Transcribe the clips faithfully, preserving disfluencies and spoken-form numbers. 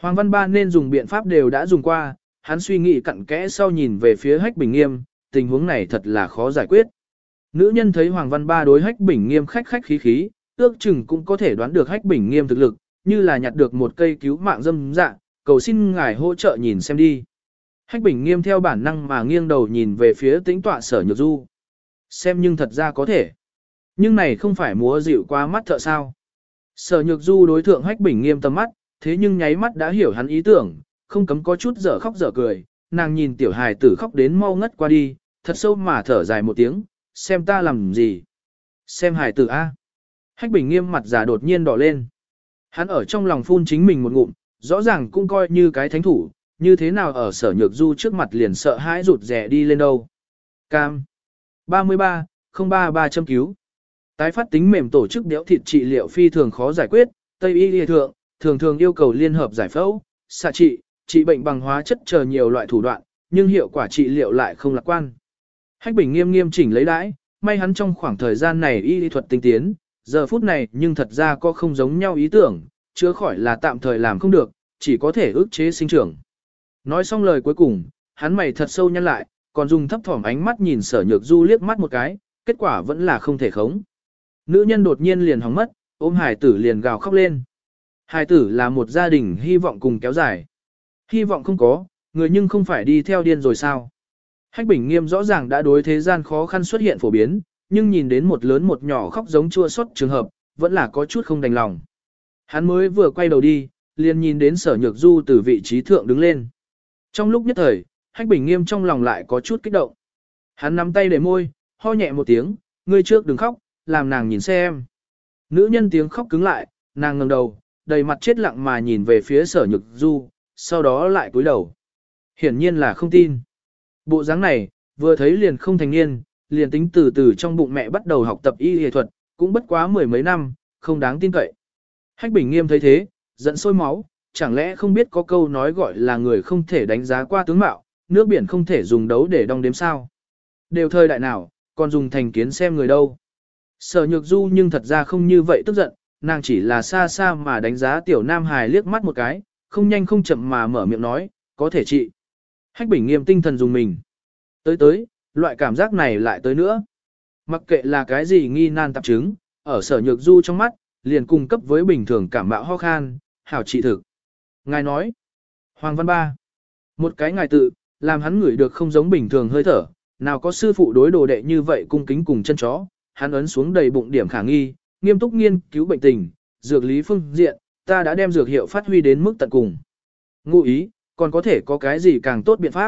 Hoàng Văn Ba nên dùng biện pháp đều đã dùng qua, hắn suy nghĩ cặn kẽ sau nhìn về phía Hách Bình Nghiêm, tình huống này thật là khó giải quyết. Nữ nhân thấy Hoàng Văn Ba đối Hách Bình Nghiêm khách khách khí khí, ước chừng cũng có thể đoán được Hách Bình Nghiêm thực lực, như là nhặt được một cây cứu mạng dâm dạ, cầu xin ngài hỗ trợ nhìn xem đi. Hách Bình Nghiêm theo bản năng mà nghiêng đầu nhìn về phía tĩnh tọa Sở Nhược Du. Xem nhưng thật ra có thể. Nhưng này không phải múa dịu qua mắt thợ sao. Sở Nhược Du đối thượng Hách Bình Nghiêm tầm mắt, thế nhưng nháy mắt đã hiểu hắn ý tưởng, không cấm có chút dở khóc dở cười, nàng nhìn tiểu hài tử khóc đến mau ngất qua đi, thật sâu mà thở dài một tiếng, xem ta làm gì. Xem hài tử A. Hách Bình Nghiêm mặt già đột nhiên đỏ lên. Hắn ở trong lòng phun chính mình một ngụm, rõ ràng cũng coi như cái thánh thủ, như thế nào ở Sở Nhược Du trước mặt liền sợ hãi rụt rè đi lên đâu. Cam. ba mươi ba, không ba ba châm cứu. Tái phát tính mềm tổ chức béo thịt trị liệu phi thường khó giải quyết, Tây y lý thượng, thường thường yêu cầu liên hợp giải phẫu, xạ trị, trị bệnh bằng hóa chất chờ nhiều loại thủ đoạn, nhưng hiệu quả trị liệu lại không lạc quan. Hách Bình Nghiêm nghiêm chỉnh lấy đãi, may hắn trong khoảng thời gian này y lý thuật tinh tiến, giờ phút này nhưng thật ra có không giống nhau ý tưởng, chữa khỏi là tạm thời làm không được, chỉ có thể ức chế sinh trưởng. Nói xong lời cuối cùng, hắn mày thật sâu nhăn lại, còn dùng thấp thỏm ánh mắt nhìn Sở Nhược Du liếc mắt một cái, kết quả vẫn là không thể khống. Nữ nhân đột nhiên liền hóng mất, ôm hải tử liền gào khóc lên. Hải tử là một gia đình hy vọng cùng kéo dài. Hy vọng không có, người nhưng không phải đi theo điên rồi sao. Hách Bình Nghiêm rõ ràng đã đối thế gian khó khăn xuất hiện phổ biến, nhưng nhìn đến một lớn một nhỏ khóc giống chua xót trường hợp, vẫn là có chút không đành lòng. Hắn mới vừa quay đầu đi, liền nhìn đến Sở Nhược Du từ vị trí thượng đứng lên. Trong lúc nhất thời, Hách Bình Nghiêm trong lòng lại có chút kích động. Hắn nắm tay để môi, ho nhẹ một tiếng, ngươi trước đừng khóc, làm nàng nhìn xem. Nữ nhân tiếng khóc cứng lại, nàng ngẩng đầu, đầy mặt chết lặng mà nhìn về phía Sở Nhược Du, sau đó lại cúi đầu. Hiển nhiên là không tin. Bộ dáng này, vừa thấy liền không thành niên, liền tính từ từ trong bụng mẹ bắt đầu học tập y y thuật, cũng bất quá mười mấy năm, không đáng tin cậy. Hách Bình Nghiêm thấy thế, giận sôi máu, chẳng lẽ không biết có câu nói gọi là người không thể đánh giá qua tướng mạo, nước biển không thể dùng đấu để đong đếm sao. Đều thời đại nào, còn dùng thành kiến xem người đâu. Sở Nhược Du nhưng thật ra không như vậy tức giận, nàng chỉ là xa xa mà đánh giá tiểu nam hài liếc mắt một cái, không nhanh không chậm mà mở miệng nói, có thể trị. Hách Bình Nghiêm tinh thần dùng mình. Tới tới, loại cảm giác này lại tới nữa. Mặc kệ là cái gì nghi nan tạp chứng, ở Sở Nhược Du trong mắt, liền cung cấp với bình thường cảm mạo ho khan, hảo trị thực. Ngài nói, Hoàng Văn Ba, một cái ngài tự, làm hắn ngửi được không giống bình thường hơi thở, nào có sư phụ đối đồ đệ như vậy cung kính cùng chân chó, hắn ấn xuống đầy bụng điểm khả nghi, nghiêm túc nghiên cứu bệnh tình, dược lý phương diện, ta đã đem dược hiệu phát huy đến mức tận cùng. Ngụ ý, còn có thể có cái gì càng tốt biện pháp.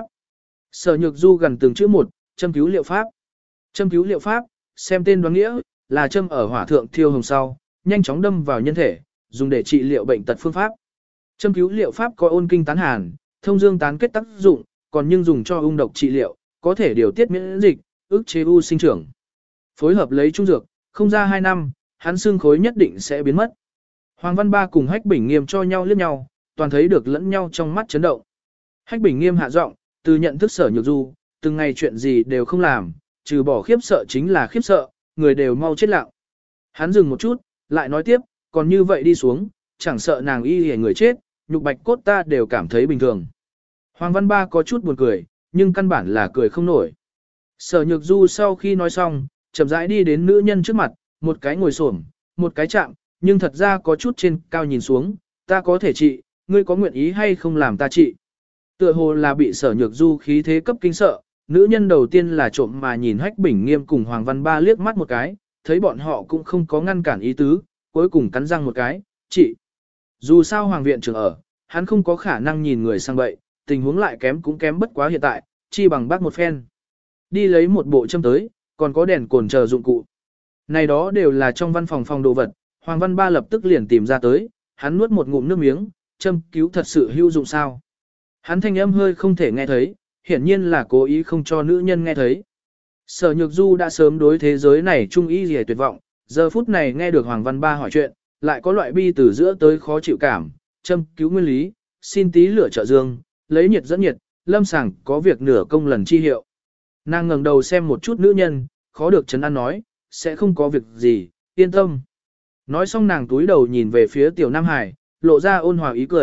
Sở Nhược Du gần từng chữ một, châm cứu liệu pháp. Châm cứu liệu pháp, xem tên đoán nghĩa, là châm ở hỏa thượng thiêu hồng sau, nhanh chóng đâm vào nhân thể, dùng để trị liệu bệnh tật phương pháp. Châm cứu liệu pháp có ôn kinh tán hàn, thông dương tán kết tác dụng, còn nhưng dùng cho ung độc trị liệu, có thể điều tiết miễn dịch, ức chế u sinh trưởng. Phối hợp lấy trung dược, không ra hai năm, hắn xương khối nhất định sẽ biến mất. Hoàng Văn Ba cùng Hách Bình Nghiêm cho nhau liếc nhau, toàn thấy được lẫn nhau trong mắt chấn động. Hách Bình Nghiêm hạ giọng, từ nhận thức Sở Nhược Du, từng ngày chuyện gì đều không làm, trừ bỏ khiếp sợ chính là khiếp sợ, người đều mau chết lặng. Hắn dừng một chút, lại nói tiếp, còn như vậy đi xuống, chẳng sợ nàng y hề người chết, nhục bạch cốt ta đều cảm thấy bình thường. Hoàng Văn Ba có chút buồn cười, nhưng căn bản là cười không nổi. Sở Nhược Du sau khi nói xong, chậm rãi đi đến nữ nhân trước mặt, một cái ngồi xổm, một cái chạm, nhưng thật ra có chút trên cao nhìn xuống, ta có thể trị, ngươi có nguyện ý hay không làm ta trị. Tựa hồ là bị Sở Nhược Du khí thế cấp kinh sợ, nữ nhân đầu tiên là trộm mà nhìn Hách Bình Nghiêm cùng Hoàng Văn Ba liếc mắt một cái, thấy bọn họ cũng không có ngăn cản ý tứ, cuối cùng cắn răng một cái, trị. Dù sao Hoàng viện trưởng ở, hắn không có khả năng nhìn người sang bậy, tình huống lại kém cũng kém bất quá hiện tại, chi bằng bác một phen. Đi lấy một bộ châm tới, còn có đèn cồn chờ dụng cụ. Này đó đều là trong văn phòng phòng đồ vật, Hoàng Văn Ba lập tức liền tìm ra tới, hắn nuốt một ngụm nước miếng, châm cứu thật sự hữu dụng sao. Hắn thanh âm hơi không thể nghe thấy, hiển nhiên là cố ý không cho nữ nhân nghe thấy. Sở Nhược Du đã sớm đối thế giới này trung ý gì tuyệt vọng, giờ phút này nghe được Hoàng Văn Ba hỏi chuyện, lại có loại bi từ giữa tới khó chịu cảm, châm cứu nguyên lý, xin tí lửa trợ dương, lấy nhiệt dẫn nhiệt, lâm sàng có việc nửa công lần chi hiệu. Nàng ngẩng đầu xem một chút nữ nhân, khó được chấn an nói, sẽ không có việc gì, yên tâm. Nói xong nàng túi đầu nhìn về phía tiểu Nam Hải, lộ ra ôn hòa ý cười,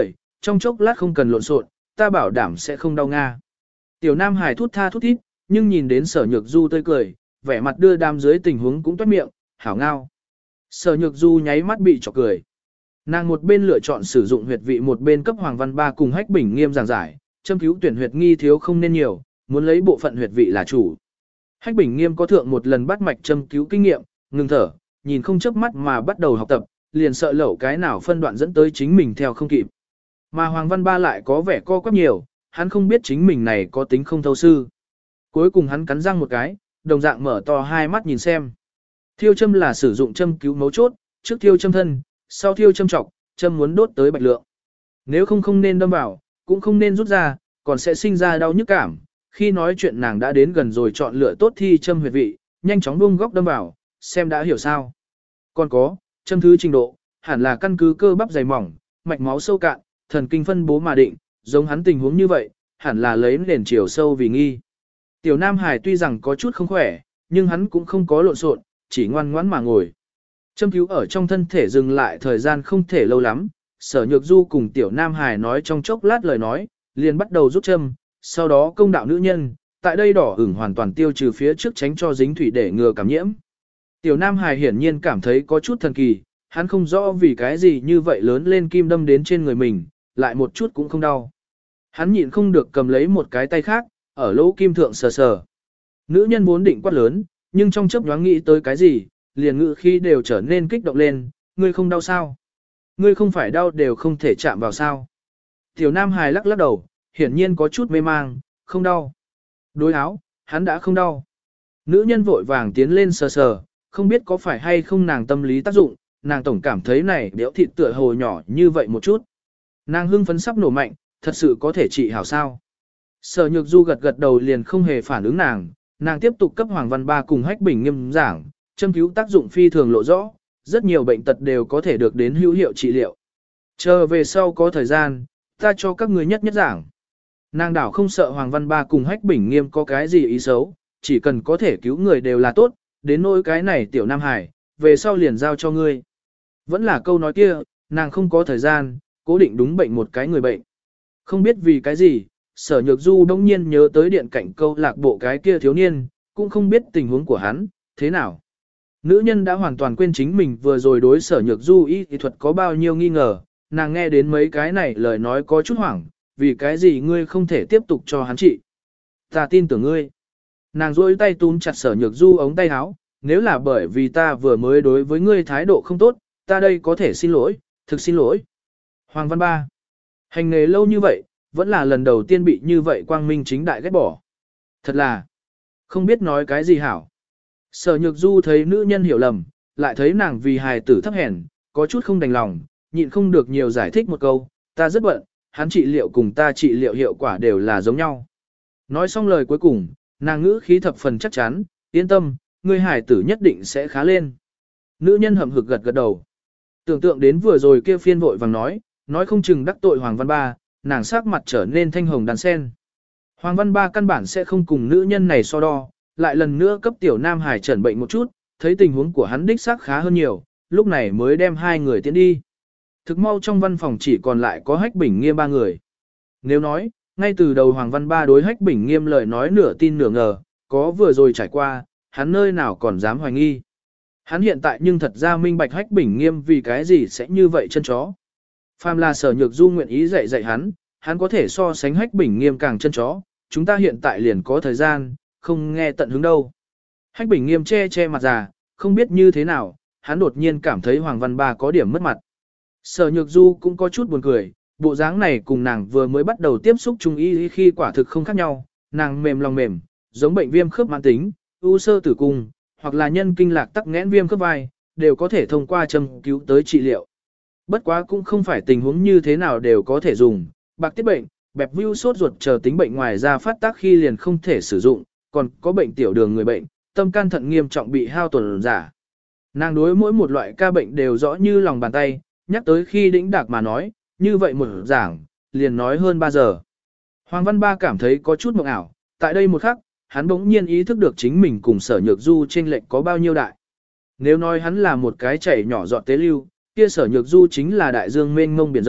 trong chốc lát không cần lộn xộn, ta bảo đảm sẽ không đau nga. Tiểu Nam Hải thút tha thút thít, nhưng nhìn đến Sở Nhược Du tươi cười, vẻ mặt đưa đam dưới tình huống cũng toát miệng, hảo ngao. Sở Nhược Du nháy mắt bị chọc cười. Nàng một bên lựa chọn sử dụng huyệt vị, một bên cấp Hoàng Văn Ba cùng Hách Bình Nghiêm giảng giải, châm cứu tuyển huyệt nghi thiếu không nên nhiều, muốn lấy bộ phận huyệt vị là chủ. Hách Bình Nghiêm có thượng một lần bắt mạch châm cứu kinh nghiệm, ngừng thở, nhìn không chớp mắt mà bắt đầu học tập, liền sợ lẩu cái nào phân đoạn dẫn tới chính mình theo không kịp. Mà Hoàng Văn Ba lại có vẻ co quắp nhiều, hắn không biết chính mình này có tính không thâu sư. Cuối cùng hắn cắn răng một cái, đồng dạng mở to hai mắt nhìn xem. Thiêu châm là sử dụng châm cứu mấu chốt, trước thiêu châm thân, sau thiêu châm trọc, châm muốn đốt tới bạch lượng. Nếu không không nên đâm vào, cũng không nên rút ra, còn sẽ sinh ra đau nhức cảm. Khi nói chuyện nàng đã đến gần rồi chọn lựa tốt thi châm huyệt vị, nhanh chóng buông góc đâm vào, xem đã hiểu sao. Còn có, châm thứ trình độ, hẳn là căn cứ cơ bắp dày mỏng, mạch máu sâu cạn, thần kinh phân bố mà định, giống hắn tình huống như vậy, hẳn là lấy nền chiều sâu vì nghi. Tiểu Nam Hải tuy rằng có chút không khỏe, nhưng hắn cũng không có lộn xộn, chỉ ngoan ngoãn mà ngồi. Châm cứu ở trong thân thể dừng lại thời gian không thể lâu lắm, Sở Nhược Du cùng Tiểu Nam Hải nói trong chốc lát lời nói, liền bắt đầu rút châm, sau đó công đạo nữ nhân, tại đây đỏ ửng hoàn toàn tiêu trừ phía trước tránh cho dính thủy để ngừa cảm nhiễm. Tiểu Nam Hải hiển nhiên cảm thấy có chút thần kỳ, hắn không rõ vì cái gì như vậy lớn lên kim đâm đến trên người mình, lại một chút cũng không đau. Hắn nhịn không được cầm lấy một cái tay khác, ở lỗ kim thượng sờ sờ. Nữ nhân vốn định quát lớn, nhưng trong chớp nhoáng nghĩ tới cái gì, liền ngự khi đều trở nên kích động lên, ngươi không đau sao? Ngươi không phải đau đều không thể chạm vào sao? Tiểu Nam Hải lắc lắc đầu, hiển nhiên có chút mê mang, không đau. Đối áo, hắn đã không đau. Nữ nhân vội vàng tiến lên sờ sờ, không biết có phải hay không nàng tâm lý tác dụng, nàng tổng cảm thấy này béo thịt tựa hồ nhỏ như vậy một chút. Nàng hưng phấn sắp nổ mạnh, thật sự có thể trị hảo sao. Sở Nhược Du gật gật đầu liền không hề phản ứng nàng, nàng tiếp tục cấp Hoàng Văn Ba cùng Hách Bình Nghiêm giảng, châm cứu tác dụng phi thường lộ rõ, rất nhiều bệnh tật đều có thể được đến hữu hiệu trị liệu. Chờ về sau có thời gian, ta cho các người nhất nhất giảng. Nàng đảo không sợ Hoàng Văn Ba cùng Hách Bình Nghiêm có cái gì ý xấu, chỉ cần có thể cứu người đều là tốt, đến nỗi cái này Tiểu Nam Hải, về sau liền giao cho ngươi. Vẫn là câu nói kia, nàng không có thời gian, cố định đúng bệnh một cái người bệnh. Không biết vì cái gì, Sở Nhược Du đông nhiên nhớ tới điện cảnh câu lạc bộ cái kia thiếu niên, cũng không biết tình huống của hắn, thế nào. Nữ nhân đã hoàn toàn quên chính mình vừa rồi đối Sở Nhược Du y y thuật có bao nhiêu nghi ngờ, nàng nghe đến mấy cái này lời nói có chút hoảng, vì cái gì ngươi không thể tiếp tục cho hắn trị. Ta tin tưởng ngươi. Nàng rôi tay túm chặt Sở Nhược Du ống tay áo, nếu là bởi vì ta vừa mới đối với ngươi thái độ không tốt, ta đây có thể xin lỗi, thực xin lỗi. Hoàng Văn Ba, hành nghề lâu như vậy, vẫn là lần đầu tiên bị như vậy quang minh chính đại ghét bỏ. Thật là, không biết nói cái gì hảo. Sở Nhược Du thấy nữ nhân hiểu lầm, lại thấy nàng vì hài tử thấp hèn, có chút không đành lòng, nhịn không được nhiều giải thích một câu, ta rất bận, hắn trị liệu cùng ta trị liệu hiệu quả đều là giống nhau. Nói xong lời cuối cùng, nàng ngữ khí thập phần chắc chắn, yên tâm, ngươi hài tử nhất định sẽ khá lên. Nữ nhân hậm hực gật gật đầu. Tưởng tượng đến vừa rồi kia phiên vội vàng nói, nói không chừng đắc tội Hoàng Văn Ba, nàng sắc mặt trở nên thanh hồng đàn sen. Hoàng Văn Ba căn bản sẽ không cùng nữ nhân này so đo, lại lần nữa cấp Tiểu Nam Hải chẩn bệnh một chút, thấy tình huống của hắn đích xác khá hơn nhiều, lúc này mới đem hai người tiến đi. Thực mau trong văn phòng chỉ còn lại có Hách Bình Nghiêm ba người. Nếu nói, ngay từ đầu Hoàng Văn Ba đối Hách Bình Nghiêm lời nói nửa tin nửa ngờ, có vừa rồi trải qua, hắn nơi nào còn dám hoài nghi. Hắn hiện tại nhưng thật ra minh bạch Hách Bình Nghiêm vì cái gì sẽ như vậy chân chó. Phàm là Sở Nhược Du nguyện ý dạy dạy hắn, hắn có thể so sánh Hách Bình Nghiêm càng chân chó, chúng ta hiện tại liền có thời gian, không nghe tận hứng đâu. Hách Bình Nghiêm che che mặt già, không biết như thế nào, hắn đột nhiên cảm thấy Hoàng Văn Ba có điểm mất mặt. Sở Nhược Du cũng có chút buồn cười, bộ dáng này cùng nàng vừa mới bắt đầu tiếp xúc trung y khi quả thực không khác nhau, nàng mềm lòng mềm, giống bệnh viêm khớp mãn tính, u xơ tử cung, hoặc là nhân kinh lạc tắc nghẽn viêm khớp vai, đều có thể thông qua châm cứu tới trị liệu. Bất quá cũng không phải tình huống như thế nào đều có thể dùng, bạc tiết bệnh, bẹp viu sốt ruột chờ tính bệnh ngoài ra phát tác khi liền không thể sử dụng, còn có bệnh tiểu đường người bệnh, tâm can thận nghiêm trọng bị hao tổn giả. Nàng đối mỗi một loại ca bệnh đều rõ như lòng bàn tay, nhắc tới khi đĩnh đạc mà nói, như vậy một giảng, liền nói hơn ba giờ. Hoàng Văn Ba cảm thấy có chút mộng ảo, tại đây một khắc, hắn bỗng nhiên ý thức được chính mình cùng Sở Nhược Du chênh lệch có bao nhiêu đại. Nếu nói hắn là một cái chảy nhỏ giọt tế lưu, kia Sở Nhược Du chính là đại dương mênh mông biển rộng,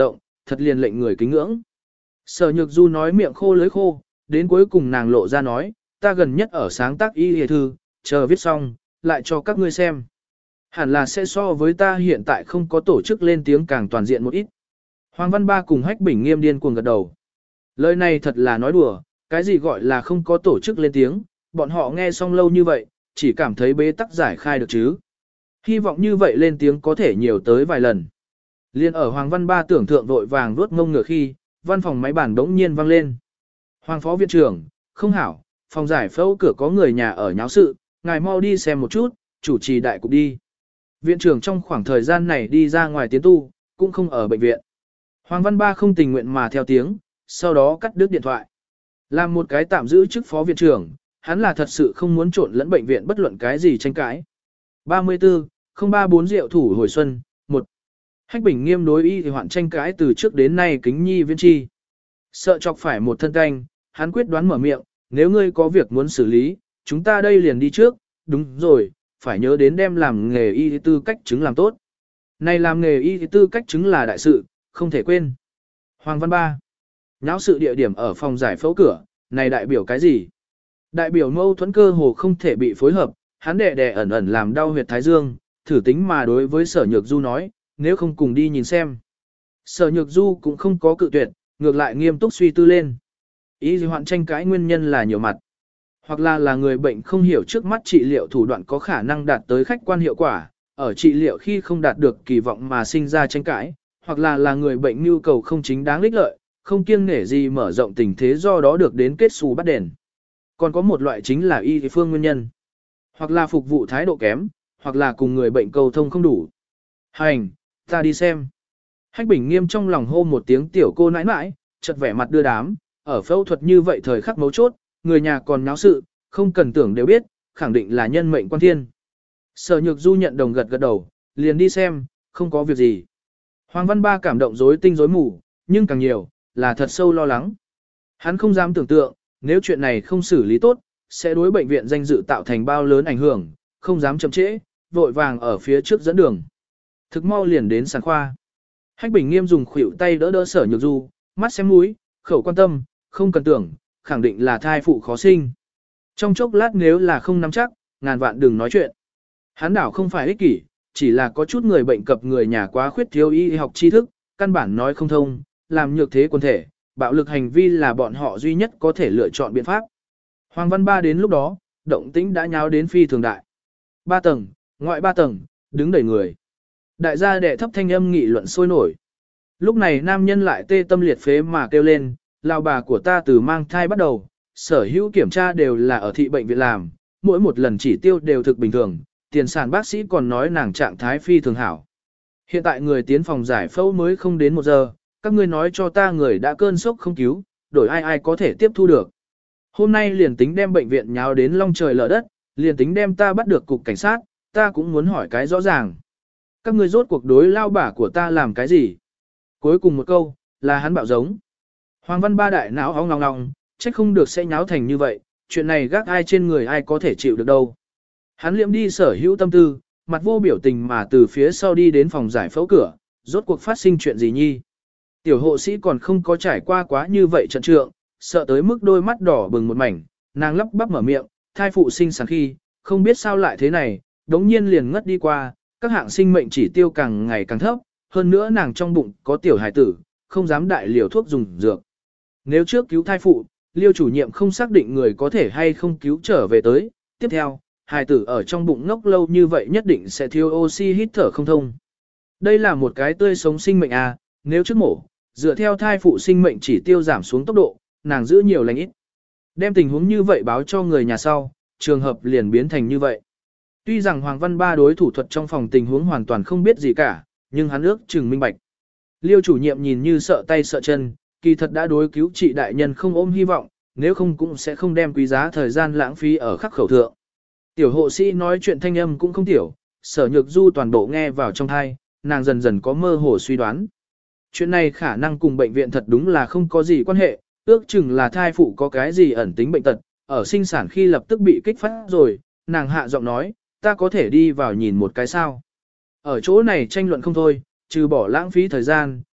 thật liền lệnh người kính ngưỡng. Sở Nhược Du nói miệng khô lưỡi khô, đến cuối cùng nàng lộ ra nói, ta gần nhất ở sáng tác y y thư, chờ viết xong, lại cho các ngươi xem. Hẳn là sẽ so với ta hiện tại không có tổ chức lên tiếng càng toàn diện một ít. Hoàng Văn Ba cùng Hách Bình Nghiêm điên cuồng gật đầu. Lời này thật là nói đùa, cái gì gọi là không có tổ chức lên tiếng, bọn họ nghe xong lâu như vậy, chỉ cảm thấy bế tắc giải khai được chứ. Hy vọng như vậy lên tiếng có thể nhiều tới vài lần. Liên ở Hoàng Văn Ba tưởng thượng vội vàng vuốt ngông ngửa khi, văn phòng máy bản đống nhiên vang lên. Hoàng phó viện trưởng, không hảo, phòng giải phẫu cửa có người nhà ở nháo sự, ngài mau đi xem một chút, chủ trì đại cục đi. Viện trưởng trong khoảng thời gian này đi ra ngoài tiến tu, cũng không ở bệnh viện. Hoàng Văn Ba không tình nguyện mà theo tiếng, sau đó cắt đứt điện thoại. Làm một cái tạm giữ chức phó viện trưởng, hắn là thật sự không muốn trộn lẫn bệnh viện bất luận cái gì tranh cãi. ba mươi tư, không ba bốn Diệu Thủ hồi xuân, một. Hách Bình Nghiêm đối y thì hoạn tranh cãi từ trước đến nay kính nhi viên chi. Sợ chọc phải một thân canh, hắn quyết đoán mở miệng, nếu ngươi có việc muốn xử lý, chúng ta đây liền đi trước, đúng rồi, phải nhớ đến đem làm nghề y tư cách chứng làm tốt. Này làm nghề y tư cách chứng là đại sự, không thể quên. Hoàng Văn Ba. Nháo sự địa điểm ở phòng giải phẫu cửa, này đại biểu cái gì? Đại biểu mâu thuẫn cơ hồ không thể bị phối hợp, hắn đè đè ẩn ẩn làm đau huyệt thái dương, thử tính mà đối với Sở Nhược Du nói, nếu không cùng đi nhìn xem. Sở Nhược Du cũng không có cự tuyệt, ngược lại nghiêm túc suy tư lên. Ý gì hoạn tranh cãi nguyên nhân là nhiều mặt. Hoặc là là người bệnh không hiểu trước mắt trị liệu thủ đoạn có khả năng đạt tới khách quan hiệu quả, ở trị liệu khi không đạt được kỳ vọng mà sinh ra tranh cãi, hoặc là là người bệnh nhu cầu không chính đáng lích lợi, không kiêng nể gì mở rộng tình thế do đó được đến kết xù bắt đền. Còn có một loại chính là y phương nguyên nhân, hoặc là phục vụ thái độ kém, hoặc là cùng người bệnh cầu thông không đủ. Hành, ta đi xem. Hách Bình Nghiêm trong lòng hô một tiếng tiểu cô nãi nãi, chợt vẻ mặt đưa đám, ở phẫu thuật như vậy thời khắc mấu chốt, người nhà còn náo sự, không cần tưởng đều biết, khẳng định là nhân mệnh quan thiên. Sở Nhược Du nhận đồng gật gật đầu, liền đi xem, không có việc gì. Hoàng Văn Ba cảm động rối tinh rối mù, nhưng càng nhiều, là thật sâu lo lắng. Hắn không dám tưởng tượng, nếu chuyện này không xử lý tốt, sẽ đối bệnh viện danh dự tạo thành bao lớn ảnh hưởng, không dám chậm trễ, vội vàng ở phía trước dẫn đường. Thực mau liền đến sản khoa. Hách Bình Nghiêm dùng khuỷu tay đỡ đỡ Sở Nhược Du, mắt xem mũi, khẩu quan tâm, không cần tưởng, khẳng định là thai phụ khó sinh. Trong chốc lát nếu là không nắm chắc, ngàn vạn đừng nói chuyện. Hắn đảo không phải ích kỷ, chỉ là có chút người bệnh cập người nhà quá khuyết thiếu y học tri thức, căn bản nói không thông, làm nhược thế quân thể, bạo lực hành vi là bọn họ duy nhất có thể lựa chọn biện pháp. Hoàng Văn Ba đến lúc đó, động tĩnh đã nháo đến phi thường đại. Ba tầng, ngoại ba tầng, đứng đầy người. Đại gia đệ thấp thanh âm nghị luận sôi nổi. Lúc này nam nhân lại tê tâm liệt phế mà kêu lên, lao bà của ta từ mang thai bắt đầu, sở hữu kiểm tra đều là ở thị bệnh viện làm, mỗi một lần chỉ tiêu đều thực bình thường, tiền sản bác sĩ còn nói nàng trạng thái phi thường hảo. Hiện tại người tiến phòng giải phẫu mới không đến một giờ, các ngươi nói cho ta người đã cơn sốc không cứu, đổi ai ai có thể tiếp thu được. Hôm nay liền tính đem bệnh viện nháo đến long trời lở đất, liền tính đem ta bắt được cục cảnh sát, ta cũng muốn hỏi cái rõ ràng. Các ngươi rốt cuộc đối lao bả của ta làm cái gì? Cuối cùng một câu, là hắn bạo giống. Hoàng Văn Ba đại não ong ngong ngong, trách không được sẽ nháo thành như vậy, chuyện này gác ai trên người ai có thể chịu được đâu. Hắn liệm đi sở hữu tâm tư, mặt vô biểu tình mà từ phía sau đi đến phòng giải phẫu cửa, rốt cuộc phát sinh chuyện gì nhi. Tiểu hộ sĩ còn không có trải qua quá như vậy trận trượng, sợ tới mức đôi mắt đỏ bừng một mảnh, nàng lắp bắp mở miệng, thai phụ sinh sản khi, không biết sao lại thế này, đống nhiên liền ngất đi qua, các hạng sinh mệnh chỉ tiêu càng ngày càng thấp, hơn nữa nàng trong bụng có tiểu hài tử, không dám đại liều thuốc dùng dược. Nếu trước cứu thai phụ, Liêu chủ nhiệm không xác định người có thể hay không cứu trở về tới, tiếp theo, hài tử ở trong bụng ngốc lâu như vậy nhất định sẽ thiếu oxy hít thở không thông. Đây là một cái tươi sống sinh mệnh à, nếu trước mổ, dựa theo thai phụ sinh mệnh chỉ tiêu giảm xuống tốc độ, nàng giữ nhiều lành ít. Đem tình huống như vậy báo cho người nhà sau, trường hợp liền biến thành như vậy. Tuy rằng Hoàng Văn Ba đối thủ thuật trong phòng tình huống hoàn toàn không biết gì cả, nhưng hắn ước chừng minh bạch. Liêu chủ nhiệm nhìn như sợ tay sợ chân, kỳ thật đã đối cứu trị đại nhân không ôm hy vọng, nếu không cũng sẽ không đem quý giá thời gian lãng phí ở khắc khẩu thượng. Tiểu hộ sĩ nói chuyện thanh âm cũng không tiểu, Sở Nhược Du toàn bộ nghe vào trong thai, nàng dần dần có mơ hồ suy đoán. Chuyện này khả năng cùng bệnh viện thật đúng là không có gì quan hệ, ước chừng là thai phụ có cái gì ẩn tính bệnh tật, ở sinh sản khi lập tức bị kích phát rồi, nàng hạ giọng nói, ta có thể đi vào nhìn một cái sao. Ở chỗ này tranh luận không thôi, trừ bỏ lãng phí thời gian,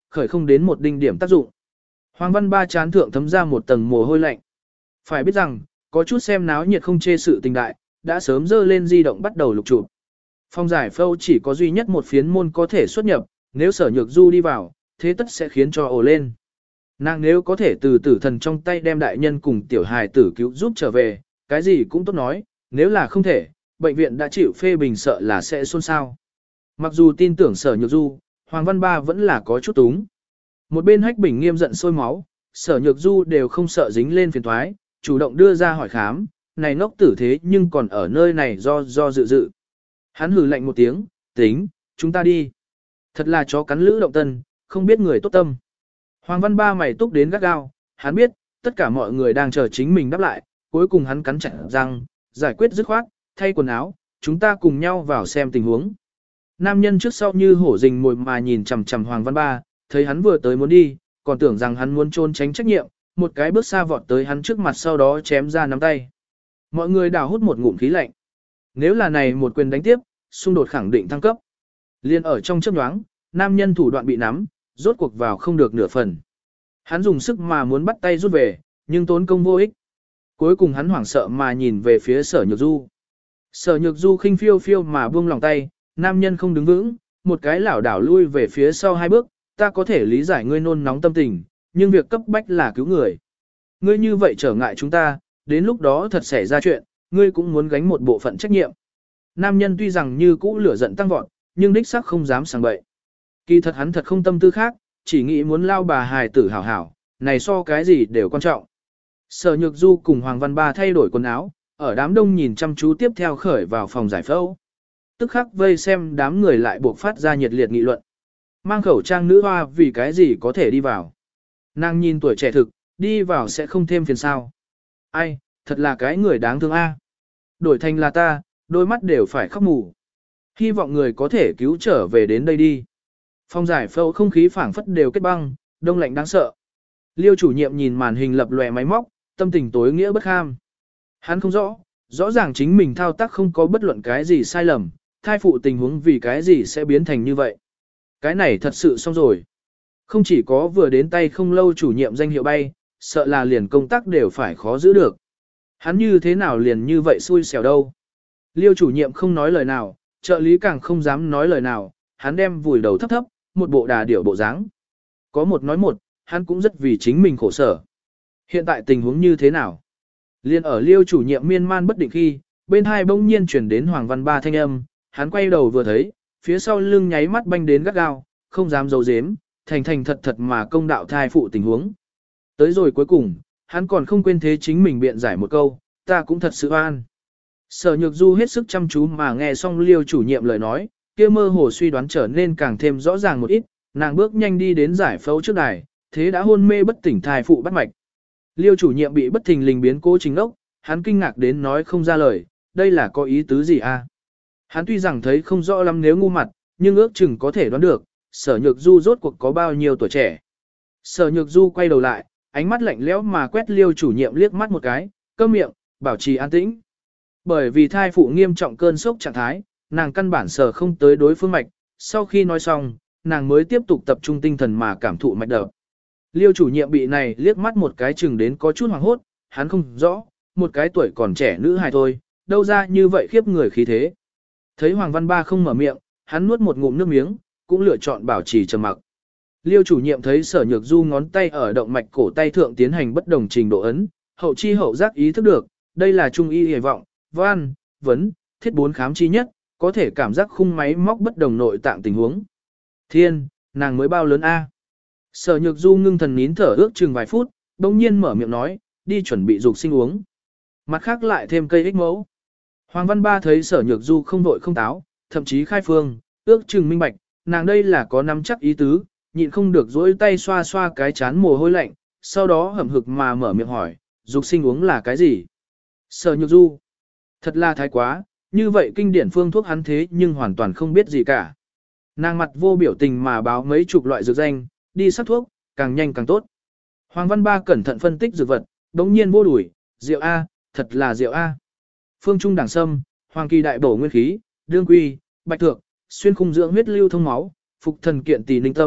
khởi không đến một đinh điểm tác dụng. Hoàng Văn Ba chán thượng thấm ra một tầng mồ hôi lạnh. Phải biết rằng, có chút xem náo nhiệt không chê sự tình đại, đã sớm dơ lên di động bắt đầu lục chụp. Phòng giải phẫu chỉ có duy nhất một phiến môn có thể xuất nhập, nếu Sở Nhược Du đi vào, thế tất sẽ khiến cho ồ lên. Nàng nếu có thể từ tử thần trong tay đem đại nhân cùng tiểu hài tử cứu giúp trở về, cái gì cũng tốt nói, nếu là không thể, bệnh viện đã chịu phê bình sợ là sẽ xôn xao. Mặc dù tin tưởng Sở Nhược Du, Hoàng Văn Ba vẫn là có chút túng. Một bên Hách Bình Nghiêm giận sôi máu, Sở Nhược Du đều không sợ dính lên phiền toái, chủ động đưa ra hỏi khám, này ngốc tử thế nhưng còn ở nơi này do do dự dự. Hắn hừ lạnh một tiếng, tính, chúng ta đi. Thật là chó cắn lữ động tân, không biết người tốt tâm. Hoàng Văn Ba mày túc đến gắt gao, hắn biết, tất cả mọi người đang chờ chính mình đáp lại, cuối cùng hắn cắn chặt răng, giải quyết dứt khoát, thay quần áo, chúng ta cùng nhau vào xem tình huống. Nam nhân trước sau như hổ rình mồi mà nhìn chằm chằm Hoàng Văn Ba, thấy hắn vừa tới muốn đi, còn tưởng rằng hắn muốn trốn tránh trách nhiệm, một cái bước xa vọt tới hắn trước mặt sau đó chém ra nắm tay. Mọi người đào hút một ngụm khí lạnh. Nếu là này một quyền đánh tiếp, xung đột khẳng định thăng cấp. Liên ở trong chớp nhoáng, nam nhân thủ đoạn bị nắm, rốt cuộc vào không được nửa phần. Hắn dùng sức mà muốn bắt tay rút về, nhưng tốn công vô ích. Cuối cùng hắn hoảng sợ mà nhìn về phía Sở Nhược Du. Sở Nhược Du khinh phiêu phiêu mà buông lòng tay, nam nhân không đứng vững, một cái lảo đảo lui về phía sau hai bước, ta có thể lý giải ngươi nôn nóng tâm tình, nhưng việc cấp bách là cứu người. Ngươi như vậy trở ngại chúng ta, đến lúc đó thật xảy ra chuyện, ngươi cũng muốn gánh một bộ phận trách nhiệm. Nam nhân tuy rằng như cũ lửa giận tăng vọt, nhưng đích xác không dám sảng bậy. Kỳ thật hắn thật không tâm tư khác, chỉ nghĩ muốn lao bà hài tử hảo hảo, này so cái gì đều quan trọng. Sở Nhược Du cùng Hoàng Văn Ba thay đổi quần áo, ở đám đông nhìn chăm chú tiếp theo khởi vào phòng giải phẫu. Tức khắc vây xem đám người lại buộc phát ra nhiệt liệt nghị luận. Mang khẩu trang nữ hoa vì cái gì có thể đi vào. Nàng nhìn tuổi trẻ thực, đi vào sẽ không thêm phiền sao. Ai, thật là cái người đáng thương a. Đổi thành là ta, đôi mắt đều phải khóc mù. Hy vọng người có thể cứu trở về đến đây đi. Phòng giải phẫu không khí phảng phất đều kết băng, đông lạnh đáng sợ. Liêu chủ nhiệm nhìn màn hình lập lòe máy móc, tâm tình tối nghĩa bất kham. Hắn không rõ, rõ ràng chính mình thao tác không có bất luận cái gì sai lầm, thai phụ tình huống vì cái gì sẽ biến thành như vậy. Cái này thật sự xong rồi. Không chỉ có vừa đến tay không lâu chủ nhiệm danh hiệu bay, sợ là liền công tác đều phải khó giữ được. Hắn như thế nào liền như vậy xui xẻo đâu. Liêu chủ nhiệm không nói lời nào, trợ lý càng không dám nói lời nào, hắn đem vùi đầu thấp thấp, một bộ đà điểu bộ dáng. Có một nói một, hắn cũng rất vì chính mình khổ sở. Hiện tại tình huống như thế nào? Liên ở liêu chủ nhiệm miên man bất định khi, bên hai bỗng nhiên chuyển đến Hoàng Văn Ba thanh âm, hắn quay đầu vừa thấy, phía sau lưng nháy mắt banh đến gắt gao, không dám giấu giếm, thành thành thật thật mà công đạo thai phụ tình huống. Tới rồi cuối cùng, hắn còn không quên thế chính mình biện giải một câu, ta cũng thật sự an. Sở Nhược Du hết sức chăm chú mà nghe xong liêu chủ nhiệm lời nói, kia mơ hồ suy đoán trở nên càng thêm rõ ràng một ít, nàng bước nhanh đi đến giải phẫu trước đài, thế đã hôn mê bất tỉnh thai phụ bắt mạch. Liêu chủ nhiệm bị bất thình lình biến cố chính ốc, hắn kinh ngạc đến nói không ra lời, đây là có ý tứ gì a? Hắn tuy rằng thấy không rõ lắm nếu ngu mặt, nhưng ước chừng có thể đoán được, Sở Nhược Du rốt cuộc có bao nhiêu tuổi trẻ. Sở Nhược Du quay đầu lại, ánh mắt lạnh lẽo mà quét liêu chủ nhiệm liếc mắt một cái, câm miệng, bảo trì an tĩnh. Bởi vì thai phụ nghiêm trọng cơn sốc trạng thái, nàng căn bản sở không tới đối phương mạch, sau khi nói xong, nàng mới tiếp tục tập trung tinh thần mà cảm thụ mạch đập. Liêu chủ nhiệm bị này liếc mắt một cái chừng đến có chút hoảng hốt, hắn không rõ, một cái tuổi còn trẻ nữ hài thôi, đâu ra như vậy khiếp người khí thế. Thấy Hoàng Văn Ba không mở miệng, hắn nuốt một ngụm nước miếng, cũng lựa chọn bảo trì trầm mặc. Liêu chủ nhiệm thấy Sở Nhược Du ngón tay ở động mạch cổ tay thượng tiến hành bất đồng trình độ ấn, hậu chi hậu giác ý thức được, đây là trung y hy vọng, văn, vấn, thiết bốn khám chi nhất, có thể cảm giác khung máy móc bất đồng nội tạng tình huống. Thiên, nàng mới bao lớn a? Sở Nhược Du ngưng thần nín thở ước chừng vài phút, bỗng nhiên mở miệng nói, đi chuẩn bị dục sinh uống. Mặt khác lại thêm cây ích mẫu. Hoàng Văn Ba thấy Sở Nhược Du không vội không táo, thậm chí khai phương, ước chừng minh bạch, nàng đây là có nắm chắc ý tứ, nhịn không được dỗi tay xoa xoa cái chán mồ hôi lạnh, sau đó hậm hực mà mở miệng hỏi, dục sinh uống là cái gì? Sở Nhược Du, thật là thái quá, như vậy kinh điển phương thuốc hắn thế nhưng hoàn toàn không biết gì cả. Nàng mặt vô biểu tình mà báo mấy chục loại dược danh, đi sắc thuốc, càng nhanh càng tốt. Hoàng Văn Ba cẩn thận phân tích dược vật, đống nhiên vô đuổi, rượu A, thật là rượu A. Phương trung đẳng sâm, hoàng kỳ đại bổ nguyên khí, đương quy, bạch thược, xuyên khung dưỡng huyết lưu thông máu, phục thần kiện tỳ ninh tâm,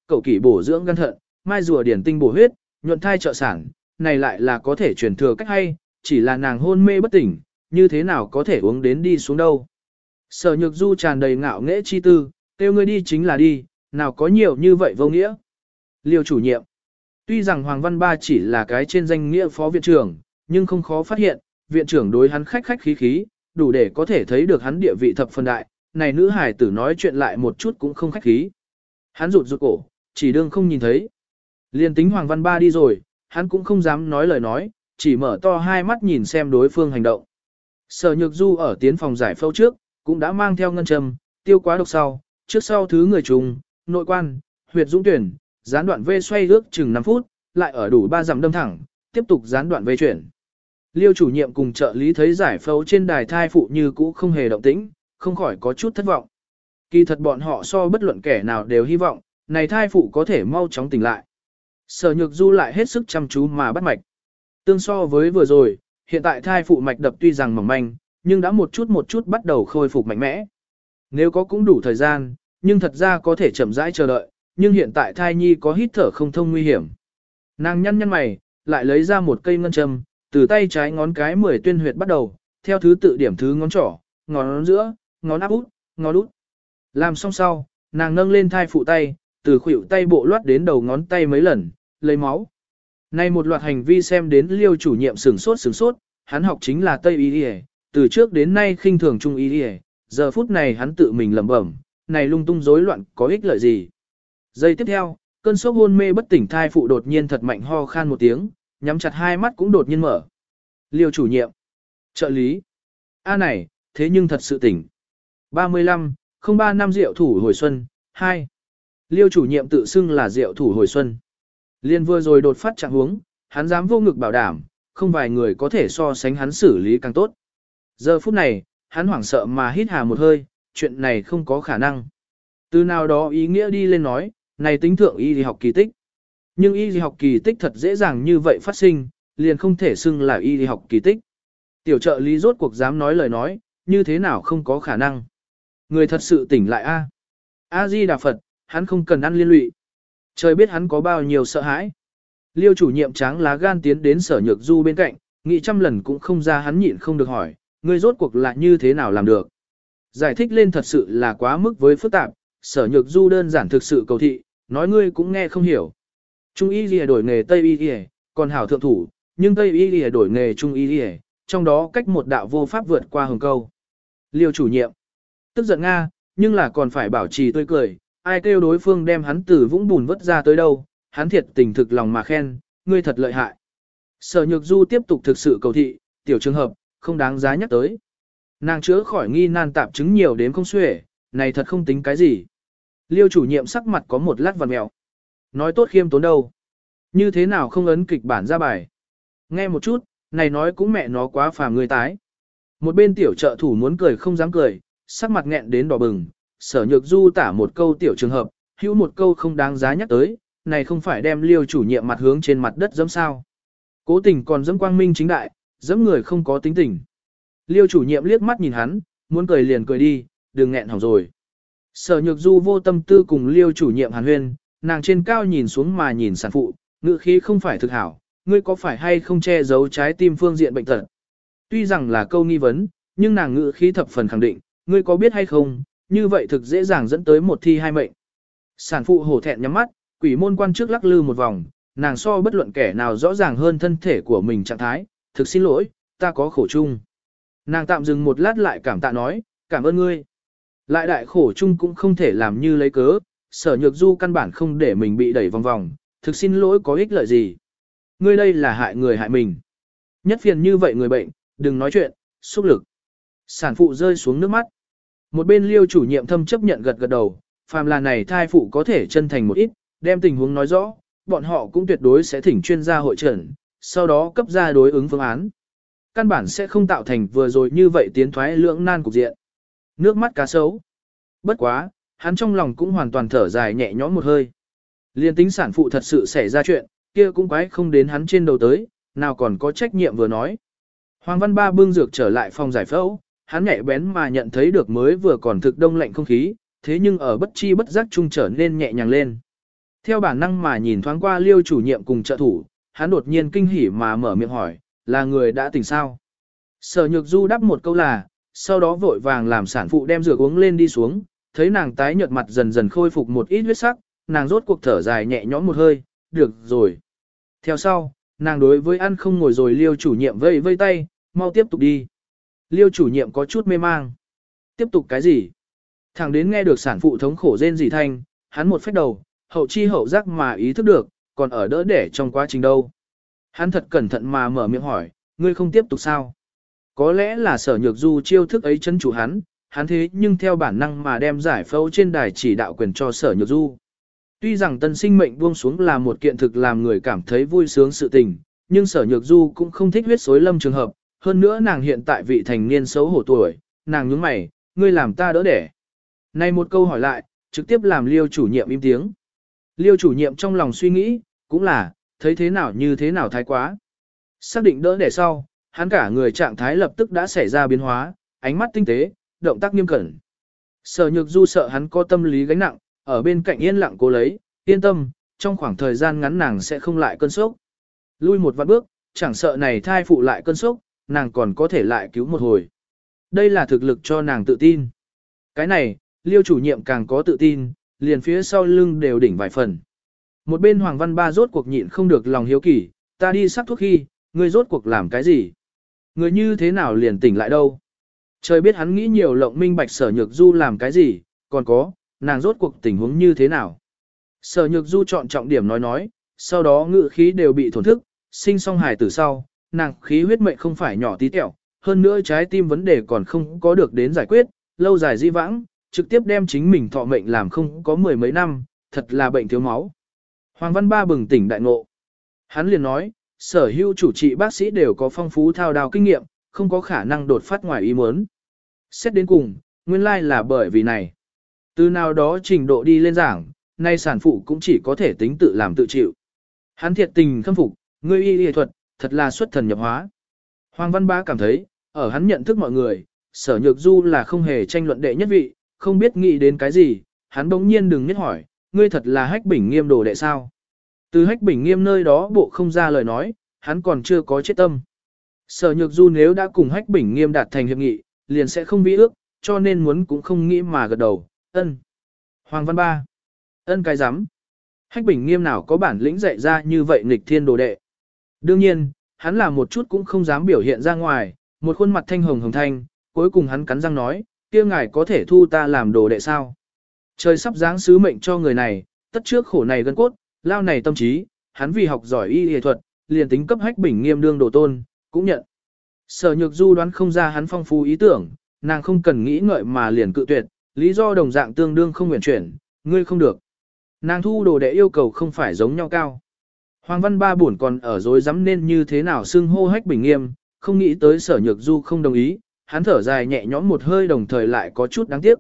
cậu kỷ bổ dưỡng gan thận, mai rùa điển tinh bổ huyết, nhuận thai trợ sản, này lại là có thể truyền thừa cách hay, chỉ là nàng hôn mê bất tỉnh, như thế nào có thể uống đến đi xuống đâu. Sở Nhược Du tràn đầy ngạo nghễ chi tư, kêu ngươi đi chính là đi, nào có nhiều như vậy vô nghĩa. Liêu chủ nhiệm. Tuy rằng Hoàng Văn Ba chỉ là cái trên danh nghĩa phó viện trưởng, nhưng không khó phát hiện, viện trưởng đối hắn khách khách khí khí, đủ để có thể thấy được hắn địa vị thập phần đại, này nữ hài tử nói chuyện lại một chút cũng không khách khí. Hắn rụt rụt cổ, chỉ đương không nhìn thấy. Liên tính Hoàng Văn Ba đi rồi, hắn cũng không dám nói lời nói, chỉ mở to hai mắt nhìn xem đối phương hành động. Sở Nhược Du ở tiến phòng giải phẫu trước, cũng đã mang theo ngân châm, tiêu quá độc sau, trước sau thứ người trùng, nội quan, huyệt dũng tuyển, gián đoạn vê xoay ước chừng năm phút, lại ở đủ ba dặm đâm thẳng, tiếp tục gián đoạn vê chuyển. Liêu chủ nhiệm cùng trợ lý thấy giải phẫu trên đài thai phụ như cũ không hề động tĩnh, không khỏi có chút thất vọng. Kỳ thật bọn họ so bất luận kẻ nào đều hy vọng, này thai phụ có thể mau chóng tỉnh lại. Sở Nhược Du lại hết sức chăm chú mà bắt mạch. Tương so với vừa rồi, hiện tại thai phụ mạch đập tuy rằng mỏng manh, nhưng đã một chút một chút bắt đầu khôi phục mạnh mẽ. Nếu có cũng đủ thời gian, nhưng thật ra có thể chậm rãi chờ đợi, nhưng hiện tại thai nhi có hít thở không thông nguy hiểm. Nàng nhăn nhăn mày, lại lấy ra một cây ngân châm, từ tay trái ngón cái mười tuyên huyệt bắt đầu, theo thứ tự điểm thứ ngón trỏ, ngón giữa, ngón áp út, ngón út. Làm xong sau, nàng nâng lên thai phụ tay, từ khuỷu tay bộ loát đến đầu ngón tay mấy lần, lấy máu. Này một loạt hành vi xem đến Liêu chủ nhiệm sửng sốt sửng sốt, hắn học chính là Tây Y Y, từ trước đến nay khinh thường Trung Y Y, giờ phút này hắn tự mình lẩm bẩm, này lung tung rối loạn có ích lợi gì. Giây tiếp theo, cơn sốc hôn mê bất tỉnh thai phụ đột nhiên thật mạnh ho khan một tiếng, nhắm chặt hai mắt cũng đột nhiên mở. Liêu chủ nhiệm, trợ lý, a này, thế nhưng thật sự tỉnh. ba mươi lăm, không ba năm Diệu thủ hồi xuân, hai. Liêu chủ nhiệm tự xưng là Diệu thủ hồi xuân. Liên vừa rồi đột phát trạng huống, hắn dám vô ngực bảo đảm, không vài người có thể so sánh hắn xử lý càng tốt. Giờ phút này, hắn hoảng sợ mà hít hà một hơi, chuyện này không có khả năng. Từ nào đó ý nghĩa đi lên nói, này tính thượng y thì học kỳ tích. Nhưng y thì học kỳ tích thật dễ dàng như vậy phát sinh, liền không thể xưng là y thì học kỳ tích. Tiểu trợ lý rốt cuộc dám nói lời nói, như thế nào không có khả năng. Người thật sự tỉnh lại a. A-di Đà Phật, hắn không cần ăn liên lụy. Trời biết hắn có bao nhiêu sợ hãi. Liêu chủ nhiệm tráng lá gan tiến đến Sở Nhược Du bên cạnh, nghĩ trăm lần cũng không ra hắn nhịn không được hỏi, ngươi rốt cuộc là như thế nào làm được. Giải thích lên thật sự là quá mức với phức tạp, Sở Nhược Du đơn giản thực sự cầu thị, nói ngươi cũng nghe không hiểu. Trung y lìa đổi nghề Tây y lìa, còn hảo thượng thủ, nhưng Tây y lìa đổi nghề Trung y lìa, trong đó cách một đạo vô pháp vượt qua hồng câu. Liêu chủ nhiệm, tức giận Nga, nhưng là còn phải bảo trì tươi cười, ai kêu đối phương đem hắn từ vũng bùn vớt ra tới đâu, hắn thiệt tình thực lòng mà khen, ngươi thật lợi hại. Sở Nhược Du tiếp tục thực sự cầu thị, tiểu trường hợp, không đáng giá nhắc tới. Nàng chữa khỏi nghi nan tạp chứng nhiều đến không xuể, này thật không tính cái gì. Liêu chủ nhiệm sắc mặt có một lát vằn mèo. Nói tốt khiêm tốn đâu. Như thế nào không ấn kịch bản ra bài. Nghe một chút, này nói cũng mẹ nó quá phàm người tái. Một bên tiểu trợ thủ muốn cười không dám cười, sắc mặt nghẹn đến đỏ bừng. Sở Nhược Du tả một câu tiểu trường hợp, hữu một câu không đáng giá nhắc tới, này không phải đem Liêu chủ nhiệm mặt hướng trên mặt đất dẫm sao. Cố tình còn dẫm quang minh chính đại, dẫm người không có tính tình. Liêu chủ nhiệm liếc mắt nhìn hắn, muốn cười liền cười đi, đừng nghẹn hỏng rồi. Sở Nhược Du vô tâm tư cùng Liêu chủ nhiệm hàn huyên, nàng trên cao nhìn xuống mà nhìn sản phụ, ngữ khí không phải thực hảo, ngươi có phải hay không che giấu trái tim phương diện bệnh tật. Tuy rằng là câu nghi vấn, nhưng nàng ngữ khí thập phần khẳng định, ngươi có biết hay không, như vậy thực dễ dàng dẫn tới một thi hai mệnh. Sản phụ hổ thẹn nhắm mắt, quỷ môn quan trước lắc lư một vòng, nàng so bất luận kẻ nào rõ ràng hơn thân thể của mình trạng thái, thực xin lỗi, ta có khổ chung. Nàng tạm dừng một lát lại cảm tạ nói, cảm ơn ngươi. Lại đại khổ chung cũng không thể làm như lấy cớ, Sở Nhược Du căn bản không để mình bị đẩy vòng vòng, thực xin lỗi có ích lợi gì. Ngươi đây là hại người hại mình. Nhất phiền như vậy người bệnh, đừng nói chuyện, xúc lực. Sản phụ rơi xuống nước mắt. Một bên Liêu chủ nhiệm thâm chấp nhận gật gật đầu, phàm là này thai phụ có thể chân thành một ít, đem tình huống nói rõ, bọn họ cũng tuyệt đối sẽ thỉnh chuyên gia hội trần, sau đó cấp ra đối ứng phương án. Căn bản sẽ không tạo thành vừa rồi như vậy tiến thoái lưỡng nan cục diện. Nước mắt cá sấu. Bất quá, hắn trong lòng cũng hoàn toàn thở dài nhẹ nhõm một hơi. Liên tính sản phụ thật sự xảy ra chuyện, kia cũng quái không đến hắn trên đầu tới, nào còn có trách nhiệm vừa nói. Hoàng Văn Ba bưng dược trở lại phòng giải phẫu, hắn nhạy bén mà nhận thấy được mới vừa còn thực đông lạnh không khí, thế nhưng ở bất chi bất giác chung trở nên nhẹ nhàng lên. Theo bản năng mà nhìn thoáng qua Liêu chủ nhiệm cùng trợ thủ, hắn đột nhiên kinh hỉ mà mở miệng hỏi, là người đã tỉnh sao? Sở Nhược Du đáp một câu là, sau đó vội vàng làm sản phụ đem rửa uống lên đi xuống, thấy nàng tái nhợt mặt dần dần khôi phục một ít huyết sắc, nàng rốt cuộc thở dài nhẹ nhõm một hơi, được rồi. Theo sau, nàng đối với ăn không ngồi rồi Liêu chủ nhiệm vây vây tay, mau tiếp tục đi. Liêu chủ nhiệm có chút mê mang. Tiếp tục cái gì? Thằng đến nghe được sản phụ thống khổ rên rỉ thanh, hắn một phách đầu, hậu chi hậu giác mà ý thức được, còn ở đỡ đẻ trong quá trình đâu. Hắn thật cẩn thận mà mở miệng hỏi, ngươi không tiếp tục sao? Có lẽ là Sở Nhược Du chiêu thức ấy chân chủ hắn, hắn thế nhưng theo bản năng mà đem giải phẫu trên đài chỉ đạo quyền cho Sở Nhược Du. Tuy rằng tân sinh mệnh buông xuống là một kiện thực làm người cảm thấy vui sướng sự tình, nhưng Sở Nhược Du cũng không thích huyết xối lâm trường hợp, hơn nữa nàng hiện tại vị thành niên xấu hổ tuổi, nàng nhướng mày, ngươi làm ta đỡ đẻ. Này một câu hỏi lại, trực tiếp làm Liêu chủ nhiệm im tiếng. Liêu chủ nhiệm trong lòng suy nghĩ, cũng là, thấy thế nào như thế nào thái quá. Xác định đỡ đẻ sau, hắn cả người trạng thái lập tức đã xảy ra biến hóa, ánh mắt tinh tế, động tác nghiêm cẩn. Sở Nhược Du sợ hắn có tâm lý gánh nặng, ở bên cạnh yên lặng cố lấy, yên tâm, trong khoảng thời gian ngắn nàng sẽ không lại cơn sốc. Lui một vạn bước, chẳng sợ này thai phụ lại cơn sốc, nàng còn có thể lại cứu một hồi. Đây là thực lực cho nàng tự tin. Cái này, Liêu chủ nhiệm càng có tự tin, liền phía sau lưng đều đỉnh vài phần. Một bên Hoàng Văn Ba rốt cuộc nhịn không được lòng hiếu kỳ, ta đi sắc thuốc khi, ngươi rốt cuộc làm cái gì? Người như thế nào liền tỉnh lại đâu? Trời biết hắn nghĩ nhiều lộng minh bạch Sở Nhược Du làm cái gì, còn có, nàng rốt cuộc tình huống như thế nào? Sở Nhược Du chọn trọng điểm nói nói, sau đó ngự khí đều bị thổn thức, sinh xong hài tử sau, nàng khí huyết mệnh không phải nhỏ tí tẹo, hơn nữa trái tim vấn đề còn không có được đến giải quyết, lâu dài di vãng, trực tiếp đem chính mình thọ mệnh làm không có mười mấy năm, thật là bệnh thiếu máu. Hoàng Văn Ba bừng tỉnh đại ngộ. Hắn liền nói, sở hữu chủ trị bác sĩ đều có phong phú thao đào kinh nghiệm, không có khả năng đột phát ngoài ý muốn. Xét đến cùng, nguyên lai là bởi vì này. Từ nào đó trình độ đi lên giảng, nay sản phụ cũng chỉ có thể tính tự làm tự chịu. Hắn thiệt tình khâm phục, ngươi y y thuật, thật là xuất thần nhập hóa. Hoàng Văn Ba cảm thấy, ở hắn nhận thức mọi người, Sở Nhược Du là không hề tranh luận đệ nhất vị, không biết nghĩ đến cái gì, hắn bỗng nhiên đừng biết hỏi, ngươi thật là Hách Bình Nghiêm đồ đệ sao? Từ Hách Bình Nghiêm nơi đó bộ không ra lời nói, hắn còn chưa có chết tâm. Sở Nhược Du nếu đã cùng Hách Bình Nghiêm đạt thành hiệp nghị, liền sẽ không vi ước, cho nên muốn cũng không nghĩ mà gật đầu, ân. Hoàng Văn Ba, ân cái rắm Hách Bình Nghiêm nào có bản lĩnh dạy ra như vậy nghịch thiên đồ đệ. Đương nhiên, hắn là một chút cũng không dám biểu hiện ra ngoài, một khuôn mặt thanh hồng hồng thanh, cuối cùng hắn cắn răng nói, kia ngài có thể thu ta làm đồ đệ sao? Trời sắp giáng sứ mệnh cho người này, tất trước khổ này gân cốt, lao này tâm trí, hắn vì học giỏi y y thuật, liền tính cấp Hách Bình Nghiêm đương đồ tôn, cũng nhận. Sở Nhược Du đoán không ra hắn phong phú ý tưởng, nàng không cần nghĩ ngợi mà liền cự tuyệt, lý do đồng dạng tương đương không nguyện chuyển, ngươi không được. Nàng thu đồ đệ yêu cầu không phải giống nhau cao. Hoàng Văn Ba buồn còn ở dối dám nên như thế nào xưng hô Hách Bình Nghiêm, không nghĩ tới Sở Nhược Du không đồng ý, hắn thở dài nhẹ nhõm một hơi đồng thời lại có chút đáng tiếc.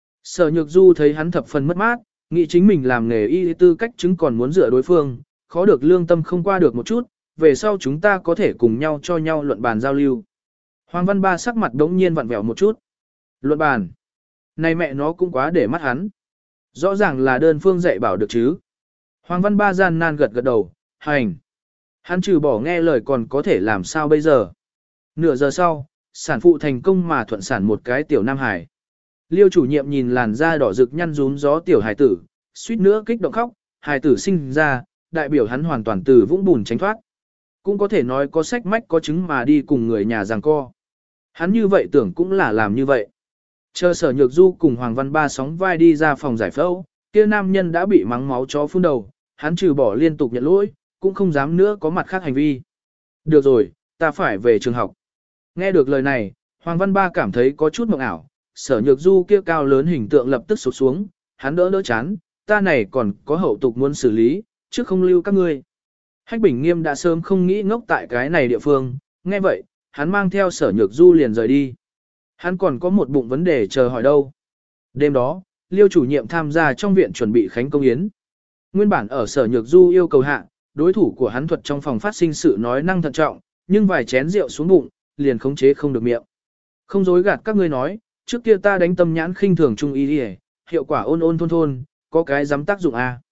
Sở Nhược Du thấy hắn thập phần mất mát, nghĩ chính mình làm nghề y tư cách chứng còn muốn dựa đối phương, khó được lương tâm không qua được một chút, về sau chúng ta có thể cùng nhau cho nhau luận bàn giao lưu. Hoàng Văn Ba sắc mặt đống nhiên vặn vẹo một chút. Luận bàn. Này mẹ nó cũng quá để mắt hắn. Rõ ràng là đơn phương dạy bảo được chứ. Hoàng Văn Ba gian nan gật gật đầu, hành. Hắn trừ bỏ nghe lời còn có thể làm sao bây giờ. Nửa giờ sau, sản phụ thành công mà thuận sản một cái tiểu nam hải. Liêu chủ nhiệm nhìn làn da đỏ rực nhăn rúm gió tiểu hải tử, suýt nữa kích động khóc, hải tử sinh ra, đại biểu hắn hoàn toàn từ vũng bùn tránh thoát. Cũng có thể nói có sách mách có chứng mà đi cùng người nhà giằng co. Hắn như vậy tưởng cũng là làm như vậy. Chờ Sở Nhược Du cùng Hoàng Văn Ba sóng vai đi ra phòng giải phẫu, kia nam nhân đã bị mắng máu chó phun đầu, hắn trừ bỏ liên tục nhận lỗi, cũng không dám nữa có mặt khác hành vi. Được rồi, ta phải về trường học. Nghe được lời này, Hoàng Văn Ba cảm thấy có chút mộng ảo, Sở Nhược Du kia cao lớn hình tượng lập tức sụp xuống, hắn đỡ đỡ chán, ta này còn có hậu tục muốn xử lý, trước không lưu các ngươi. Hách Bình Nghiêm đã sớm không nghĩ ngốc tại cái này địa phương, nghe vậy, hắn mang theo Sở Nhược Du liền rời đi. Hắn còn có một bụng vấn đề chờ hỏi đâu. Đêm đó, Liêu chủ nhiệm tham gia trong viện chuẩn bị khánh công yến. Nguyên bản ở Sở Nhược Du yêu cầu hạ, đối thủ của hắn thuật trong phòng phát sinh sự nói năng thận trọng, nhưng vài chén rượu xuống bụng, liền khống chế không được miệng. Không dối gạt các ngươi nói, trước kia ta đánh tâm nhãn khinh thường trung y đi, hiệu quả ôn ôn thôn thôn, có cái dám tác dụng a.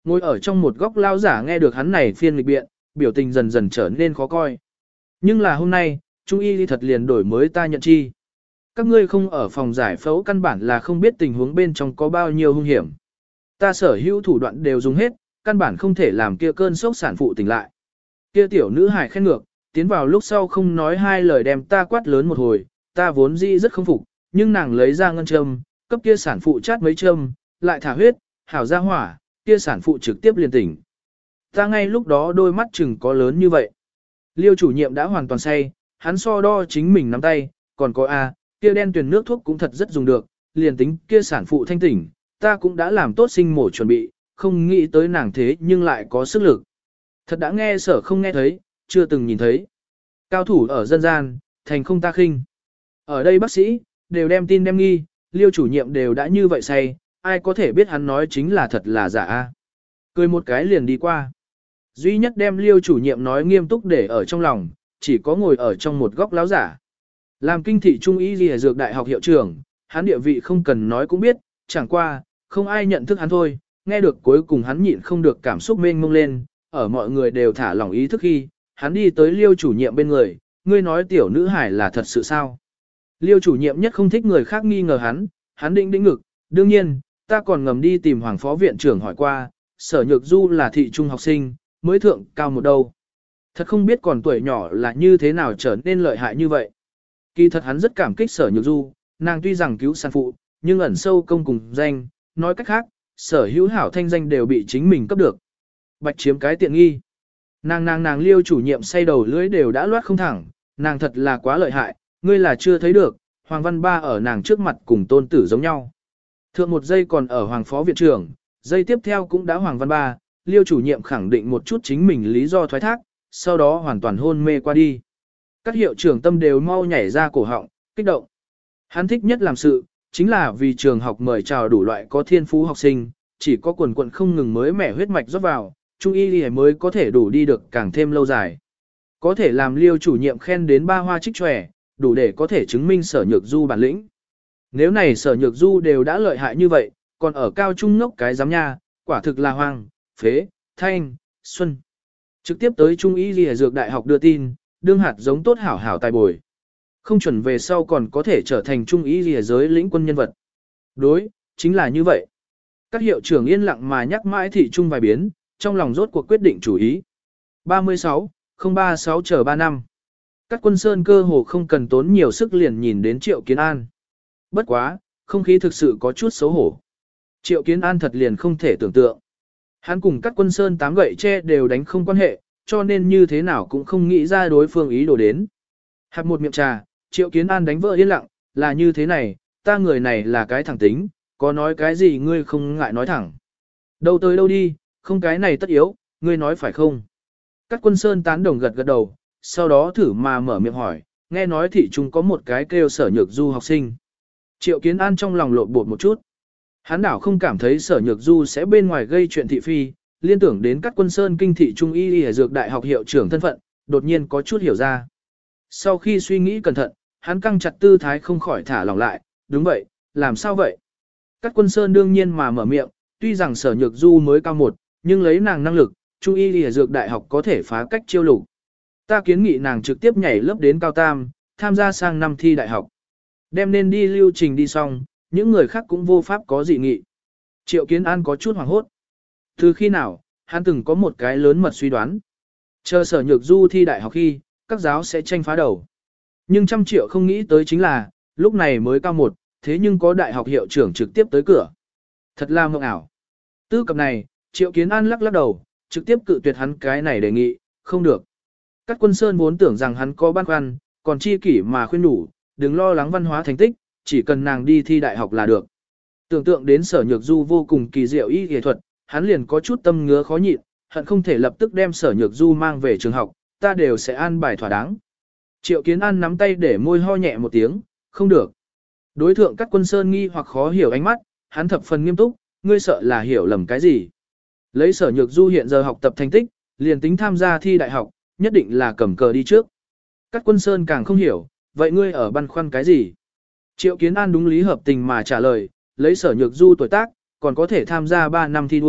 Ngồi ở trong một góc lao giả nghe được hắn này phiên nghịch biện, biểu tình dần dần trở nên khó coi. Nhưng là hôm nay, Trung y đi thật liền đổi mới ta nhận chi. Các ngươi không ở phòng giải phẫu căn bản là không biết tình huống bên trong có bao nhiêu hung hiểm. Ta sở hữu thủ đoạn đều dùng hết, căn bản không thể làm kia cơn sốc sản phụ tỉnh lại. Kia tiểu nữ hài khen ngược, tiến vào lúc sau không nói hai lời đem ta quát lớn một hồi, ta vốn dĩ rất không phục, nhưng nàng lấy ra ngân châm, cấp kia sản phụ chát mấy châm, lại thả huyết, hảo ra hỏa, kia sản phụ trực tiếp liền tỉnh. Ta ngay lúc đó đôi mắt chừng có lớn như vậy. Liêu chủ nhiệm đã hoàn toàn say, hắn so đo chính mình nắm tay, còn có A, kia đen tuyền nước thuốc cũng thật rất dùng được, liền tính kia sản phụ thanh tỉnh, ta cũng đã làm tốt sinh mổ chuẩn bị, không nghĩ tới nàng thế nhưng lại có sức lực. Thật đã nghe sở không nghe thấy, chưa từng nhìn thấy. Cao thủ ở dân gian, thành không ta khinh. Ở đây bác sĩ, đều đem tin đem nghi, Liêu chủ nhiệm đều đã như vậy say, ai có thể biết hắn nói chính là thật là giả a? Cười một cái liền đi qua. Duy nhất đem Liêu chủ nhiệm nói nghiêm túc để ở trong lòng, chỉ có ngồi ở trong một góc láo giả. Làm kinh thị trung y y dược đại học hiệu trưởng, hắn địa vị không cần nói cũng biết, chẳng qua, không ai nhận thức hắn thôi, nghe được cuối cùng hắn nhịn không được cảm xúc mênh mông lên, ở mọi người đều thả lỏng ý thức khi, hắn đi tới Liêu chủ nhiệm bên người, ngươi nói tiểu nữ hải là thật sự sao? Liêu chủ nhiệm nhất không thích người khác nghi ngờ hắn, hắn định đĩnh ngực, đương nhiên, ta còn ngầm đi tìm hoàng phó viện trưởng hỏi qua, sở nhược du là thị trung học sinh, mới thượng cao một đâu. Thật không biết còn tuổi nhỏ là như thế nào trở nên lợi hại như vậy. Kỳ thật hắn rất cảm kích sở nhược du, nàng tuy rằng cứu sản phụ, nhưng ẩn sâu công cùng danh, nói cách khác, sở hữu hảo thanh danh đều bị chính mình cấp được. Bạch chiếm cái tiện nghi. Nàng nàng nàng Liêu chủ nhiệm say đầu lưỡi đều đã loát không thẳng, nàng thật là quá lợi hại, ngươi là chưa thấy được, Hoàng Văn Ba ở nàng trước mặt cùng tôn tử giống nhau. Thượng một giây còn ở Hoàng Phó Viện trưởng, giây tiếp theo cũng đã Hoàng Văn Ba, Liêu chủ nhiệm khẳng định một chút chính mình lý do thoái thác, sau đó hoàn toàn hôn mê qua đi. Các hiệu trưởng tâm đều mau nhảy ra cổ họng, kích động. Hắn thích nhất làm sự, chính là vì trường học mời chào đủ loại có thiên phú học sinh, chỉ có quần quận không ngừng mới mẻ huyết mạch rót vào, trung y mới có thể đủ đi được càng thêm lâu dài. Có thể làm Liêu chủ nhiệm khen đến ba hoa trích tròe, đủ để có thể chứng minh sở nhược du bản lĩnh. Nếu này sở nhược du đều đã lợi hại như vậy, còn ở cao trung ngốc cái giám nha, quả thực là hoang, phế, thanh, xuân. Trực tiếp tới Trung y Lìa Dược Đại học đưa tin, đương hạt giống tốt hảo hảo tài bồi. Không chuẩn về sau còn có thể trở thành Trung y Lìa giới lĩnh quân nhân vật. Đối, chính là như vậy. Các hiệu trưởng yên lặng mà nhắc mãi thị trung vài biến, trong lòng rốt cuộc quyết định chủ ý. ba mươi sáu, không ba sáu chờ ba năm. Các quân sơn cơ hồ không cần tốn nhiều sức liền nhìn đến Triệu Kiến An. Bất quá, không khí thực sự có chút xấu hổ. Triệu Kiến An thật liền không thể tưởng tượng. Hắn cùng các quân sơn tám gậy tre đều đánh không quan hệ, cho nên như thế nào cũng không nghĩ ra đối phương ý đồ đến. Hạp một miệng trà, Triệu Kiến An đánh vỡ yên lặng, là như thế này, ta người này là cái thẳng tính, có nói cái gì ngươi không ngại nói thẳng. Đâu tới đâu đi, không cái này tất yếu, ngươi nói phải không? Các quân sơn tán đồng gật gật đầu, sau đó thử mà mở miệng hỏi, nghe nói thị trung có một cái kêu sở nhược du học sinh. Triệu Kiến An trong lòng lộn bột một chút. Hắn đảo không cảm thấy sở nhược du sẽ bên ngoài gây chuyện thị phi, liên tưởng đến các quân sơn kinh thị trung y y dược đại học hiệu trưởng thân phận, đột nhiên có chút hiểu ra. Sau khi suy nghĩ cẩn thận, hắn căng chặt tư thái không khỏi thả lỏng lại, đúng vậy, làm sao vậy? Các quân sơn đương nhiên mà mở miệng, tuy rằng sở nhược du mới cao một, nhưng lấy nàng năng lực, trung y y dược đại học có thể phá cách chiêu lục. Ta kiến nghị nàng trực tiếp nhảy lớp đến cao tam, tham gia sang năm thi đại học. Đem nên đi lưu trình đi xong, những người khác cũng vô pháp có dị nghị. Triệu Kiến An có chút hoảng hốt. Từ khi nào, hắn từng có một cái lớn mật suy đoán. Chờ sở nhược du thi đại học khi, các giáo sẽ tranh phá đầu. Nhưng trăm triệu không nghĩ tới chính là, lúc này mới cao một, thế nhưng có đại học hiệu trưởng trực tiếp tới cửa. Thật là mộng ảo. Tư cập này, Triệu Kiến An lắc lắc đầu, trực tiếp cự tuyệt hắn cái này đề nghị, không được. Các quân sơn vốn tưởng rằng hắn có băn khoăn, còn chi kỷ mà khuyên đủ, đừng lo lắng văn hóa thành tích, chỉ cần nàng đi thi đại học là được. Tưởng tượng đến sở nhược du vô cùng kỳ diệu y y thuật, hắn liền có chút tâm ngứa khó nhịn, hận không thể lập tức đem sở nhược du mang về trường học, ta đều sẽ an bài thỏa đáng. Triệu Kiến An nắm tay để môi ho nhẹ một tiếng, không được. Đối thượng các quân sơn nghi hoặc khó hiểu ánh mắt, hắn thập phần nghiêm túc, ngươi sợ là hiểu lầm cái gì. Lấy sở nhược du hiện giờ học tập thành tích, liền tính tham gia thi đại học, nhất định là cầm cờ đi trước. Các quân sơn càng không hiểu, vậy ngươi ở băn khoăn cái gì? Triệu Kiến An đúng lý hợp tình mà trả lời, lấy sở nhược du tuổi tác, còn có thể tham gia ba năm thi đua,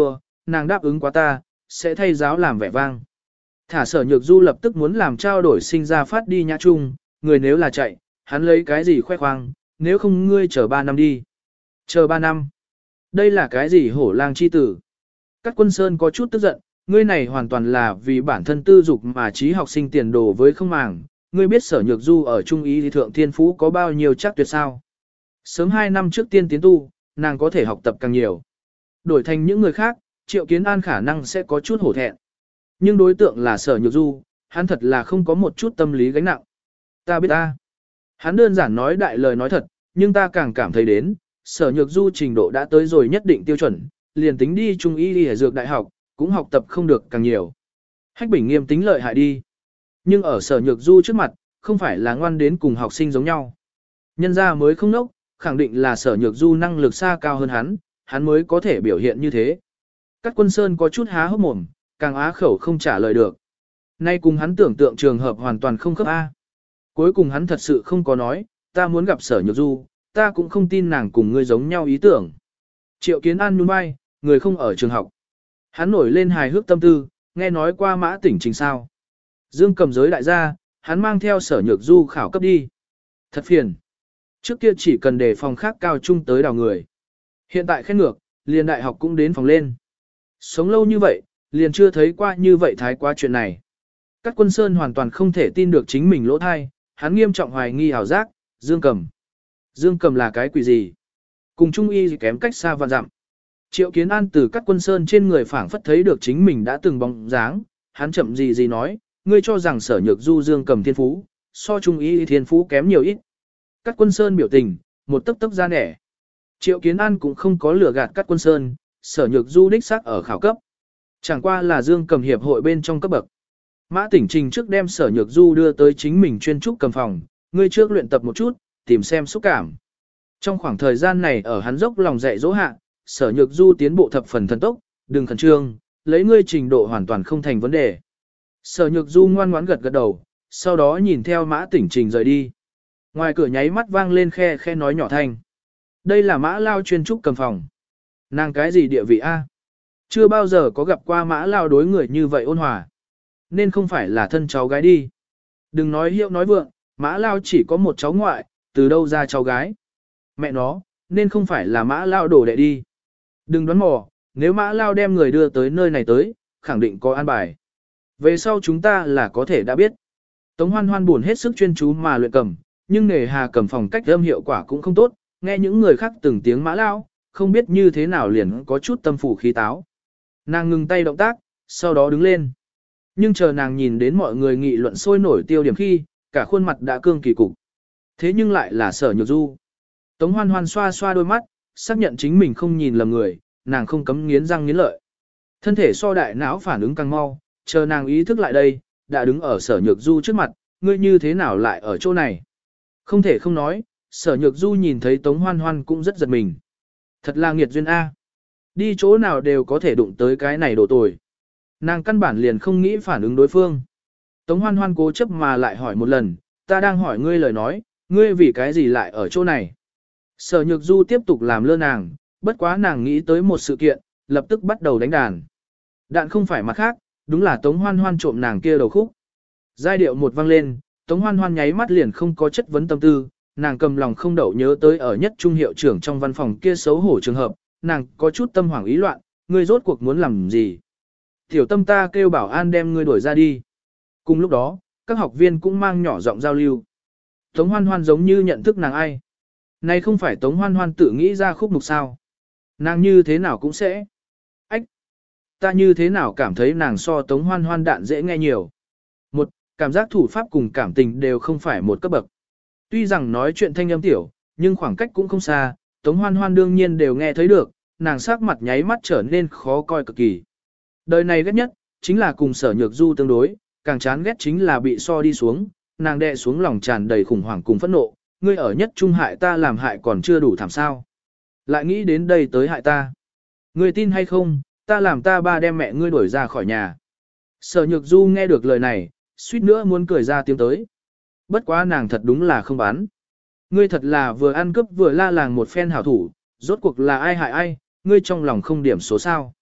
nàng đáp ứng quá ta, sẽ thay giáo làm vẻ vang. Thả Sở Nhược Du lập tức muốn làm trao đổi sinh ra phát đi nhã chung, người nếu là chạy, hắn lấy cái gì khoe khoang, nếu không ngươi chờ ba năm đi. Chờ ba năm. Đây là cái gì hổ lang chi tử? Các quân sơn có chút tức giận, ngươi này hoàn toàn là vì bản thân tư dục mà trí học sinh tiền đồ với không màng. Ngươi biết Sở Nhược Du ở Trung ý thì thượng thiên phú có bao nhiêu chắc tuyệt sao? Sớm hai năm trước tiên tiến tu, nàng có thể học tập càng nhiều. Đổi thành những người khác, Triệu Kiến An khả năng sẽ có chút hổ thẹn. Nhưng đối tượng là Sở Nhược Du, hắn thật là không có một chút tâm lý gánh nặng. Ta biết ta. Hắn đơn giản nói đại lời nói thật, nhưng ta càng cảm thấy đến, Sở Nhược Du trình độ đã tới rồi nhất định tiêu chuẩn, liền tính đi Trung y y dược đại học, cũng học tập không được càng nhiều. Hách Bình Nghiêm tính lợi hại đi. Nhưng ở Sở Nhược Du trước mặt, không phải là ngoan đến cùng học sinh giống nhau. Nhân ra mới không nốc, khẳng định là Sở Nhược Du năng lực xa cao hơn hắn, hắn mới có thể biểu hiện như thế. Các quân sơn có chút há hốc mồm, càng á khẩu không trả lời được. Nay cùng hắn tưởng tượng trường hợp hoàn toàn không khớp A. Cuối cùng hắn thật sự không có nói, ta muốn gặp Sở Nhược Du, ta cũng không tin nàng cùng ngươi giống nhau ý tưởng. Triệu Kiến An nhún vai, người không ở trường học. Hắn nổi lên hài hước tâm tư, nghe nói qua Mã Tỉnh Trình sao. Dương Cầm giới đại gia, hắn mang theo Sở Nhược Du khảo cấp đi. Thật phiền. Trước kia chỉ cần để phòng khác cao trung tới đào người. Hiện tại khen ngược, liền đại học cũng đến phòng lên. Sống lâu như vậy, liền chưa thấy qua như vậy thái quá chuyện này. Các quân sơn hoàn toàn không thể tin được chính mình lỗ thai, hắn nghiêm trọng hoài nghi ảo giác, Dương Cầm. Dương Cầm là cái quỷ gì? Cùng Trung y kém cách xa vạn dặm. Triệu Kiến An từ các quân sơn trên người phảng phất thấy được chính mình đã từng bóng dáng, hắn chậm gì gì nói, ngươi cho rằng Sở Nhược Du Dương Cầm thiên phú, so Trung y thiên phú kém nhiều ít. Các quân sơn biểu tình, một tấc tấc ra nẻ. Triệu Kiến An cũng không có lừa gạt các quân sơn, Sở Nhược Du đích xác ở khảo cấp. Chẳng qua là Dương Cầm hiệp hội bên trong cấp bậc. Mã Tỉnh Trình trước đem Sở Nhược Du đưa tới chính mình chuyên trúc cầm phòng, ngươi trước luyện tập một chút, tìm xem xúc cảm. Trong khoảng thời gian này ở hắn dốc lòng dạy dỗ hạ, Sở Nhược Du tiến bộ thập phần thần tốc, đừng khẩn trương, lấy ngươi trình độ hoàn toàn không thành vấn đề. Sở Nhược Du ngoan ngoãn gật gật đầu, sau đó nhìn theo Mã Tỉnh Trình rời đi. Ngoài cửa nháy mắt vang lên khe khe nói nhỏ thanh. Đây là Mã Lao chuyên trúc cầm phòng. Nàng cái gì địa vị a? Chưa bao giờ có gặp qua Mã Lao đối người như vậy ôn hòa. Nên không phải là thân cháu gái đi. Đừng nói hiệu nói vượng, Mã Lao chỉ có một cháu ngoại, từ đâu ra cháu gái. Mẹ nó, nên không phải là Mã Lao đổ đệ đi. Đừng đoán mò, nếu Mã Lao đem người đưa tới nơi này tới, khẳng định có an bài. Về sau chúng ta là có thể đã biết. Tống Hoan Hoan buồn hết sức chuyên chú mà luyện cầm, nhưng nề hà cầm phòng cách âm hiệu quả cũng không tốt, nghe những người khác từng tiếng Mã Lao, không biết như thế nào liền có chút tâm phủ khí táo. Nàng ngừng tay động tác, sau đó đứng lên. Nhưng chờ nàng nhìn đến mọi người nghị luận sôi nổi tiêu điểm khi, cả khuôn mặt đã cương kỳ cục. Thế nhưng lại là Sở Nhược Du. Tống Hoan Hoan xoa xoa đôi mắt, xác nhận chính mình không nhìn lầm người, nàng không cấm nghiến răng nghiến lợi. Thân thể so đại não phản ứng càng mau, chờ nàng ý thức lại đây, đã đứng ở Sở Nhược Du trước mặt, ngươi như thế nào lại ở chỗ này? Không thể không nói, Sở Nhược Du nhìn thấy Tống Hoan Hoan cũng rất giật mình. Thật là nghiệt duyên A. Đi chỗ nào đều có thể đụng tới cái này đổ tồi. Nàng căn bản liền không nghĩ phản ứng đối phương. Tống Hoan Hoan cố chấp mà lại hỏi một lần, ta đang hỏi ngươi lời nói, ngươi vì cái gì lại ở chỗ này? Sở Nhược Du tiếp tục làm lơ nàng, bất quá nàng nghĩ tới một sự kiện, lập tức bắt đầu đánh đàn. Đạn không phải mặt khác, đúng là Tống Hoan Hoan trộm nàng kia đầu khúc. Giai điệu một vang lên, Tống Hoan Hoan nháy mắt liền không có chất vấn tâm tư, nàng cầm lòng không đậu nhớ tới ở nhất trung hiệu trưởng trong văn phòng kia xấu hổ trường hợp, nàng có chút tâm hoảng ý loạn, ngươi rốt cuộc muốn làm gì? Tiểu Tâm ta kêu bảo an đem ngươi đuổi ra đi. Cùng lúc đó, các học viên cũng mang nhỏ giọng giao lưu. Tống Hoan Hoan giống như nhận thức nàng ai. Này không phải Tống Hoan Hoan tự nghĩ ra khúc mục sao. Nàng như thế nào cũng sẽ. Ách! Ta như thế nào cảm thấy nàng so Tống Hoan Hoan đạn dễ nghe nhiều. Một, cảm giác thủ pháp cùng cảm tình đều không phải một cấp bậc. Tuy rằng nói chuyện thanh âm tiểu, nhưng khoảng cách cũng không xa, Tống Hoan Hoan đương nhiên đều nghe thấy được, nàng sắc mặt nháy mắt trở nên khó coi cực kỳ. Đời này ghét nhất, chính là cùng Sở Nhược Du tương đối, càng chán ghét chính là bị so đi xuống, nàng đè xuống lòng tràn đầy khủng hoảng cùng phẫn nộ, ngươi ở nhất trung hại ta làm hại còn chưa đủ thảm sao. Lại nghĩ đến đây tới hại ta. Ngươi tin hay không, ta làm ta ba đem mẹ ngươi đuổi ra khỏi nhà. Sở Nhược Du nghe được lời này, suýt nữa muốn cười ra tiếng tới. Bất quá nàng thật đúng là không bán. Ngươi thật là vừa ăn cướp vừa la làng một phen hảo thủ, rốt cuộc là ai hại ai, ngươi trong lòng không điểm số sao.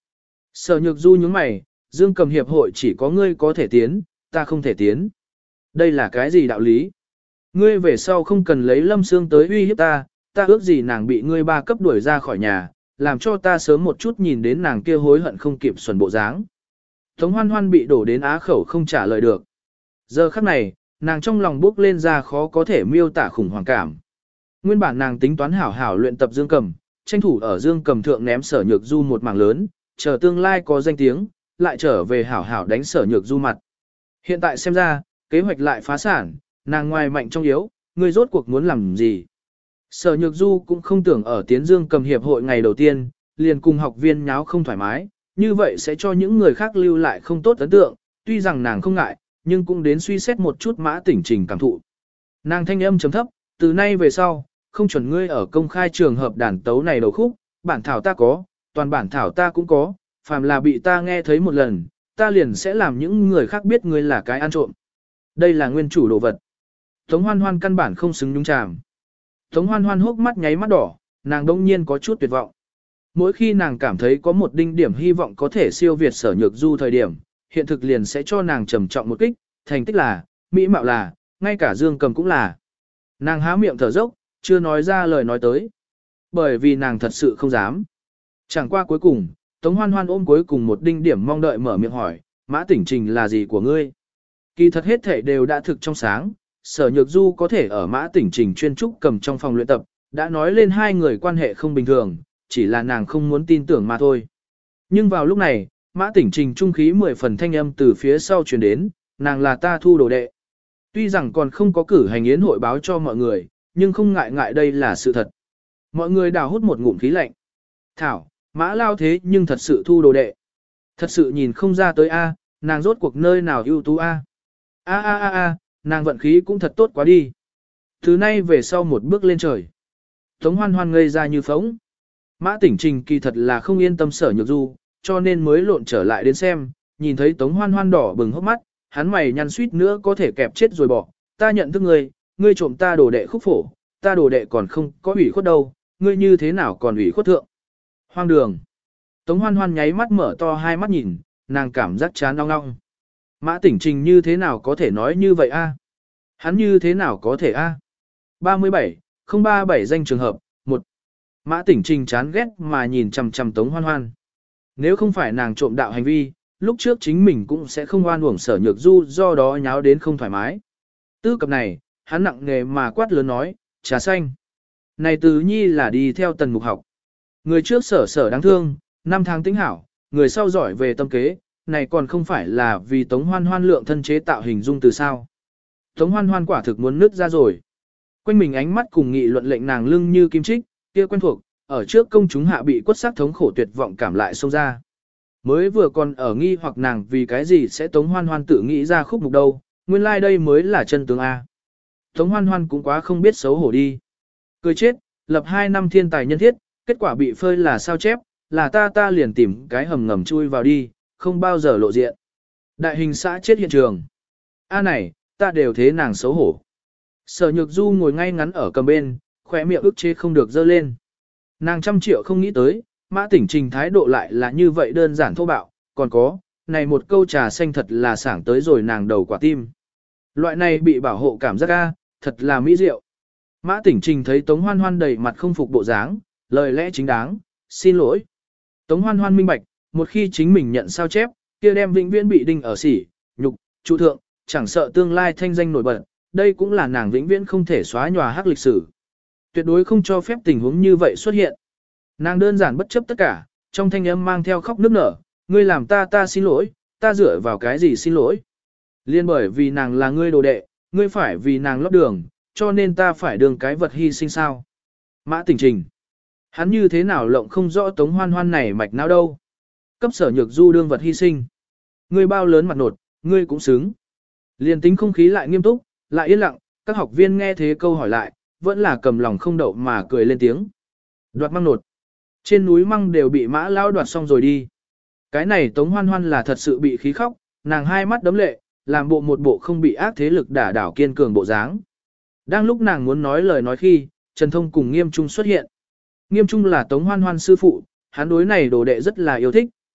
Sở Nhược Du nhướng mày, Dương Cầm hiệp hội chỉ có ngươi có thể tiến, ta không thể tiến. Đây là cái gì đạo lý? Ngươi về sau không cần lấy Lâm Sương tới uy hiếp ta, ta ước gì nàng bị ngươi ba cấp đuổi ra khỏi nhà, làm cho ta sớm một chút nhìn đến nàng kia hối hận không kịp xuẩn bộ dáng. Tống Hoan Hoan bị đổ đến á khẩu không trả lời được. Giờ khắc này, nàng trong lòng bước lên ra khó có thể miêu tả khủng hoảng cảm. Nguyên bản nàng tính toán hảo hảo luyện tập dương cầm, tranh thủ ở dương cầm thượng ném Sở Nhược Du một mảng lớn, chờ tương lai có danh tiếng, lại trở về hảo hảo đánh Sở Nhược Du mặt. Hiện tại xem ra, kế hoạch lại phá sản, nàng ngoài mạnh trong yếu, ngươi rốt cuộc muốn làm gì? Sở Nhược Du cũng không tưởng ở Tiến Dương Cầm hiệp hội ngày đầu tiên, liền cùng học viên nháo không thoải mái, như vậy sẽ cho những người khác lưu lại không tốt ấn tượng, tuy rằng nàng không ngại, nhưng cũng đến suy xét một chút Mã Tỉnh Trình cảm thụ. Nàng thanh âm chấm thấp, từ nay về sau, không chuẩn ngươi ở công khai trường hợp đàn tấu này đầu khúc, bản thảo ta có, toàn bản thảo ta cũng có, phàm là bị ta nghe thấy một lần, ta liền sẽ làm những người khác biết ngươi là cái ăn trộm. Đây là nguyên chủ đồ vật. Tống Hoan Hoan căn bản không xứng nhúng chàm. Tống Hoan Hoan hốc mắt nháy mắt đỏ, nàng đông nhiên có chút tuyệt vọng. Mỗi khi nàng cảm thấy có một đinh điểm hy vọng có thể siêu việt Sở Nhược Du thời điểm, hiện thực liền sẽ cho nàng trầm trọng một kích, thành tích là, mỹ mạo là, ngay cả Dương Cầm cũng là. Nàng há miệng thở dốc, chưa nói ra lời nói tới. Bởi vì nàng thật sự không dám. Chẳng qua cuối cùng, Tống Hoan Hoan ôm cuối cùng một đinh điểm mong đợi mở miệng hỏi, Mã Tỉnh Trình là gì của ngươi? Kỳ thật hết thể đều đã thực trong sáng, Sở Nhược Du có thể ở Mã Tỉnh Trình chuyên trúc cầm trong phòng luyện tập, đã nói lên hai người quan hệ không bình thường, chỉ là nàng không muốn tin tưởng mà thôi. Nhưng vào lúc này, Mã Tỉnh Trình trung khí mười phần thanh âm từ phía sau truyền đến, nàng là ta thu đồ đệ. Tuy rằng còn không có cử hành yến hội báo cho mọi người, nhưng không ngại ngại đây là sự thật. Mọi người đào hút một ngụm khí lạnh. Thảo, Mã Lao thế nhưng thật sự thu đồ đệ. Thật sự nhìn không ra tới A, nàng rốt cuộc nơi nào ưu tú A. A a a a, nàng vận khí cũng thật tốt quá đi. Thứ nay về sau một bước lên trời. Tống Hoan Hoan ngây ra như phóng. Mã Tỉnh Trình kỳ thật là không yên tâm Sở Nhược Du, cho nên mới lộn trở lại đến xem, nhìn thấy Tống Hoan Hoan đỏ bừng hốc mắt, hắn mày nhăn suýt nữa có thể kẹp chết rồi bỏ. Ta nhận thức ngươi, ngươi trộm ta đồ đệ khúc phổ, ta đồ đệ còn không có ủy khuất đâu, ngươi như thế nào còn ủy khuất thượng. Hoang đường. Tống Hoan Hoan nháy mắt mở to hai mắt nhìn, nàng cảm giác chán ong ong. Mã Tỉnh Trình như thế nào có thể nói như vậy a? Hắn như thế nào có thể a? ba mươi bảy, không ba bảy danh trường hợp, một. Mã Tỉnh Trình chán ghét mà nhìn chằm chằm Tống Hoan Hoan. Nếu không phải nàng trộm đạo hành vi, lúc trước chính mình cũng sẽ không oan uổng Sở Nhược Du do đó nháo đến không thoải mái. Tư cập này, hắn nặng nề mà quát lớn nói, trà xanh. Này Từ Nhi là đi theo Tần Mục học. Người trước Sở Sở đáng thương, năm tháng tính hảo, người sau giỏi về tâm kế, này còn không phải là vì Tống Hoan Hoan lượng thân chế tạo hình dung từ sao. Tống Hoan Hoan quả thực muốn nứt ra rồi. Quanh mình ánh mắt cùng nghị luận lệnh nàng lưng như kim chích, kia quen thuộc, ở trước công chúng hạ bị quất xác thống khổ tuyệt vọng cảm lại xông ra. Mới vừa còn ở nghi hoặc nàng vì cái gì sẽ Tống Hoan Hoan tự nghĩ ra khúc mục đâu, nguyên lai like đây mới là chân tướng A. Tống Hoan Hoan cũng quá không biết xấu hổ đi. Cười chết, lập hai năm thiên tài nhân thiết, kết quả bị phơi là sao chép, là ta ta liền tìm cái hầm ngầm chui vào đi, không bao giờ lộ diện. Đại hình xã chết hiện trường. A này, ta đều thế nàng xấu hổ. Sở Nhược Du ngồi ngay ngắn ở cầm bên, khỏe miệng ức chế không được dơ lên. Nàng trăm triệu không nghĩ tới, Mã Tỉnh Trình thái độ lại là như vậy đơn giản thô bạo, còn có, này một câu trà xanh thật là sảng tới rồi nàng đầu quả tim. Loại này bị bảo hộ cảm giác a, thật là mỹ diệu. Mã Tỉnh Trình thấy Tống Hoan Hoan đầy mặt không phục bộ dáng, lời lẽ chính đáng, xin lỗi. Tống Hoan Hoan minh bạch, một khi chính mình nhận sao chép, kia đem vĩnh viễn bị đinh ở sỉ, nhục, trụ thượng, chẳng sợ tương lai thanh danh nổi bật, đây cũng là nàng vĩnh viễn không thể xóa nhòa hắc lịch sử. Tuyệt đối không cho phép tình huống như vậy xuất hiện. Nàng đơn giản bất chấp tất cả, trong thanh âm mang theo khóc nức nở, ngươi làm ta ta xin lỗi, ta dựa vào cái gì xin lỗi. Liên bởi vì nàng là ngươi đồ đệ, ngươi phải vì nàng lót đường, cho nên ta phải đường cái vật hy sinh sao. Mã Tỉnh Trình. Hắn như thế nào lộng không rõ Tống Hoan Hoan này mạch não đâu. Cấp Sở Nhược Du đương vật hy sinh. Ngươi bao lớn mặt nột, ngươi cũng xứng. Liên tính không khí lại nghiêm túc, lại yên lặng, các học viên nghe thế câu hỏi lại, vẫn là cầm lòng không đậu mà cười lên tiếng. Đoạt măng nột. Trên núi măng đều bị Mã Lao đoạt xong rồi đi. Cái này Tống Hoan Hoan là thật sự bị khí khóc, nàng hai mắt đấm lệ, làm bộ một bộ không bị ác thế lực đả đảo kiên cường bộ dáng. Đang lúc nàng muốn nói lời nói khi, Trần Thông cùng Nghiêm Trung xuất hiện. Nghiêm Trung là Tống Hoan Hoan sư phụ, hắn đối này đồ đệ rất là yêu thích,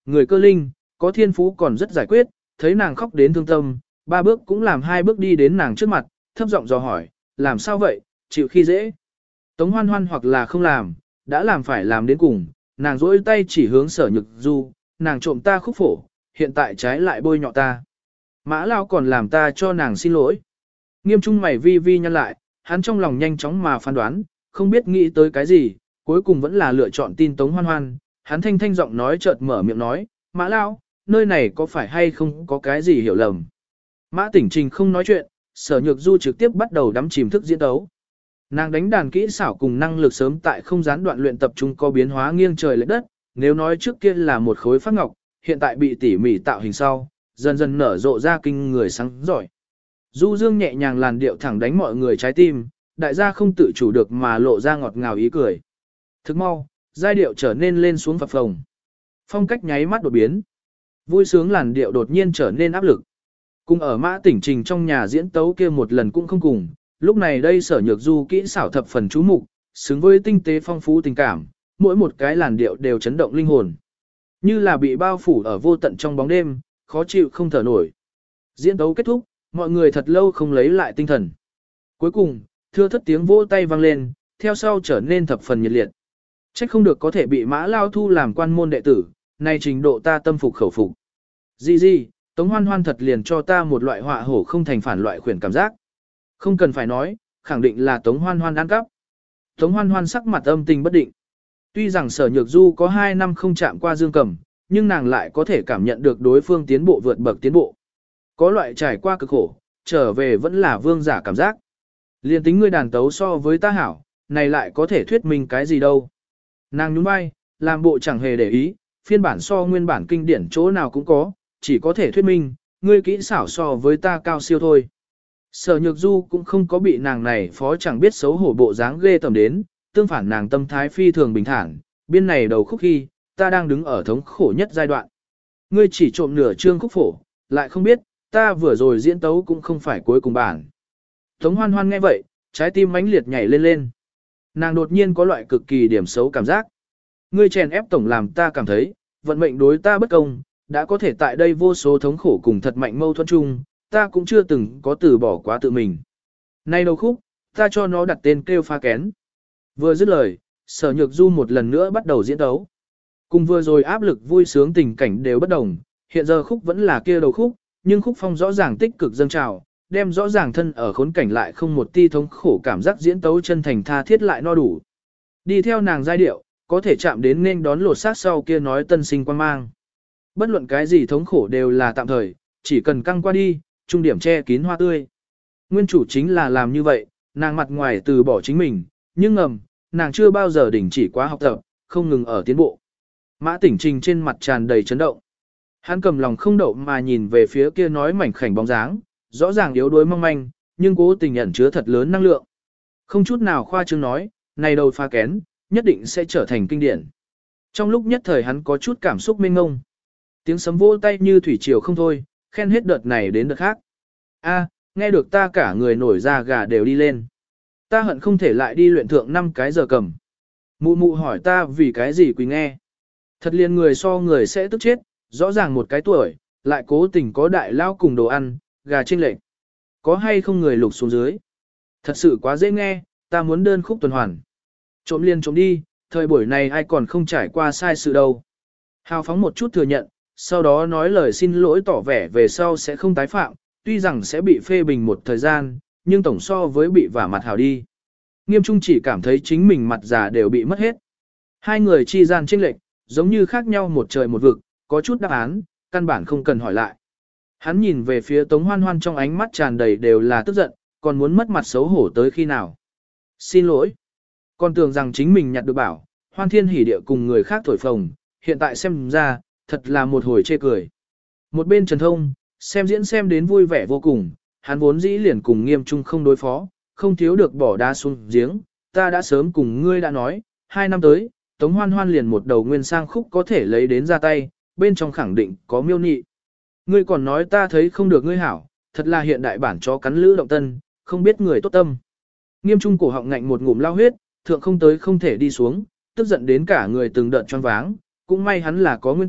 người cơ linh, có thiên phú còn rất giải quyết, thấy nàng khóc đến thương tâm, ba bước cũng làm hai bước đi đến nàng trước mặt, thấp giọng dò hỏi, làm sao vậy, chịu khi dễ. Tống Hoan Hoan hoặc là không làm, đã làm phải làm đến cùng, nàng rỗi tay chỉ hướng Sở Nhược Du, nàng trộm ta khúc phổ, hiện tại trái lại bôi nhọ ta. Mã Lao còn làm ta cho nàng xin lỗi. Nghiêm Trung mày vi vi nhăn lại, hắn trong lòng nhanh chóng mà phán đoán, không biết nghĩ tới cái gì, cuối cùng vẫn là lựa chọn tin Tống Hoan Hoan, hắn thanh thanh giọng nói chợt mở miệng nói, Mã Lao, nơi này có phải hay không có cái gì hiểu lầm. Mã Tỉnh Trình không nói chuyện, Sở Nhược Du trực tiếp bắt đầu đắm chìm thức diễn tấu. Nàng đánh đàn kỹ xảo cùng năng lực sớm tại không gián đoạn luyện tập trung có biến hóa nghiêng trời lệch đất, nếu nói trước kia là một khối phát ngọc, hiện tại bị tỉ mỉ tạo hình sau, dần dần nở rộ ra kinh người sáng giỏi. Du Dương nhẹ nhàng làn điệu thẳng đánh mọi người trái tim, đại gia không tự chủ được mà lộ ra ngọt ngào ý cười. Thức mau, giai điệu trở nên lên xuống phập phồng. Phong cách nháy mắt đột biến. Vui sướng làn điệu đột nhiên trở nên áp lực. Cùng ở Mã Tỉnh Trình trong nhà diễn tấu kia một lần cũng không cùng, lúc này đây Sở Nhược Du kỹ xảo thập phần chú mục, xứng với tinh tế phong phú tình cảm, mỗi một cái làn điệu đều chấn động linh hồn. Như là bị bao phủ ở vô tận trong bóng đêm, khó chịu không thở nổi. Diễn tấu kết thúc, mọi người thật lâu không lấy lại tinh thần. Cuối cùng, thưa thất tiếng vỗ tay vang lên, theo sau trở nên thập phần nhiệt liệt. Trách không được có thể bị Mã Lao thu làm quan môn đệ tử, này trình độ ta tâm phục khẩu phục. Gì gì, Tống Hoan Hoan thật liền cho ta một loại họa hổ không thành phản loại khuyển cảm giác. Không cần phải nói, khẳng định là Tống Hoan Hoan ăn cắp. Tống Hoan Hoan sắc mặt âm tình bất định. Tuy rằng Sở Nhược Du có hai năm không chạm qua Dương Cầm, nhưng nàng lại có thể cảm nhận được đối phương tiến bộ vượt bậc tiến bộ. Có loại trải qua cực khổ, trở về vẫn là vương giả cảm giác. Liên tính ngươi đàn tấu so với ta hảo, này lại có thể thuyết minh cái gì đâu. Nàng nhún vai, làm bộ chẳng hề để ý, phiên bản so nguyên bản kinh điển chỗ nào cũng có, chỉ có thể thuyết minh, ngươi kỹ xảo so với ta cao siêu thôi. Sở Nhược Du cũng không có bị nàng này phó chẳng biết xấu hổ bộ dáng ghê tởm đến, tương phản nàng tâm thái phi thường bình thản, biên này đầu khúc khi, ta đang đứng ở thống khổ nhất giai đoạn. Ngươi chỉ trộm nửa chương khúc phổ, lại không biết, ta vừa rồi diễn tấu cũng không phải cuối cùng bản. Tống Hoan Hoan nghe vậy, trái tim mãnh liệt nhảy lên lên. Nàng đột nhiên có loại cực kỳ điểm xấu cảm giác. Ngươi chèn ép tổng làm ta cảm thấy, vận mệnh đối ta bất công, đã có thể tại đây vô số thống khổ cùng thật mạnh mâu thuẫn chung, ta cũng chưa từng có từ bỏ quá tự mình. Nay đầu khúc, ta cho nó đặt tên kêu pha kén. Vừa dứt lời, Sở Nhược Du một lần nữa bắt đầu diễn tấu. Cùng vừa rồi áp lực vui sướng tình cảnh đều bất đồng, hiện giờ khúc vẫn là kia đầu khúc, nhưng khúc phong rõ ràng tích cực dâng trào, đem rõ ràng thân ở khốn cảnh lại không một ti thống khổ cảm giác diễn tấu chân thành tha thiết lại no đủ. Đi theo nàng giai điệu, có thể chạm đến nên đón lột xác sau kia nói tân sinh quan mang. Bất luận cái gì thống khổ đều là tạm thời, chỉ cần căng qua đi, trung điểm che kín hoa tươi. Nguyên chủ chính là làm như vậy, nàng mặt ngoài từ bỏ chính mình, nhưng ngầm, nàng chưa bao giờ đình chỉ quá học tập, không ngừng ở tiến bộ. Mã Tỉnh Trình trên mặt tràn đầy chấn động. Hắn cầm lòng không đậu mà nhìn về phía kia nói mảnh khảnh bóng dáng, rõ ràng yếu đuối mong manh, nhưng cố tình ẩn chứa thật lớn năng lượng. Không chút nào khoa trương nói, này đầu pha kén, nhất định sẽ trở thành kinh điển. Trong lúc nhất thời hắn có chút cảm xúc mênh ngông. Tiếng sấm vỗ tay như thủy triều không thôi, khen hết đợt này đến đợt khác. A, nghe được ta cả người nổi da gà đều đi lên. Ta hận không thể lại đi luyện thượng năm cái giờ cầm. Mụ mụ hỏi ta vì cái gì quý nghe. Thật liền người so người sẽ tức chết, rõ ràng một cái tuổi, lại cố tình có đại lao cùng đồ ăn, gà trên lệnh. Có hay không người lục xuống dưới. Thật sự quá dễ nghe, ta muốn đơn khúc tuần hoàn. Trộm liền trộm đi, thời buổi này ai còn không trải qua sai sự đâu. Hào phóng một chút thừa nhận, sau đó nói lời xin lỗi tỏ vẻ về sau sẽ không tái phạm, tuy rằng sẽ bị phê bình một thời gian, nhưng tổng so với bị vả mặt hào đi. Nghiêm Trung chỉ cảm thấy chính mình mặt già đều bị mất hết. Hai người chi gian chênh lệch, giống như khác nhau một trời một vực, có chút đáp án, căn bản không cần hỏi lại. Hắn nhìn về phía Tống Hoan Hoan trong ánh mắt tràn đầy đều là tức giận, còn muốn mất mặt xấu hổ tới khi nào. Xin lỗi. Còn tưởng rằng chính mình nhặt được bảo, Hoan Thiên hỉ địa cùng người khác thổi phồng, hiện tại xem ra, thật là một hồi chê cười. Một bên Trần Thông, xem diễn xem đến vui vẻ vô cùng, hắn vốn dĩ liền cùng Nghiêm Trung không đối phó, không thiếu được bỏ đá xuống giếng, ta đã sớm cùng ngươi đã nói, hai năm tới, Tống Hoan Hoan liền một đầu nguyên sang khúc có thể lấy đến ra tay, bên trong khẳng định có miêu nị. Ngươi còn nói ta thấy không được ngươi hảo, thật là hiện đại bản chó cắn lữ động tân, không biết người tốt tâm. Nghiêm Trung cổ họng ngạnh một ngụm lao huyết, thượng không tới không thể đi xuống, tức giận đến cả người từng đợt choáng váng, cũng may hắn là có nguyên tắc,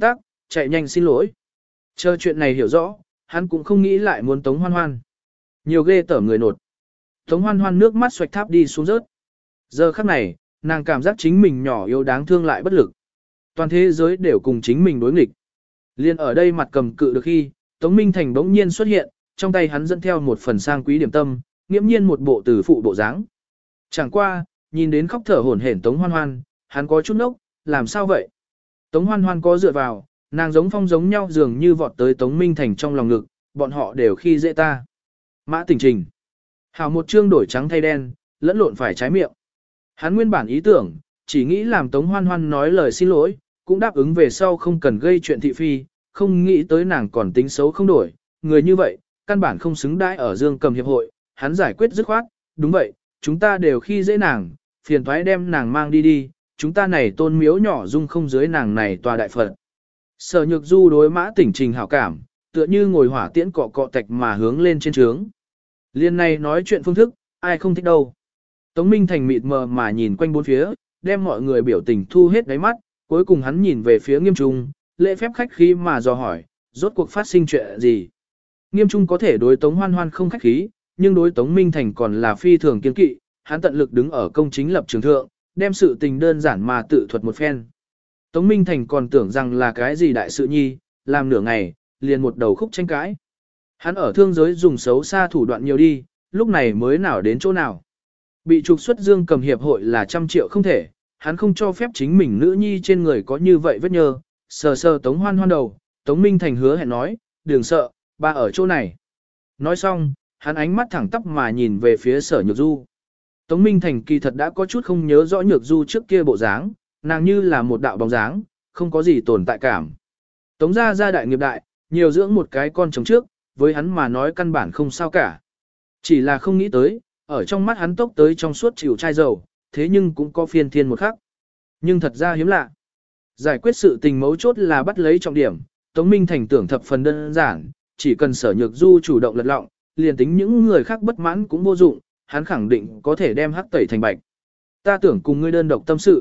chạy nhanh xin lỗi. Chờ chuyện này hiểu rõ, hắn cũng không nghĩ lại muốn Tống Hoan Hoan. Nhiều ghê tởm người nột. Tống Hoan Hoan nước mắt xoạch tháp đi xuống rớt. Giờ khắc này, nàng cảm giác chính mình nhỏ yếu đáng thương lại bất lực. Toàn thế giới đều cùng chính mình đối nghịch. Liên ở đây mặt cầm cự được khi, Tống Minh Thành bỗng nhiên xuất hiện, trong tay hắn dẫn theo một phần sang quý điểm tâm, nghiễm nhiên một bộ tử phụ bộ dáng. Chẳng qua, nhìn đến khóc thở hổn hển Tống Hoan Hoan, hắn có chút nốc, làm sao vậy? Tống Hoan Hoan có dựa vào, nàng giống phong giống nhau dường như vọt tới Tống Minh Thành trong lòng ngực, bọn họ đều khi dễ ta. Mã Tỉnh Trình. Hảo một chương đổi trắng thay đen, lẫn lộn phải trái miệng. Hắn nguyên bản ý tưởng, chỉ nghĩ làm Tống Hoan Hoan nói lời xin lỗi, cũng đáp ứng về sau không cần gây chuyện thị phi, không nghĩ tới nàng còn tính xấu không đổi, người như vậy, căn bản không xứng đãi ở Dương Cầm Hiệp hội, hắn giải quyết dứt khoát, đúng vậy, chúng ta đều khi dễ nàng, phiền thoái đem nàng mang đi đi, chúng ta này tôn miếu nhỏ dung không dưới nàng này tòa đại Phật. Sở Nhược Du đối Mã Tỉnh Trình hảo cảm, tựa như ngồi hỏa tiễn cọ cọ tạch mà hướng lên trên trướng. Liên này nói chuyện phương thức, ai không thích đâu. Tống Minh Thành mịt mờ mà nhìn quanh bốn phía, đem mọi người biểu tình thu hết đáy mắt, cuối cùng hắn nhìn về phía Nghiêm Trung, lễ phép khách khí mà dò hỏi, rốt cuộc phát sinh chuyện gì. Nghiêm Trung có thể đối Tống Hoan Hoan không khách khí, nhưng đối Tống Minh Thành còn là phi thường kiên kỵ, hắn tận lực đứng ở công chính lập trường thượng, đem sự tình đơn giản mà tự thuật một phen. Tống Minh Thành còn tưởng rằng là cái gì đại sự nhi, làm nửa ngày, liền một đầu khúc tranh cãi. Hắn ở thương giới dùng xấu xa thủ đoạn nhiều đi, lúc này mới nào đến chỗ nào. Bị trục xuất Dương Cầm Hiệp hội là trăm triệu không thể, hắn không cho phép chính mình nữ nhi trên người có như vậy vết nhơ, sờ sờ Tống Hoan Hoan đầu, Tống Minh Thành hứa hẹn nói, đừng sợ, ba ở chỗ này. Nói xong, hắn ánh mắt thẳng tắp mà nhìn về phía Sở Nhược Du. Tống Minh Thành kỳ thật đã có chút không nhớ rõ Nhược Du trước kia bộ dáng, nàng như là một đạo bóng dáng, không có gì tồn tại cảm. Tống gia gia đại nghiệp đại, nhiều dưỡng một cái con chồng trước, với hắn mà nói căn bản không sao cả. Chỉ là không nghĩ tới, ở trong mắt hắn tốc tới trong suốt chịu chai dầu, thế nhưng cũng có phiên thiên một khắc. Nhưng thật ra hiếm lạ. Giải quyết sự tình mấu chốt là bắt lấy trọng điểm, Tống Minh Thành tưởng thập phần đơn giản, chỉ cần Sở Nhược Du chủ động lật lọng, liền tính những người khác bất mãn cũng vô dụng, hắn khẳng định có thể đem hắc tẩy thành bạch. Ta tưởng cùng ngươi đơn độc tâm sự.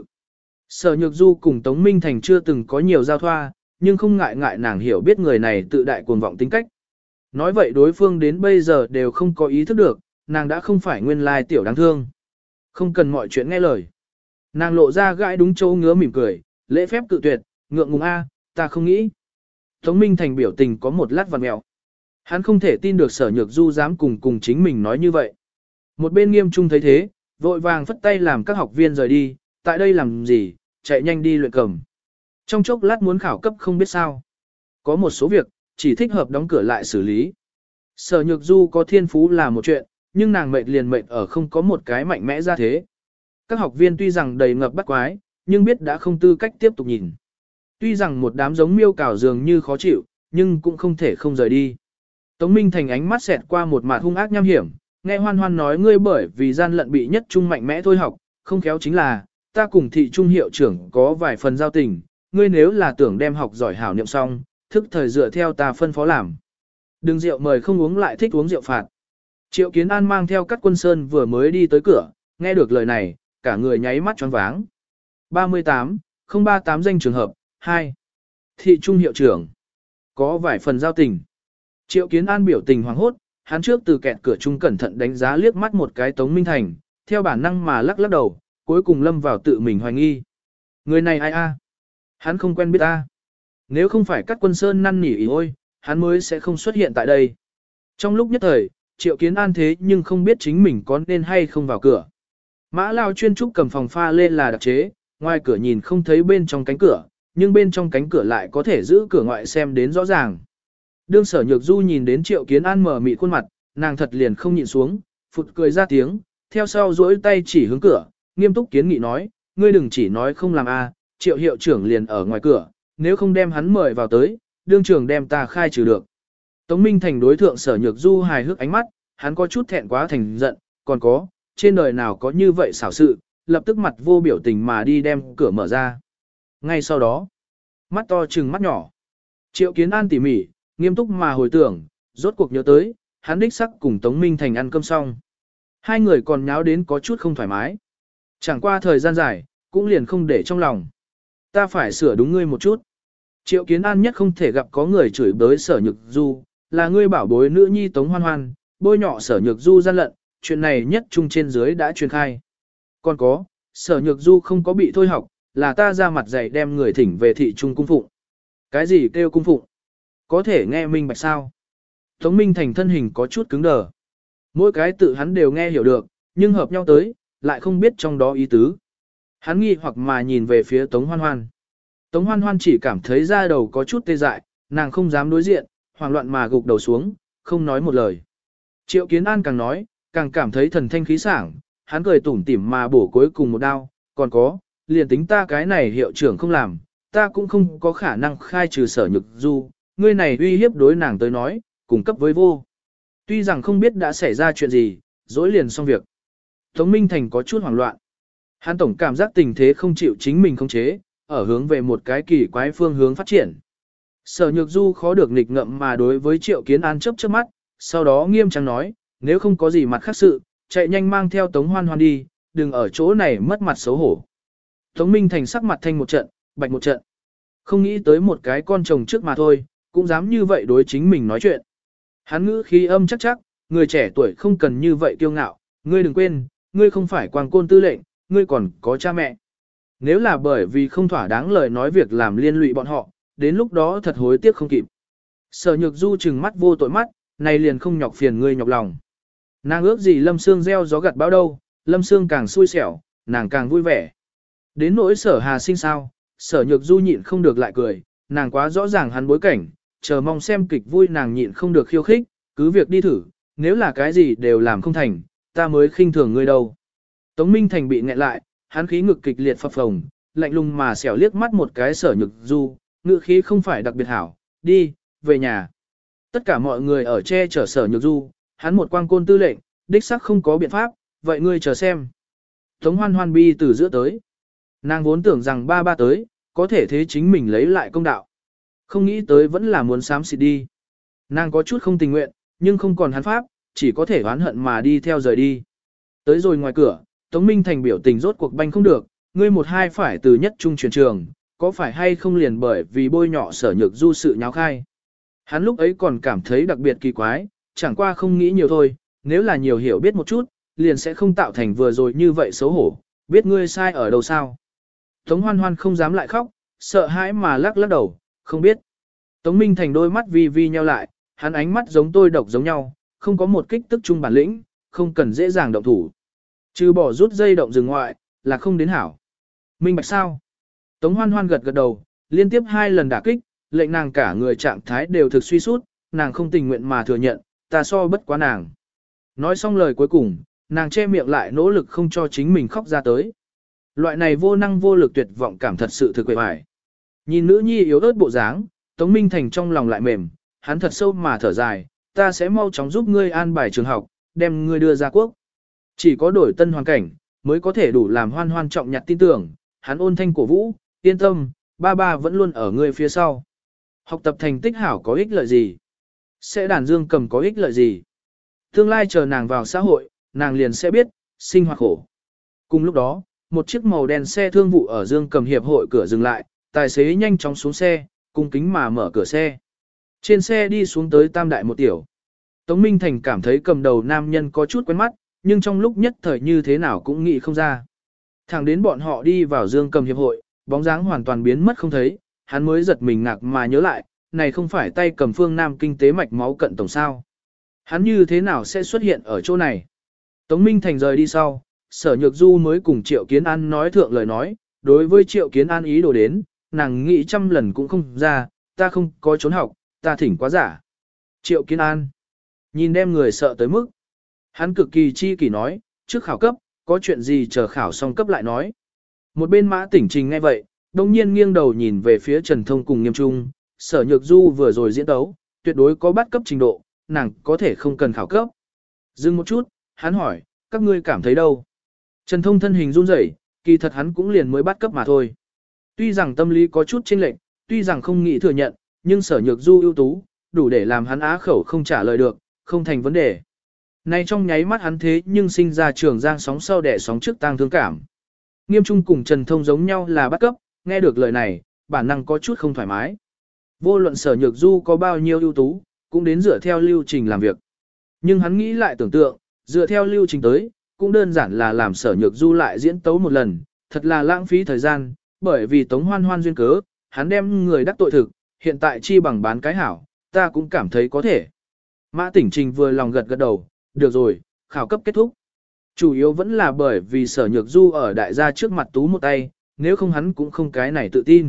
Sở Nhược Du cùng Tống Minh Thành chưa từng có nhiều giao thoa, nhưng không ngại ngại nàng hiểu biết người này tự đại cuồng vọng tính cách. Nói vậy đối phương đến bây giờ đều không có ý thức được, nàng đã không phải nguyên lai tiểu đáng thương. Không cần mọi chuyện nghe lời. Nàng lộ ra gãi đúng chỗ ngứa mỉm cười, lễ phép cự tuyệt, ngượng ngùng a, ta không nghĩ. Tống Minh Thành biểu tình có một lát vặn mẹo. Hắn không thể tin được Sở Nhược Du dám cùng cùng chính mình nói như vậy. Một bên Nghiêm Trung thấy thế, vội vàng phất tay làm các học viên rời đi, tại đây làm gì, chạy nhanh đi luyện cầm. Trong chốc lát muốn khảo cấp không biết sao. Có một số việc, chỉ thích hợp đóng cửa lại xử lý. Sở Nhược Du có thiên phú là một chuyện, nhưng nàng mệnh liền mệnh ở không có một cái mạnh mẽ ra thế. Các học viên tuy rằng đầy ngập bắt quái, nhưng biết đã không tư cách tiếp tục nhìn. Tuy rằng một đám giống miêu cào dường như khó chịu, nhưng cũng không thể không rời đi. Tống Minh Thành ánh mắt xẹt qua một mặt hung ác nham hiểm, nghe Hoan Hoan nói ngươi bởi vì gian lận bị nhất trung mạnh mẽ thôi học, không khéo chính là, ta cùng thị trung hiệu trưởng có vài phần giao tình, ngươi nếu là tưởng đem học giỏi hảo niệm xong, thức thời dựa theo ta phân phó làm. Đừng rượu mời không uống lại thích uống rượu phạt. Triệu Kiến An mang theo các quân sơn vừa mới đi tới cửa, nghe được lời này, cả người nháy mắt choáng váng. ba mươi tám, không ba tám danh trường hợp, hai. Thị trung hiệu trưởng. Có vài phần giao tình. Triệu Kiến An biểu tình hoảng hốt, hắn trước từ kẹt cửa trung cẩn thận đánh giá liếc mắt một cái Tống Minh Thành, theo bản năng mà lắc lắc đầu, cuối cùng lâm vào tự mình hoài nghi. Người này ai a? Hắn không quen biết ta. Nếu không phải các quân sơn năn nỉ ý ôi, hắn mới sẽ không xuất hiện tại đây. Trong lúc nhất thời, Triệu Kiến An thế nhưng không biết chính mình có nên hay không vào cửa. Mã Lao chuyên trúc cầm phòng pha lên là đặc chế, ngoài cửa nhìn không thấy bên trong cánh cửa, nhưng bên trong cánh cửa lại có thể giữ cửa ngoại xem đến rõ ràng. Đương Sở Nhược Du nhìn đến Triệu Kiến An mở mịt khuôn mặt, nàng thật liền không nhịn xuống, phụt cười ra tiếng, theo sau duỗi tay chỉ hướng cửa, nghiêm túc kiến nghị nói, ngươi đừng chỉ nói không làm a, Triệu hiệu trưởng liền ở ngoài cửa, nếu không đem hắn mời vào tới, đương trưởng đem ta khai trừ được. Tống Minh Thành đối thượng Sở Nhược Du hài hước ánh mắt, hắn có chút thẹn quá thành giận, còn có, trên đời nào có như vậy xảo sự, lập tức mặt vô biểu tình mà đi đem cửa mở ra. Ngay sau đó, mắt to trừng mắt nhỏ. Triệu Kiến An tỉ mỉ, nghiêm túc mà hồi tưởng, rốt cuộc nhớ tới, hắn đích sắc cùng Tống Minh Thành ăn cơm xong. Hai người còn nháo đến có chút không thoải mái. Chẳng qua thời gian dài, cũng liền không để trong lòng. Ta phải sửa đúng ngươi một chút. Triệu Kiến An nhất không thể gặp có người chửi bới Sở Nhược Du, là ngươi bảo bối nữ nhi Tống Hoan Hoan, bôi nhọ Sở Nhược Du gian lận, chuyện này nhất trung trên dưới đã truyền khai. Còn có, Sở Nhược Du không có bị thôi học, là ta ra mặt dạy đem người thỉnh về thị trung cung phụng. Cái gì kêu cung phụng? Có thể nghe minh bạch sao? Tống Minh Thành thân hình có chút cứng đờ. Mỗi cái tự hắn đều nghe hiểu được, nhưng hợp nhau tới, lại không biết trong đó ý tứ. Hắn nghi hoặc mà nhìn về phía Tống Hoan Hoan. Tống Hoan Hoan chỉ cảm thấy da đầu có chút tê dại, nàng không dám đối diện, hoảng loạn mà gục đầu xuống, không nói một lời. Triệu Kiến An càng nói, càng cảm thấy thần thanh khí sảng, hắn cười tủm tỉm mà bổ cuối cùng một đao, còn có, liền tính ta cái này hiệu trưởng không làm, ta cũng không có khả năng khai trừ Sở Nhược Du, ngươi này uy hiếp đối nàng tới nói, cùng cấp với vô. Tuy rằng không biết đã xảy ra chuyện gì, dối liền xong việc. Tống Minh Thành có chút hoảng loạn. Hắn tổng cảm giác tình thế không chịu chính mình khống chế, ở hướng về một cái kỳ quái phương hướng phát triển. Sở Nhược Du khó được nghịch ngợm mà đối với Triệu Kiến An chớp chớp mắt, sau đó nghiêm trang nói, nếu không có gì mặt khác sự, chạy nhanh mang theo Tống Hoan Hoan đi, đừng ở chỗ này mất mặt xấu hổ. Tống Minh Thành sắc mặt thanh một trận, bạch một trận. Không nghĩ tới một cái con chồng trước mà thôi, cũng dám như vậy đối chính mình nói chuyện. Hắn ngữ khí âm chắc chắc, người trẻ tuổi không cần như vậy kiêu ngạo, ngươi đừng quên, ngươi không phải quang côn tư lệnh, ngươi còn có cha mẹ. Nếu là bởi vì không thỏa đáng lời nói việc làm liên lụy bọn họ, đến lúc đó thật hối tiếc không kịp. Sở Nhược Du trừng mắt vô tội mắt, này liền không nhọc phiền ngươi nhọc lòng. Nàng ước gì Lâm Sương gieo gió gặt bão đâu, Lâm Sương càng xui xẻo, nàng càng vui vẻ. Đến nỗi Sở Hà Sinh sao, Sở Nhược Du nhịn không được lại cười, nàng quá rõ ràng hắn bối cảnh, chờ mong xem kịch vui nàng nhịn không được khiêu khích, cứ việc đi thử, nếu là cái gì đều làm không thành, ta mới khinh thường ngươi đâu. Tống Minh Thành bị nghẹn lại, hắn khí ngực kịch liệt phập phồng, lạnh lùng mà xẻo liếc mắt một cái Sở Nhược Du, ngự khí không phải đặc biệt hảo, đi, về nhà. Tất cả mọi người ở che chở Sở Nhược Du, hắn một quang côn tư lệnh, đích xác không có biện pháp, vậy ngươi chờ xem. Tống Hoan Hoan bi từ giữa tới. Nàng vốn tưởng rằng ba ba tới, có thể thế chính mình lấy lại công đạo. Không nghĩ tới vẫn là muốn xám xịt đi. Nàng có chút không tình nguyện, nhưng không còn hắn pháp, chỉ có thể oán hận mà đi theo rời đi. Tới rồi ngoài cửa, Tống Minh Thành biểu tình rốt cuộc banh không được, ngươi một hai phải từ nhất trung chuyển trường, có phải hay không liền bởi vì bôi nhọ Sở Nhược Du sự nháo khai. Hắn lúc ấy còn cảm thấy đặc biệt kỳ quái, chẳng qua không nghĩ nhiều thôi, nếu là nhiều hiểu biết một chút, liền sẽ không tạo thành vừa rồi như vậy xấu hổ, biết ngươi sai ở đâu sao. Tống Hoan Hoan không dám lại khóc, sợ hãi mà lắc lắc đầu, không biết. Tống Minh Thành đôi mắt vi vi nheo lại, hắn ánh mắt giống tôi độc giống nhau, không có một kích tức trung bản lĩnh, không cần dễ dàng động thủ. Trừ bỏ rút dây động dừng ngoại, là không đến hảo. Minh bạch sao? Tống Hoan Hoan gật gật đầu, liên tiếp hai lần đả kích, lệnh nàng cả người trạng thái đều thực suy sút, nàng không tình nguyện mà thừa nhận, ta so bất quá nàng. Nói xong lời cuối cùng, nàng che miệng lại nỗ lực không cho chính mình khóc ra tới. Loại này vô năng vô lực tuyệt vọng cảm thật sự thực quệ bại. Nhìn nữ nhi yếu ớt bộ dáng, Tống Minh Thành trong lòng lại mềm, hắn thật sâu mà thở dài, ta sẽ mau chóng giúp ngươi an bài trường học, đem ngươi đưa ra quốc. Chỉ có đổi tân hoàn cảnh, mới có thể đủ làm Hoan Hoan trọng nhặt tin tưởng, hắn ôn thanh cổ vũ, yên tâm, ba ba vẫn luôn ở ngươi phía sau. Học tập thành tích hảo có ích lợi gì? Sẽ đàn dương cầm có ích lợi gì? Tương lai chờ nàng vào xã hội, nàng liền sẽ biết, sinh hoạt khổ. Cùng lúc đó, một chiếc màu đen xe thương vụ ở dương cầm hiệp hội cửa dừng lại, tài xế nhanh chóng xuống xe, cung kính mà mở cửa xe. Trên xe đi xuống tới tam đại một tiểu. Tống Minh Thành cảm thấy cầm đầu nam nhân có chút quen mắt, nhưng trong lúc nhất thời như thế nào cũng nghĩ không ra. Thẳng đến bọn họ đi vào dương cầm hiệp hội, bóng dáng hoàn toàn biến mất không thấy, hắn mới giật mình ngạc mà nhớ lại, này không phải tay cầm phương Nam kinh tế mạch máu cận tổng sao. Hắn như thế nào sẽ xuất hiện ở chỗ này? Tống Minh Thành rời đi sau, Sở Nhược Du mới cùng Triệu Kiến An nói thượng lời nói, đối với Triệu Kiến An ý đồ đến, nàng nghĩ trăm lần cũng không ra, ta không có trốn học, ta thỉnh quá giả. Triệu Kiến An, nhìn đem người sợ tới mức. Hắn cực kỳ chi kỷ nói, trước khảo cấp, có chuyện gì chờ khảo xong cấp lại nói. Một bên Mã Tỉnh Trình nghe vậy, đồng nhiên nghiêng đầu nhìn về phía Trần Thông cùng Nghiêm Trung, Sở Nhược Du vừa rồi diễn tấu, tuyệt đối có bắt cấp trình độ, nàng có thể không cần khảo cấp. Dừng một chút, hắn hỏi, các ngươi cảm thấy đâu? Trần Thông thân hình run rẩy, kỳ thật hắn cũng liền mới bắt cấp mà thôi. Tuy rằng tâm lý có chút chênh lệch, tuy rằng không nghĩ thừa nhận, nhưng Sở Nhược Du ưu tú, đủ để làm hắn á khẩu không trả lời được, không thành vấn đề. Nay trong nháy mắt hắn thế nhưng sinh ra trường giang sóng sau đẻ sóng trước tang thương cảm. Nghiêm Trung cùng Trần Thông giống nhau là bắt cấp, nghe được lời này, bản năng có chút không thoải mái. Vô luận sở nhược du có bao nhiêu ưu tú, cũng đến dựa theo lưu trình làm việc. Nhưng hắn nghĩ lại tưởng tượng, dựa theo lưu trình tới, cũng đơn giản là làm sở nhược du lại diễn tấu một lần, thật là lãng phí thời gian, bởi vì Tống Hoan Hoan duyên cớ, hắn đem người đắc tội thực, hiện tại chi bằng bán cái hảo, ta cũng cảm thấy có thể. Mã Tỉnh Trình vừa lòng gật gật đầu, được rồi, khảo cấp kết thúc. Chủ yếu vẫn là bởi vì sở nhược du ở đại gia trước mặt tú một tay, nếu không hắn cũng không cái này tự tin.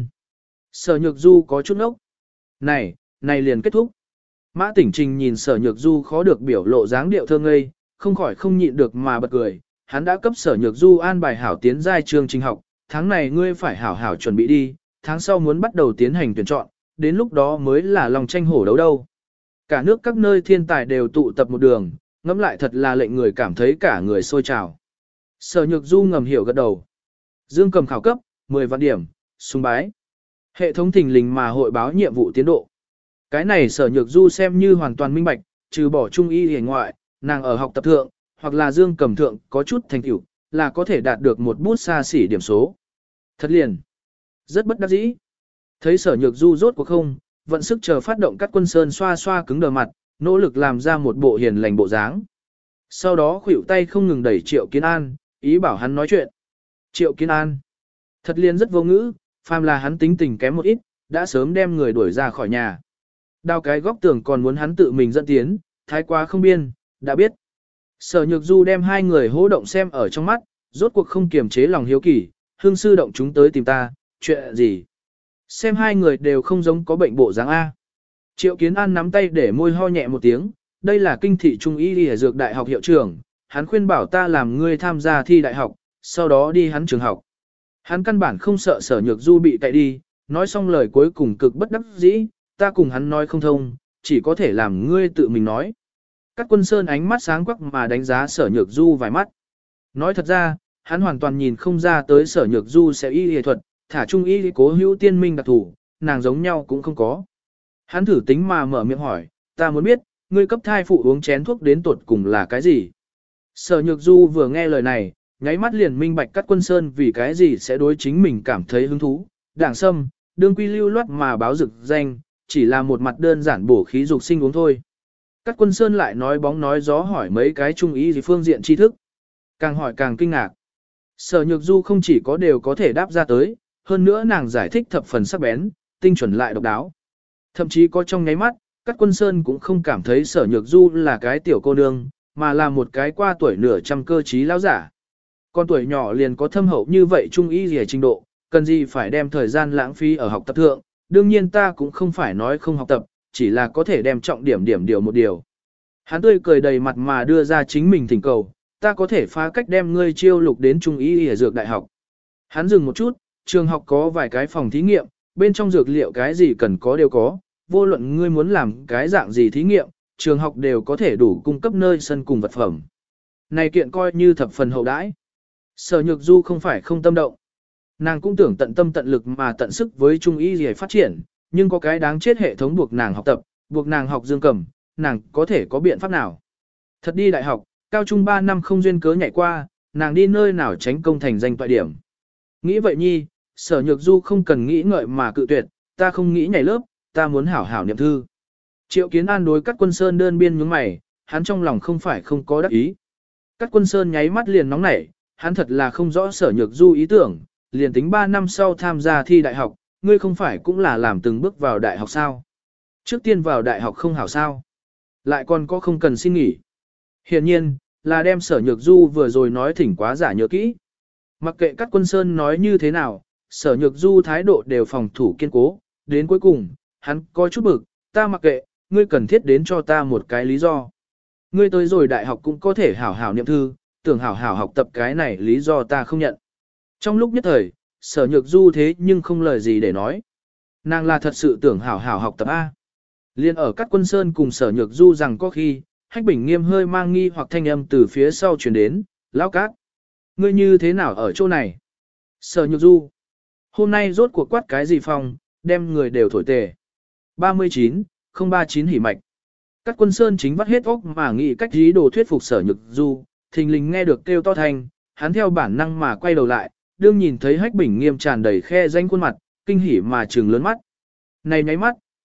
Sở nhược du có chút ốc. Này, này liền kết thúc. Mã Tỉnh Trình nhìn sở nhược du khó được biểu lộ dáng điệu thơ ngây, không khỏi không nhịn được mà bật cười. Hắn đã cấp sở nhược du an bài hảo tiến giai chương trình học, tháng này ngươi phải hảo hảo chuẩn bị đi, tháng sau muốn bắt đầu tiến hành tuyển chọn, đến lúc đó mới là lòng tranh hổ đấu đâu. Cả nước các nơi thiên tài đều tụ tập một đường, ngẫm lại thật là lệnh người cảm thấy cả người sôi trào. Sở nhược du ngầm hiểu gật đầu. Dương Cầm khảo cấp, mười vạn điểm, sùng bái. Hệ thống thình lình mà hội báo nhiệm vụ tiến độ. Cái này sở nhược du xem như hoàn toàn minh bạch, trừ bỏ trung y hề ngoại, nàng ở học tập thượng, hoặc là Dương Cầm thượng có chút thành tựu, là có thể đạt được một bút xa xỉ điểm số. Thật liền. Rất bất đắc dĩ. Thấy sở nhược du rốt cuộc không, vận sức chờ phát động các quân sơn xoa xoa cứng đờ mặt, nỗ lực làm ra một bộ hiền lành bộ dáng. Sau đó khuỷu tay không ngừng đẩy Triệu Kiến An, ý bảo hắn nói chuyện. Triệu Kiến An. Thật liền rất vô ngữ, phàm là hắn tính tình kém một ít, đã sớm đem người đuổi ra khỏi nhà. Đào cái góc tường còn muốn hắn tự mình dẫn tiến, thái quá không biên, đã biết. Sở Nhược Du đem hai người hô động xem ở trong mắt, rốt cuộc không kiềm chế lòng hiếu kỳ, hương sư động chúng tới tìm ta, chuyện gì. Xem hai người đều không giống có bệnh bộ dáng A. Triệu Kiến An nắm tay để môi ho nhẹ một tiếng, đây là kinh thị trung y y dược đại học hiệu trưởng, hắn khuyên bảo ta làm ngươi tham gia thi đại học, sau đó đi hắn trường học. Hắn căn bản không sợ sở nhược du bị cậy đi, nói xong lời cuối cùng cực bất đắc dĩ, ta cùng hắn nói không thông, chỉ có thể làm ngươi tự mình nói. Các quân sơn ánh mắt sáng quắc mà đánh giá sở nhược du vài mắt. Nói thật ra, hắn hoàn toàn nhìn không ra tới sở nhược du sẽ y y thuật, thả trung y cố hữu tiên minh đặc thủ, nàng giống nhau cũng không có. Hắn thử tính mà mở miệng hỏi, ta muốn biết, ngươi cấp thai phụ uống chén thuốc đến tuột cùng là cái gì? Sở Nhược Du vừa nghe lời này, nháy mắt liền minh bạch các quân sơn vì cái gì sẽ đối chính mình cảm thấy hứng thú. Đảng sâm, đương quy lưu loát mà báo rực danh, chỉ là một mặt đơn giản bổ khí dục sinh uống thôi. Các quân sơn lại nói bóng nói gió hỏi mấy cái trung ý gì phương diện tri thức. Càng hỏi càng kinh ngạc. Sở Nhược Du không chỉ có đều có thể đáp ra tới, hơn nữa nàng giải thích thập phần sắc bén, tinh chuẩn lại độc đáo. Thậm chí có trong nháy mắt, các quân sơn cũng không cảm thấy sở nhược du là cái tiểu cô nương, mà là một cái qua tuổi nửa trăm cơ trí lão giả. Con tuổi nhỏ liền có thâm hậu như vậy trung ý gì trình độ, cần gì phải đem thời gian lãng phí ở học tập thượng, đương nhiên ta cũng không phải nói không học tập, chỉ là có thể đem trọng điểm điểm điều một điều. Hắn tươi cười đầy mặt mà đưa ra chính mình thỉnh cầu, ta có thể phá cách đem ngươi chiêu lục đến trung ý y dược đại học. Hắn dừng một chút, trường học có vài cái phòng thí nghiệm, bên trong dược liệu cái gì cần có đều có, vô luận ngươi muốn làm cái dạng gì thí nghiệm, trường học đều có thể đủ cung cấp nơi sân cùng vật phẩm. Này kiện coi như thập phần hậu đãi. Sở Nhược Du không phải không tâm động. Nàng cũng tưởng tận tâm tận lực mà tận sức với trung y để phát triển, nhưng có cái đáng chết hệ thống buộc nàng học tập, buộc nàng học dương cầm, nàng có thể có biện pháp nào. Thật đi đại học, cao trung ba năm không duyên cớ nhảy qua, nàng đi nơi nào tránh công thành danh toại điểm. Nghĩ vậy nhi, Sở Nhược Du không cần nghĩ ngợi mà cự tuyệt, ta không nghĩ nhảy lớp, ta muốn hảo hảo niệm thư. Triệu Kiến An đối các quân sơn đơn biên nhướng mày, hắn trong lòng không phải không có đắc ý. Các quân sơn nháy mắt liền nóng nảy, hắn thật là không rõ Sở Nhược Du ý tưởng, liền tính ba năm sau tham gia thi đại học, ngươi không phải cũng là làm từng bước vào đại học sao? Trước tiên vào đại học không hảo sao? Lại còn có không cần xin nghỉ. Hiển nhiên, là đem Sở Nhược Du vừa rồi nói thỉnh quá giả nhớ kỹ. Mặc kệ các quân sơn nói như thế nào, Sở Nhược Du thái độ đều phòng thủ kiên cố, đến cuối cùng, hắn có chút bực, ta mặc kệ, ngươi cần thiết đến cho ta một cái lý do. Ngươi tới rồi đại học cũng có thể hảo hảo niệm thư, tưởng hảo hảo học tập cái này lý do ta không nhận. Trong lúc nhất thời, Sở Nhược Du thế nhưng không lời gì để nói. Nàng là thật sự tưởng hảo hảo học tập A. Liên ở các quân sơn cùng Sở Nhược Du rằng có khi, Hách Bình Nghiêm hơi mang nghi hoặc thanh âm từ phía sau truyền đến, lão cát. Ngươi như thế nào ở chỗ này? Sở Nhược Du. Hôm nay rốt cuộc quát cái gì phong, đem người đều thổi tề. ba mươi chín, không ba chín hỉ mạch. Các quân sơn chính vắt hết óc mà nghĩ cách ý đồ thuyết phục Sở Nhược Du, thình lình nghe được kêu to thanh, hắn theo bản năng mà quay đầu lại, đương nhìn thấy Hách Bình Nghiêm tràn đầy khe danh khuôn mặt, kinh hỉ mà trừng lớn mắt. Này nháy mắt,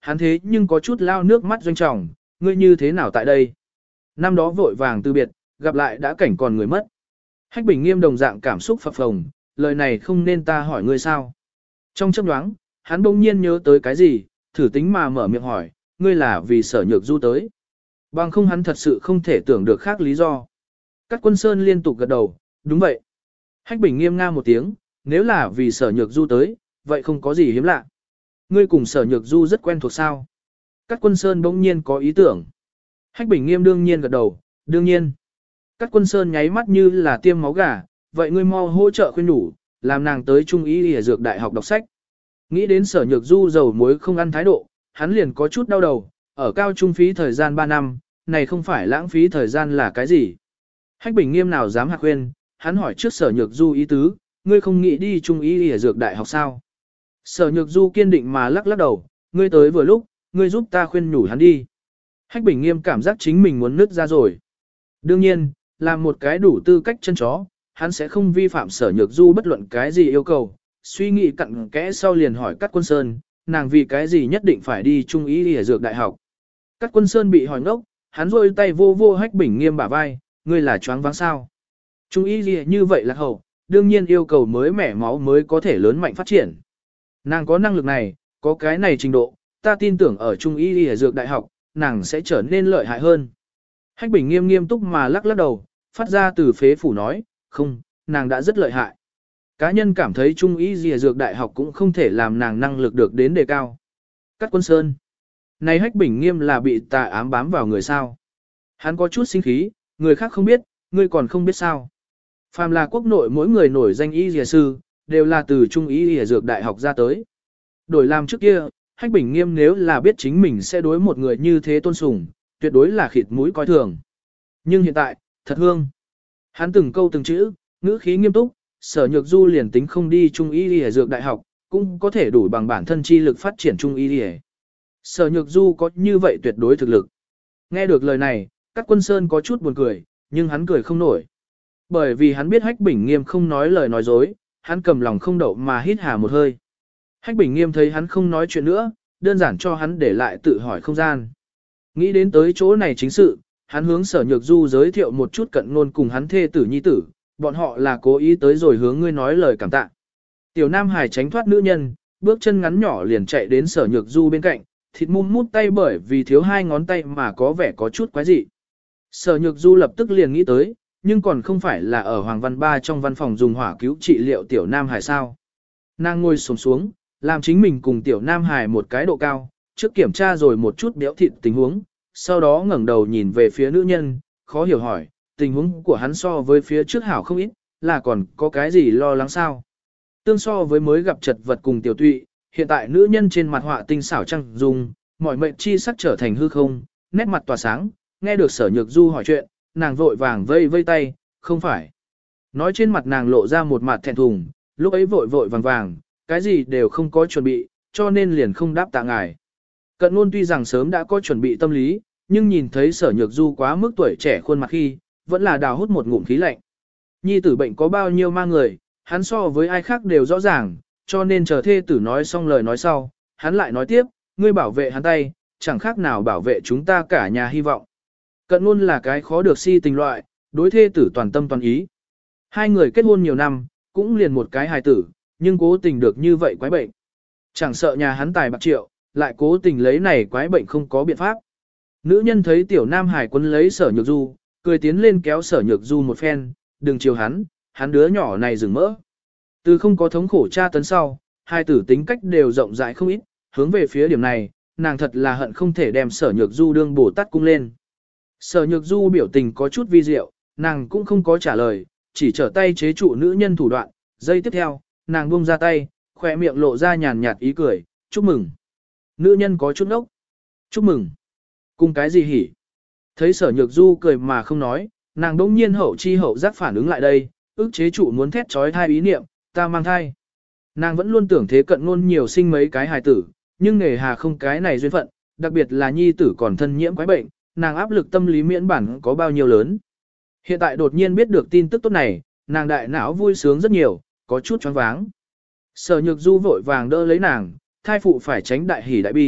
hắn thế nhưng có chút lao nước mắt doanh trọng, ngươi như thế nào tại đây? Năm đó vội vàng từ biệt, gặp lại đã cảnh còn người mất. Hách Bình Nghiêm đồng dạng cảm xúc phập phồng, lời này không nên ta hỏi ngươi sao? Trong chớp nhoáng, hắn bỗng nhiên nhớ tới cái gì, thử tính mà mở miệng hỏi, ngươi là vì Sở Nhược Du tới. Bằng không hắn thật sự không thể tưởng được khác lý do. Cát Quân Sơn liên tục gật đầu, đúng vậy. Hách Bình Nghiêm nga một tiếng, nếu là vì Sở Nhược Du tới, vậy không có gì hiếm lạ. Ngươi cùng Sở Nhược Du rất quen thuộc sao? Cát Quân Sơn bỗng nhiên có ý tưởng. Hách Bình Nghiêm đương nhiên gật đầu, đương nhiên. Cát Quân Sơn nháy mắt như là tiêm máu gà, vậy ngươi mau hỗ trợ khuyên nhủ, làm nàng tới Trung ý y dược đại học đọc sách. Nghĩ đến Sở Nhược Du dầu muối không ăn thái độ, hắn liền có chút đau đầu, ở cao trung phí thời gian ba năm, này không phải lãng phí thời gian là cái gì. Hách Bình Nghiêm nào dám hạc khuyên, hắn hỏi trước Sở Nhược Du ý tứ, ngươi không nghĩ đi Trung ý y dược đại học sao? Sở Nhược Du kiên định mà lắc lắc đầu, ngươi tới vừa lúc, ngươi giúp ta khuyên nhủ hắn đi. Hách Bình Nghiêm cảm giác chính mình muốn nứt ra rồi. Đương nhiên, làm một cái đủ tư cách chân chó, hắn sẽ không vi phạm Sở Nhược Du bất luận cái gì yêu cầu. Suy nghĩ cặn kẽ sau liền hỏi Cát Quân Sơn, nàng vì cái gì nhất định phải đi Trung ý y dược đại học. Cát Quân Sơn bị hỏi ngốc, hắn rôi tay vô vô Hách Bình Nghiêm bả vai, ngươi là choáng váng sao? Trung ý y như vậy là hậu, đương nhiên yêu cầu mới mẻ máu mới có thể lớn mạnh phát triển. Nàng có năng lực này, có cái này trình độ, ta tin tưởng ở Trung y y dược đại học, nàng sẽ trở nên lợi hại hơn. Hách Bình Nghiêm nghiêm túc mà lắc lắc đầu, phát ra từ phế phủ nói, không, nàng đã rất lợi hại. Cá nhân cảm thấy Trung y y dược đại học cũng không thể làm nàng năng lực được đến đề cao. Cát Quân Sơn. Này Hách Bình Nghiêm là bị tà ám bám vào người sao. Hắn có chút sinh khí, người khác không biết, ngươi còn không biết sao. Phàm là quốc nội mỗi người nổi danh y y sư, đều là từ Trung y y dược đại học ra tới. Đổi làm trước kia, Hách Bình Nghiêm nếu là biết chính mình sẽ đối một người như thế tôn sùng, tuyệt đối là khịt mũi coi thường. Nhưng hiện tại, thật hương. Hắn từng câu từng chữ, ngữ khí nghiêm túc, Sở Nhược Du liền tính không đi Trung y y dược đại học, cũng có thể đủ bằng bản thân chi lực phát triển Trung y y. Sở Nhược Du có như vậy tuyệt đối thực lực. Nghe được lời này, Cát Quân Sơn có chút buồn cười, nhưng hắn cười không nổi. Bởi vì hắn biết Hách Bình Nghiêm không nói lời nói dối, hắn cầm lòng không đậu mà hít hà một hơi. Hách Bình Nghiêm thấy hắn không nói chuyện nữa, đơn giản cho hắn để lại tự hỏi không gian. Nghĩ đến tới chỗ này chính sự, hắn hướng Sở Nhược Du giới thiệu một chút cận ngôn cùng hắn thê tử nhi tử, bọn họ là cố ý tới rồi hướng ngươi nói lời cảm tạ. Tiểu Nam Hải tránh thoát nữ nhân, bước chân ngắn nhỏ liền chạy đến Sở Nhược Du bên cạnh, thịt mum mút tay bởi vì thiếu hai ngón tay mà có vẻ có chút quái dị. Sở Nhược Du lập tức liền nghĩ tới, nhưng còn không phải là ở Hoàng Văn Ba trong văn phòng dùng hỏa cứu trị liệu Tiểu Nam Hải sao. Nàng ngồi xổm xuống, làm chính mình cùng Tiểu Nam Hải một cái độ cao, trước kiểm tra rồi một chút béo thịt tình huống, sau đó ngẩng đầu nhìn về phía nữ nhân, khó hiểu hỏi, tình huống của hắn so với phía trước hảo không ít, là còn có cái gì lo lắng sao? Tương so với mới gặp chật vật cùng Tiểu Tụy, hiện tại nữ nhân trên mặt họa tinh xảo trăng dùng, mọi mệnh chi sắc trở thành hư không, nét mặt tỏa sáng, nghe được Sở Nhược Du hỏi chuyện, nàng vội vàng vây vây tay, không phải. Nói trên mặt nàng lộ ra một mặt thẹn thùng, lúc ấy vội vội vàng vàng, cái gì đều không có chuẩn bị, cho nên liền không đáp tạ ngài. Cận ngôn tuy rằng sớm đã có chuẩn bị tâm lý, nhưng nhìn thấy Sở Nhược Du quá mức tuổi trẻ khuôn mặt khi, vẫn là đào hút một ngụm khí lạnh. Nhi tử bệnh có bao nhiêu ma người, hắn so với ai khác đều rõ ràng, cho nên chờ thê tử nói xong lời nói sau, hắn lại nói tiếp, ngươi bảo vệ hắn tay, chẳng khác nào bảo vệ chúng ta cả nhà hy vọng. Cận ngôn là cái khó được si tình loại, đối thê tử toàn tâm toàn ý. Hai người kết hôn nhiều năm, cũng liền một cái hài tử, nhưng cố tình được như vậy quái bệnh. Chẳng sợ nhà hắn tài bạc triệu, lại cố tình lấy này quái bệnh không có biện pháp. Nữ nhân thấy Tiểu Nam Hải quấn lấy Sở Nhược Du, cười tiến lên kéo Sở Nhược Du một phen, đừng chiều hắn, hắn đứa nhỏ này dừng mỡ. Từ không có thống khổ tra tấn sau, hai tử tính cách đều rộng rãi không ít, hướng về phía điểm này, nàng thật là hận không thể đem Sở Nhược Du đương Bồ Tát cung lên. Sở Nhược Du biểu tình có chút vi diệu, nàng cũng không có trả lời, chỉ trở tay chế trụ nữ nhân thủ đoạn. Giây tiếp theo, nàng buông ra tay, khỏe miệng lộ ra nhàn nhạt ý cười, chúc mừng. Nữ nhân có chút ốc. Chúc mừng. Cùng cái gì hỉ? Thấy Sở Nhược Du cười mà không nói, nàng đỗng nhiên hậu chi hậu giác phản ứng lại đây, ức chế trụ muốn thét trói thai ý niệm, ta mang thai. Nàng vẫn luôn tưởng thế cận ngôn nhiều sinh mấy cái hài tử, nhưng nghề hà không cái này duyên phận, đặc biệt là nhi tử còn thân nhiễm quái bệnh, nàng áp lực tâm lý miễn bản có bao nhiêu lớn. Hiện tại đột nhiên biết được tin tức tốt này, nàng đại não vui sướng rất nhiều, có chút choáng váng. Sở Nhược Du vội vàng đỡ lấy nàng, thai phụ phải tránh đại hỉ đại bi,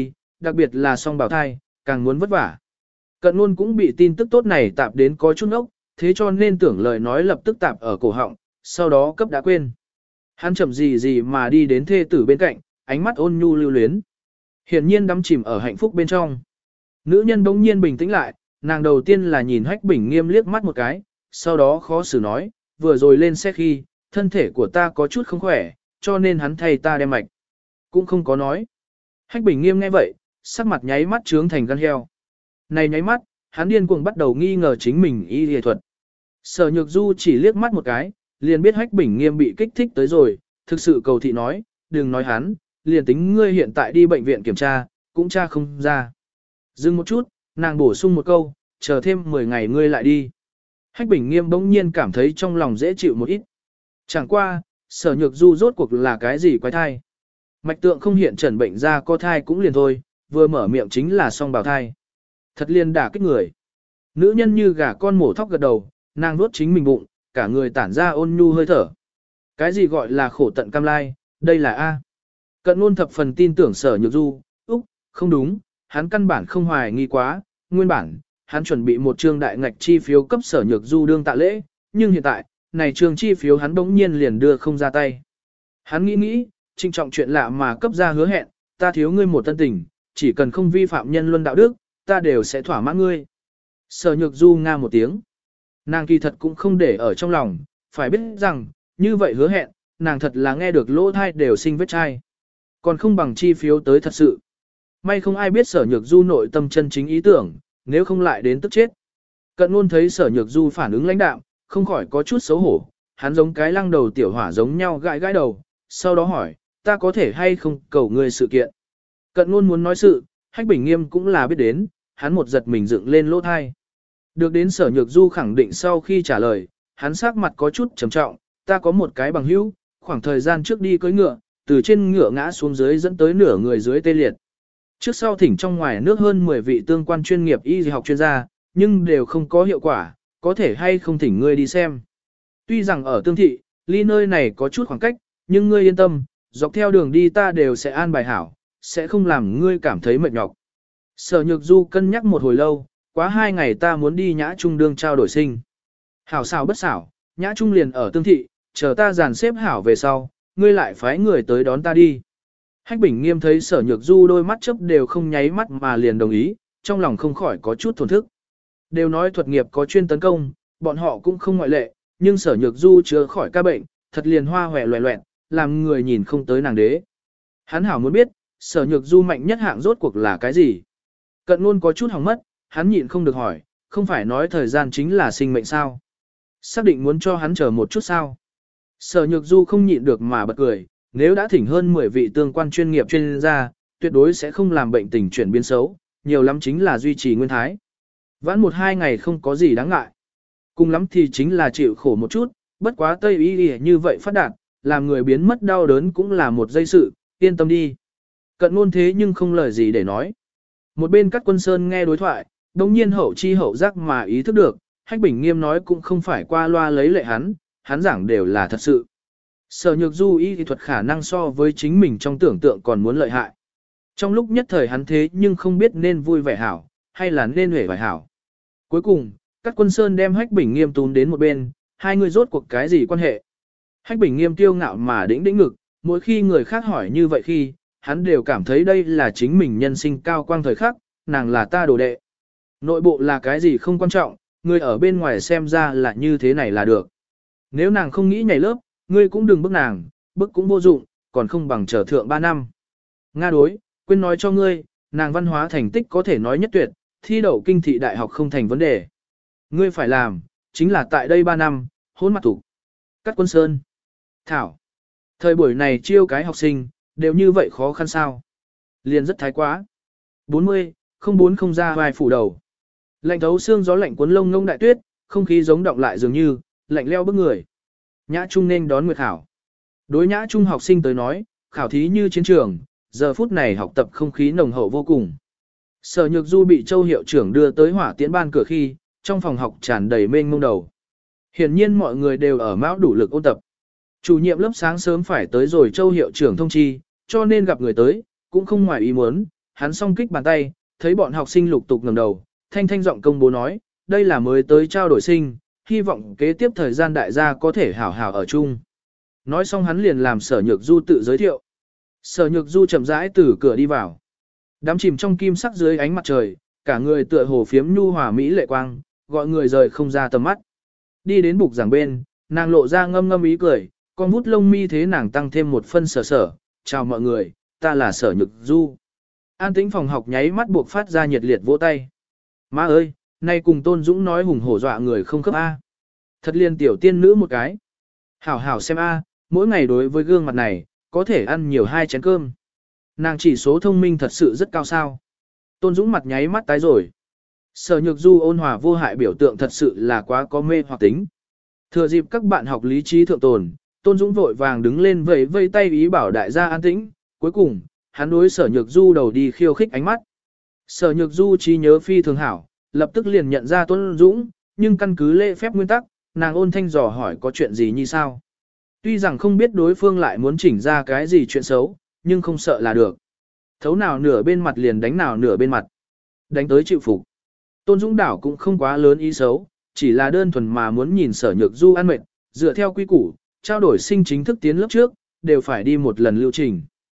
đặc biệt là song bào thai, càng muốn vất vả. Cận luôn cũng bị tin tức tốt này tạp đến có chút ốc, thế cho nên tưởng lời nói lập tức tạp ở cổ họng, sau đó cấp đã quên. Hắn chậm gì gì mà đi đến thê tử bên cạnh, ánh mắt ôn nhu lưu luyến. Hiển nhiên đắm chìm ở hạnh phúc bên trong. Nữ nhân bỗng nhiên bình tĩnh lại, nàng đầu tiên là nhìn Hách Bình Nghiêm liếc mắt một cái, sau đó khó xử nói, vừa rồi lên xe khi, thân thể của ta có chút không khỏe, cho nên hắn thay ta đem mạch. Cũng không có nói. Hách Bình Nghiêm nghe vậy, sắc mặt nháy mắt trướng thành gan heo. Này nháy mắt, hắn điên cuồng bắt đầu nghi ngờ chính mình y y thuật. Sở Nhược Du chỉ liếc mắt một cái, liền biết Hách Bình Nghiêm bị kích thích tới rồi, thực sự cầu thị nói, đừng nói hắn, liền tính ngươi hiện tại đi bệnh viện kiểm tra, cũng tra không ra. Dừng một chút, nàng bổ sung một câu, chờ thêm mười ngày ngươi lại đi. Hách Bình Nghiêm bỗng nhiên cảm thấy trong lòng dễ chịu một ít. Chẳng qua, Sở Nhược Du rốt cuộc là cái gì quái thai. Mạch tượng không hiện trần bệnh ra có thai cũng liền thôi, vừa mở miệng chính là song bào thai. Thật liền đả kích người. Nữ nhân như gà con mổ thóc gật đầu, nàng nuốt chính mình bụng, cả người tản ra ôn nhu hơi thở. Cái gì gọi là khổ tận cam lai, đây là A. Cận luôn thập phần tin tưởng Sở Nhược Du, úc, không đúng, hắn căn bản không hoài nghi quá, nguyên bản, hắn chuẩn bị một trương đại ngạch chi phiếu cấp Sở Nhược Du đương tạ lễ, nhưng hiện tại, này trương chi phiếu hắn bỗng nhiên liền đưa không ra tay. Hắn nghĩ nghĩ, trinh trọng chuyện lạ mà cấp ra hứa hẹn, ta thiếu ngươi một tân tình, chỉ cần không vi phạm nhân luân đạo đức, ta đều sẽ thỏa mãn ngươi. Sở Nhược Du nga một tiếng. Nàng kỳ thật cũng không để ở trong lòng, phải biết rằng, như vậy hứa hẹn, nàng thật là nghe được lỗ thai đều sinh vết chai. Còn không bằng chi phiếu tới thật sự. May không ai biết Sở Nhược Du nội tâm chân chính ý tưởng, nếu không lại đến tức chết. Cận luôn thấy Sở Nhược Du phản ứng lãnh đạm, không khỏi có chút xấu hổ, hắn giống cái lăng đầu tiểu hỏa giống nhau gãi gãi đầu, sau đó hỏi, ta có thể hay không cầu ngươi sự kiện. Cận luôn muốn nói sự, Hách Bình Nghiêm cũng là biết đến, hắn một giật mình dựng lên lỗ thai. Được đến Sở Nhược Du khẳng định sau khi trả lời, hắn sắc mặt có chút trầm trọng, ta có một cái bằng hữu, khoảng thời gian trước đi cưỡi ngựa, từ trên ngựa ngã xuống dưới dẫn tới nửa người dưới tê liệt. Trước sau thỉnh trong ngoài nước hơn mười vị tương quan chuyên nghiệp y học chuyên gia, nhưng đều không có hiệu quả, có thể hay không thỉnh ngươi đi xem. Tuy rằng ở tương thị, ly nơi này có chút khoảng cách, nhưng ngươi yên tâm, dọc theo đường đi ta đều sẽ an bài hảo, sẽ không làm ngươi cảm thấy mệt nhọc. Sở Nhược Du cân nhắc một hồi lâu, quá hai ngày ta muốn đi Nhã Trung đương trao đổi sinh. Hảo xảo bất xảo, Nhã Trung liền ở tương thị, chờ ta dàn xếp hảo về sau, ngươi lại phái người tới đón ta đi. Hách Bình Nghiêm thấy Sở Nhược Du đôi mắt chớp đều không nháy mắt mà liền đồng ý, trong lòng không khỏi có chút thổn thức. Đều nói thuật nghiệp có chuyên tấn công, bọn họ cũng không ngoại lệ, nhưng Sở Nhược Du chữa khỏi ca bệnh, thật liền hoa hòe loẹ loẹt, làm người nhìn không tới nàng đế. Hắn hảo muốn biết, Sở Nhược Du mạnh nhất hạng rốt cuộc là cái gì. Cận luôn có chút hỏng mất, hắn nhịn không được hỏi, không phải nói thời gian chính là sinh mệnh sao. Xác định muốn cho hắn chờ một chút sao. Sở Nhược Du không nhịn được mà bật cười, nếu đã thỉnh hơn mười vị tương quan chuyên nghiệp chuyên gia, tuyệt đối sẽ không làm bệnh tình chuyển biến xấu, nhiều lắm chính là duy trì nguyên thái. Vãn một hai ngày không có gì đáng ngại. Cùng lắm thì chính là chịu khổ một chút, bất quá Tây y như vậy phát đạt, làm người biến mất đau đớn cũng là một giây sự, yên tâm đi. Cận luôn thế nhưng không lời gì để nói. Một bên các quân sơn nghe đối thoại, đồng nhiên hậu chi hậu giác mà ý thức được, Hách Bình Nghiêm nói cũng không phải qua loa lấy lệ hắn, hắn giảng đều là thật sự. Sở Nhược Du y thuật khả năng so với chính mình trong tưởng tượng còn muốn lợi hại. Trong lúc nhất thời hắn thế nhưng không biết nên vui vẻ hảo, hay là nên hể vải hảo. Cuối cùng, các quân sơn đem Hách Bình Nghiêm tún đến một bên, hai người rốt cuộc cái gì quan hệ. Hách Bình Nghiêm tiêu ngạo mà đĩnh đĩnh ngực, mỗi khi người khác hỏi như vậy khi, hắn đều cảm thấy đây là chính mình nhân sinh cao quang thời khắc, nàng là ta đồ đệ. Nội bộ là cái gì không quan trọng, người ở bên ngoài xem ra là như thế này là được. Nếu nàng không nghĩ nhảy lớp, ngươi cũng đừng bức nàng, bức cũng vô dụng, còn không bằng chờ thượng ba năm. Nga đối, quên nói cho ngươi, nàng văn hóa thành tích có thể nói nhất tuyệt, thi đậu kinh thị đại học không thành vấn đề. Ngươi phải làm, chính là tại đây ba năm, hôn mặt thủ. Cắt quân sơn. Thảo. Thời buổi này chiêu cái học sinh, đều như vậy khó khăn sao. Liền rất thái quá. bốn mươi, không bốn không ra vài phủ đầu. Lạnh thấu xương gió lạnh cuốn lông ngông đại tuyết, không khí giống động lại dường như, lạnh leo bức người. Nhã Trung nên đón nguyệt khảo. Đối Nhã Trung học sinh tới nói, khảo thí như chiến trường, giờ phút này học tập không khí nồng hậu vô cùng. Sở Nhược Du bị Châu hiệu trưởng đưa tới hỏa tiễn ban cửa khi, trong phòng học tràn đầy mênh mông đầu. Hiển nhiên mọi người đều ở mão đủ lực ôn tập. Chủ nhiệm lớp sáng sớm phải tới rồi Châu hiệu trưởng thông chi, cho nên gặp người tới, cũng không ngoài ý muốn, hắn song kích bàn tay, thấy bọn học sinh lục tục ngẩng đầu, thanh thanh giọng công bố nói, đây là mới tới trao đổi sinh, hy vọng kế tiếp thời gian đại gia có thể hảo hảo ở chung. Nói xong hắn liền làm Sở Nhược Du tự giới thiệu. Sở Nhược Du chậm rãi từ cửa đi vào. Đám chìm trong kim sắc dưới ánh mặt trời, cả người tựa hồ phiếm nhu hòa mỹ lệ quang, gọi người rời không ra tầm mắt. Đi đến bục giảng bên, nàng lộ ra ngâm ngâm ý cười, con vút lông mi thế nàng tăng thêm một phân sở sở. Chào mọi người, ta là Sở Nhược Du. An tĩnh phòng học nháy mắt buộc phát ra nhiệt liệt vỗ tay. Má ơi, nay cùng Tôn Dũng nói hùng hổ dọa người không khớp A. Thật liên tiểu tiên nữ một cái. Hảo hảo xem A, mỗi ngày đối với gương mặt này, có thể ăn nhiều hai chén cơm. Nàng chỉ số thông minh thật sự rất cao sao. Tôn Dũng mặt nháy mắt tái rồi. Sở Nhược Du ôn hòa vô hại biểu tượng thật sự là quá có mê hoặc tính. Thừa dịp các bạn học lý trí thượng tồn, Tôn Dũng vội vàng đứng lên vẫy vây tay ý bảo đại gia an tĩnh. Cuối cùng, hắn đối Sở Nhược Du đầu đi khiêu khích ánh mắt. Sở Nhược Du trí nhớ phi thường hảo, lập tức liền nhận ra Tôn Dũng, nhưng căn cứ lễ phép nguyên tắc, nàng ôn thanh dò hỏi có chuyện gì như sao. Tuy rằng không biết đối phương lại muốn chỉnh ra cái gì chuyện xấu, nhưng không sợ là được. Thấu nào nửa bên mặt liền đánh nào nửa bên mặt. Đánh tới chịu phục. Tôn Dũng đảo cũng không quá lớn ý xấu, chỉ là đơn thuần mà muốn nhìn Sở Nhược Du ăn mệt, dựa theo quy củ, trao đổi sinh chính thức tiến lớp trước, đều phải đi một lần lưu trình.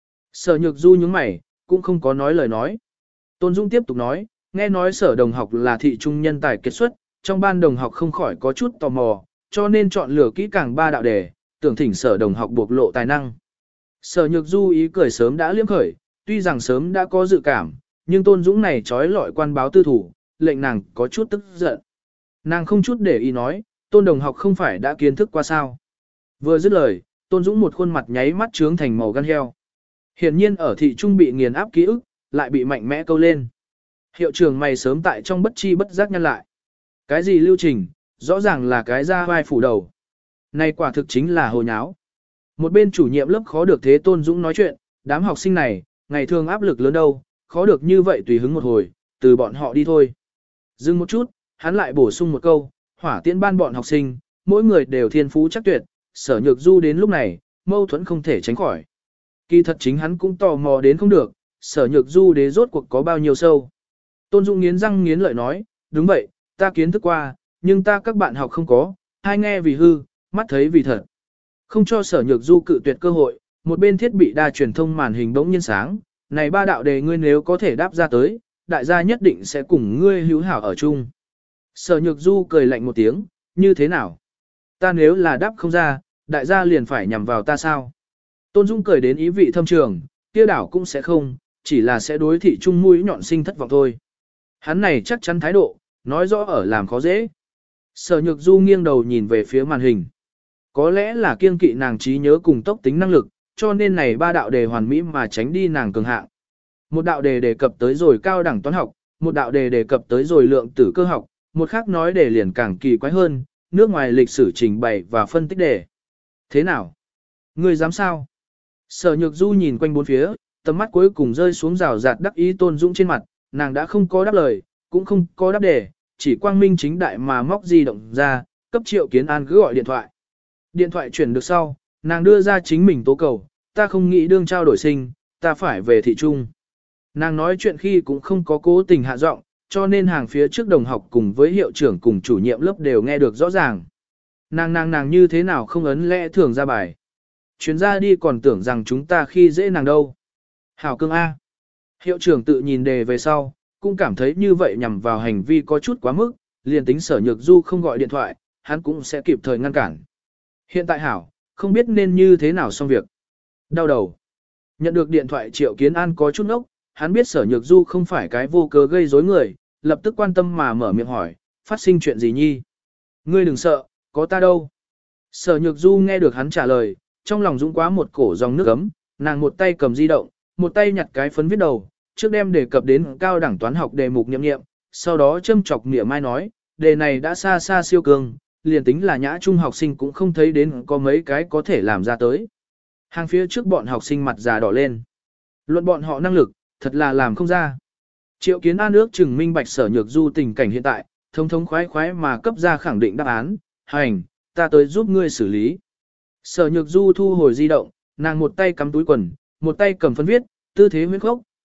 Sở Nhược Du nhướng mày, cũng không có nói lời nói. Tôn Dũng tiếp tục nói, nghe nói Sở đồng học là thị trung nhân tài kết xuất, trong ban đồng học không khỏi có chút tò mò, cho nên chọn lựa kỹ càng ba đạo đề, tưởng thỉnh Sở đồng học bộc lộ tài năng. Sở Nhược Du ý cười sớm đã liếm khởi, tuy rằng sớm đã có dự cảm, nhưng Tôn Dũng này trói lọi quan báo tư thủ, lệnh nàng có chút tức giận. Nàng không chút để ý nói, Tôn đồng học không phải đã kiến thức qua sao. Vừa dứt lời, Tôn Dũng một khuôn mặt nháy mắt trướng thành màu gan heo. Hiển nhiên ở thị trung bị nghiền áp ký ức, lại bị mạnh mẽ câu lên. Hiệu trưởng mày sớm tại trong bất chi bất giác nhăn lại. Cái gì lưu trình, rõ ràng là cái ra vai phủ đầu. Này quả thực chính là hồ nháo. Một bên chủ nhiệm lớp khó được thế Tôn Dũng nói chuyện, đám học sinh này, ngày thường áp lực lớn đâu, khó được như vậy tùy hứng một hồi, từ bọn họ đi thôi. Dừng một chút, hắn lại bổ sung một câu, hỏa tiễn ban bọn học sinh, mỗi người đều thiên phú chắc tuyệt, Sở Nhược Du đến lúc này, mâu thuẫn không thể tránh khỏi. Kỳ thật chính hắn cũng tò mò đến không được, Sở Nhược Du đế rốt cuộc có bao nhiêu sâu. Tôn Dũng nghiến răng nghiến lợi nói, đúng vậy, ta kiến thức qua, nhưng ta các bạn học không có, hai nghe vì hư, mắt thấy vì thật. Không cho Sở Nhược Du cự tuyệt cơ hội, một bên thiết bị đa truyền thông màn hình bỗng nhiên sáng, này ba đạo đề ngươi nếu có thể đáp ra tới, đại gia nhất định sẽ cùng ngươi hữu hảo ở chung. Sở Nhược Du cười lạnh một tiếng, như thế nào? Ta nếu là đáp không ra, đại gia liền phải nhằm vào ta sao? Tôn Dũng cười đến ý vị thâm trường, kia đảo cũng sẽ không, chỉ là sẽ đối thị trung mũi nhọn sinh thất vọng thôi. Hắn này chắc chắn thái độ, nói rõ ở làm khó dễ. Sở Nhược Du nghiêng đầu nhìn về phía màn hình. Có lẽ là kiêng kỵ nàng trí nhớ cùng tốc tính năng lực, cho nên này ba đạo đề hoàn mỹ mà tránh đi nàng cường hạng. Một đạo đề đề cập tới rồi cao đẳng toán học, một đạo đề đề cập tới rồi lượng tử cơ học, một khác nói đề liền càng kỳ quái hơn, nước ngoài lịch sử trình bày và phân tích đề. Thế nào? Ngươi dám sao? Sở Nhược Du nhìn quanh bốn phía, tầm mắt cuối cùng rơi xuống rào rạt đắc ý Tôn Dũng trên mặt, nàng đã không có đáp lời, cũng không có đáp đề, chỉ quang minh chính đại mà móc di động ra, cấp Triệu Kiến An cứ gọi điện thoại. Điện thoại chuyển được sau, nàng đưa ra chính mình tố cầu, ta không nghĩ đương trao đổi sinh, ta phải về thị trung. Nàng nói chuyện khi cũng không có cố tình hạ giọng, cho nên hàng phía trước đồng học cùng với hiệu trưởng cùng chủ nhiệm lớp đều nghe được rõ ràng. Nàng nàng nàng như thế nào không ấn lẽ thường ra bài. Chuyến ra đi còn tưởng rằng chúng ta khi dễ nàng đâu. Hảo cương A. Hiệu trưởng tự nhìn đề về sau, cũng cảm thấy như vậy nhằm vào hành vi có chút quá mức, liền tính Sở Nhược Du không gọi điện thoại, hắn cũng sẽ kịp thời ngăn cản. Hiện tại hảo, không biết nên như thế nào xong việc. Đau đầu. Nhận được điện thoại Triệu Kiến An có chút ngốc, hắn biết Sở Nhược Du không phải cái vô cớ gây rối người, lập tức quan tâm mà mở miệng hỏi, phát sinh chuyện gì nhi? Ngươi đừng sợ, có ta đâu. Sở Nhược Du nghe được hắn trả lời, trong lòng dũng quá một cổ dòng nước ấm, nàng một tay cầm di động, một tay nhặt cái phấn viết đầu, trước đem đề cập đến cao đẳng toán học đề mục nghiệm nghiệm, sau đó châm chọc mỉa mai nói, đề này đã xa xa siêu cường, liền tính là nhã trung học sinh cũng không thấy đến có mấy cái có thể làm ra tới. Hàng phía trước bọn học sinh mặt già đỏ lên. Luận bọn họ năng lực, thật là làm không ra. Triệu Kiến An ước chừng minh bạch Sở Nhược Du tình cảnh hiện tại, thông thống khoái khoái mà cấp ra khẳng định đáp án, hành, ta tới giúp ngươi xử lý. Sở Nhược Du thu hồi di động, nàng một tay cắm túi quần, một tay cầm phấn viết, tư thế huyết khốc,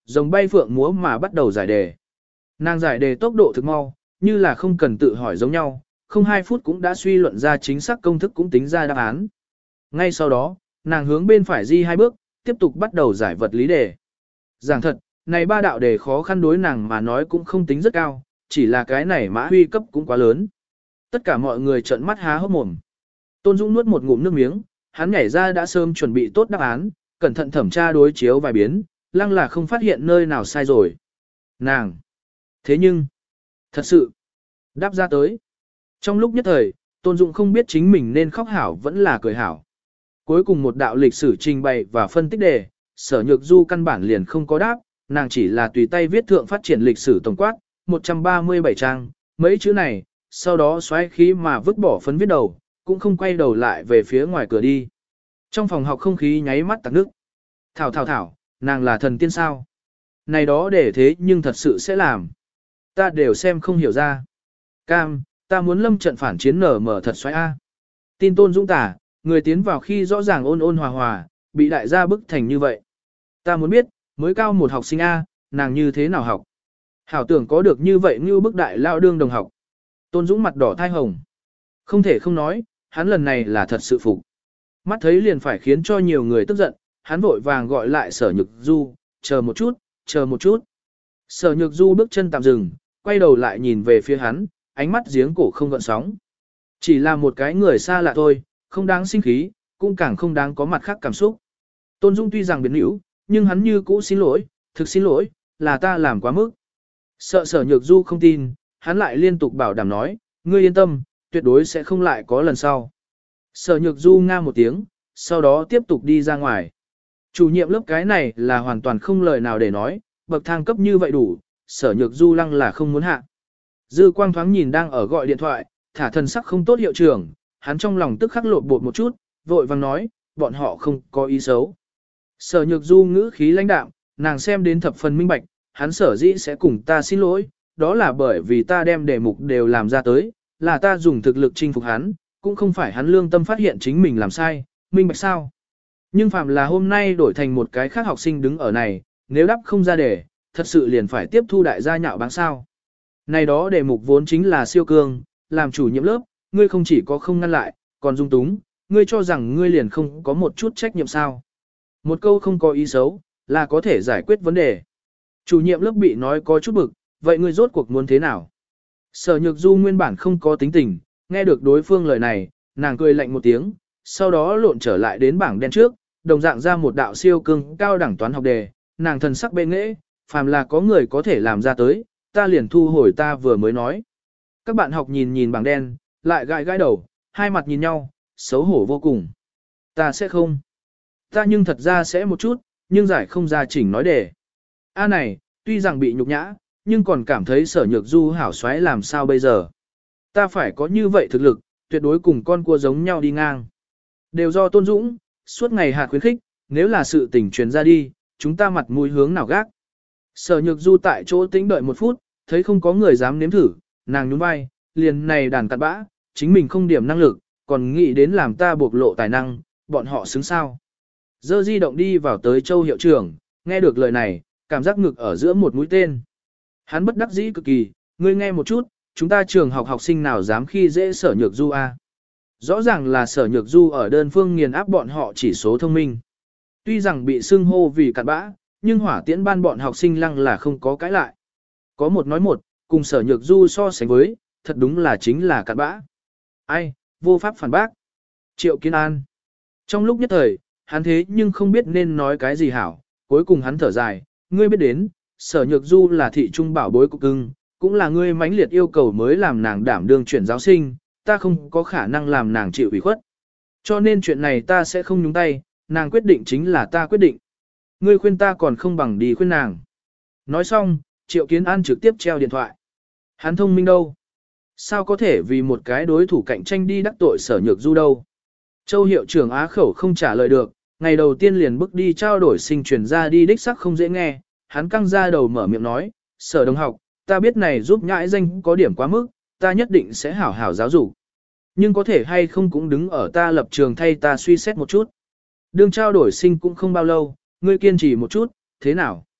rồng bay phượng múa mà bắt đầu giải đề. Nàng giải đề tốc độ thực mau, như là không cần tự hỏi giống nhau, không hai phút cũng đã suy luận ra chính xác công thức cũng tính ra đáp án. Ngay sau đó, nàng hướng bên phải di hai bước, tiếp tục bắt đầu giải vật lý đề. Giảng thật, này ba đạo đề khó khăn đối nàng mà nói cũng không tính rất cao, chỉ là cái này mã huy cấp cũng quá lớn. Tất cả mọi người trợn mắt há hốc mồm. Tôn Dũng nuốt một ngụm nước miếng, hắn nhảy ra đã sớm chuẩn bị tốt đáp án, cẩn thận thẩm tra đối chiếu vài biến, lăng là không phát hiện nơi nào sai rồi. Nàng! Thế nhưng, thật sự, đáp ra tới. Trong lúc nhất thời, Tôn Dũng không biết chính mình nên khóc hảo vẫn là cười hảo. Cuối cùng một đạo lịch sử trình bày và phân tích đề, Sở Nhược Du căn bản liền không có đáp, nàng chỉ là tùy tay viết thượng phát triển lịch sử tổng quát, một trăm ba mươi bảy trang, mấy chữ này, sau đó xoáy khí mà vứt bỏ phấn viết đầu, cũng không quay đầu lại về phía ngoài cửa đi. Trong phòng học không khí nháy mắt tắc nước. Thảo thảo thảo, nàng là thần tiên sao? Này đó để thế nhưng thật sự sẽ làm. Ta đều xem không hiểu ra. Cam, ta muốn lâm trận phản chiến nở mở thật xoáy A. Tin Tôn Dũng tả, người tiến vào khi rõ ràng ôn ôn hòa hòa, bị đại gia bức thành như vậy. Ta muốn biết, mới cao một học sinh A, nàng như thế nào học? Hảo tưởng có được như vậy như bức đại lao đương đồng học. Tôn Dũng mặt đỏ thai hồng. Không thể không nói, hắn lần này là thật sự phục. Mắt thấy liền phải khiến cho nhiều người tức giận, hắn vội vàng gọi lại Sở Nhược Du, chờ một chút, chờ một chút. Sở Nhược Du bước chân tạm dừng, quay đầu lại nhìn về phía hắn, ánh mắt giếng cổ không gợn sóng. Chỉ là một cái người xa lạ thôi, không đáng sinh khí, cũng càng không đáng có mặt khác cảm xúc. Tôn Dung tuy rằng biến hữu, nhưng hắn như cũ xin lỗi, thực xin lỗi, là ta làm quá mức. Sợ Sở Nhược Du không tin, hắn lại liên tục bảo đảm nói, ngươi yên tâm, tuyệt đối sẽ không lại có lần sau. Sở Nhược Du nga một tiếng, sau đó tiếp tục đi ra ngoài. Chủ nhiệm lớp cái này là hoàn toàn không lời nào để nói, bậc thang cấp như vậy đủ, Sở Nhược Du lăng là không muốn hạ. Dư Quang thoáng nhìn đang ở gọi điện thoại, thả thần sắc không tốt hiệu trưởng, hắn trong lòng tức khắc lộn bột một chút, vội vàng nói, bọn họ không có ý xấu. Sở Nhược Du ngữ khí lãnh đạm, nàng xem đến thập phần minh bạch, hắn sở dĩ sẽ cùng ta xin lỗi, đó là bởi vì ta đem đề mục đều làm ra tới, là ta dùng thực lực chinh phục hắn, cũng không phải hắn lương tâm phát hiện chính mình làm sai, minh bạch sao. Nhưng phạm là hôm nay đổi thành một cái khác học sinh đứng ở này, nếu đáp không ra đề, thật sự liền phải tiếp thu đại gia nhạo báng sao. Này đó đề mục vốn chính là siêu cương, làm chủ nhiệm lớp, ngươi không chỉ có không ngăn lại, còn dung túng, ngươi cho rằng ngươi liền không có một chút trách nhiệm sao. Một câu không có ý xấu, là có thể giải quyết vấn đề. Chủ nhiệm lớp bị nói có chút bực, vậy ngươi rốt cuộc muốn thế nào? Sở Nhược Du nguyên bản không có tính tình, nghe được đối phương lời này, nàng cười lạnh một tiếng, sau đó lộn trở lại đến bảng đen trước, đồng dạng ra một đạo siêu cương cao đẳng toán học đề, nàng thần sắc bên nghệ, phàm là có người có thể làm ra tới, ta liền thu hồi ta vừa mới nói. Các bạn học nhìn nhìn bảng đen, lại gãi gãi đầu, hai mặt nhìn nhau, xấu hổ vô cùng. Ta sẽ không. Ta nhưng thật ra sẽ một chút, nhưng giải không ra chỉnh nói đề. A này, tuy rằng bị nhục nhã, nhưng còn cảm thấy Sở Nhược Du hảo xoáy làm sao bây giờ. Ta phải có như vậy thực lực, tuyệt đối cùng con cua giống nhau đi ngang. Đều do Tôn Dũng, suốt ngày hạt khuyến khích, nếu là sự tình truyền ra đi, chúng ta mặt mũi hướng nào gác. Sở Nhược Du tại chỗ tĩnh đợi một phút, thấy không có người dám nếm thử, nàng nhún vai, liền này đàn cặn bã, chính mình không điểm năng lực, còn nghĩ đến làm ta bộc lộ tài năng, bọn họ xứng sao. Dơ di động đi vào tới Châu hiệu trưởng, nghe được lời này, cảm giác ngực ở giữa một mũi tên. Hắn bất đắc dĩ cực kỳ, ngươi nghe một chút, chúng ta trường học học sinh nào dám khi dễ Sở Nhược Du a? Rõ ràng là Sở Nhược Du ở đơn phương nghiền áp bọn họ chỉ số thông minh. Tuy rằng bị xưng hô vì cặn bã, nhưng hỏa tiễn ban bọn học sinh lăng là không có cãi lại. Có một nói một, cùng Sở Nhược Du so sánh với, thật đúng là chính là cặn bã. Ai, vô pháp phản bác. Triệu Kiến An. Trong lúc nhất thời, hắn thế nhưng không biết nên nói cái gì hảo, cuối cùng hắn thở dài, ngươi biết đến, Sở Nhược Du là thị trung bảo bối của cưng, cũng là ngươi mãnh liệt yêu cầu mới làm nàng đảm đương chuyển giáo sinh, ta không có khả năng làm nàng chịu ủy khuất. Cho nên chuyện này ta sẽ không nhúng tay, nàng quyết định chính là ta quyết định. Ngươi khuyên ta còn không bằng đi khuyên nàng. Nói xong, Triệu Kiến An trực tiếp treo điện thoại. Hắn thông minh đâu? Sao có thể vì một cái đối thủ cạnh tranh đi đắc tội Sở Nhược Du đâu? Châu hiệu trưởng Á Khẩu không trả lời được, ngày đầu tiên liền bước đi trao đổi sinh truyền ra đi đích sắc không dễ nghe, hắn căng ra đầu mở miệng nói, Sở đồng học, ta biết này giúp nhãi danh có điểm quá mức, ta nhất định sẽ hảo hảo giáo dục. Nhưng có thể hay không cũng đứng ở ta lập trường thay ta suy xét một chút. Đương trao đổi sinh cũng không bao lâu, ngươi kiên trì một chút, thế nào?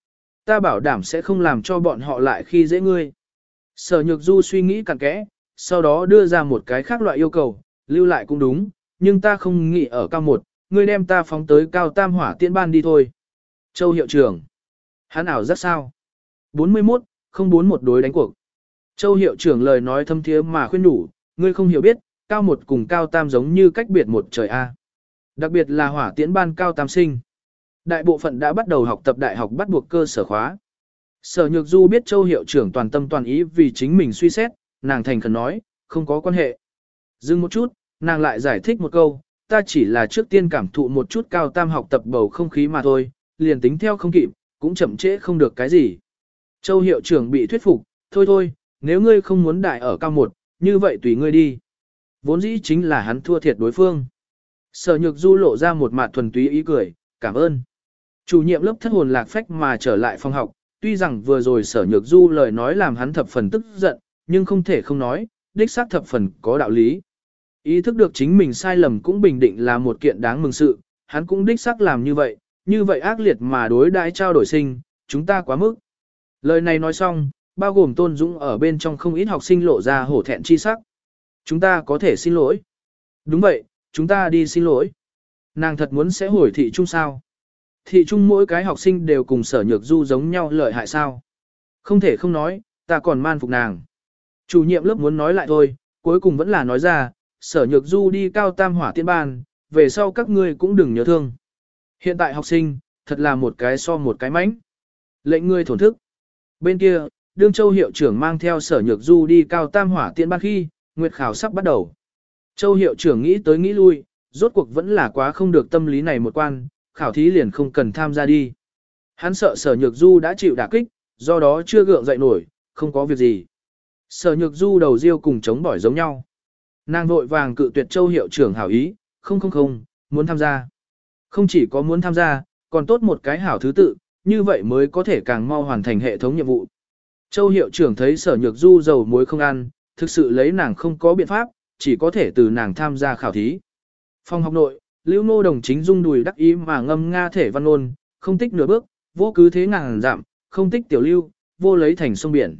ta bảo đảm sẽ không làm cho bọn họ lại khi dễ ngươi. Sở Nhược Du suy nghĩ cặn kẽ, sau đó đưa ra một cái khác loại yêu cầu, lưu lại cũng đúng, nhưng ta không nghĩ ở cao một, ngươi đem ta phóng tới cao tam hỏa tiễn ban đi thôi. Châu hiệu trưởng. Hắn ảo rất sao? bốn mươi mốt, không bốn một đối đánh cuộc. Châu hiệu trưởng lời nói thâm thiế mà khuyên nhủ, ngươi không hiểu biết, cao một cùng cao tam giống như cách biệt một trời A. Đặc biệt là hỏa tiễn ban cao tam sinh. Đại bộ phận đã bắt đầu học tập đại học bắt buộc cơ sở khóa. Sở Nhược Du biết Châu hiệu trưởng toàn tâm toàn ý vì chính mình suy xét, nàng thành khẩn nói, không có quan hệ. Dừng một chút, nàng lại giải thích một câu, ta chỉ là trước tiên cảm thụ một chút cao tam học tập bầu không khí mà thôi, liền tính theo không kịp, cũng chậm trễ không được cái gì. Châu hiệu trưởng bị thuyết phục, thôi thôi, nếu ngươi không muốn đại ở cao một, như vậy tùy ngươi đi. Vốn dĩ chính là hắn thua thiệt đối phương. Sở Nhược Du lộ ra một mặt thuần túy ý cười, cảm ơn. Chủ nhiệm lớp thất hồn lạc phách mà trở lại phòng học, tuy rằng vừa rồi Sở Nhược Du lời nói làm hắn thập phần tức giận, nhưng không thể không nói, đích xác thập phần có đạo lý. Ý thức được chính mình sai lầm cũng bình định là một kiện đáng mừng sự, hắn cũng đích xác làm như vậy, như vậy ác liệt mà đối đãi trao đổi sinh, chúng ta quá mức. Lời này nói xong, bao gồm Tôn Dũng ở bên trong không ít học sinh lộ ra hổ thẹn chi sắc. Chúng ta có thể xin lỗi. Đúng vậy, chúng ta đi xin lỗi. Nàng thật muốn sẽ hồi thị trung sao? Thị trung mỗi cái học sinh đều cùng Sở Nhược Du giống nhau lợi hại sao? Không thể không nói, ta còn man phục nàng. Chủ nhiệm lớp muốn nói lại thôi, cuối cùng vẫn là nói ra, Sở Nhược Du đi cao tam hỏa tiễn ban, về sau các ngươi cũng đừng nhớ thương. Hiện tại học sinh, thật là một cái so một cái mánh. Lệnh ngươi thổn thức. Bên kia, đương Châu hiệu trưởng mang theo Sở Nhược Du đi cao tam hỏa tiễn ban khi, nguyệt khảo sắp bắt đầu. Châu hiệu trưởng nghĩ tới nghĩ lui, rốt cuộc vẫn là quá không được tâm lý này một quan, khảo thí liền không cần tham gia đi. Hắn sợ Sở Nhược Du đã chịu đả kích, do đó chưa gượng dậy nổi, không có việc gì. Sở Nhược Du đầu riêu cùng chống bỏi giống nhau. Nàng vội vàng cự tuyệt Châu hiệu trưởng hảo ý, không không không, muốn tham gia. Không chỉ có muốn tham gia, còn tốt một cái hảo thứ tự, như vậy mới có thể càng mau hoàn thành hệ thống nhiệm vụ. Châu hiệu trưởng thấy Sở Nhược Du dầu muối không ăn, thực sự lấy nàng không có biện pháp, chỉ có thể từ nàng tham gia khảo thí. Phòng học nội, Lưu Nô Đồng chính rung đùi đắc ý mà ngâm nga thể văn ôn, không tích nửa bước, vô cứ thế ngàn giảm, không tích tiểu lưu, vô lấy thành sông biển.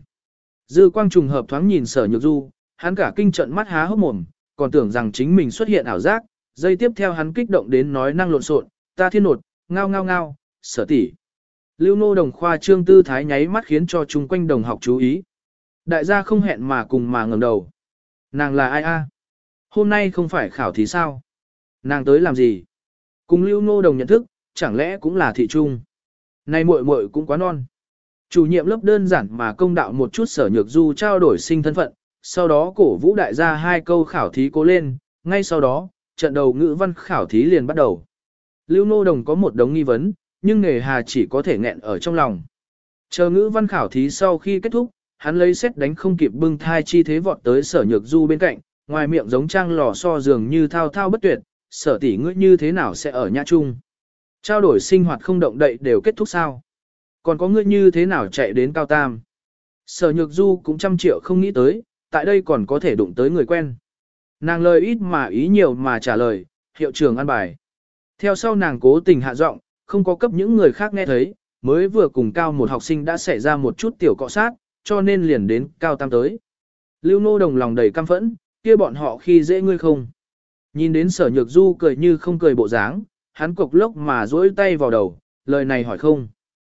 Dư quang trùng hợp thoáng nhìn Sở Nhược Du, hắn cả kinh trận mắt há hốc mồm, còn tưởng rằng chính mình xuất hiện ảo giác, giây tiếp theo hắn kích động đến nói năng lộn xộn, ta thiên nột, ngao ngao ngao, Sở tỷ. Lưu Nô Đồng khoa trương tư thái nháy mắt khiến cho chung quanh đồng học chú ý. Đại gia không hẹn mà cùng mà ngẩng đầu. Nàng là ai a? Hôm nay không phải khảo thí sao? Nàng tới làm gì? Cùng Lưu Nô Đồng nhận thức, chẳng lẽ cũng là thị trung? Này muội muội cũng quá non. Chủ nhiệm lớp đơn giản mà công đạo một chút Sở Nhược Du trao đổi sinh thân phận, sau đó cổ vũ đại gia hai câu khảo thí cố lên, ngay sau đó, trận đầu ngữ văn khảo thí liền bắt đầu. Lưu Nô Đồng có một đống nghi vấn, nhưng nghề hà chỉ có thể nghẹn ở trong lòng. Chờ ngữ văn khảo thí sau khi kết thúc, hắn lấy xét đánh không kịp bưng thai chi thế vọt tới Sở Nhược Du bên cạnh, ngoài miệng giống trang lò xo dường như thao thao bất tuyệt, Sở tỷ ngươi như thế nào sẽ ở nhà chung? Trao đổi sinh hoạt không động đậy đều kết thúc sao? Còn có ngươi như thế nào chạy đến cao tam? Sở Nhược Du cũng trăm triệu không nghĩ tới, tại đây còn có thể đụng tới người quen. Nàng lời ít mà ý nhiều mà trả lời, hiệu trưởng an bài. Theo sau nàng cố tình hạ giọng, không có cấp những người khác nghe thấy, mới vừa cùng cao một học sinh đã xảy ra một chút tiểu cọ sát, cho nên liền đến cao tam tới. Lưu Nô Đồng lòng đầy căm phẫn, kia bọn họ khi dễ ngươi không. Nhìn đến Sở Nhược Du cười như không cười bộ dáng, hắn cục lốc mà duỗi tay vào đầu, lời này hỏi không.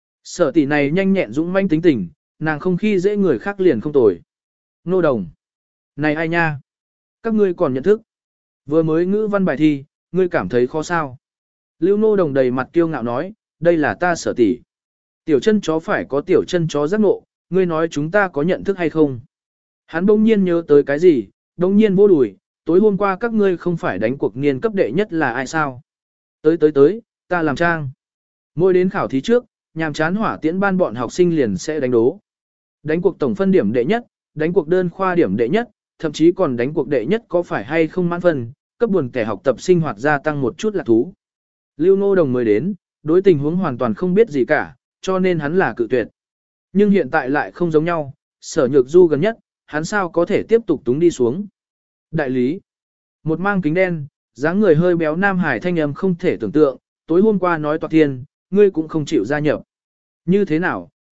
Sở tỷ này nhanh nhẹn dũng manh tính tình, nàng không khi dễ người khác liền không tồi. Nô Đồng. Này ai nha? Các ngươi còn nhận thức. Vừa mới ngữ văn bài thi, ngươi cảm thấy khó sao. Lưu Nô Đồng đầy mặt kiêu ngạo nói, đây là ta Sở tỷ. Tiểu chân chó phải có tiểu chân chó giác ngộ, ngươi nói chúng ta có nhận thức hay không? Hắn bỗng nhiên nhớ tới cái gì, bỗng nhiên vô đùi, tối hôm qua các ngươi không phải đánh cuộc niên cấp đệ nhất là ai sao? Tới tới tới, ta làm trang. Mỗi đến khảo thí trước, nhàm chán hỏa tiễn ban bọn học sinh liền sẽ đánh đố. Đánh cuộc tổng phân điểm đệ nhất, đánh cuộc đơn khoa điểm đệ nhất, thậm chí còn đánh cuộc đệ nhất có phải hay không mãn phân, cấp buồn kẻ học tập sinh hoạt gia tăng một chút là thú. Lưu Nô Đồng mới đến, đối tình huống hoàn toàn không biết gì cả, cho nên hắn là cự tuyệt. Nhưng hiện tại lại không giống nhau, Sở Nhược Du gần nhất, hắn sao có thể tiếp tục túng đi xuống. Đại lý, một mang kính đen, dáng người hơi béo Nam Hải thanh âm không thể tưởng tượng, tối hôm qua nói toạc thiên, ngươi cũng không chịu gia nhập. Như thế nào,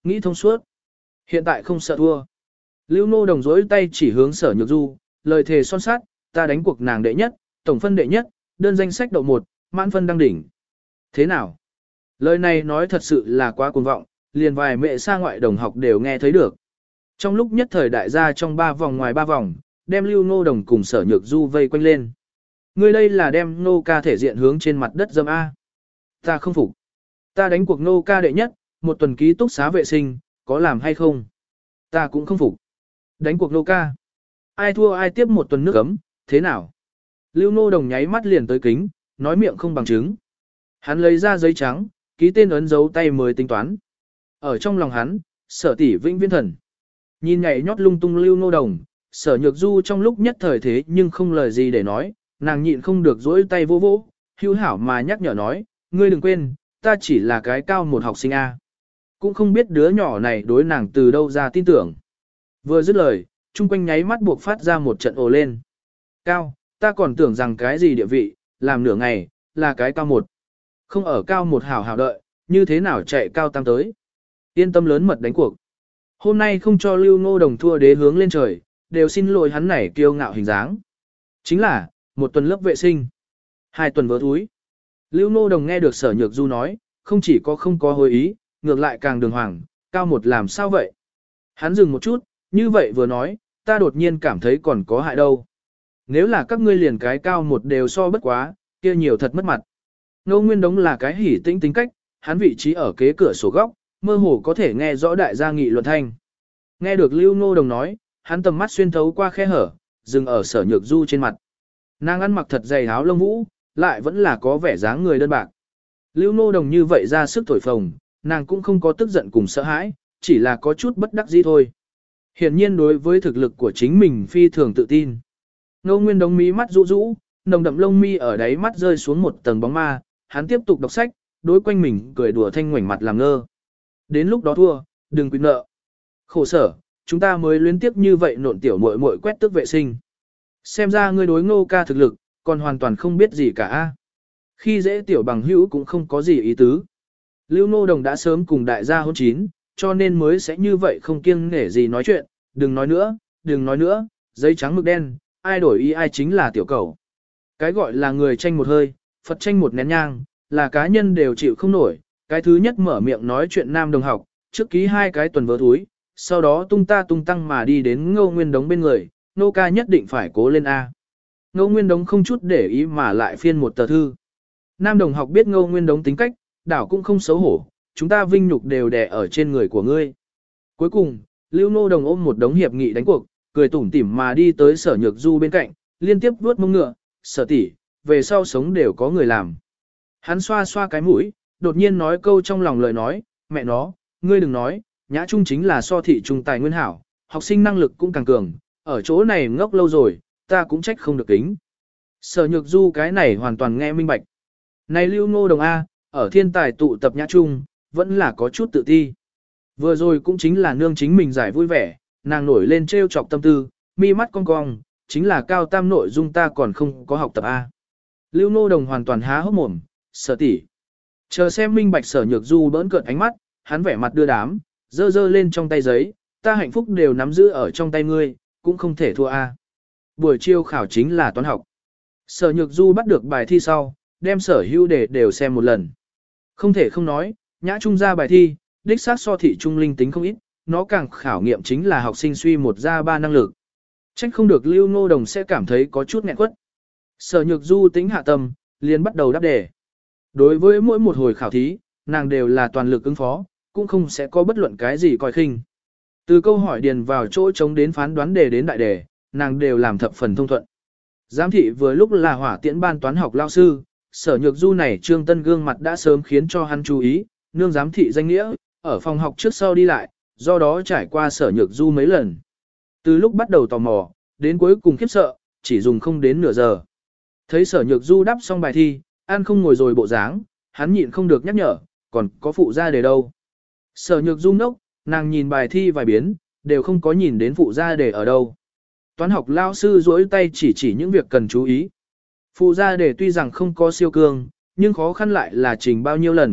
Nghĩ thông suốt. Hiện tại không sợ thua. Lưu Nô Đồng dối tay chỉ hướng Sở Nhược Du, lời thề son sát, ta đánh cuộc nàng đệ nhất, tổng phân đệ nhất, đơn danh sách đậu một, mãn phân đăng đỉnh. Thế nào? Lời này nói thật sự là quá cuồng vọng, liền vài mẹ xa ngoại đồng học đều nghe thấy được. Trong lúc nhất thời đại gia trong ba vòng ngoài ba vòng, đem Lưu Nô Đồng cùng Sở Nhược Du vây quanh lên. Ngươi đây là đem nô ca thể diện hướng trên mặt đất dâm A. Ta không phục. Ta đánh cuộc nô ca đệ nhất, một tuần ký túc xá vệ sinh, có làm hay không? Ta cũng không phục. Đánh cuộc nô ca. Ai thua ai tiếp một tuần nước ấm, thế nào? Lưu Nô Đồng nháy mắt liền tới kính, nói miệng không bằng chứng. Hắn lấy ra giấy trắng, ký tên ấn dấu tay mới tính toán. Ở trong lòng hắn, Sở tỷ vĩnh viễn thần. Nhìn nhảy nhót lung tung Lưu Nô Đồng, Sở Nhược Du trong lúc nhất thời thế nhưng không lời gì để nói, nàng nhịn không được dỗi tay vô vỗ, hữu hảo mà nhắc nhở nói, ngươi đừng quên, ta chỉ là cái cao một học sinh A. Cũng không biết đứa nhỏ này đối nàng từ đâu ra tin tưởng. Vừa dứt lời, chung quanh nháy mắt buộc phát ra một trận ồ lên. Cao, ta còn tưởng rằng cái gì địa vị, làm nửa ngày, là cái cao một. Không ở cao một hảo hảo đợi, như thế nào chạy cao tam tới. Yên tâm lớn mật đánh cuộc. Hôm nay không cho Lưu Ngô Đồng thua đế hướng lên trời, đều xin lỗi hắn này kiêu ngạo hình dáng. Chính là, một tuần lớp vệ sinh, hai tuần vớ thúi. Lưu Ngô Đồng nghe được Sở Nhược Du nói, không chỉ có không có hồi ý, ngược lại càng đường hoàng, cao một làm sao vậy? Hắn dừng một chút, như vậy vừa nói, ta đột nhiên cảm thấy còn có hại đâu. Nếu là các ngươi liền cái cao một đều so bất quá, kia nhiều thật mất mặt. Ngô Nguyên Đống là cái hỉ tĩnh tính cách, hắn vị trí ở kế cửa sổ góc, mơ hồ có thể nghe rõ đại gia nghị luận thanh. Nghe được Lưu Ngô Đồng nói, hắn tầm mắt xuyên thấu qua khe hở, dừng ở Sở Nhược Du trên mặt. Nàng ăn mặc thật dày áo lông vũ, lại vẫn là có vẻ dáng người đơn bạc. Lưu Ngô Đồng như vậy ra sức thổi phồng, nàng cũng không có tức giận cùng sợ hãi, chỉ là có chút bất đắc dĩ thôi. Hiển nhiên đối với thực lực của chính mình phi thường tự tin. Ngô Nguyên Đống mí mắt rũ rũ, nồng đậm lông mi ở đáy mắt rơi xuống một tầng bóng ma, hắn tiếp tục đọc sách, đối quanh mình cười đùa thanh ngoảnh mặt làm ngơ. Đến lúc đó thua, đừng quỵt nợ. Khổ sở, chúng ta mới luyến tiếp như vậy nộn tiểu muội muội quét tước vệ sinh. Xem ra ngươi đối Ngô ca thực lực, còn hoàn toàn không biết gì cả. Khi dễ tiểu bằng hữu cũng không có gì ý tứ. Lưu Ngô Đồng đã sớm cùng đại gia hôn chín, cho nên mới sẽ như vậy không kiêng nể gì nói chuyện, đừng nói nữa, đừng nói nữa, giấy trắng mực đen, ai đổi ý ai chính là tiểu cầu. Cái gọi là người tranh một hơi, Phật tranh một nén nhang, là cá nhân đều chịu không nổi, cái thứ nhất mở miệng nói chuyện nam đồng học, trước ký hai cái tuần vớ thúi, sau đó tung ta tung tăng mà đi đến Ngô Nguyên Đống bên người, Nô ca nhất định phải cố lên A. Ngô Nguyên Đống không chút để ý mà lại phiên một tờ thư. Nam đồng học biết Ngô Nguyên Đống tính cách, đảo cũng không xấu hổ, chúng ta vinh nhục đều đè ở trên người của ngươi. Cuối cùng, Lưu Nô Đồng ôm một đống hiệp nghị đánh cuộc, cười tủm tỉm mà đi tới Sở Nhược Du bên cạnh, liên tiếp vuốt mông ngựa, Sở tỷ, về sau sống đều có người làm. Hắn xoa xoa cái mũi, đột nhiên nói câu trong lòng lời nói, mẹ nó, ngươi đừng nói, Nhã Trung chính là so thị trung tài nguyên hảo, học sinh năng lực cũng càng cường, ở chỗ này ngốc lâu rồi, ta cũng trách không được kính. Sở Nhược Du cái này hoàn toàn nghe minh bạch. Này Lưu Ngô Đồng A, ở thiên tài tụ tập Nhã Trung, vẫn là có chút tự ti. Vừa rồi cũng chính là nương chính mình giải vui vẻ, nàng nổi lên trêu chọc tâm tư, mi mắt cong cong, chính là cao tam nội dung ta còn không có học tập A. Lưu Ngô Đồng hoàn toàn há hốc mồm, Sở tỷ. Chờ xem minh bạch Sở Nhược Du bỡn cợt ánh mắt, hắn vẻ mặt đưa đám, dơ dơ lên trong tay giấy, ta hạnh phúc đều nắm giữ ở trong tay ngươi, cũng không thể thua A. Buổi chiều khảo chính là toán học. Sở Nhược Du bắt được bài thi sau, đem sở hữu đề đều xem một lần. Không thể không nói, Nhã Trung ra bài thi, đích xác so thị trung linh tính không ít, nó càng khảo nghiệm chính là học sinh suy một ra ba năng lực. Trách không được Lưu Ngô Đồng sẽ cảm thấy có chút nghẹn quất. Sở Nhược Du tính hạ tâm, liền bắt đầu đáp đề. Đối với mỗi một hồi khảo thí, nàng đều là toàn lực ứng phó, cũng không sẽ có bất luận cái gì coi khinh. Từ câu hỏi điền vào chỗ trống đến phán đoán đề đến đại đề, nàng đều làm thập phần thông thuận. Giám thị vừa lúc là hỏa tiễn ban toán học lao sư, Sở Nhược Du này Trương Tân gương mặt đã sớm khiến cho hắn chú ý, nương giám thị danh nghĩa, ở phòng học trước sau đi lại, do đó trải qua Sở Nhược Du mấy lần. Từ lúc bắt đầu tò mò, đến cuối cùng khiếp sợ, chỉ dùng không đến nửa giờ. Thấy Sở Nhược Du đáp xong bài thi, ăn không ngồi rồi bộ dáng, hắn nhịn không được nhắc nhở, còn có phụ gia đề đâu. Sở Nhược Du ngốc, nàng nhìn bài thi vài biến, đều không có nhìn đến phụ gia đề ở đâu. Toán học lao sư duỗi tay chỉ chỉ những việc cần chú ý. Phụ gia đề tuy rằng không có siêu cương, nhưng khó khăn lại là trình bao nhiêu lần,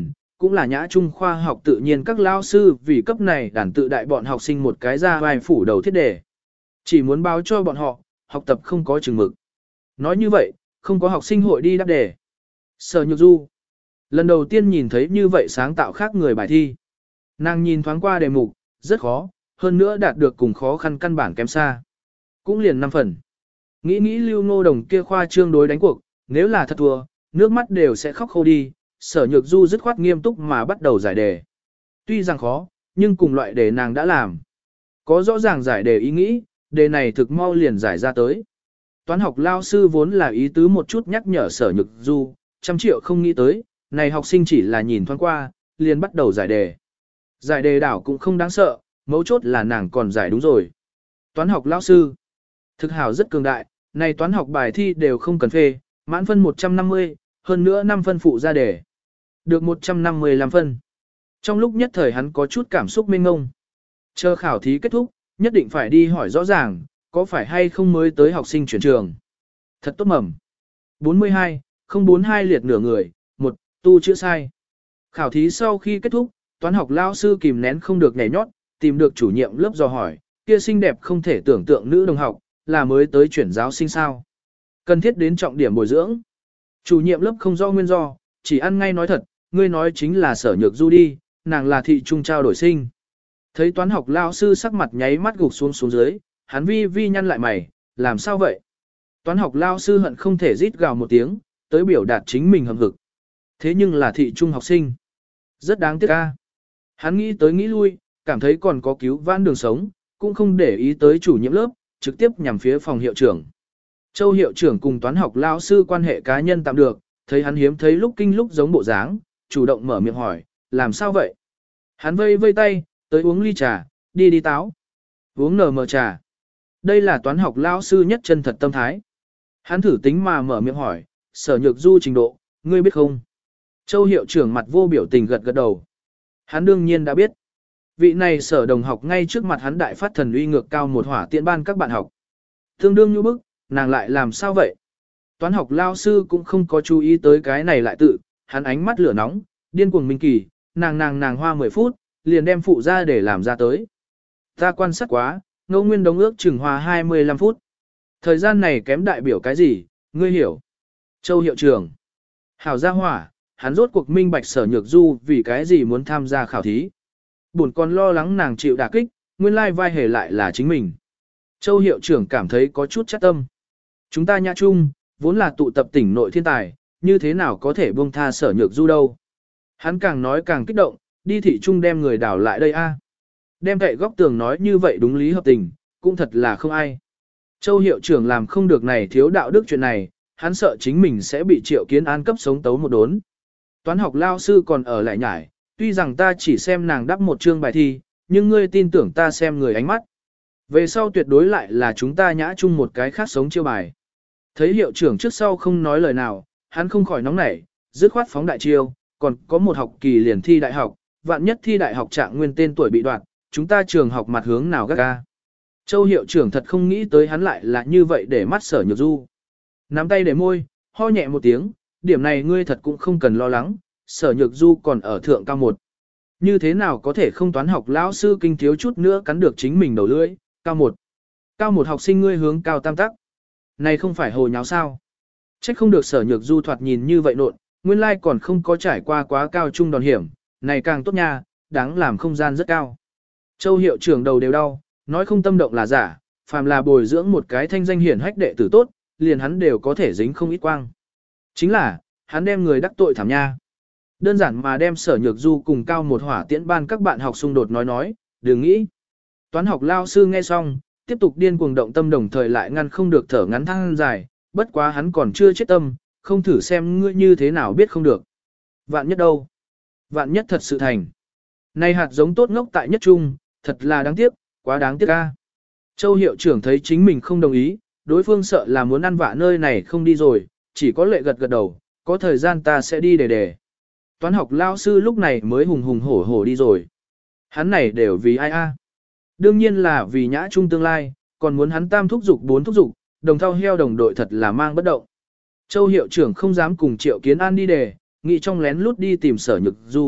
cũng là nhã trung khoa học tự nhiên các lao sư vì cấp này đàn tự đại bọn học sinh một cái ra vai phủ đầu thiết đề. Chỉ muốn báo cho bọn họ, học tập không có chừng mực. Nói như vậy, không có học sinh hội đi đáp đề. Sở Nhược Du lần đầu tiên nhìn thấy như vậy sáng tạo khác người bài thi. Nàng nhìn thoáng qua đề mục, rất khó, hơn nữa đạt được cùng khó khăn căn bản kém xa. Cũng liền năm phần. Nghĩ nghĩ Lưu Ngô Đồng kia khoa trương đối đánh cuộc, nếu là thật thua, nước mắt đều sẽ khóc khô đi. Sở Nhược Du dứt khoát nghiêm túc mà bắt đầu giải đề. Tuy rằng khó, nhưng cùng loại đề nàng đã làm. Có rõ ràng giải đề ý nghĩ, đề này thực mau liền giải ra tới. Toán học lao sư vốn là ý tứ một chút nhắc nhở Sở Nhược Du, trăm triệu không nghĩ tới, này học sinh chỉ là nhìn thoáng qua, liền bắt đầu giải đề. Giải đề đảo cũng không đáng sợ, mấu chốt là nàng còn giải đúng rồi. Toán học lao sư, thực hảo rất cường đại, này toán học bài thi đều không cần phê, mãn phân một trăm năm mươi, hơn nữa năm phân phụ ra đề. Được một trăm năm mươi lăm phân. Trong lúc nhất thời hắn có chút cảm xúc mênh ngông. Chờ khảo thí kết thúc, nhất định phải đi hỏi rõ ràng, có phải hay không mới tới học sinh chuyển trường. Thật tốt mầm. bốn mươi hai, không bốn hai liệt nửa người, một, tu chữ sai. Khảo thí sau khi kết thúc, toán học lao sư kìm nén không được nhảy nhót, tìm được chủ nhiệm lớp dò hỏi, kia xinh đẹp không thể tưởng tượng nữ đồng học, là mới tới chuyển giáo sinh sao. Cần thiết đến trọng điểm bồi dưỡng. Chủ nhiệm lớp không do nguyên do, chỉ ăn ngay nói thật, ngươi nói chính là Sở Nhược Du đi, nàng là thị trung trao đổi sinh. Thấy toán học lao sư sắc mặt nháy mắt gục xuống xuống dưới, hắn vi vi nhăn lại mày, làm sao vậy? Toán học lao sư hận không thể rít gào một tiếng, tới biểu đạt chính mình hầm hực. Thế nhưng là thị trung học sinh. Rất đáng tiếc ca. Hắn nghĩ tới nghĩ lui, cảm thấy còn có cứu vãn đường sống, cũng không để ý tới chủ nhiệm lớp, trực tiếp nhằm phía phòng hiệu trưởng. Châu hiệu trưởng cùng toán học lao sư quan hệ cá nhân tạm được, thấy hắn hiếm thấy lúc kinh lúc giống bộ dáng, chủ động mở miệng hỏi, làm sao vậy? Hắn vây vây tay, tới uống ly trà, đi đi táo. Uống nở mờ trà. Đây là toán học lao sư nhất chân thật tâm thái. Hắn thử tính mà mở miệng hỏi, Sở Nhược Du trình độ, ngươi biết không? Châu hiệu trưởng mặt vô biểu tình gật gật đầu. Hắn đương nhiên đã biết. Vị này sở đồng học ngay trước mặt hắn đại phát thần uy ngược cao một hỏa tiện ban các bạn học. Tương đương như bức, nàng lại làm sao vậy? Toán học lao sư cũng không có chú ý tới cái này lại tự, hắn ánh mắt lửa nóng, điên cuồng minh kỳ, nàng nàng nàng hoa mười phút, liền đem phụ ra để làm ra tới. Ta quan sát quá, ngẫu nguyên đống ước chừng hoa hai mươi lăm phút. Thời gian này kém đại biểu cái gì, ngươi hiểu? Châu hiệu trưởng. Hảo gia hỏa, hắn rốt cuộc minh bạch Sở Nhược Du vì cái gì muốn tham gia khảo thí. Buồn còn lo lắng nàng chịu đả kích, nguyên lai vai hề lại là chính mình. Châu hiệu trưởng cảm thấy có chút chắc tâm. Chúng ta nhã chung, vốn là tụ tập tỉnh nội thiên tài, như thế nào có thể buông tha Sở Nhược Du đâu. Hắn càng nói càng kích động, đi thị trung đem người đảo lại đây a. Đem cậy góc tường nói như vậy đúng lý hợp tình, cũng thật là không ai. Châu hiệu trưởng làm không được này thiếu đạo đức chuyện này, hắn sợ chính mình sẽ bị Triệu Kiến An cấp sống tấu một đốn. Toán học lao sư còn ở lại nhải, tuy rằng ta chỉ xem nàng đắp một chương bài thi, nhưng ngươi tin tưởng ta xem người ánh mắt. Về sau tuyệt đối lại là chúng ta nhã chung một cái khác sống chiêu bài. Thấy hiệu trưởng trước sau không nói lời nào, hắn không khỏi nóng nảy, dứt khoát phóng đại chiêu, còn có một học kỳ liền thi đại học, vạn nhất thi đại học trạng nguyên tên tuổi bị đoạt, chúng ta trường học mặt hướng nào gác ga. Châu hiệu trưởng thật không nghĩ tới hắn lại là như vậy để mắt Sở Nhược Du. Nắm tay để môi, ho nhẹ một tiếng, điểm này ngươi thật cũng không cần lo lắng, Sở Nhược Du còn ở thượng cao một. Như thế nào có thể không toán học lão sư kinh thiếu chút nữa cắn được chính mình đầu lưỡi, cao một. Cao một học sinh ngươi hướng cao tam tắc. Này không phải hồ nháo sao. Trách không được Sở Nhược Du thoạt nhìn như vậy nộn, nguyên lai còn không có trải qua quá cao trung đòn hiểm, này càng tốt nha, đáng làm không gian rất cao. Châu hiệu trưởng đầu đều đau, nói không tâm động là giả, phàm là bồi dưỡng một cái thanh danh hiển hách đệ tử tốt, liền hắn đều có thể dính không ít quang. Chính là, hắn đem người đắc tội thảm nha. Đơn giản mà đem Sở Nhược Du cùng cao một hỏa tiễn ban các bạn học xung đột nói nói, đừng nghĩ. Toán học lao sư nghe xong, tiếp tục điên cuồng động tâm đồng thời lại ngăn không được thở ngắn than dài, bất quá hắn còn chưa chết tâm, không thử xem ngươi như thế nào biết không được. Vạn nhất đâu? Vạn nhất thật sự thành. Này hạt giống tốt ngốc tại nhất trung, thật là đáng tiếc, quá đáng tiếc ca. Châu hiệu trưởng thấy chính mình không đồng ý, đối phương sợ là muốn ăn vạ nơi này không đi rồi, chỉ có lệ gật gật đầu, có thời gian ta sẽ đi để để. Toán học lao sư lúc này mới hùng hùng hổ hổ đi rồi. Hắn này đều vì ai a? Đương nhiên là vì nhã trung tương lai, còn muốn hắn tam thúc dục bốn thúc dục, đồng thao heo đồng đội thật là mang bất động. Châu hiệu trưởng không dám cùng Triệu Kiến An đi đề, nghĩ trong lén lút đi tìm Sở Nhược Du,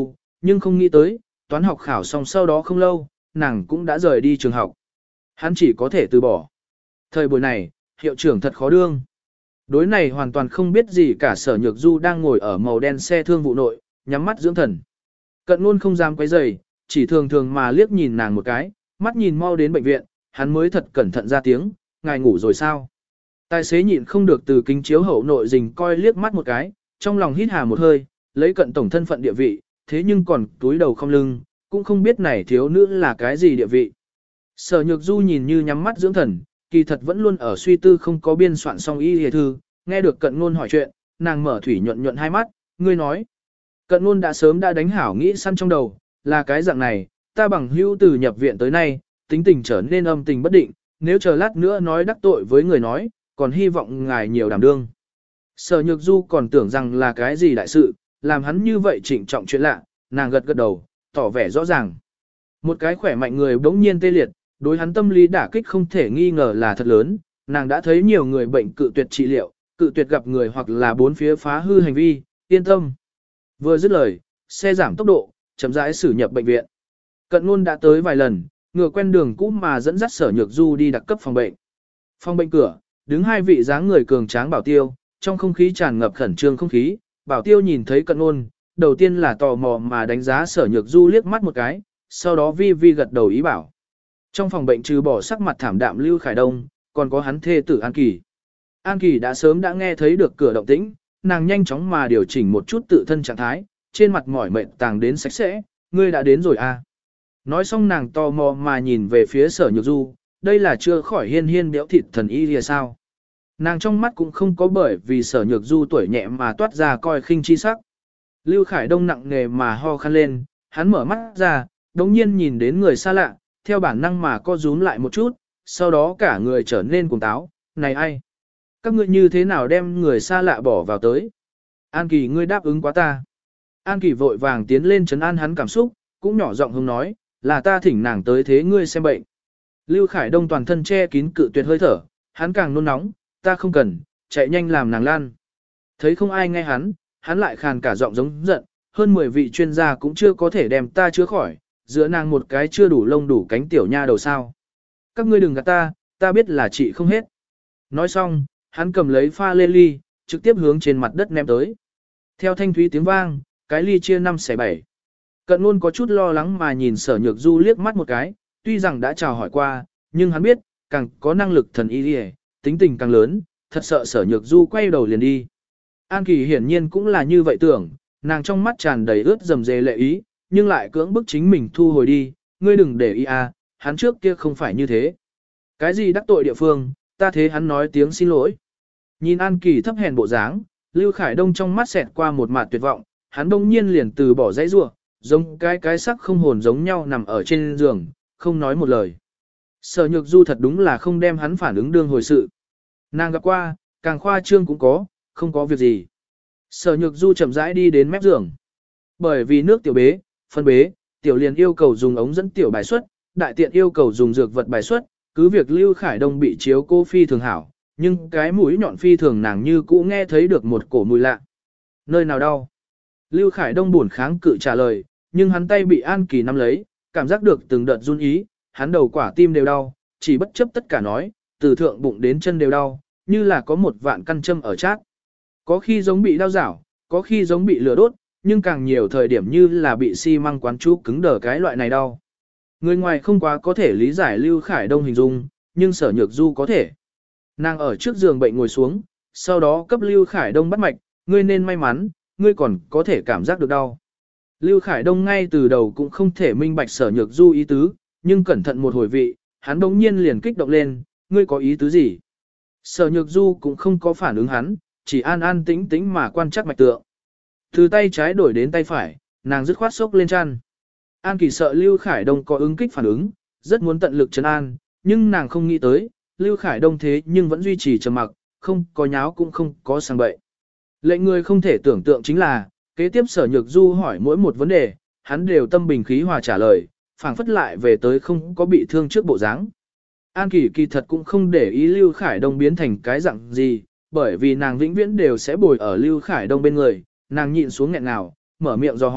nhưng không nghĩ tới, toán học khảo xong sau đó không lâu, nàng cũng đã rời đi trường học. Hắn chỉ có thể từ bỏ. Thời buổi này, hiệu trưởng thật khó đương. Đối này hoàn toàn không biết gì cả Sở Nhược Du đang ngồi ở màu đen xe thương vụ nội, nhắm mắt dưỡng thần. Cận Nôn không dám quấy rầy, chỉ thường thường mà liếc nhìn nàng một cái, mắt nhìn mau đến bệnh viện, hắn mới thật cẩn thận ra tiếng, ngài ngủ rồi sao? Tài xế nhịn không được từ kính chiếu hậu nội rình coi liếc mắt một cái, trong lòng hít hà một hơi, lấy Cận tổng thân phận địa vị, thế nhưng còn túi đầu không lưng, cũng không biết này thiếu nữ là cái gì địa vị. Sở Nhược Du nhìn như nhắm mắt dưỡng thần, kỳ thật vẫn luôn ở suy tư không có biên soạn xong y hề thư, nghe được Cận Nôn hỏi chuyện, nàng mở thủy nhuận nhuận hai mắt, ngươi nói. Cận Nôn đã sớm đã đánh hảo nghĩ săn trong đầu, là cái dạng này, ta bằng hữu từ nhập viện tới nay, tính tình trở nên âm tình bất định, nếu chờ lát nữa nói đắc tội với người nói, còn hy vọng ngài nhiều đảm đương. Sở Nhược Du còn tưởng rằng là cái gì đại sự, làm hắn như vậy trịnh trọng chuyện lạ, nàng gật gật đầu, tỏ vẻ rõ ràng. Một cái khỏe mạnh người bỗng nhiên tê liệt, đối hắn tâm lý đả kích không thể nghi ngờ là thật lớn, nàng đã thấy nhiều người bệnh cự tuyệt trị liệu, cự tuyệt gặp người hoặc là bốn phía phá hư hành vi, yên tâm. Vừa dứt lời, xe giảm tốc độ, chậm rãi xử nhập bệnh viện. Cận Nôn đã tới vài lần, ngựa quen đường cũ mà dẫn dắt Sở Nhược Du đi đặc cấp phòng bệnh. Phòng bệnh cửa, đứng hai vị dáng người cường tráng bảo tiêu, trong không khí tràn ngập khẩn trương không khí, bảo tiêu nhìn thấy Cận Nôn, đầu tiên là tò mò mà đánh giá Sở Nhược Du liếc mắt một cái, sau đó vi vi gật đầu ý bảo. Trong phòng bệnh trừ bỏ sắc mặt thảm đạm Lưu Khải Đông, còn có hắn thê tử An Kỳ. An Kỳ đã sớm đã nghe thấy được cửa động tĩnh, nàng nhanh chóng mà điều chỉnh một chút tự thân trạng thái, trên mặt mỏi mệt tàng đến sạch sẽ, ngươi đã đến rồi à. Nói xong nàng tò mò mà nhìn về phía Sở Nhược Du, đây là chưa khỏi hiên hiên béo thịt thần y lìa sao. Nàng trong mắt cũng không có bởi vì Sở Nhược Du tuổi nhẹ mà toát ra coi khinh chi sắc. Lưu Khải Đông nặng nề mà ho khăn lên, hắn mở mắt ra, đống nhiên nhìn đến người xa lạ, theo bản năng mà co rúm lại một chút, sau đó cả người trở nên cuồng táo, này ai? Các ngươi như thế nào đem người xa lạ bỏ vào tới? An Kỳ ngươi đáp ứng quá ta. An Kỳ vội vàng tiến lên trấn an hắn cảm xúc, cũng nhỏ giọng hông nói, là ta thỉnh nàng tới thế ngươi xem bệnh. Lưu Khải Đông toàn thân che kín cự tuyệt hơi thở, hắn càng nôn nóng, ta không cần, chạy nhanh làm nàng lan. Thấy không ai nghe hắn, hắn lại khàn cả giọng giống giận, hơn mười vị chuyên gia cũng chưa có thể đem ta chữa khỏi, giữa nàng một cái chưa đủ lông đủ cánh tiểu nha đầu sao. Các ngươi đừng gạt ta, ta biết là chị không hết. Nói xong, hắn cầm lấy pha lê ly, trực tiếp hướng trên mặt đất ném tới. Theo thanh thúy tiếng vang, cái ly chia năm xẻ bảy. Cận Nôn có chút lo lắng mà nhìn Sở Nhược Du liếc mắt một cái, tuy rằng đã chào hỏi qua, nhưng hắn biết, càng có năng lực thần y liề, tính tình càng lớn, thật sợ Sở Nhược Du quay đầu liền đi. An Kỳ hiển nhiên cũng là như vậy tưởng, nàng trong mắt tràn đầy ướt dầm dề lệ ý, nhưng lại cưỡng bức chính mình thu hồi đi, ngươi đừng để ý à, hắn trước kia không phải như thế. Cái gì đắc tội địa phương, ta thế hắn nói tiếng xin lỗi. Nhìn An Kỳ thấp hèn bộ dáng, Lưu Khải Đông trong mắt xẹt qua một mặt tuyệt vọng, hắn đông nhiên liền từ bỏ dãy rủa, giống cái cái sắc không hồn giống nhau nằm ở trên giường, không nói một lời. Sở Nhược Du thật đúng là không đem hắn phản ứng đương hồi sự. Nàng gặp qua, càng khoa trương cũng có, không có việc gì. Sở Nhược Du chậm rãi đi đến mép giường. Bởi vì nước tiểu bế, phân bế, tiểu liền yêu cầu dùng ống dẫn tiểu bài xuất, đại tiện yêu cầu dùng dược vật bài xuất, cứ việc Lưu Khải Đông bị chiếu cô phi thường hảo, nhưng cái mũi nhọn phi thường nàng như cũ nghe thấy được một cổ mùi lạ. Nơi nào đau? Lưu Khải Đông buồn kháng cự trả lời, nhưng hắn tay bị An Kỳ nắm lấy, cảm giác được từng đợt run ý, hắn đầu quả tim đều đau, chỉ bất chấp tất cả nói, từ thượng bụng đến chân đều đau, như là có một vạn căn châm ở chát. Có khi giống bị đau rảo, có khi giống bị lửa đốt, nhưng càng nhiều thời điểm như là bị xi măng quán chú cứng đờ cái loại này đau. Người ngoài không quá có thể lý giải Lưu Khải Đông hình dung, nhưng Sở Nhược Du có thể. Nàng ở trước giường bệnh ngồi xuống, sau đó cấp Lưu Khải Đông bắt mạch, ngươi nên may mắn, ngươi còn có thể cảm giác được đau. Lưu Khải Đông ngay từ đầu cũng không thể minh bạch Sở Nhược Du ý tứ, nhưng cẩn thận một hồi vị, hắn đống nhiên liền kích động lên, ngươi có ý tứ gì? Sở Nhược Du cũng không có phản ứng hắn, chỉ an an tĩnh tĩnh mà quan chắc mạch tượng. Từ tay trái đổi đến tay phải, nàng dứt khoát sốc lên chăn. An Kỳ sợ Lưu Khải Đông có ứng kích phản ứng, rất muốn tận lực trấn an, nhưng nàng không nghĩ tới, Lưu Khải Đông thế nhưng vẫn duy trì trầm mặc, không có nháo cũng không có sang bậy. Lệnh người không thể tưởng tượng chính là, kế tiếp Sở Nhược Du hỏi mỗi một vấn đề, hắn đều tâm bình khí hòa trả lời, phảng phất lại về tới không có bị thương trước bộ dáng. An Kỳ kỳ thật cũng không để ý Lưu Khải Đông biến thành cái dạng gì, bởi vì nàng vĩnh viễn đều sẽ bồi ở Lưu Khải Đông bên người, nàng nhịn xuống nghẹn nào, mở miệng do hỏi,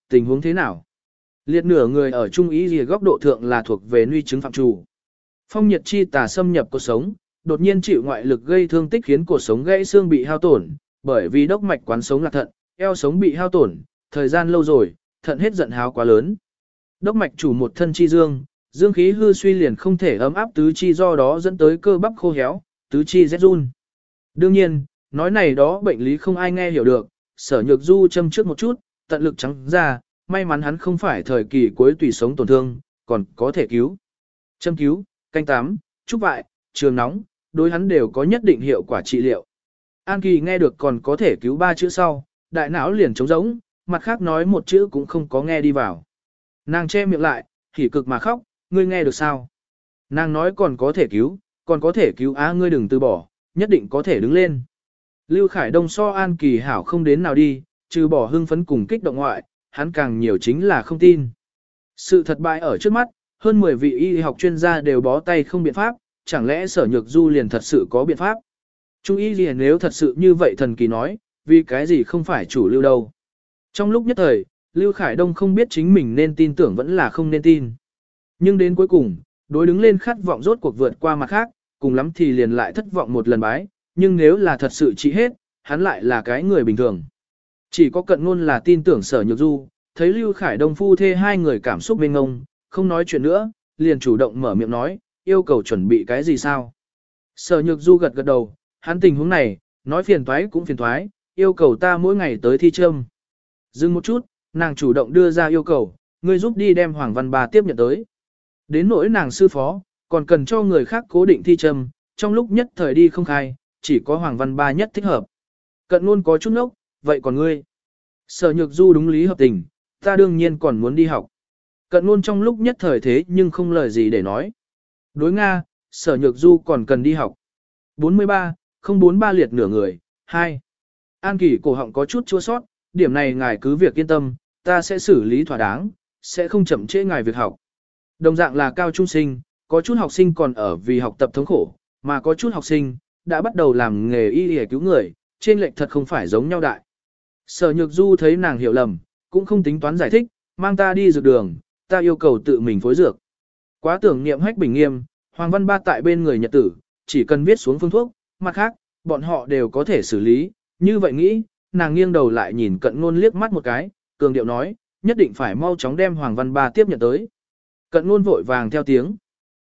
tình huống thế nào? Liệt nửa người ở trung ý gì góc độ thượng là thuộc về nuy chứng phạm chủ. Phong nhiệt chi tà xâm nhập cuộc sống, đột nhiên chịu ngoại lực gây thương tích khiến cuộc sống gãy xương bị hao tổn, bởi vì đốc mạch quán sống là thận, eo sống bị hao tổn, thời gian lâu rồi, thận hết giận háo quá lớn. Đốc mạch chủ một thân chi dương, dương khí hư suy liền không thể ấm áp tứ chi, do đó dẫn tới cơ bắp khô héo, tứ chi rét run. Đương nhiên, nói này đó bệnh lý không ai nghe hiểu được, Sở Nhược Du châm trước một chút, tận lực trắng ra, may mắn hắn không phải thời kỳ cuối tùy sống tổn thương, còn có thể cứu. Châm cứu, canh tắm, trúc vại, trường nóng, đối hắn đều có nhất định hiệu quả trị liệu. An Kỳ nghe được còn có thể cứu ba chữ sau, đại não liền trống rỗng, mặt khác nói một chữ cũng không có nghe đi vào. Nàng che miệng lại, hỉ cực mà khóc, ngươi nghe được sao? Nàng nói còn có thể cứu, còn có thể cứu á, ngươi đừng từ bỏ, nhất định có thể đứng lên. Lưu Khải Đông so An Kỳ hảo không đến nào đi, trừ bỏ hưng phấn cùng kích động ngoại, hắn càng nhiều chính là không tin. Sự thật bại ở trước mắt, hơn mười vị y học chuyên gia đều bó tay không biện pháp, chẳng lẽ Sở Nhược Du liền thật sự có biện pháp? Trung y liền nếu thật sự như vậy thần kỳ nói, vì cái gì không phải chủ lưu đâu. Trong lúc nhất thời, Lưu Khải Đông không biết chính mình nên tin tưởng vẫn là không nên tin. Nhưng đến cuối cùng, đối đứng lên khát vọng rốt cuộc vượt qua mặt khác, cùng lắm thì liền lại thất vọng một lần bái, nhưng nếu là thật sự trị hết, hắn lại là cái người bình thường. Chỉ có Cận Ngôn là tin tưởng Sở Nhược Du, thấy Lưu Khải Đông phu thê hai người cảm xúc mênh ngông, không nói chuyện nữa, liền chủ động mở miệng nói, yêu cầu chuẩn bị cái gì sao. Sở Nhược Du gật gật đầu, hắn tình huống này, nói phiền toái cũng phiền toái, yêu cầu ta mỗi ngày tới thi châm. Dừng một chút, nàng chủ động đưa ra yêu cầu, ngươi giúp đi đem Hoàng Văn Ba tiếp nhận tới. Đến nỗi nàng sư phó, còn cần cho người khác cố định thi châm, trong lúc nhất thời đi không khai, chỉ có Hoàng Văn Ba nhất thích hợp. Cận Ngôn có chút nốc, vậy còn ngươi? Sở Nhược Du đúng lý hợp tình, ta đương nhiên còn muốn đi học. Cận Ngôn trong lúc nhất thời thế nhưng không lời gì để nói. Đối Nga, Sở Nhược Du còn cần đi học. bốn mươi ba, không bốn ba liệt nửa người, hai. An Kỳ cổ họng có chút chua sót, điểm này ngài cứ việc yên tâm, ta sẽ xử lý thỏa đáng, sẽ không chậm trễ ngài việc học. Đồng dạng là cao trung sinh, có chút học sinh còn ở vì học tập thống khổ, mà có chút học sinh đã bắt đầu làm nghề y y cứu người, trên lệch thật không phải giống nhau đại. Sở Nhược Du thấy nàng hiểu lầm, cũng không tính toán giải thích, mang ta đi dược đường, ta yêu cầu tự mình phối dược. Quá tưởng niệm Hách Bình Nghiêm, Hoàng Văn Ba tại bên người nhật tử, chỉ cần viết xuống phương thuốc, mặt khác, bọn họ đều có thể xử lý, như vậy nghĩ, nàng nghiêng đầu lại nhìn Cận Ngôn liếc mắt một cái, cường điệu nói, nhất định phải mau chóng đem Hoàng Văn Ba tiếp nhận tới. Cận Ngôn vội vàng theo tiếng.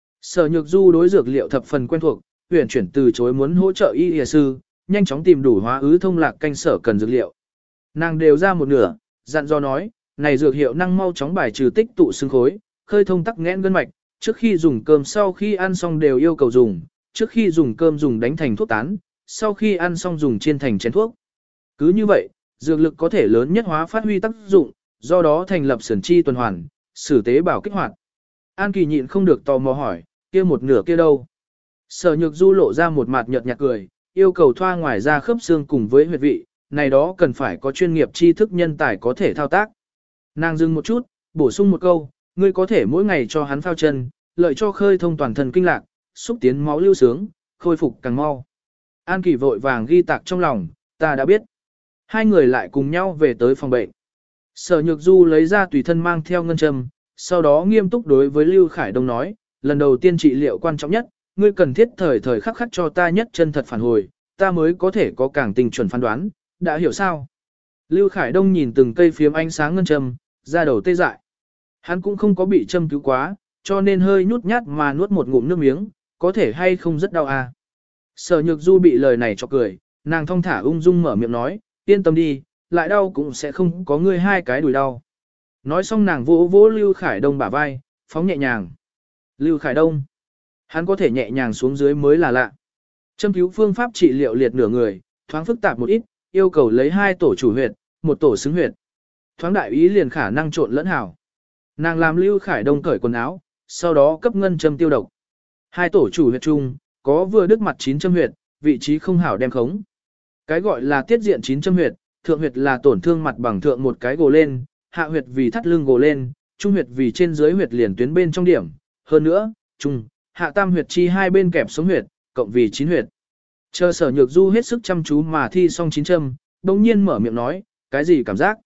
Sở Nhược Du đối dược liệu thập phần quen thuộc, huyền chuyển từ chối muốn hỗ trợ y y sư, nhanh chóng tìm đủ hóa ứ thông lạc canh sở cần dược liệu. Nàng đều ra một nửa, dặn dò nói, này dược hiệu năng mau chóng bài trừ tích tụ xương khối, khơi thông tắc nghẽn gân mạch, trước khi dùng cơm sau khi ăn xong đều yêu cầu dùng, trước khi dùng cơm dùng đánh thành thuốc tán, sau khi ăn xong dùng chiên thành chén thuốc. Cứ như vậy, dược lực có thể lớn nhất hóa phát huy tác dụng, do đó thành lập sườn chi tuần hoàn, sử tế bào kích hoạt. An Kỳ nhịn không được tò mò hỏi, kia một nửa kia đâu? Sở Nhược Du lộ ra một mặt nhợt nhạt cười, yêu cầu thoa ngoài ra khớp xương cùng với huyệt vị, này đó cần phải có chuyên nghiệp tri thức nhân tài có thể thao tác. Nàng dừng một chút, bổ sung một câu, ngươi có thể mỗi ngày cho hắn phao chân, lợi cho khơi thông toàn thân kinh lạc, xúc tiến máu lưu sướng, khôi phục càng mau. An Kỳ vội vàng ghi tạc trong lòng, ta đã biết. Hai người lại cùng nhau về tới phòng bệnh. Sở Nhược Du lấy ra tùy thân mang theo ngân châm, sau đó nghiêm túc đối với Lưu Khải Đông nói, lần đầu tiên trị liệu quan trọng nhất, ngươi cần thiết thời thời khắc khắc cho ta nhất chân thật phản hồi, ta mới có thể có càng tình chuẩn phán đoán, đã hiểu sao? Lưu Khải Đông nhìn từng cây phiếm ánh sáng ngân châm, ra đầu tê dại. Hắn cũng không có bị châm cứu quá, cho nên hơi nhút nhát mà nuốt một ngụm nước miếng, có thể hay không rất đau à. Sở Nhược Du bị lời này cho cười, nàng thong thả ung dung mở miệng nói, yên tâm đi, lại đau cũng sẽ không có ngươi hai cái đùi đau. Nói xong nàng vỗ vỗ Lưu Khải Đông bả vai, phóng nhẹ nhàng. Lưu Khải Đông, hắn có thể nhẹ nhàng xuống dưới mới là lạ. Châm cứu phương pháp trị liệu liệt nửa người, thoáng phức tạp một ít, yêu cầu lấy hai tổ chủ huyệt, một tổ xứng huyệt. Thoáng đại ý liền khả năng trộn lẫn hảo. Nàng làm Lưu Khải Đông cởi quần áo, sau đó cấp ngân châm tiêu độc. Hai tổ chủ huyệt chung, có vừa đứt mặt chín châm huyệt, vị trí không hảo đem khống. Cái gọi là tiết diện chín châm huyệt, thượng huyệt là tổn thương mặt bằng thượng một cái gồ lên, hạ huyệt vì thắt lưng gồ lên, trung huyệt vì trên dưới huyệt liền tuyến bên trong điểm. Hơn nữa, trung, hạ tam huyệt chi hai bên kẹp sống huyệt, cộng vì chín huyệt. Chờ Sở Nhược Du hết sức chăm chú mà thi xong chín châm, đồng nhiên mở miệng nói, cái gì cảm giác?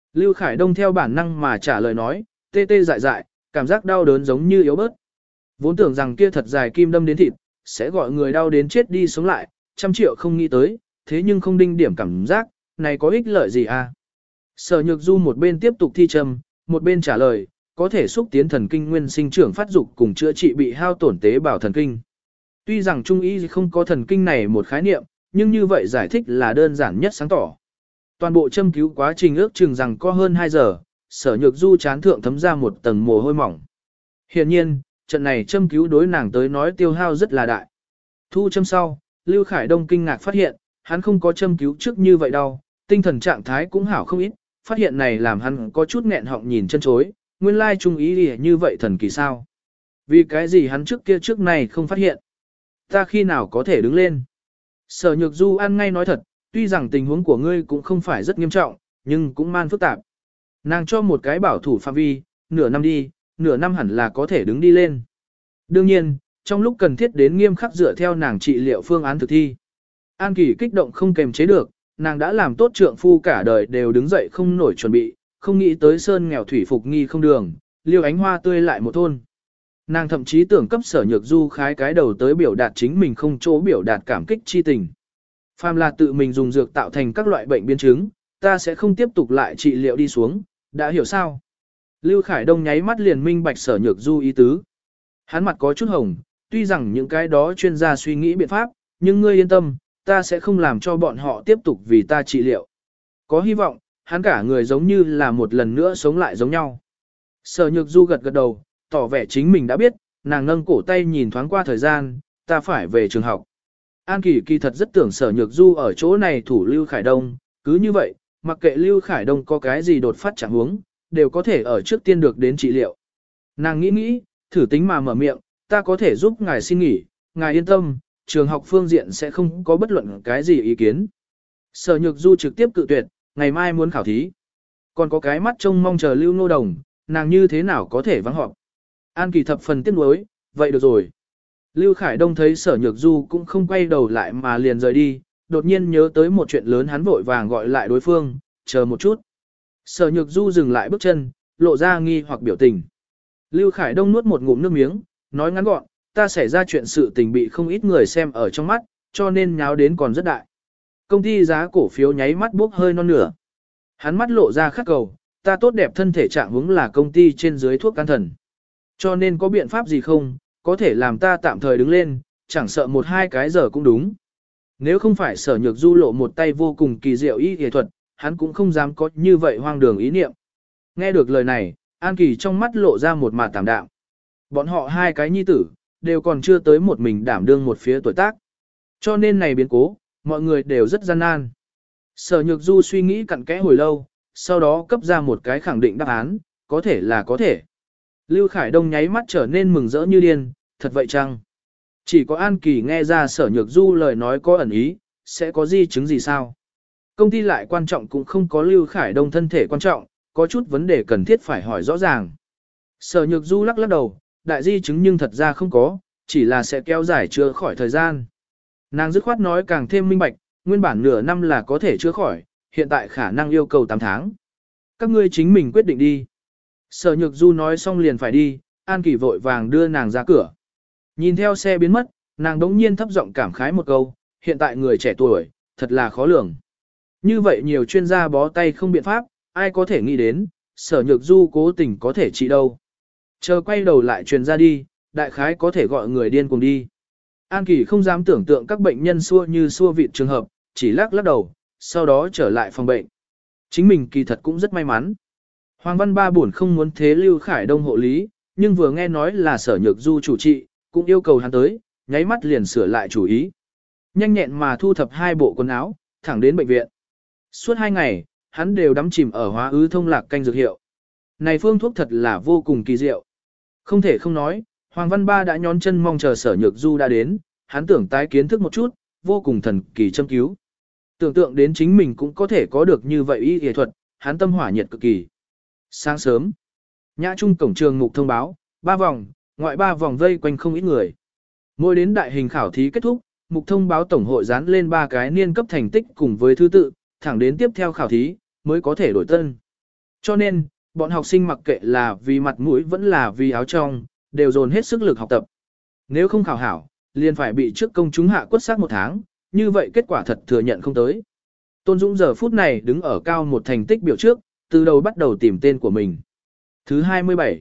Lưu Khải Đông theo bản năng mà trả lời nói, tê tê dại dại, cảm giác đau đớn giống như yếu bớt. Vốn tưởng rằng kia thật dài kim đâm đến thịt, sẽ gọi người đau đến chết đi sống lại, trăm triệu không nghĩ tới, thế nhưng không đinh điểm cảm giác, này có ích lợi gì à? Sở Nhược Du một bên tiếp tục thi châm, một bên trả lời, có thể xúc tiến thần kinh nguyên sinh trưởng phát dục cùng chữa trị bị hao tổn tế bào thần kinh. Tuy rằng trung y không có thần kinh này một khái niệm, nhưng như vậy giải thích là đơn giản nhất sáng tỏ. Toàn bộ châm cứu quá trình ước chừng rằng có hơn hai giờ, Sở Nhược Du chán thượng thấm ra một tầng mồ hôi mỏng. Hiện nhiên, trận này châm cứu đối nàng tới nói tiêu hao rất là đại. Thu châm sau, Lưu Khải Đông kinh ngạc phát hiện, hắn không có châm cứu trước như vậy đâu, tinh thần trạng thái cũng hảo không ít, phát hiện này làm hắn có chút nghẹn họng nhìn chân chối, nguyên lai trung ý đi như vậy thần kỳ sao. Vì cái gì hắn trước kia trước này không phát hiện. Ta khi nào có thể đứng lên. Sở Nhược Du ăn ngay nói thật, tuy rằng tình huống của ngươi cũng không phải rất nghiêm trọng, nhưng cũng man phức tạp. Nàng cho một cái bảo thủ phạm vi, nửa năm đi, nửa năm hẳn là có thể đứng đi lên. Đương nhiên, trong lúc cần thiết đến nghiêm khắc dựa theo nàng trị liệu phương án thực thi. An Kỳ kích động không kềm chế được, nàng đã làm tốt trượng phu cả đời đều đứng dậy không nổi chuẩn bị, không nghĩ tới sơn nghèo thủy phục nghi không đường, liêu ánh hoa tươi lại một thôn. Nàng thậm chí tưởng cấp Sở Nhược Du khái cái đầu tới biểu đạt chính mình không chỗ biểu đạt cảm kích chi tình. Phàm là tự mình dùng dược tạo thành các loại bệnh biến chứng, ta sẽ không tiếp tục lại trị liệu đi xuống, đã hiểu sao? Lưu Khải Đông nháy mắt liền minh bạch Sở Nhược Du ý tứ. Hắn mặt có chút hồng, tuy rằng những cái đó chuyên gia suy nghĩ biện pháp, nhưng ngươi yên tâm, ta sẽ không làm cho bọn họ tiếp tục vì ta trị liệu. Có hy vọng, hắn cả người giống như là một lần nữa sống lại giống nhau. Sở Nhược Du gật gật đầu, tỏ vẻ chính mình đã biết, nàng nâng cổ tay nhìn thoáng qua thời gian, ta phải về trường học. An Kỳ kỳ thật rất tưởng Sở Nhược Du ở chỗ này thủ Lưu Khải Đông, cứ như vậy, mặc kệ Lưu Khải Đông có cái gì đột phát chẳng huống, đều có thể ở trước tiên được đến trị liệu. Nàng nghĩ nghĩ, thử tính mà mở miệng, ta có thể giúp ngài xin nghỉ, ngài yên tâm, trường học phương diện sẽ không có bất luận cái gì ý kiến. Sở Nhược Du trực tiếp cự tuyệt, ngày mai muốn khảo thí. Còn có cái mắt trông mong chờ Lưu Nô Đồng, nàng như thế nào có thể vắng họp. An Kỳ thập phần tiếc nuối, vậy được rồi. Lưu Khải Đông thấy Sở Nhược Du cũng không quay đầu lại mà liền rời đi, đột nhiên nhớ tới một chuyện lớn hắn vội vàng gọi lại đối phương, chờ một chút. Sở Nhược Du dừng lại bước chân, lộ ra nghi hoặc biểu tình. Lưu Khải Đông nuốt một ngụm nước miếng, nói ngắn gọn, ta xảy ra chuyện sự tình bị không ít người xem ở trong mắt, cho nên nháo đến còn rất đại. Công ty giá cổ phiếu nháy mắt bốc hơi non nửa. Hắn mắt lộ ra khắc cầu, ta tốt đẹp thân thể trạng huống là công ty trên dưới thuốc can thần. Cho nên có biện pháp gì không, có thể làm ta tạm thời đứng lên, chẳng sợ một hai cái giờ cũng đúng. Nếu không phải Sở Nhược Du lộ một tay vô cùng kỳ diệu y y thuật, hắn cũng không dám có như vậy hoang đường ý niệm. Nghe được lời này, An Kỳ trong mắt lộ ra một mạt tạm đạm. Bọn họ hai cái nhi tử, đều còn chưa tới một mình đảm đương một phía tuổi tác. Cho nên này biến cố, mọi người đều rất gian nan. Sở Nhược Du suy nghĩ cặn kẽ hồi lâu, sau đó cấp ra một cái khẳng định đáp án, có thể là có thể. Lưu Khải Đông nháy mắt trở nên mừng rỡ như điên, thật vậy chăng? Chỉ có An Kỳ nghe ra Sở Nhược Du lời nói có ẩn ý, sẽ có di chứng gì sao? Công ty lại quan trọng cũng không có Lưu Khải Đông thân thể quan trọng, có chút vấn đề cần thiết phải hỏi rõ ràng. Sở Nhược Du lắc lắc đầu, đại di chứng nhưng thật ra không có, chỉ là sẽ kéo dài chữa khỏi thời gian. Nàng dứt khoát nói càng thêm minh bạch, nguyên bản nửa năm là có thể chữa khỏi, hiện tại khả năng yêu cầu tám tháng. Các ngươi chính mình quyết định đi. Sở Nhược Du nói xong liền phải đi, An Kỳ vội vàng đưa nàng ra cửa. Nhìn theo xe biến mất, nàng đống nhiên thấp giọng cảm khái một câu, hiện tại người trẻ tuổi, thật là khó lường. Như vậy nhiều chuyên gia bó tay không biện pháp, ai có thể nghĩ đến, Sở Nhược Du cố tình có thể trị đâu. Chờ quay đầu lại truyền ra đi, đại khái có thể gọi người điên cùng đi. An Kỳ không dám tưởng tượng các bệnh nhân xua như xua vịt trường hợp, chỉ lắc lắc đầu, sau đó trở lại phòng bệnh. Chính mình kỳ thật cũng rất may mắn. Hoàng Văn Ba buồn không muốn thế Lưu Khải Đông hộ lý, nhưng vừa nghe nói là Sở Nhược Du chủ trị, cũng yêu cầu hắn tới, nháy mắt liền sửa lại chủ ý. Nhanh nhẹn mà thu thập hai bộ quần áo, thẳng đến bệnh viện. Suốt hai ngày, hắn đều đắm chìm ở hóa ứ thông lạc canh dược hiệu. Này phương thuốc thật là vô cùng kỳ diệu. Không thể không nói, Hoàng Văn Ba đã nhón chân mong chờ Sở Nhược Du đã đến, hắn tưởng tái kiến thức một chút, vô cùng thần kỳ châm cứu. Tưởng tượng đến chính mình cũng có thể có được như vậy y y thuật, hắn tâm hỏa nhiệt cực kỳ. Sáng sớm, Nhã Trung cổng trường mục thông báo, ba vòng, ngoại ba vòng vây quanh không ít người. Mỗi đến đại hình khảo thí kết thúc, mục thông báo tổng hội dán lên ba cái niên cấp thành tích cùng với thứ tự, thẳng đến tiếp theo khảo thí, mới có thể đổi tân. Cho nên, bọn học sinh mặc kệ là vì mặt mũi vẫn là vì áo trong, đều dồn hết sức lực học tập. Nếu không khảo hảo, liền phải bị trước công chúng hạ quất xác một tháng, như vậy kết quả thật thừa nhận không tới. Tôn Dũng giờ phút này đứng ở cao một thành tích biểu trước, từ đầu bắt đầu tìm tên của mình. Thứ hai mươi bảy.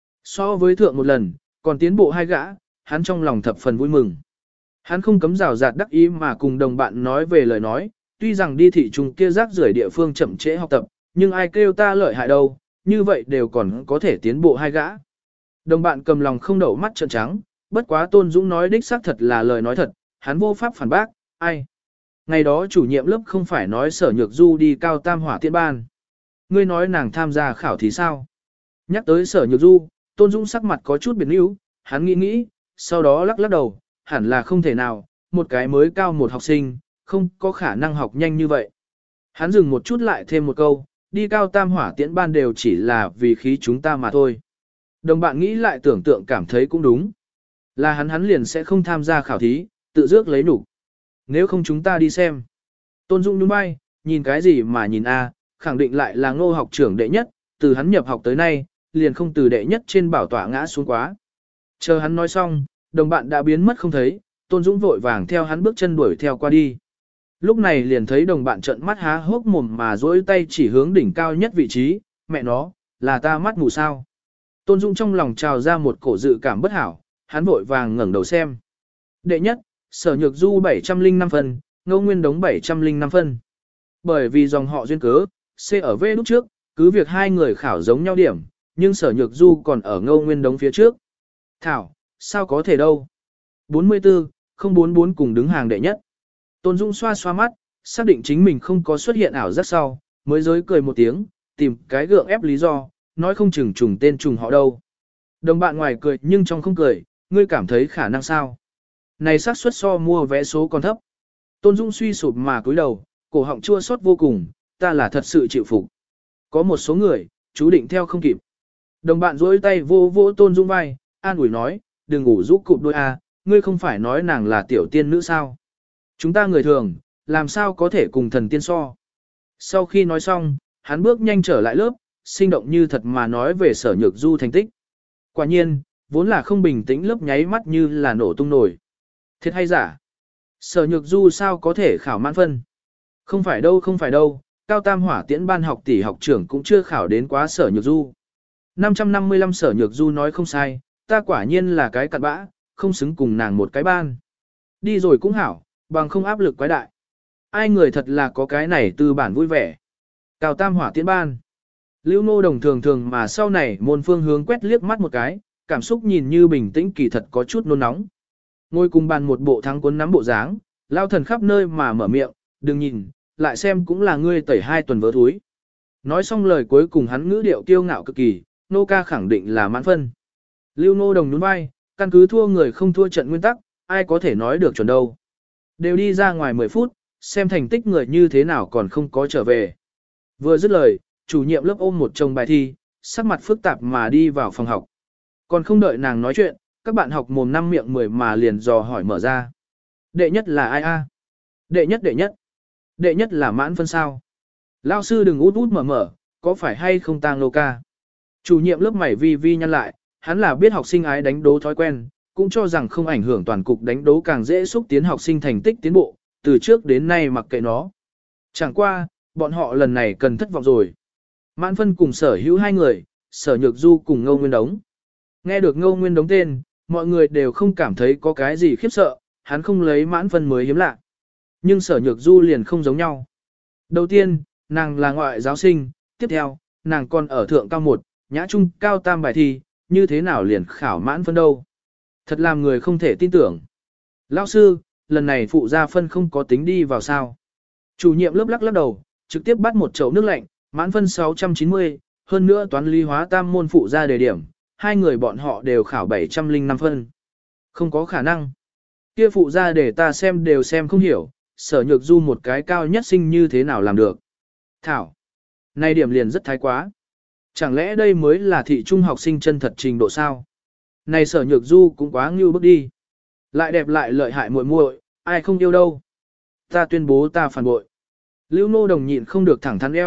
So với thượng một lần, còn tiến bộ hai gã, hắn trong lòng thập phần vui mừng. Hắn không cấm rào rạt đắc ý mà cùng đồng bạn nói về lời nói, tuy rằng đi thị trùng kia rác rưởi địa phương chậm trễ học tập, nhưng ai kêu ta lợi hại đâu, như vậy đều còn có thể tiến bộ hai gã. Đồng bạn cầm lòng không đậu mắt trợn trắng, bất quá Tôn Dũng nói đích xác thật là lời nói thật, hắn vô pháp phản bác, ai. Ngày đó chủ nhiệm lớp không phải nói Sở Nhược Du đi cao tam hỏa tiễn ban. Ngươi nói nàng tham gia khảo thí sao? Nhắc tới Sở Nhược Du, Tôn Dũng sắc mặt có chút biệt níu, hắn nghĩ nghĩ, sau đó lắc lắc đầu, hẳn là không thể nào, một cái mới cao một học sinh, không có khả năng học nhanh như vậy. Hắn dừng một chút lại thêm một câu, đi cao tam hỏa tiễn ban đều chỉ là vì khí chúng ta mà thôi. Đồng bạn nghĩ lại tưởng tượng cảm thấy cũng đúng. Là hắn hắn liền sẽ không tham gia khảo thí, tự dước lấy đủ. Nếu không chúng ta đi xem. Tôn Dung nhún vai, nhìn cái gì mà nhìn a, khẳng định lại là Ngô học trưởng đệ nhất, từ hắn nhập học tới nay, liền không từ đệ nhất trên bảo tọa ngã xuống quá. Chờ hắn nói xong, đồng bạn đã biến mất không thấy, Tôn Dũng vội vàng theo hắn bước chân đuổi theo qua đi. Lúc này liền thấy đồng bạn trợn mắt há hốc mồm mà duỗi tay chỉ hướng đỉnh cao nhất vị trí, mẹ nó, là ta mắt mù sao. Tôn Dũng trong lòng trào ra một cổ dự cảm bất hảo, hắn vội vàng ngẩng đầu xem. Đệ nhất, Sở Nhược Du bảy trăm lẻ năm phân, Ngô Nguyên Đống bảy trăm lẻ năm phân. Bởi vì dòng họ duyên cớ, C ở V lúc trước, cứ việc hai người khảo giống nhau điểm, nhưng Sở Nhược Du còn ở Ngô Nguyên Đống phía trước. Thảo, sao có thể đâu? bốn mươi tư, không bốn bốn cùng đứng hàng đệ nhất. Tôn Dũng xoa xoa mắt, xác định chính mình không có xuất hiện ảo giác sau, mới dối cười một tiếng, tìm cái gượng ép lý do, nói không chừng trùng tên trùng họ đâu. Đồng bạn ngoài cười nhưng trong không cười, ngươi cảm thấy khả năng sao? Này xác suất so mua vé số còn thấp. Tôn Dũng suy sụp mà cúi đầu, cổ họng chua xót vô cùng, ta là thật sự chịu phục. Có một số người, chú định theo không kịp. Đồng bạn duỗi tay vô vô Tôn Dũng vai, an ủi nói, đừng ngủ rũ cụp đôi a, ngươi không phải nói nàng là tiểu tiên nữ sao? Chúng ta người thường, làm sao có thể cùng thần tiên so? Sau khi nói xong, hắn bước nhanh trở lại lớp, sinh động như thật mà nói về Sở Nhược Du thành tích. Quả nhiên, vốn là không bình tĩnh lớp nháy mắt như là nổ tung nổi. Thiệt hay giả? Sở Nhược Du sao có thể khảo mãn phân? Không phải đâu không phải đâu, cao tam hỏa tiễn ban học tỷ học trưởng cũng chưa khảo đến quá Sở Nhược Du. năm trăm năm mươi lăm Sở Nhược Du nói không sai, ta quả nhiên là cái cặn bã, không xứng cùng nàng một cái ban. Đi rồi cũng hảo, bằng không áp lực quái đại. Ai người thật là có cái này tư bản vui vẻ. Cao tam hỏa tiễn ban. Lưu Nô Đồng thường thường mà sau này môn phương hướng quét liếc mắt một cái, cảm xúc nhìn như bình tĩnh kỳ thật có chút nôn nóng. Ngồi cùng bàn một bộ thắng cuốn nắm bộ dáng, lao thần khắp nơi mà mở miệng, đừng nhìn, lại xem cũng là ngươi tẩy hai tuần vớ thúi. Nói xong lời cuối cùng hắn ngữ điệu kiêu ngạo cực kỳ, nô ca khẳng định là mãn phân. Lưu Nô Đồng nhún vai, căn cứ thua người không thua trận nguyên tắc, ai có thể nói được chuẩn đâu. Đều đi ra ngoài mười phút, xem thành tích người như thế nào còn không có trở về. Vừa dứt lời, chủ nhiệm lớp ôm một chồng bài thi, sắc mặt phức tạp mà đi vào phòng học. Còn không đợi nàng nói chuyện, các bạn học mồm năm miệng mười mà liền dò hỏi mở ra. Đệ nhất là ai a? Đệ nhất đệ nhất. Đệ nhất là mãn phân sao? Lao sư đừng út út mở mở, có phải hay không tang lô ca? Chủ nhiệm lớp mày vi vi nhăn lại, hắn là biết học sinh ái đánh đố thói quen, cũng cho rằng không ảnh hưởng toàn cục đánh đố càng dễ xúc tiến học sinh thành tích tiến bộ, từ trước đến nay mặc kệ nó. Chẳng qua, bọn họ lần này cần thất vọng rồi. Mãn phân cùng Sở Hữu hai người, Sở Nhược Du cùng Ngô Nguyên Đống. Nghe được Ngô Nguyên Đống tên, mọi người đều không cảm thấy có cái gì khiếp sợ, hắn không lấy mãn phân mới hiếm lạ. Nhưng Sở Nhược Du liền không giống nhau. Đầu tiên, nàng là ngoại giáo sinh, tiếp theo, nàng còn ở thượng cao một, nhã trung cao tam bài thi, như thế nào liền khảo mãn phân đâu. Thật làm người không thể tin tưởng. Lão sư, lần này phụ gia phân không có tính đi vào sao. Chủ nhiệm lớp lắc lắc đầu, trực tiếp bắt một chậu nước lạnh, mãn phân sáu trăm chín mươi, hơn nữa toán lý hóa tam môn phụ ra đề điểm, hai người bọn họ đều khảo bảy trăm lẻ năm phân. Không có khả năng. Kia phụ ra để ta xem đều xem không hiểu, Sở Nhược Du một cái cao nhất sinh như thế nào làm được. Thảo. Này điểm liền rất thái quá. Chẳng lẽ đây mới là thị trung học sinh chân thật trình độ sao? Này Sở Nhược Du cũng quá ngưu bước đi. Lại đẹp lại lợi hại muội muội, ai không yêu đâu. Ta tuyên bố ta phản bội. Lưu Nô Đồng nhịn không được thẳng thắn eo,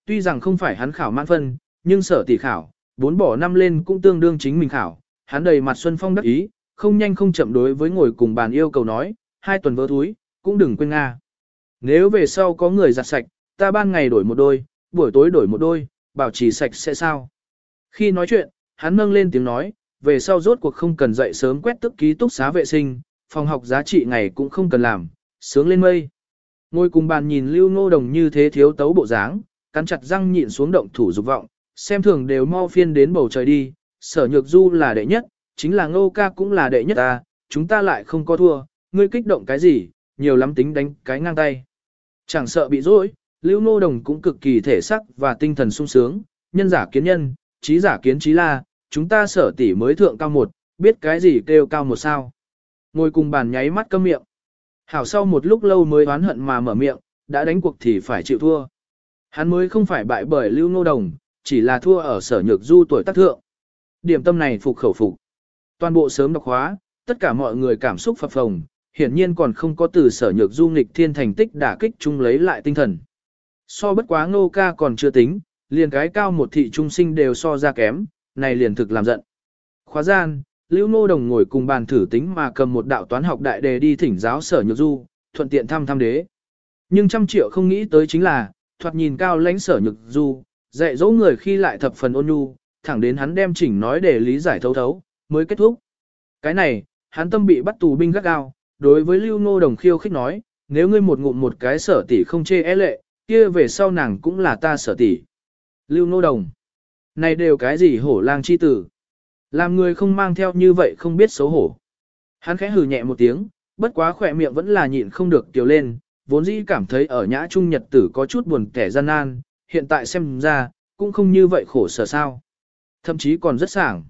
Tuy rằng không phải hắn khảo mãn phân, nhưng sở tỷ khảo, bốn bỏ năm lên cũng tương đương chính mình khảo. Hắn đầy mặt xuân phong đắc ý, không nhanh không chậm đối với ngồi cùng bàn yêu cầu nói, hai tuần vỡ túi, cũng đừng quên Nga. Nếu về sau có người giặt sạch, ta ban ngày đổi một đôi, buổi tối đổi một đôi, bảo trì sạch sẽ sao. Khi nói chuyện, hắn nâng lên tiếng nói, về sau rốt cuộc không cần dậy sớm quét tức ký túc xá vệ sinh, phòng học giá trị ngày cũng không cần làm, sướng lên mây. Ngồi cùng bàn nhìn Lưu Ngô Đồng như thế thiếu tấu bộ dáng, cắn chặt răng nhịn xuống động thủ dục vọng, xem thường đều mau phiên đến bầu trời đi, sở nhược du là đệ nhất, chính là Ngô ca cũng là đệ nhất ta, chúng ta lại không có thua, ngươi kích động cái gì, nhiều lắm tính đánh cái ngang tay. Chẳng sợ bị dối, Lưu Ngô Đồng cũng cực kỳ thể sắc và tinh thần sung sướng, nhân giả kiến nhân, trí giả kiến trí la, chúng ta sở tỷ mới thượng cao một, biết cái gì kêu cao một sao. Ngồi cùng bàn nháy mắt câm miệng. Hảo sau một lúc lâu mới oán hận mà mở miệng, đã đánh cuộc thì phải chịu thua. Hắn mới không phải bại bởi Lưu Ngô Đồng, chỉ là thua ở sở nhược du tuổi tác thượng. Điểm tâm này phục khẩu phục. Toàn bộ sớm đọc hóa, tất cả mọi người cảm xúc phập phồng, hiển nhiên còn không có từ sở nhược du nghịch thiên thành tích đả kích chung lấy lại tinh thần. So bất quá Ngô ca còn chưa tính, liền cái cao một thị trung sinh đều so ra kém, này liền thực làm giận. Khóa gian, Lưu Ngô Đồng ngồi cùng bàn thử tính mà cầm một đạo toán học đại đề đi thỉnh giáo sở nhược du, thuận tiện thăm thăm đế. Nhưng trăm triệu không nghĩ tới chính là, thoạt nhìn cao lãnh sở nhược du, dạy dỗ người khi lại thập phần ôn nhu, thẳng đến hắn đem chỉnh nói để lý giải thấu thấu, mới kết thúc. Cái này, hắn tâm bị bắt tù binh gắt gao, đối với Lưu Ngô Đồng khiêu khích nói, nếu ngươi một ngụm một cái sở tỷ không chê é lệ, kia về sau nàng cũng là ta sở tỷ. Lưu Ngô Đồng, này đều cái gì hổ lang chi tử. Làm người không mang theo như vậy không biết xấu hổ. Hắn khẽ hừ nhẹ một tiếng, bất quá khỏe miệng vẫn là nhịn không được tiểu lên, vốn dĩ cảm thấy ở nhã trung nhật tử có chút buồn kẻ gian nan, hiện tại xem ra, cũng không như vậy khổ sở sao. Thậm chí còn rất sảng.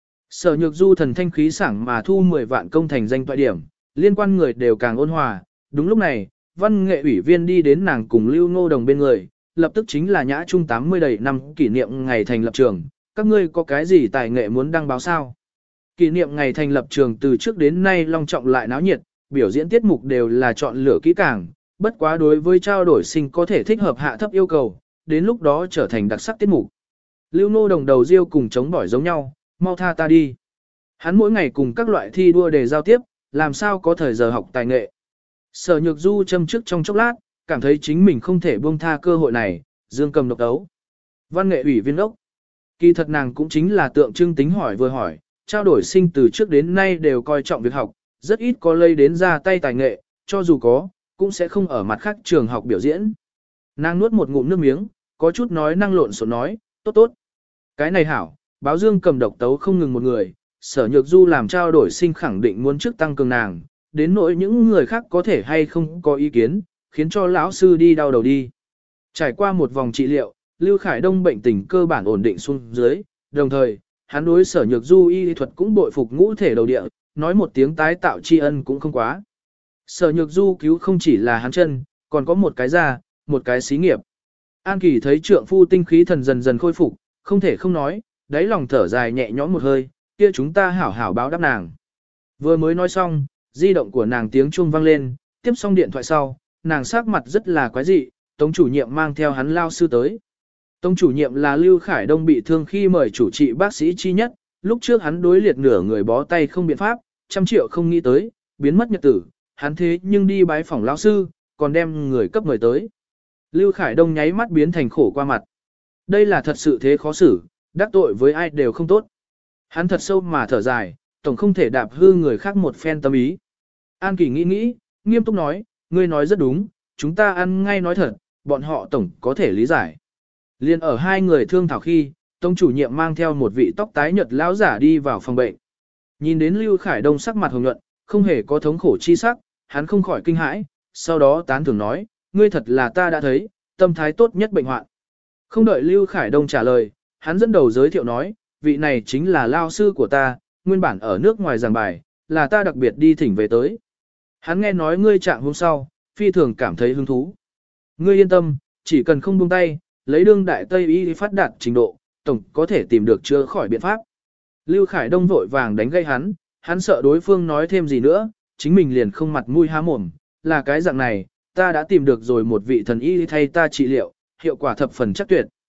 Sở nhược du thần thanh khí sảng mà thu mười vạn công thành danh toại điểm, liên quan người đều càng ôn hòa. Đúng lúc này, văn nghệ ủy viên đi đến nàng cùng Lưu Ngô Đồng bên người, lập tức chính là nhã trung tám mươi đầy năm kỷ niệm ngày thành lập trường. Các ngươi có cái gì tài nghệ muốn đăng báo sao? Kỷ niệm ngày thành lập trường từ trước đến nay long trọng lại náo nhiệt, biểu diễn tiết mục đều là chọn lựa kỹ càng, bất quá đối với trao đổi sinh có thể thích hợp hạ thấp yêu cầu, đến lúc đó trở thành đặc sắc tiết mục. Lưu Ngô Đồng đầu riêu cùng chống bỏi giống nhau, mau tha ta đi. Hắn mỗi ngày cùng các loại thi đua để giao tiếp, làm sao có thời giờ học tài nghệ. Sở Nhược Du châm trước trong chốc lát, cảm thấy chính mình không thể buông tha cơ hội này, dương cầm độc đấu. Văn nghệ ủy viên ốc. Kỳ thật nàng cũng chính là tượng trưng tính hỏi vừa hỏi, trao đổi sinh từ trước đến nay đều coi trọng việc học, rất ít có lây đến ra tay tài nghệ, cho dù có, cũng sẽ không ở mặt khác trường học biểu diễn. Nàng nuốt một ngụm nước miếng, có chút nói năng lộn xộn nói, tốt tốt. Cái này hảo, báo dương cầm độc tấu không ngừng một người, sở nhược du làm trao đổi sinh khẳng định muốn trước tăng cường nàng, đến nỗi những người khác có thể hay không có ý kiến, khiến cho lão sư đi đau đầu đi. Trải qua một vòng trị liệu, Lưu Khải Đông bệnh tình cơ bản ổn định xuống dưới, đồng thời, hắn đối sở nhược du y thuật cũng bội phục ngũ thể đầu địa, nói một tiếng tái tạo tri ân cũng không quá. Sở nhược du cứu không chỉ là hắn chân, còn có một cái da, một cái xí nghiệp. An Kỳ thấy trượng phu tinh khí thần dần dần khôi phục, không thể không nói, đáy lòng thở dài nhẹ nhõm một hơi, kia chúng ta hảo hảo báo đáp nàng. Vừa mới nói xong, di động của nàng tiếng chuông vang lên, tiếp xong điện thoại sau, nàng sắc mặt rất là quái dị, Tống chủ nhiệm mang theo hắn lao sư tới. Tống chủ nhiệm là Lưu Khải Đông bị thương khi mời chủ trị bác sĩ chi nhất, lúc trước hắn đối liệt nửa người bó tay không biện pháp, trăm triệu không nghĩ tới, biến mất nhật tử, hắn thế nhưng đi bái phỏng lao sư, còn đem người cấp mời tới. Lưu Khải Đông nháy mắt biến thành khổ qua mặt. Đây là thật sự thế khó xử, đắc tội với ai đều không tốt. Hắn thật sâu mà thở dài, tổng không thể đạp hư người khác một phen tâm ý. An Kỳ nghĩ nghĩ, nghiêm túc nói, ngươi nói rất đúng, chúng ta ăn ngay nói thật, bọn họ tổng có thể lý giải. Liên ở hai người thương thảo khi, Tống chủ nhiệm mang theo một vị tóc tái nhợt lão giả đi vào phòng bệnh. Nhìn đến Lưu Khải Đông sắc mặt hồng nhuận, không hề có thống khổ chi sắc, hắn không khỏi kinh hãi, sau đó tán thưởng nói, ngươi thật là ta đã thấy, tâm thái tốt nhất bệnh hoạn. Không đợi Lưu Khải Đông trả lời, hắn dẫn đầu giới thiệu nói, vị này chính là lao sư của ta, nguyên bản ở nước ngoài giảng bài, là ta đặc biệt đi thỉnh về tới. Hắn nghe nói ngươi trạng hôm sau, phi thường cảm thấy hứng thú. Ngươi yên tâm, chỉ cần không buông tay, lấy đương đại Tây y phát đạt trình độ, tổng có thể tìm được chữa khỏi biện pháp. Lưu Khải Đông vội vàng đánh gây hắn, hắn sợ đối phương nói thêm gì nữa, chính mình liền không mặt mũi há mồm, là cái dạng này, ta đã tìm được rồi một vị thần y thay ta trị liệu, hiệu quả thập phần chắc tuyệt,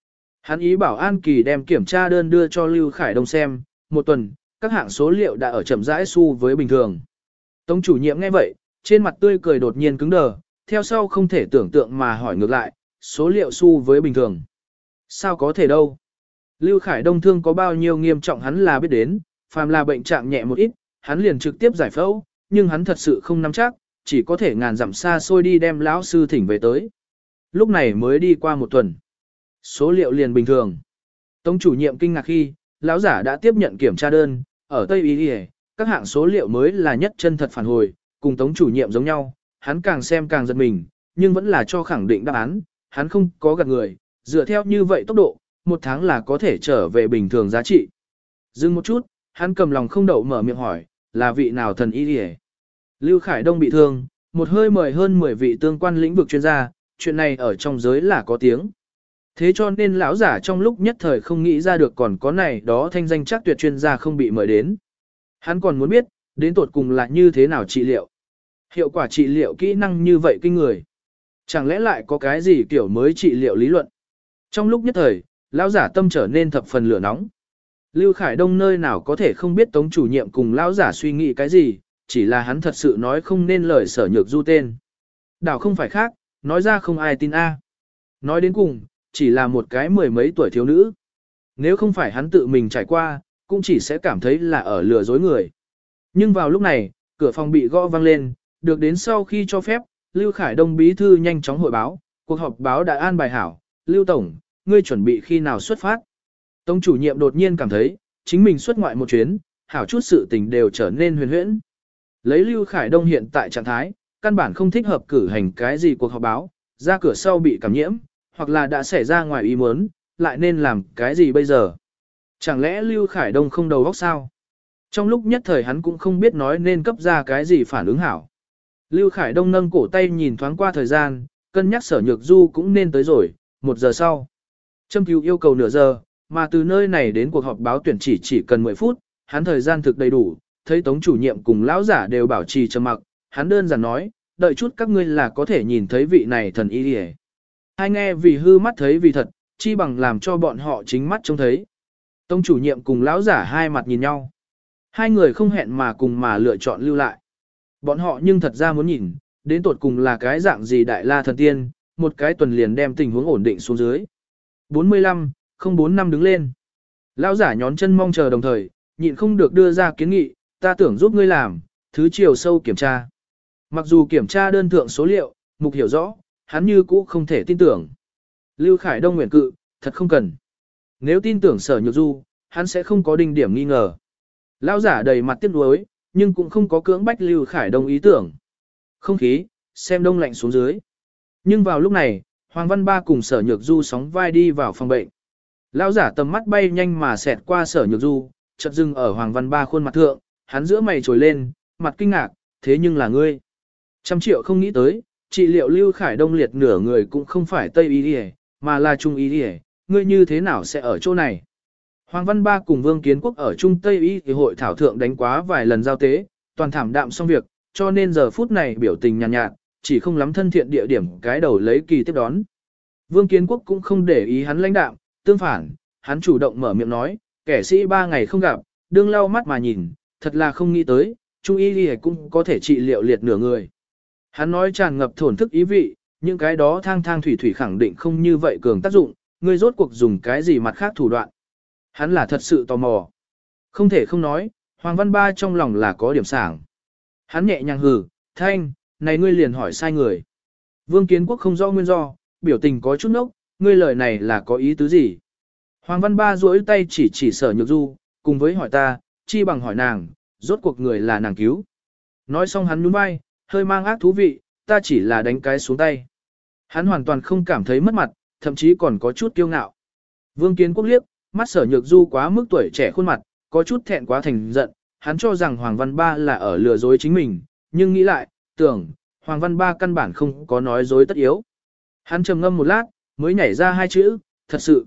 Hắn ý bảo An Kỳ đem kiểm tra đơn đưa cho Lưu Khải Đông xem, một tuần, các hạng số liệu đã ở chậm rãi xu với bình thường. Tống chủ nhiệm nghe vậy, trên mặt tươi cười đột nhiên cứng đờ, theo sau không thể tưởng tượng mà hỏi ngược lại, số liệu xu với bình thường. Sao có thể đâu? Lưu Khải Đông thương có bao nhiêu nghiêm trọng hắn là biết đến, phàm là bệnh trạng nhẹ một ít, hắn liền trực tiếp giải phẫu, nhưng hắn thật sự không nắm chắc, chỉ có thể ngàn dặm xa xôi đi đem lão sư thỉnh về tới. Lúc này mới đi qua một tuần. Số liệu liền bình thường. Tống chủ nhiệm kinh ngạc khi, lão giả đã tiếp nhận kiểm tra đơn, ở Tây Y Y, các hạng số liệu mới là nhất chân thật phản hồi, cùng Tống chủ nhiệm giống nhau, hắn càng xem càng giật mình, nhưng vẫn là cho khẳng định đáp án, hắn không có gạt người, dựa theo như vậy tốc độ, một tháng là có thể trở về bình thường giá trị. Dừng một chút, hắn cầm lòng không đậu mở miệng hỏi, là vị nào thần y y? Lưu Khải Đông bị thương, một hơi mời hơn mười vị tương quan lĩnh vực chuyên gia, chuyện này ở trong giới là có tiếng. Thế cho nên lão giả trong lúc nhất thời không nghĩ ra được còn có này đó thanh danh chắc tuyệt chuyên gia không bị mời đến. Hắn còn muốn biết, đến tột cùng là như thế nào trị liệu. Hiệu quả trị liệu kỹ năng như vậy kinh người. Chẳng lẽ lại có cái gì kiểu mới trị liệu lý luận. Trong lúc nhất thời, lão giả tâm trở nên thập phần lửa nóng. Lưu Khải Đông nơi nào có thể không biết Tống chủ nhiệm cùng lão giả suy nghĩ cái gì, chỉ là hắn thật sự nói không nên lời Sở Nhược Du tên. Đảo không phải khác, nói ra không ai tin a. Nói đến cùng, chỉ là một cái mười mấy tuổi thiếu nữ. Nếu không phải hắn tự mình trải qua, cũng chỉ sẽ cảm thấy là ở lừa dối người. Nhưng vào lúc này, cửa phòng bị gõ vang lên, được đến sau khi cho phép, Lưu Khải Đông bí thư nhanh chóng hội báo, cuộc họp báo đã an bài hảo, Lưu Tổng, ngươi chuẩn bị khi nào xuất phát. Tống chủ nhiệm đột nhiên cảm thấy, chính mình xuất ngoại một chuyến, hảo chút sự tình đều trở nên huyền huyễn. Lấy Lưu Khải Đông hiện tại trạng thái, căn bản không thích hợp cử hành cái gì cuộc họp báo, ra cửa sau bị cảm nhiễm, hoặc là đã xảy ra ngoài ý muốn, lại nên làm cái gì bây giờ? Chẳng lẽ Lưu Khải Đông không đầu óc sao? Trong lúc nhất thời hắn cũng không biết nói nên cấp ra cái gì phản ứng hảo. Lưu Khải Đông nâng cổ tay nhìn thoáng qua thời gian, cân nhắc Sở Nhược Du cũng nên tới rồi, một giờ sau. Châm cứu yêu cầu nửa giờ, mà từ nơi này đến cuộc họp báo tuyển chỉ chỉ cần mười phút, hắn thời gian thực đầy đủ, thấy Tống chủ nhiệm cùng lão giả đều bảo trì trầm mặc, hắn đơn giản nói, đợi chút các ngươi là có thể nhìn thấy vị này thần y đi. Hai nghe vì hư mắt thấy vì thật, chi bằng làm cho bọn họ chính mắt trông thấy. Tống chủ nhiệm cùng lão giả hai mặt nhìn nhau. Hai người không hẹn mà cùng mà lựa chọn lưu lại. Bọn họ nhưng thật ra muốn nhìn, đến tột cùng là cái dạng gì đại la thần tiên, một cái tuần liền đem tình huống ổn định xuống dưới. bốn mươi lăm, không bốn năm đứng lên. Lão giả nhón chân mong chờ đồng thời, nhịn không được đưa ra kiến nghị, ta tưởng giúp ngươi làm, thứ chiều sâu kiểm tra. Mặc dù kiểm tra đơn thượng số liệu, mục hiểu rõ, hắn như cũ không thể tin tưởng. Lưu Khải Đông nguyện cự, thật không cần. Nếu tin tưởng Sở Nhược Du, hắn sẽ không có đinh điểm nghi ngờ. Lão giả đầy mặt tiếc nuối, nhưng cũng không có cưỡng bách Lưu Khải Đông ý tưởng. Không khí, xem đông lạnh xuống dưới. Nhưng vào lúc này, Hoàng Văn Ba cùng Sở Nhược Du sóng vai đi vào phòng bệnh. Lão giả tầm mắt bay nhanh mà xẹt qua Sở Nhược Du, chợt dừng ở Hoàng Văn Ba khuôn mặt thượng, hắn giữa mày trồi lên, mặt kinh ngạc, thế nhưng là ngươi. Trăm triệu không nghĩ tới, trị liệu Lưu Khải Đông liệt nửa người cũng không phải Tây Y Y, mà là Trung Y Y, ngươi như thế nào sẽ ở chỗ này? Hoàng Văn Ba cùng Vương Kiến Quốc ở Trung Tây Y thì hội thảo thượng đánh quá vài lần giao tế, toàn thảm đạm xong việc, cho nên giờ phút này biểu tình nhàn nhạt, nhạt, chỉ không lắm thân thiện địa điểm cái đầu lấy kỳ tiếp đón. Vương Kiến Quốc cũng không để ý hắn lãnh đạm, tương phản, hắn chủ động mở miệng nói, kẻ sĩ ba ngày không gặp, đương lau mắt mà nhìn, thật là không nghĩ tới, Trung Y Y cũng có thể trị liệu liệt nửa người. Hắn nói tràn ngập thổn thức ý vị, những cái đó thang thang thủy thủy khẳng định không như vậy cường tác dụng, ngươi rốt cuộc dùng cái gì mặt khác thủ đoạn. Hắn là thật sự tò mò. Không thể không nói, Hoàng Văn Ba trong lòng là có điểm sảng. Hắn nhẹ nhàng hừ, thanh, này ngươi liền hỏi sai người. Vương Kiến Quốc không rõ nguyên do, biểu tình có chút nốc, ngươi lời này là có ý tứ gì. Hoàng Văn Ba duỗi tay chỉ chỉ Sở Nhược Du, cùng với hỏi ta, chi bằng hỏi nàng, rốt cuộc người là nàng cứu. Nói xong hắn nhún vai, hơi mang ác thú vị, ta chỉ là đánh cái xuống tay. Hắn hoàn toàn không cảm thấy mất mặt, thậm chí còn có chút kiêu ngạo. Vương Kiến Quốc liếc, mắt Sở Nhược Du quá mức tuổi trẻ khuôn mặt, có chút thẹn quá thành giận, hắn cho rằng Hoàng Văn Ba là ở lừa dối chính mình, nhưng nghĩ lại, tưởng, Hoàng Văn Ba căn bản không có nói dối tất yếu. Hắn trầm ngâm một lát, mới nhảy ra hai chữ, thật sự.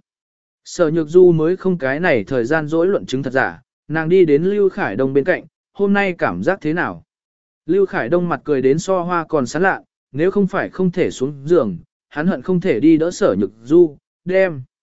Sở Nhược Du mới không cái này thời gian dối luận chứng thật giả, nàng đi đến Lưu Khải Đông bên cạnh, hôm nay cảm giác thế nào? Lưu Khải Đông mặt cười đến so hoa còn sán lạ, nếu không phải không thể xuống giường, hắn hận không thể đi đỡ Sở Nhược Du, đem.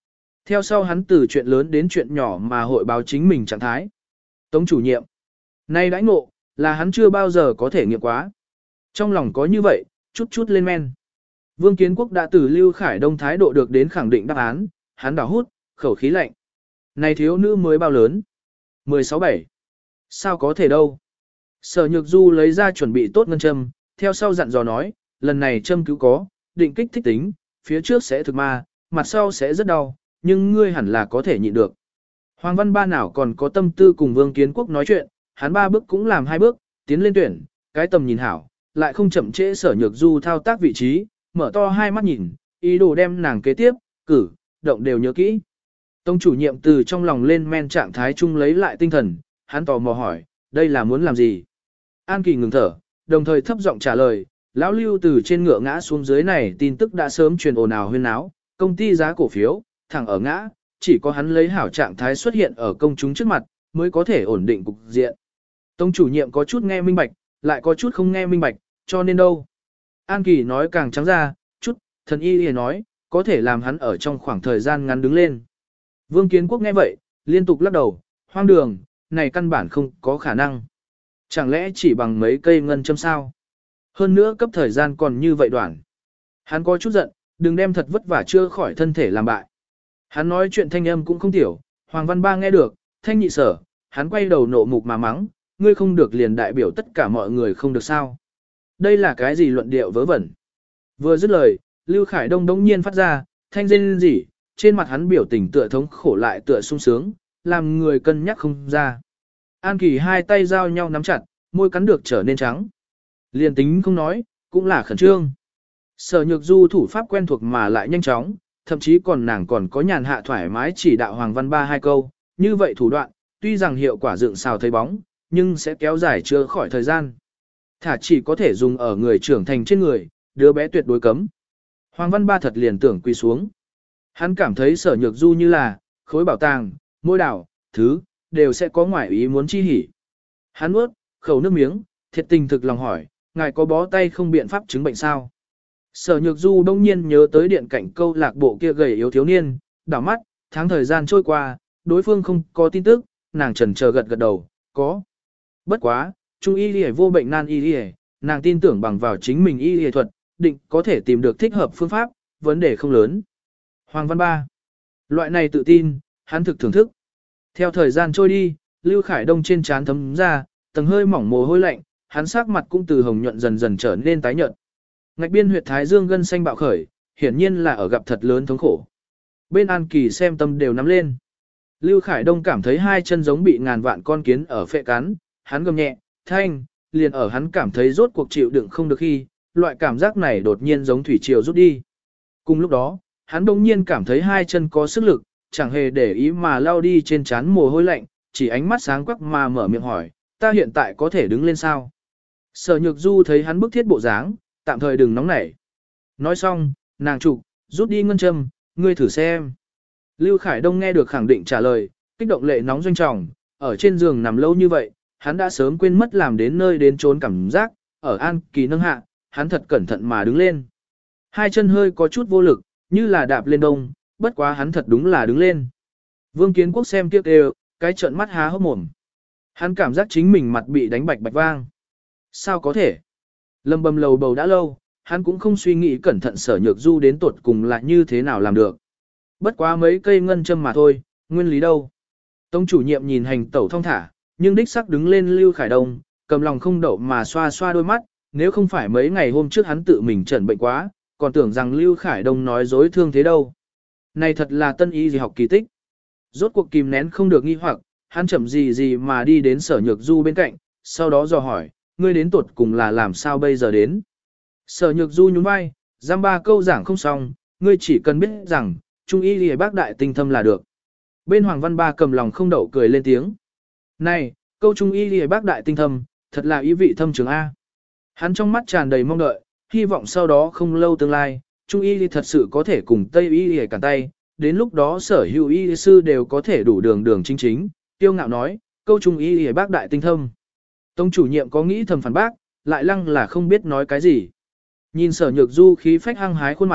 Theo sau hắn từ chuyện lớn đến chuyện nhỏ mà hội báo chính mình trạng thái. Tống chủ nhiệm. Nay đãi ngộ, là hắn chưa bao giờ có thể nghiệm quá. Trong lòng có như vậy, chút chút lên men. Vương Kiến Quốc đã từ Lưu Khải Đông thái độ được đến khẳng định đáp án, hắn đảo hút, khẩu khí lạnh. Này thiếu nữ mới bao lớn? mười sáu bảy. Sao có thể đâu? Sở Nhược Du lấy ra chuẩn bị tốt ngân châm, theo sau dặn dò nói, lần này châm cứu có, định kích thích tính, phía trước sẽ thực ma, mặt sau sẽ rất đau, nhưng ngươi hẳn là có thể nhịn được. Hoàng Văn Ba nào còn có tâm tư cùng Vương Kiến Quốc nói chuyện, hắn ba bước cũng làm hai bước, tiến lên tuyển, cái tầm nhìn hảo, lại không chậm trễ Sở Nhược Du thao tác vị trí, mở to hai mắt nhìn, ý đồ đem nàng kế tiếp, cử, động đều nhớ kỹ. Tông chủ nhiệm từ trong lòng lên men trạng thái chung lấy lại tinh thần, hắn tò mò hỏi, đây là muốn làm gì? An Kỳ ngừng thở, đồng thời thấp giọng trả lời, lão Lưu từ trên ngựa ngã xuống dưới này tin tức đã sớm truyền ồn ào huyên náo, công ty giá cổ phiếu, thẳng ở ngã, chỉ có hắn lấy hảo trạng thái xuất hiện ở công chúng trước mặt, mới có thể ổn định cục diện. Tông chủ nhiệm có chút nghe minh bạch, lại có chút không nghe minh bạch, cho nên đâu. An Kỳ nói càng trắng ra, chút, thần y y nói, có thể làm hắn ở trong khoảng thời gian ngắn đứng lên. Vương Kiến Quốc nghe vậy, liên tục lắc đầu, hoang đường, này căn bản không có khả năng. Chẳng lẽ chỉ bằng mấy cây ngân châm sao? Hơn nữa cấp thời gian còn như vậy đoạn. Hắn có chút giận, đừng đem thật vất vả chưa khỏi thân thể làm bại. Hắn nói chuyện thanh âm cũng không tiểu, Hoàng Văn Ba nghe được, thanh nhị sở, hắn quay đầu nộ mục mà mắng, ngươi không được liền đại biểu tất cả mọi người không được sao. Đây là cái gì luận điệu vớ vẩn. Vừa dứt lời, Lưu Khải Đông đống nhiên phát ra, thanh rên rỉ, trên mặt hắn biểu tình tựa thống khổ lại tựa sung sướng, làm người cân nhắc không ra. An Kỳ hai tay giao nhau nắm chặt, môi cắn được trở nên trắng. Liền tính không nói, cũng là khẩn trương. Sở Nhược Du thủ pháp quen thuộc mà lại nhanh chóng, thậm chí còn nàng còn có nhàn hạ thoải mái chỉ đạo Hoàng Văn Ba hai câu, như vậy thủ đoạn, tuy rằng hiệu quả dựng xào thấy bóng, nhưng sẽ kéo dài chưa khỏi thời gian. Thả chỉ có thể dùng ở người trưởng thành trên người, đứa bé tuyệt đối cấm. Hoàng Văn Ba thật liền tưởng quỳ xuống. Hắn cảm thấy Sở Nhược Du như là khối bảo tàng, môi đảo, thứ, đều sẽ có ngoại ý muốn chi hỉ. Hắn nuốt, khẩu nước miếng, thiệt tình thực lòng hỏi, ngài có bó tay không biện pháp chứng bệnh sao? Sở Nhược Du đông nhiên nhớ tới điện cảnh câu lạc bộ kia gầy yếu thiếu niên, đảo mắt, tháng thời gian trôi qua, đối phương không có tin tức, nàng chần chờ gật gật đầu, có. Bất quá, trung y lìa vô bệnh nan y lìa, nàng tin tưởng bằng vào chính mình y lìa thuật, định có thể tìm được thích hợp phương pháp, vấn đề không lớn. Hoàng Văn Ba. Loại này tự tin, hắn thực thưởng thức. Theo thời gian trôi đi, Lưu Khải Đông trên trán thấm ra, tầng hơi mỏng mồ hôi lạnh, hắn sắc mặt cũng từ hồng nhuận dần dần trở nên tái nhợt. Ngạch biên huyệt thái dương gân xanh bạo khởi, hiển nhiên là ở gặp thật lớn thống khổ. Bên An Kỳ xem tâm đều nắm lên. Lưu Khải Đông cảm thấy hai chân giống bị ngàn vạn con kiến ở phệ cắn, hắn gầm nhẹ, thanh, liền ở hắn cảm thấy rốt cuộc chịu đựng không được khi, loại cảm giác này đột nhiên giống thủy triều rút đi. Cùng lúc đó, hắn đột nhiên cảm thấy hai chân có sức lực, chẳng hề để ý mà lao đi trên trán mồ hôi lạnh, chỉ ánh mắt sáng quắc mà mở miệng hỏi, ta hiện tại có thể đứng lên sao? Sở Nhược Du thấy hắn bức thiết bộ dáng, tạm thời đừng nóng nảy. Nói xong, nàng trục, rút đi ngân châm, ngươi thử xem. Lưu Khải Đông nghe được khẳng định trả lời, kích động lệ nóng doanh trọng, ở trên giường nằm lâu như vậy, hắn đã sớm quên mất làm đến nơi đến trốn cảm giác, ở An Kỳ nâng hạ, hắn thật cẩn thận mà đứng lên. Hai chân hơi có chút vô lực, như là đạp lên đông, bất quá hắn thật đúng là đứng lên. Vương Kiến Quốc xem tiếc đều, cái trợn mắt há hốc mồm. Hắn cảm giác chính mình mặt bị đánh bạch bạch vang. Sao có thể? Lâm bầm lầu bầu đã lâu, hắn cũng không suy nghĩ cẩn thận Sở Nhược Du đến tuột cùng là như thế nào làm được. Bất quá mấy cây ngân châm mà thôi, nguyên lý đâu. Tông chủ nhiệm nhìn hành tẩu thong thả, nhưng đích sắc đứng lên Lưu Khải Đông, cầm lòng không đậu mà xoa xoa đôi mắt, nếu không phải mấy ngày hôm trước hắn tự mình chẩn bệnh quá, còn tưởng rằng Lưu Khải Đông nói dối thương thế đâu. Này thật là tân y gì học kỳ tích. Rốt cuộc kìm nén không được nghi hoặc, hắn chậm gì gì mà đi đến Sở Nhược Du bên cạnh, sau đó dò hỏi, ngươi đến tuột cùng là làm sao bây giờ đến. Sở Nhược Du nhún vai, giam ba câu giảng không xong, ngươi chỉ cần biết rằng, trung y lìa bác đại tinh thâm là được. Bên Hoàng Văn Ba cầm lòng không đậu cười lên tiếng. Này, câu trung y lìa bác đại tinh thâm, thật là ý vị thâm trường A. Hắn trong mắt tràn đầy mong đợi, hy vọng sau đó không lâu tương lai, trung y lìa thật sự có thể cùng Tây y lìa cản tay, đến lúc đó sở hữu y sư đều có thể đủ đường đường chính chính, tiêu ngạo nói, câu trung y lìa bác đại tinh thâm. Tông chủ nhiệm có nghĩ thầm phản bác, lại lăng là không biết nói cái gì. Nhìn Sở Nhược Du khí phách hăng hái khuôn mặt,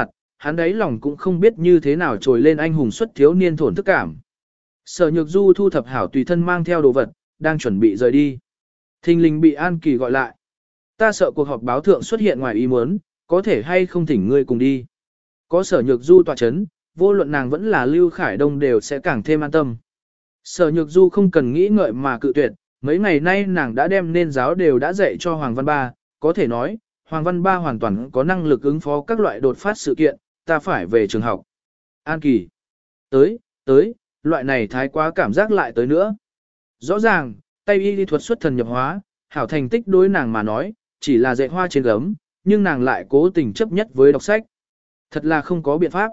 hắn đấy lòng cũng không biết như thế nào trồi lên anh hùng xuất thiếu niên thổn thức cảm. Sở Nhược Du thu thập hảo tùy thân mang theo đồ vật, đang chuẩn bị rời đi. Thình lình bị An Kỳ gọi lại. Ta sợ cuộc họp báo thượng xuất hiện ngoài ý muốn, có thể hay không thỉnh ngươi cùng đi. Có Sở Nhược Du tọa chấn, vô luận nàng vẫn là Lưu Khải Đông đều sẽ càng thêm an tâm. Sở Nhược Du không cần nghĩ ngợi mà cự tuyệt, mấy ngày nay nàng đã đem nên giáo đều đã dạy cho Hoàng Văn Ba, có thể nói, Hoàng Văn Ba hoàn toàn có năng lực ứng phó các loại đột phát sự kiện, ta phải về trường học. An Kỳ. Tới, tới, loại này thái quá cảm giác lại tới nữa. Rõ ràng, tay y lý thuật xuất thần nhập hóa, hảo thành tích đối nàng mà nói, chỉ là dạy hoa trên gấm, nhưng nàng lại cố tình chấp nhất với đọc sách. Thật là không có biện pháp.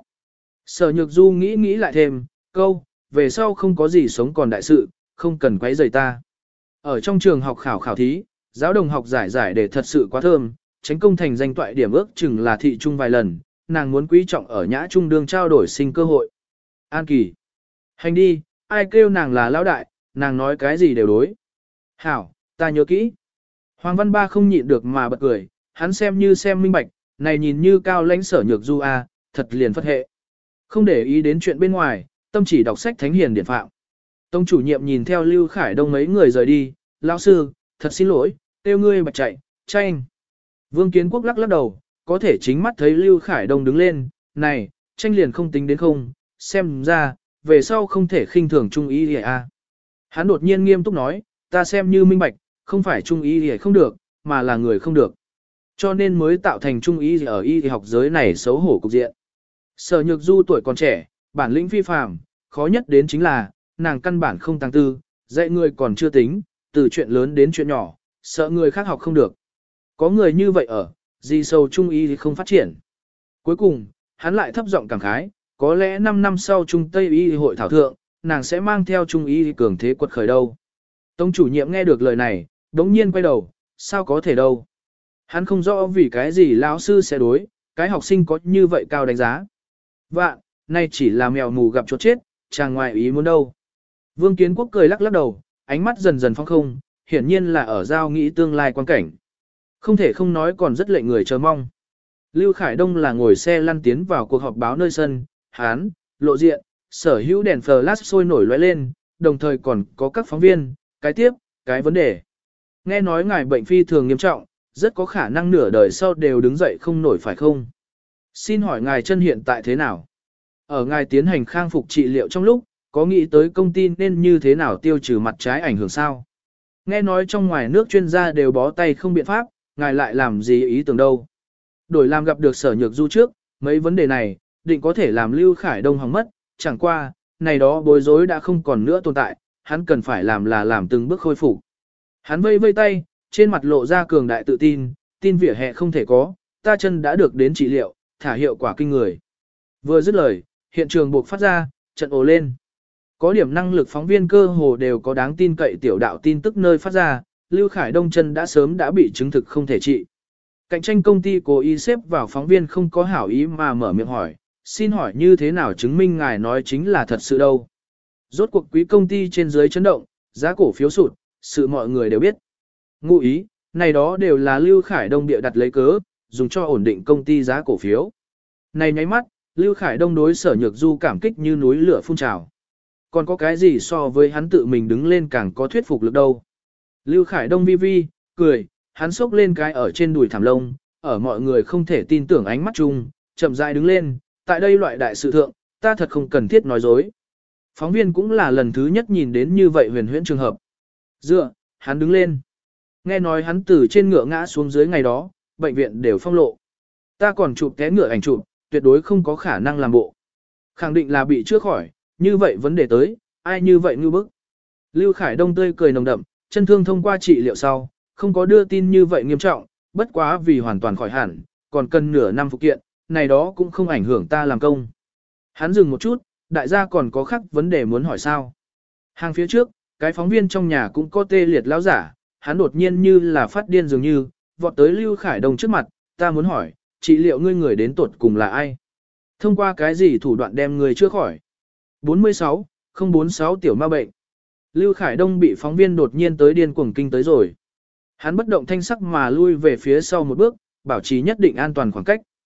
Sở Nhược Du nghĩ nghĩ lại thêm, câu, về sau không có gì sống còn đại sự, không cần quấy rầy ta. Ở trong trường học khảo khảo thí, giáo đồng học giải giải để thật sự quá thơm, tránh công thành danh toại điểm ước chừng là thị trung vài lần, nàng muốn quý trọng ở nhã trung đương trao đổi sinh cơ hội. An Kỳ. Hành đi, ai kêu nàng là lão đại, nàng nói cái gì đều đối. Hảo, ta nhớ kỹ. Hoàng Văn Ba không nhịn được mà bật cười, hắn xem như xem minh bạch, này nhìn như cao lãnh Sở Nhược Du a, thật liền phất hệ. Không để ý đến chuyện bên ngoài, tâm chỉ đọc sách thánh hiền điển phạm. Tông chủ nhiệm nhìn theo Lưu Khải Đông mấy người rời đi, lão sư, thật xin lỗi, tiêu ngươi bạch chạy, tranh. Vương Kiến Quốc lắc lắc đầu, có thể chính mắt thấy Lưu Khải Đông đứng lên, này, tranh liền không tính đến không, xem ra, về sau không thể khinh thường trung ý hề a. Hắn đột nhiên nghiêm túc nói, ta xem như minh bạch, không phải trung ý hề không được, mà là người không được. Cho nên mới tạo thành trung ý ở y học giới này xấu hổ cục diện. Sở Nhược Du tuổi còn trẻ, bản lĩnh phi phàm, khó nhất đến chính là, nàng căn bản không tăng tư, dạy người còn chưa tính, từ chuyện lớn đến chuyện nhỏ, sợ người khác học không được. Có người như vậy ở, gì sâu trung y thì không phát triển. Cuối cùng, hắn lại thấp giọng cảm khái, có lẽ năm năm sau Trung Tây y hội thảo thượng, nàng sẽ mang theo trung y cường thế quật khởi đâu. Tông chủ nhiệm nghe được lời này, đống nhiên quay đầu, sao có thể đâu. Hắn không rõ vì cái gì lão sư sẽ đối, cái học sinh có như vậy cao đánh giá. Vạn, nay chỉ là mèo mù gặp chốt chết, chàng ngoài ý muốn đâu. Vương Kiến Quốc cười lắc lắc đầu, ánh mắt dần dần phong không, hiển nhiên là ở giao nghĩ tương lai quan cảnh. Không thể không nói còn rất lệnh người chờ mong. Lưu Khải Đông là ngồi xe lăn tiến vào cuộc họp báo nơi sân, hán, lộ diện, sở hữu đèn flash sôi nổi lóe lên, đồng thời còn có các phóng viên, cái tiếp, cái vấn đề. Nghe nói ngài bệnh phi thường nghiêm trọng, rất có khả năng nửa đời sau đều đứng dậy không nổi phải không? Xin hỏi ngài chân hiện tại thế nào? Ở ngài tiến hành khang phục trị liệu trong lúc, có nghĩ tới công ty nên như thế nào tiêu trừ mặt trái ảnh hưởng sao? Nghe nói trong ngoài nước chuyên gia đều bó tay không biện pháp, ngài lại làm gì ý tưởng đâu? Đổi làm gặp được Sở Nhược Du trước, mấy vấn đề này, định có thể làm Lưu Khải Đông hỏng mất, chẳng qua, này đó bối rối đã không còn nữa tồn tại, hắn cần phải làm là làm từng bước khôi phục. Hắn vây vây tay, trên mặt lộ ra cường đại tự tin, tin vỉa hè không thể có, ta chân đã được đến trị liệu, thả hiệu quả kinh người. Vừa dứt lời, hiện trường buộc phát ra, trận ồ lên. Có điểm năng lực phóng viên cơ hồ đều có đáng tin cậy tiểu đạo tin tức nơi phát ra, Lưu Khải Đông chân đã sớm đã bị chứng thực không thể trị. Cạnh tranh công ty cố ý xếp vào phóng viên không có hảo ý mà mở miệng hỏi, xin hỏi như thế nào chứng minh ngài nói chính là thật sự đâu. Rốt cuộc quý công ty trên dưới chấn động, giá cổ phiếu sụt, sự mọi người đều biết. Ngụ ý, này đó đều là Lưu Khải Đông địa đặt lấy cớ, dùng cho ổn định công ty giá cổ phiếu. Này nháy mắt, Lưu Khải Đông đối Sở Nhược Du cảm kích như núi lửa phun trào. Còn có cái gì so với hắn tự mình đứng lên càng có thuyết phục lực đâu. Lưu Khải Đông vi vi, cười, hắn xốc lên cái ở trên đùi thảm lông, ở mọi người không thể tin tưởng ánh mắt chung, chậm rãi đứng lên, tại đây loại đại sự thượng, ta thật không cần thiết nói dối. Phóng viên cũng là lần thứ nhất nhìn đến như vậy huyền huyễn trường hợp. Dựa, hắn đứng lên. Nghe nói hắn từ trên ngựa ngã xuống dưới ngày đó, bệnh viện đều phong lộ. Ta còn chụp té ngựa ảnh chụp, tuyệt đối không có khả năng làm bộ. Khẳng định là bị chữa khỏi, như vậy vấn đề tới, ai như vậy ngư bức. Lưu Khải Đông tươi cười nồng đậm, chân thương thông qua trị liệu sau, không có đưa tin như vậy nghiêm trọng, bất quá vì hoàn toàn khỏi hẳn, còn cần nửa năm phục kiện, này đó cũng không ảnh hưởng ta làm công. Hắn dừng một chút, đại gia còn có khác vấn đề muốn hỏi sao. Hàng phía trước, cái phóng viên trong nhà cũng có tê liệt lão giả, hắn đột nhiên như là phát điên dường như, vọt tới Lưu Khải Đông trước mặt, ta muốn hỏi, trị liệu ngươi người đến tuột cùng là ai? Thông qua cái gì thủ đoạn đem người chữa khỏi? bốn mươi sáu, không bốn sáu tiểu ma bệnh. Lưu Khải Đông bị phóng viên đột nhiên tới điên cuồng kinh tới rồi. Hắn bất động thanh sắc mà lui về phía sau một bước, bảo trì nhất định an toàn khoảng cách.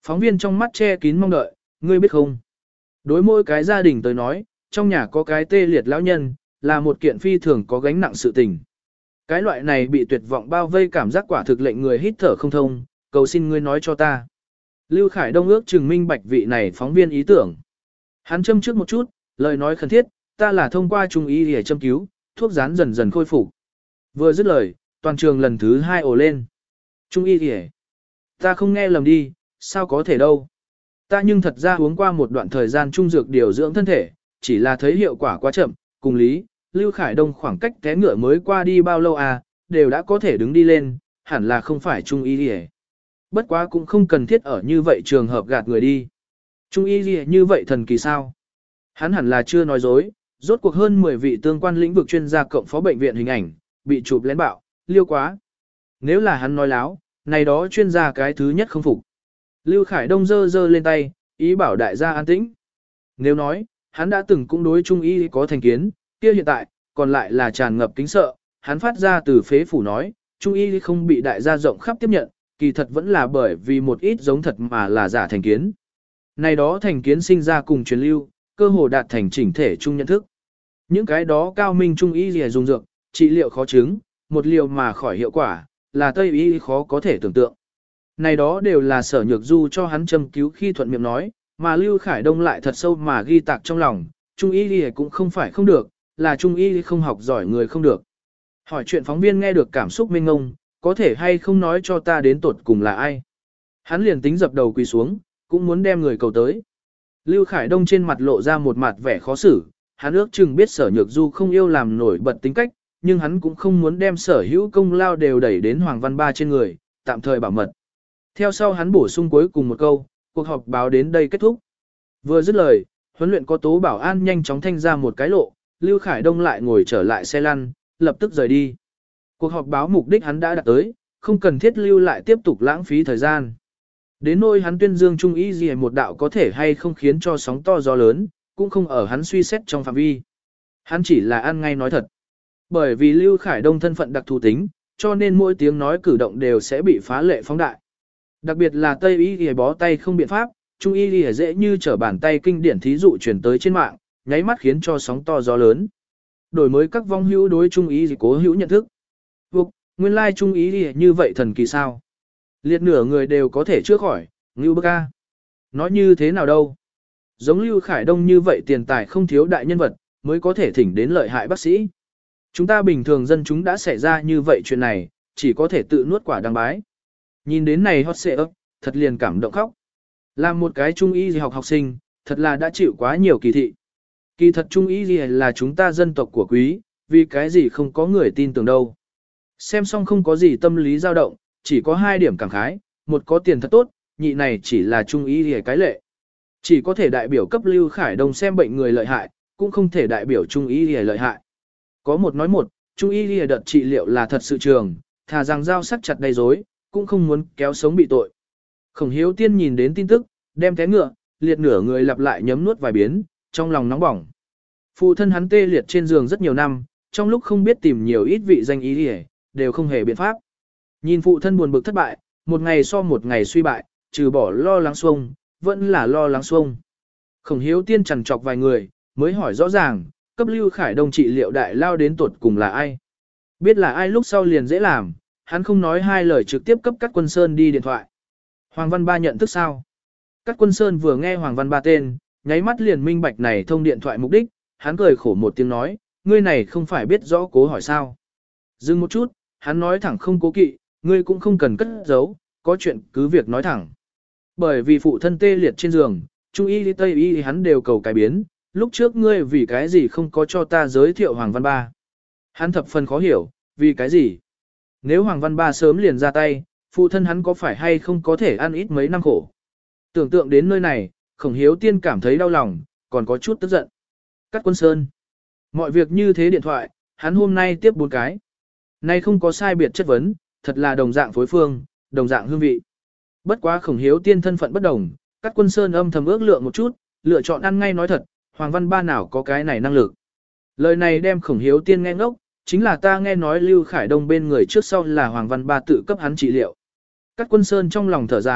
Phóng viên trong mắt che kín mong đợi, ngươi biết không? Đối mỗi cái gia đình tới nói, trong nhà có cái tê liệt lão nhân, là một kiện phi thường có gánh nặng sự tình. Cái loại này bị tuyệt vọng bao vây cảm giác quả thực lệnh người hít thở không thông, cầu xin ngươi nói cho ta. Lưu Khải Đông ước chừng minh bạch vị này phóng viên ý tưởng. Hắn châm trước một chút, lời nói khẩn thiết, ta là thông qua trung y để châm cứu, thuốc rán dần dần khôi phục. Vừa dứt lời, toàn trường lần thứ hai ồ lên. Trung y để. Ta không nghe lầm đi, sao có thể đâu. Ta nhưng thật ra uống qua một đoạn thời gian trung dược điều dưỡng thân thể, chỉ là thấy hiệu quả quá chậm, cùng lý, Lưu Khải Đông khoảng cách té ngựa mới qua đi bao lâu à, đều đã có thể đứng đi lên, hẳn là không phải trung y đi. Bất quá cũng không cần thiết ở như vậy trường hợp gạt người đi. Trung y gì như vậy thần kỳ sao? Hắn hẳn là chưa nói dối, rốt cuộc hơn mười vị tương quan lĩnh vực chuyên gia cộng phó bệnh viện hình ảnh, bị chụp lén bạo, liêu quá. Nếu là hắn nói láo, này đó chuyên gia cái thứ nhất không phục. Lưu Khải Đông giơ giơ lên tay, ý bảo đại gia an tĩnh. Nếu nói, hắn đã từng cũng đối trung y có thành kiến, kia hiện tại, còn lại là tràn ngập kính sợ, hắn phát ra từ phế phủ nói, trung y không bị đại gia rộng khắp tiếp nhận, kỳ thật vẫn là bởi vì một ít giống thật mà là giả thành kiến. Này đó thành kiến sinh ra cùng truyền lưu, cơ hồ đạt thành chỉnh thể chung nhận thức. Những cái đó cao minh trung y gì dùng dược, trị liệu khó chứng, một liều mà khỏi hiệu quả, là tây y khó có thể tưởng tượng. Này đó đều là sở nhược du cho hắn châm cứu khi thuận miệng nói, mà Lưu Khải Đông lại thật sâu mà ghi tạc trong lòng, trung y gì cũng không phải không được, là trung y không học giỏi người không được. Hỏi chuyện phóng viên nghe được cảm xúc mênh ngông, có thể hay không nói cho ta đến tột cùng là ai. Hắn liền tính dập đầu quỳ xuống, cũng muốn đem người cầu tới. Lưu Khải Đông trên mặt lộ ra một mặt vẻ khó xử, hắn ước chừng biết sở nhược du không yêu làm nổi bật tính cách, nhưng hắn cũng không muốn đem sở hữu công lao đều đẩy đến Hoàng Văn Ba trên người, tạm thời bảo mật. Theo sau hắn bổ sung cuối cùng một câu, cuộc họp báo đến đây kết thúc. Vừa dứt lời, huấn luyện có tố bảo an nhanh chóng thanh ra một cái lộ, Lưu Khải Đông lại ngồi trở lại xe lăn, lập tức rời đi. Cuộc họp báo mục đích hắn đã đạt tới, không cần thiết lưu lại tiếp tục lãng phí thời gian. Đến nỗi hắn tuyên dương trung ý gì một đạo có thể hay không khiến cho sóng to gió lớn, cũng không ở hắn suy xét trong phạm vi. Hắn chỉ là ăn ngay nói thật. Bởi vì Lưu Khải Đông thân phận đặc thù tính, cho nên mỗi tiếng nói cử động đều sẽ bị phá lệ phóng đại. Đặc biệt là Tây y thì bó tay không biện pháp, Trung y thì dễ như trở bàn tay kinh điển thí dụ chuyển tới trên mạng, nháy mắt khiến cho sóng to gió lớn. Đổi mới các vong hữu đối Trung y thì cố hữu nhận thức. Vục, nguyên lai Trung y thì như vậy thần kỳ sao? Liệt nửa người đều có thể chữa khỏi, ngưu bức a. Nói như thế nào đâu? Giống Lưu Khải Đông như vậy tiền tài không thiếu đại nhân vật, mới có thể thỉnh đến lợi hại bác sĩ. Chúng ta bình thường dân chúng đã xảy ra như vậy chuyện này, chỉ có thể tự nuốt quả đắng bái. Nhìn đến này hot xệ ấp, thật liền cảm động khóc. Làm một cái trung y gì học học sinh, thật là đã chịu quá nhiều kỳ thị. Kỳ thật trung y gì là chúng ta dân tộc của quý, vì cái gì không có người tin tưởng đâu. Xem xong không có gì tâm lý dao động, chỉ có hai điểm cảm khái, một có tiền thật tốt, nhị này chỉ là trung y gì cái lệ. Chỉ có thể đại biểu cấp Lưu Khải Đông xem bệnh người lợi hại, cũng không thể đại biểu trung y gì lợi hại. Có một nói một, trung y gì đợt trị liệu là thật sự trường, thà rằng dao sắc chặt đầy rối, cũng không muốn kéo sống bị tội. Khổng Hiếu Tiên nhìn đến tin tức, đem té ngựa, liệt nửa người lặp lại nhấm nuốt vài biến, trong lòng nóng bỏng. Phụ thân hắn tê liệt trên giường rất nhiều năm, trong lúc không biết tìm nhiều ít vị danh y đi đều không hề biện pháp. Nhìn phụ thân buồn bực thất bại, một ngày so một ngày suy bại, trừ bỏ lo lắng xuông, vẫn là lo lắng xuông. Khổng Hiếu Tiên chằn chọc vài người, mới hỏi rõ ràng, cấp Lưu Khải Đông trị liệu đại lao đến tuột cùng là ai. Biết là ai lúc sau liền dễ làm, hắn không nói hai lời trực tiếp cấp Cát Quân Sơn đi điện thoại. Hoàng Văn Ba nhận thức sao? Cát Quân Sơn vừa nghe Hoàng Văn Ba tên, nháy mắt liền minh bạch này thông điện thoại mục đích, hắn cười khổ một tiếng nói, ngươi này không phải biết rõ cố hỏi sao. Dừng một chút, hắn nói thẳng không cố kỵ, ngươi cũng không cần cất giấu, có chuyện cứ việc nói thẳng. Bởi vì phụ thân tê liệt trên giường, trung y tây y hắn đều cầu cái biến, lúc trước ngươi vì cái gì không có cho ta giới thiệu Hoàng Văn Ba. Hắn thập phần khó hiểu, vì cái gì? Nếu Hoàng Văn Ba sớm liền ra tay, phụ thân hắn có phải hay không có thể ăn ít mấy năm khổ. Tưởng tượng đến nơi này, Khổng Hiếu Tiên cảm thấy đau lòng, còn có chút tức giận. Cát Quân Sơn. Mọi việc như thế điện thoại, hắn hôm nay tiếp bốn cái. Nay không có sai biệt chất vấn, thật là đồng dạng phối phương, đồng dạng hương vị. Bất quá Khổng Hiếu Tiên thân phận bất đồng, Cát Quân Sơn âm thầm ước lượng một chút, lựa chọn ăn ngay nói thật, Hoàng Văn Ba nào có cái này năng lực. Lời này đem Khổng Hiếu Tiên nghe ngốc, chính là ta nghe nói Lưu Khải Đông bên người trước sau là Hoàng Văn Ba tự cấp hắn trị liệu. Cát Quân Sơn trong lòng thở dài,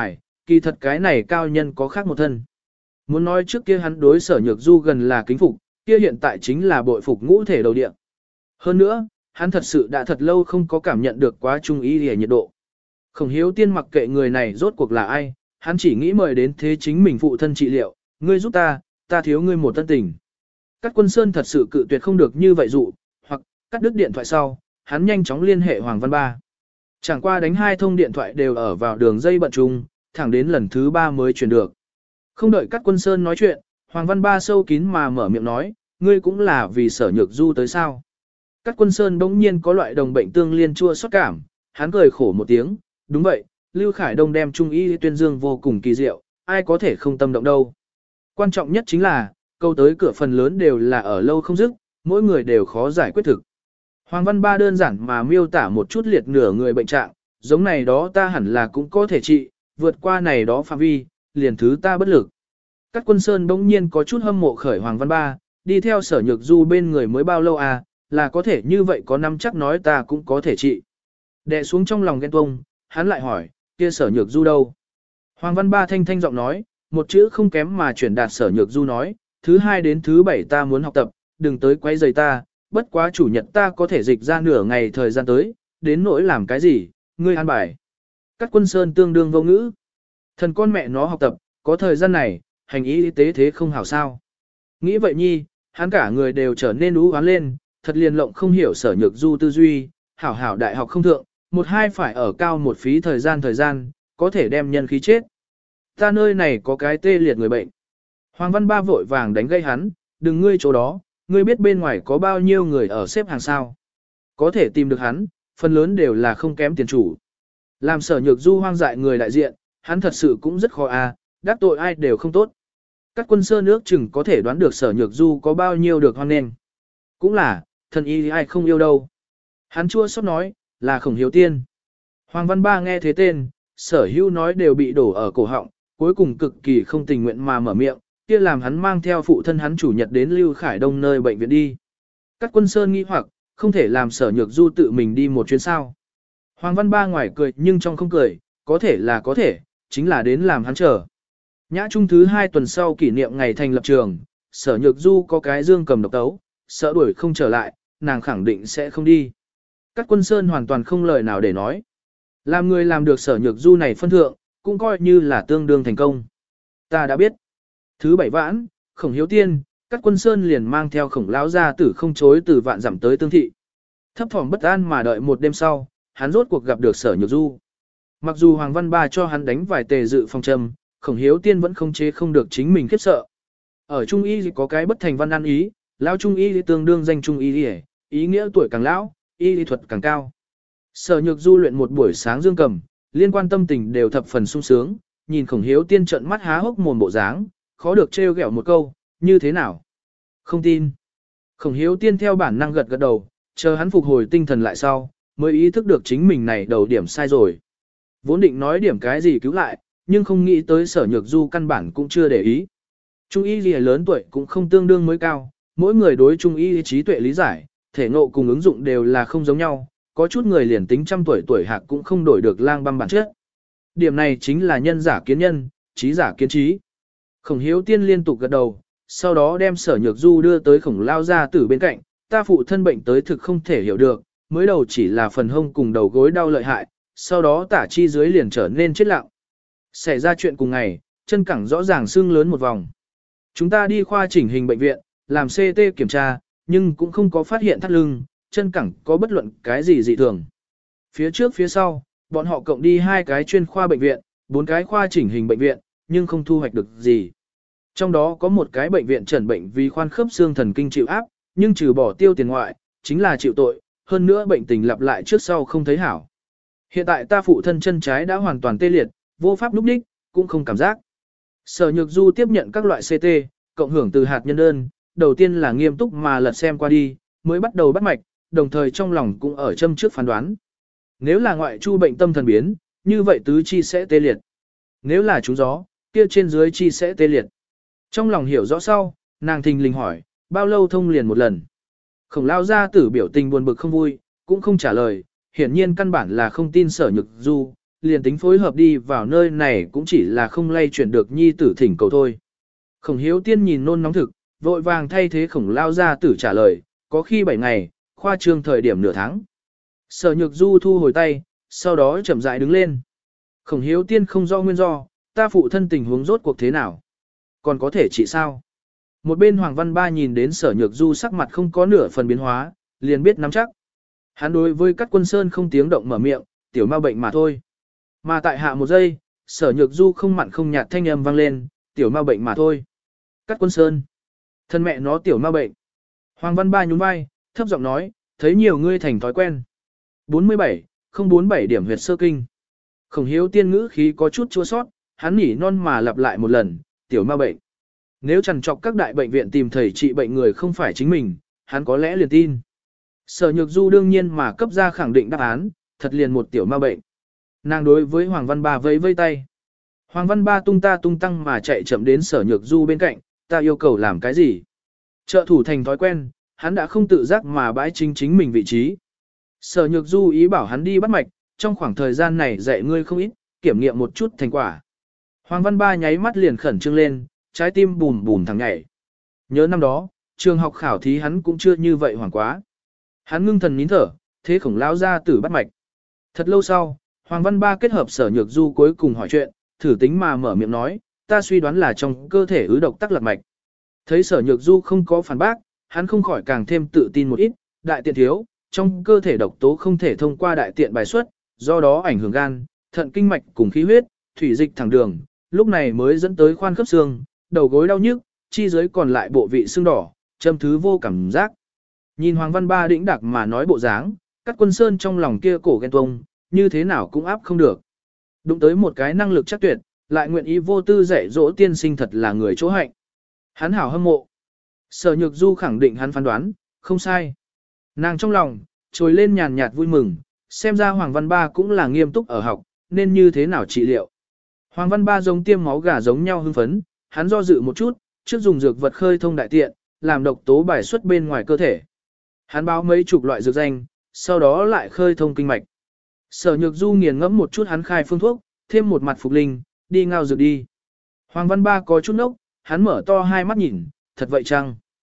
kỳ thật cái này cao nhân có khác một thân. Muốn nói trước kia hắn đối sở nhược du gần là kính phục, kia hiện tại chính là bội phục ngũ thể đầu địa. Hơn nữa, hắn thật sự đã thật lâu không có cảm nhận được quá trung ý hề nhiệt độ. Khổng Hiếu Tiên mặc kệ người này rốt cuộc là ai, hắn chỉ nghĩ mời đến thế chính mình phụ thân trị liệu, ngươi giúp ta, ta thiếu ngươi một tân tình. Cát Quân Sơn thật sự cự tuyệt không được như vậy dụ, hoặc cắt đứt điện thoại sau, hắn nhanh chóng liên hệ Hoàng Văn Ba. Chẳng qua đánh hai thông điện thoại đều ở vào đường dây bận chung, thẳng đến lần thứ ba mới truyền được. Không đợi Cát Quân Sơn nói chuyện, Hoàng Văn Ba sâu kín mà mở miệng nói, ngươi cũng là vì sở nhược du tới sao. Cát Quân Sơn bỗng nhiên có loại đồng bệnh tương liên chua xót cảm, hắn cười khổ một tiếng, đúng vậy, Lưu Khải Đông đem trung y tuyên dương vô cùng kỳ diệu, ai có thể không tâm động đâu. Quan trọng nhất chính là, câu tới cửa phần lớn đều là ở lâu không dứt, mỗi người đều khó giải quyết thực. Hoàng Văn Ba đơn giản mà miêu tả một chút liệt nửa người bệnh trạng, giống này đó ta hẳn là cũng có thể trị, vượt qua này đó phạm vi, liền thứ ta bất lực. Cát Quân Sơn bỗng nhiên có chút hâm mộ khởi Hoàng Văn Ba, đi theo sở nhược du bên người mới bao lâu à, là có thể như vậy có năm chắc nói ta cũng có thể trị. Đè xuống trong lòng ghen tuông, hắn lại hỏi, kia sở nhược du đâu? Hoàng Văn Ba thanh thanh giọng nói, một chữ không kém mà chuyển đạt sở nhược du nói, thứ hai đến thứ bảy ta muốn học tập, đừng tới quấy rầy ta, bất quá chủ nhật ta có thể dịch ra nửa ngày thời gian tới, đến nỗi làm cái gì, ngươi an bài. Cát Quân Sơn tương đương vô ngữ. Thần con mẹ nó học tập, có thời gian này, hành y tế thế không hảo sao. Nghĩ vậy nhi, hắn cả người đều trở nên ú oán lên, thật liền lộng không hiểu sở nhược du tư duy, hảo hảo đại học không thượng, một hai phải ở cao một phí thời gian thời gian, có thể đem nhân khí chết. Ta nơi này có cái tê liệt người bệnh. Hoàng Văn Ba vội vàng đánh gây hắn, đừng ngươi chỗ đó, ngươi biết bên ngoài có bao nhiêu người ở xếp hàng sao. Có thể tìm được hắn, phần lớn đều là không kém tiền chủ. Làm sở nhược du hoang dại người đại diện, hắn thật sự cũng rất khó à, đắc tội ai đều không tốt. Các quân sơ nước chừng có thể đoán được sở nhược du có bao nhiêu được hoan nghênh. Cũng là, thần y ai không yêu đâu. Hắn chua xót nói, là Khổng Hiếu Tiên. Hoàng Văn Ba nghe thế tên, sở hữu nói đều bị đổ ở cổ họng, cuối cùng cực kỳ không tình nguyện mà mở miệng, kia làm hắn mang theo phụ thân hắn chủ nhật đến Lưu Khải Đông nơi bệnh viện đi. Các quân sơn nghĩ hoặc, không thể làm sở nhược du tự mình đi một chuyến sao. Hoàng Văn Ba ngoài cười nhưng trong không cười, có thể là có thể, chính là đến làm hắn chờ. Nhã trung thứ hai tuần sau kỷ niệm ngày thành lập trường, sở nhược du có cái dương cầm độc tấu, sợ đuổi không trở lại, nàng khẳng định sẽ không đi. Các quân sơn hoàn toàn không lời nào để nói. Làm người làm được sở nhược du này phân thượng, cũng coi như là tương đương thành công. Ta đã biết. Thứ bảy vãn, Khổng Hiếu Tiên, các quân sơn liền mang theo Khổng lão gia tử không chối từ vạn dặm tới tương thị. Thấp thỏm bất an mà đợi một đêm sau, hắn rốt cuộc gặp được sở nhược du. Mặc dù Hoàng Văn Ba cho hắn đánh vài tề dự phòng châm, Khổng Hiếu Tiên vẫn không chế không được chính mình khiếp sợ. Ở Trung Y có cái bất thành văn ăn ý, lão Trung Y tương đương danh Trung Y, ý nghĩa tuổi càng lão, y lý thuật càng cao. Sở nhược du luyện một buổi sáng dương cầm, liên quan tâm tình đều thập phần sung sướng, nhìn Khổng Hiếu Tiên trợn mắt há hốc mồm bộ dáng, khó được trêu ghẹo một câu, như thế nào? Không tin. Khổng Hiếu Tiên theo bản năng gật gật đầu, chờ hắn phục hồi tinh thần lại sau, mới ý thức được chính mình này đầu điểm sai rồi. Vốn định nói điểm cái gì cứu lại, nhưng không nghĩ tới sở nhược du căn bản cũng chưa để ý. Trung y gì lớn tuổi cũng không tương đương mới cao, mỗi người đối trung y trí tuệ lý giải, thể ngộ cùng ứng dụng đều là không giống nhau, có chút người liền tính trăm tuổi tuổi hạc cũng không đổi được lang băm bản chất. Điểm này chính là nhân giả kiến nhân, trí giả kiến trí. Khổng Hiếu Tiên liên tục gật đầu, sau đó đem sở nhược du đưa tới Khổng lao ra từ bên cạnh, ta phụ thân bệnh tới thực không thể hiểu được, mới đầu chỉ là phần hông cùng đầu gối đau lợi hại, sau đó tả chi dưới liền trở nên chết lặng. Xảy ra chuyện cùng ngày, chân cẳng rõ ràng sưng lớn một vòng. Chúng ta đi khoa chỉnh hình bệnh viện, làm xê tê kiểm tra, nhưng cũng không có phát hiện thắt lưng, chân cẳng có bất luận cái gì dị thường. Phía trước phía sau, bọn họ cộng đi hai cái chuyên khoa bệnh viện, bốn cái khoa chỉnh hình bệnh viện, nhưng không thu hoạch được gì. Trong đó có một cái bệnh viện chẩn bệnh vì khoan khớp xương thần kinh chịu áp, nhưng trừ bỏ tiêu tiền ngoại, chính là chịu tội, hơn nữa bệnh tình lặp lại trước sau không thấy hảo. Hiện tại ta phụ thân chân trái đã hoàn toàn tê liệt, vô pháp lúc đích, cũng không cảm giác. Sở Nhược Du tiếp nhận các loại xê tê, cộng hưởng từ hạt nhân đơn, đầu tiên là nghiêm túc mà lật xem qua đi, mới bắt đầu bắt mạch, đồng thời trong lòng cũng ở châm trước phán đoán. Nếu là ngoại chu bệnh tâm thần biến, như vậy tứ chi sẽ tê liệt. Nếu là trúng gió, kia trên dưới chi sẽ tê liệt. Trong lòng hiểu rõ sau, nàng thình lình hỏi, bao lâu thông liền một lần. Khổng lao gia tử biểu tình buồn bực không vui, cũng không trả lời, hiển nhiên căn bản là không tin Sở Nhược Du, liền tính phối hợp đi vào nơi này cũng chỉ là không lay chuyển được nhi tử thỉnh cầu thôi. Khổng Hiếu Tiên nhìn nôn nóng thực, vội vàng thay thế Khổng lao gia tử trả lời, có khi bảy ngày, khoa trương thời điểm nửa tháng. Sở Nhược Du thu hồi tay, sau đó chậm rãi đứng lên. Khổng Hiếu Tiên không rõ nguyên do, ta phụ thân tình huống rốt cuộc thế nào? Còn có thể trị sao? Một bên Hoàng Văn Ba nhìn đến Sở Nhược Du sắc mặt không có nửa phần biến hóa, liền biết nắm chắc. Hắn đối với Cát Quân Sơn không tiếng động mở miệng, tiểu ma bệnh mà thôi. Mà tại hạ một giây, Sở Nhược Du không mặn không nhạt thanh âm vang lên, tiểu ma bệnh mà thôi. Cát Quân Sơn, thân mẹ nó tiểu ma bệnh. Hoàng Văn Ba nhún vai, thấp giọng nói, thấy nhiều ngươi thành thói quen. bốn mươi bảy, không bốn bảy điểm huyệt sơ kinh. Khổng Hiếu Tiên ngữ khí có chút chua sót, hắn nhỉ non mà lặp lại một lần, tiểu ma bệnh. Nếu chẳng chọc các đại bệnh viện tìm thầy trị bệnh người không phải chính mình, hắn có lẽ liền tin. Sở Nhược Du đương nhiên mà cấp ra khẳng định đáp án, thật liền một tiểu ma bệnh. Nàng đối với Hoàng Văn Ba vẫy vây tay. Hoàng Văn Ba tung ta tung tăng mà chạy chậm đến Sở Nhược Du bên cạnh, ta yêu cầu làm cái gì? Trợ thủ thành thói quen, hắn đã không tự giác mà bãi chính chính mình vị trí. Sở Nhược Du ý bảo hắn đi bắt mạch, trong khoảng thời gian này dạy ngươi không ít, kiểm nghiệm một chút thành quả. Hoàng Văn Ba nháy mắt liền khẩn trương lên, trái tim bùm bùm thằng nhảy. Nhớ năm đó, trường học khảo thí hắn cũng chưa như vậy hoảng quá. Hắn ngưng thần nín thở, thế Khổng lão gia tử bắt mạch. Thật lâu sau, Hoàng Văn Ba kết hợp Sở Nhược Du cuối cùng hỏi chuyện, thử tính mà mở miệng nói, ta suy đoán là trong cơ thể ứ độc tắc lạc mạch. Thấy Sở Nhược Du không có phản bác, hắn không khỏi càng thêm tự tin một ít, đại tiện thiếu, trong cơ thể độc tố không thể thông qua đại tiện bài xuất, do đó ảnh hưởng gan, thận kinh mạch cùng khí huyết, thủy dịch thẳng đường, lúc này mới dẫn tới khoan khớp xương, đầu gối đau nhức, chi dưới còn lại bộ vị xương đỏ, châm thứ vô cảm giác. Nhìn Hoàng Văn Ba đĩnh đặc mà nói bộ dáng, Cát Quân Sơn trong lòng kia cổ ghen tuông, như thế nào cũng áp không được. Đụng tới một cái năng lực chắc tuyệt, lại nguyện ý vô tư dạy dỗ tiên sinh thật là người chỗ hạnh. Hắn hảo hâm mộ. Sở Nhược Du khẳng định hắn phán đoán, không sai. Nàng trong lòng, trồi lên nhàn nhạt vui mừng, xem ra Hoàng Văn Ba cũng là nghiêm túc ở học, nên như thế nào trị liệu. Hoàng Văn Ba giống tiêm máu gà giống nhau hưng phấn, hắn do dự một chút, trước dùng dược vật khơi thông đại tiện, làm độc tố bài xuất bên ngoài cơ thể. Hắn báo mấy chục loại dược danh, sau đó lại khơi thông kinh mạch. Sở Nhược Du nghiền ngẫm một chút hắn khai phương thuốc, thêm một mặt phục linh, đi ngao dược đi. Hoàng Văn Ba có chút nốc, hắn mở to hai mắt nhìn, thật vậy chăng?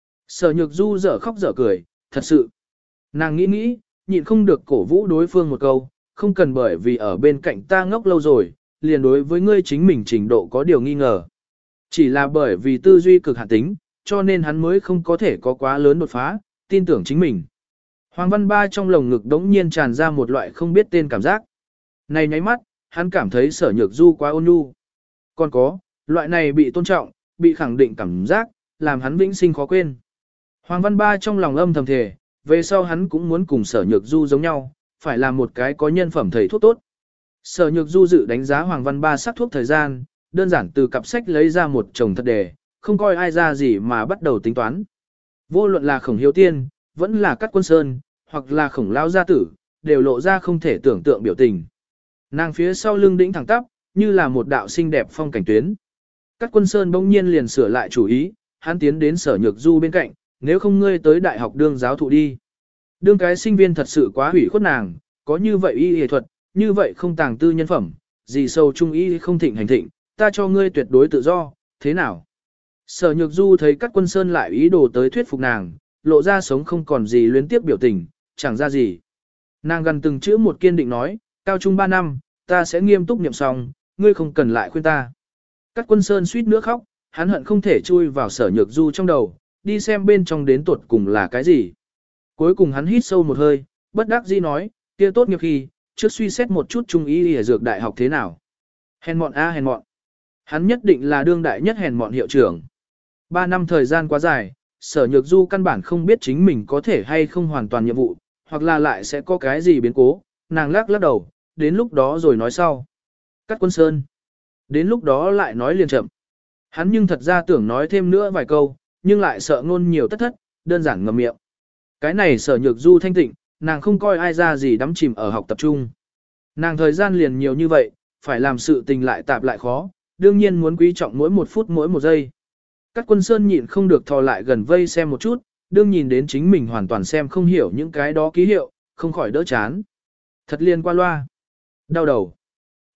Sở Nhược Du dở khóc dở cười, thật sự. Nàng nghĩ nghĩ, nhịn không được cổ vũ đối phương một câu, không cần bởi vì ở bên cạnh ta ngốc lâu rồi, liền đối với ngươi chính mình trình độ có điều nghi ngờ. Chỉ là bởi vì tư duy cực hạn tính, cho nên hắn mới không có thể có quá lớn đột phá, tin tưởng chính mình. Hoàng Văn Ba trong lồng ngực đống nhiên tràn ra một loại không biết tên cảm giác. Này nháy mắt, hắn cảm thấy Sở Nhược Du quá ôn nhu. Còn có, loại này bị tôn trọng, bị khẳng định cảm giác, làm hắn vĩnh sinh khó quên. Hoàng Văn Ba trong lòng âm thầm thề, về sau hắn cũng muốn cùng Sở Nhược Du giống nhau, phải làm một cái có nhân phẩm thầy thuốc tốt. Sở Nhược Du dự đánh giá Hoàng Văn Ba sắc thuốc thời gian, đơn giản từ cặp sách lấy ra một chồng thật đề, không coi ai ra gì mà bắt đầu tính toán. Vô luận là Khổng Hiếu Tiên, vẫn là Cát Quân Sơn, hoặc là Khổng Lão gia tử, đều lộ ra không thể tưởng tượng biểu tình. Nàng phía sau lưng đĩnh thẳng tắp, như là một đạo xinh đẹp phong cảnh tuyến. Cát Quân Sơn bỗng nhiên liền sửa lại chủ ý, hắn tiến đến Sở Nhược Du bên cạnh, nếu không ngươi tới đại học đương giáo thụ đi. Đương cái sinh viên thật sự quá hủy khuất nàng, có như vậy y y thuật, như vậy không tàng tư nhân phẩm, gì sâu trung y không thịnh hành thịnh, ta cho ngươi tuyệt đối tự do, thế nào? Sở Nhược Du thấy Cát Quân Sơn lại ý đồ tới thuyết phục nàng, lộ ra sống không còn gì luyến tiếp biểu tình, chẳng ra gì. Nàng gần từng chữ một kiên định nói, cao trung ba năm, ta sẽ nghiêm túc niệm xong, ngươi không cần lại khuyên ta. Cát Quân Sơn suýt nữa khóc, hắn hận không thể chui vào Sở Nhược Du trong đầu, đi xem bên trong đến tuột cùng là cái gì. Cuối cùng hắn hít sâu một hơi, bất đắc dĩ nói, kia tốt nghiệp khi, trước suy xét một chút trung y y dược đại học thế nào. Hèn mọn a hèn mọn. Hắn nhất định là đương đại nhất hèn mọn hiệu trưởng. Ba năm thời gian quá dài, Sở Nhược Du căn bản không biết chính mình có thể hay không hoàn toàn nhiệm vụ, hoặc là lại sẽ có cái gì biến cố, nàng lắc lắc đầu, đến lúc đó rồi nói sau. Cát Quân Sơn. Đến lúc đó lại nói liền chậm. Hắn nhưng thật ra tưởng nói thêm nữa vài câu, nhưng lại sợ ngôn nhiều tất thất, đơn giản ngậm miệng. Cái này Sở Nhược Du thanh tịnh, nàng không coi ai ra gì đắm chìm ở học tập trung. Nàng thời gian liền nhiều như vậy, phải làm sự tình lại tạp lại khó, đương nhiên muốn quý trọng mỗi một phút mỗi một giây. Cát Quân Sơn nhịn không được thò lại gần vây xem một chút, đương nhìn đến chính mình hoàn toàn xem không hiểu những cái đó ký hiệu, không khỏi đỡ chán. Thật liên qua loa. Đau đầu.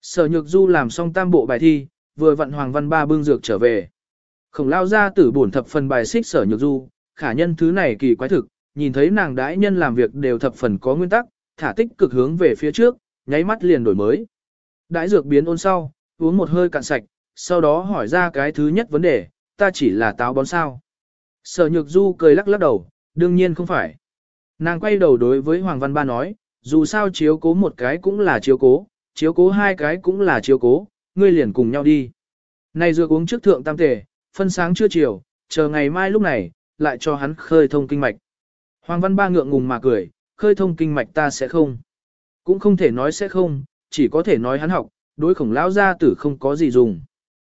Sở Nhược Du làm xong tam bộ bài thi, vừa vặn Hoàng Văn Ba bưng dược trở về. Khổng lao ra tử bổn thập phần bài xích Sở Nhược Du, khả nhân thứ này kỳ quái thực, nhìn thấy nàng đãi nhân làm việc đều thập phần có nguyên tắc, thả tích cực hướng về phía trước, nháy mắt liền đổi mới. Đãi dược biến ôn sau, uống một hơi cạn sạch, sau đó hỏi ra cái thứ nhất vấn đề, ta chỉ là táo bón sao. Sở Nhược Du cười lắc lắc đầu, đương nhiên không phải. Nàng quay đầu đối với Hoàng Văn Ba nói, dù sao chiếu cố một cái cũng là chiếu cố, chiếu cố hai cái cũng là chiếu cố, ngươi liền cùng nhau đi. Này dược uống trước thượng tam tề, phân sáng chưa chiều, chờ ngày mai lúc này, lại cho hắn khơi thông kinh mạch. Hoàng Văn Ba ngượng ngùng mà cười, khơi thông kinh mạch ta sẽ không. Cũng không thể nói sẽ không, chỉ có thể nói hắn học, đối khổng lão gia tử không có gì dùng.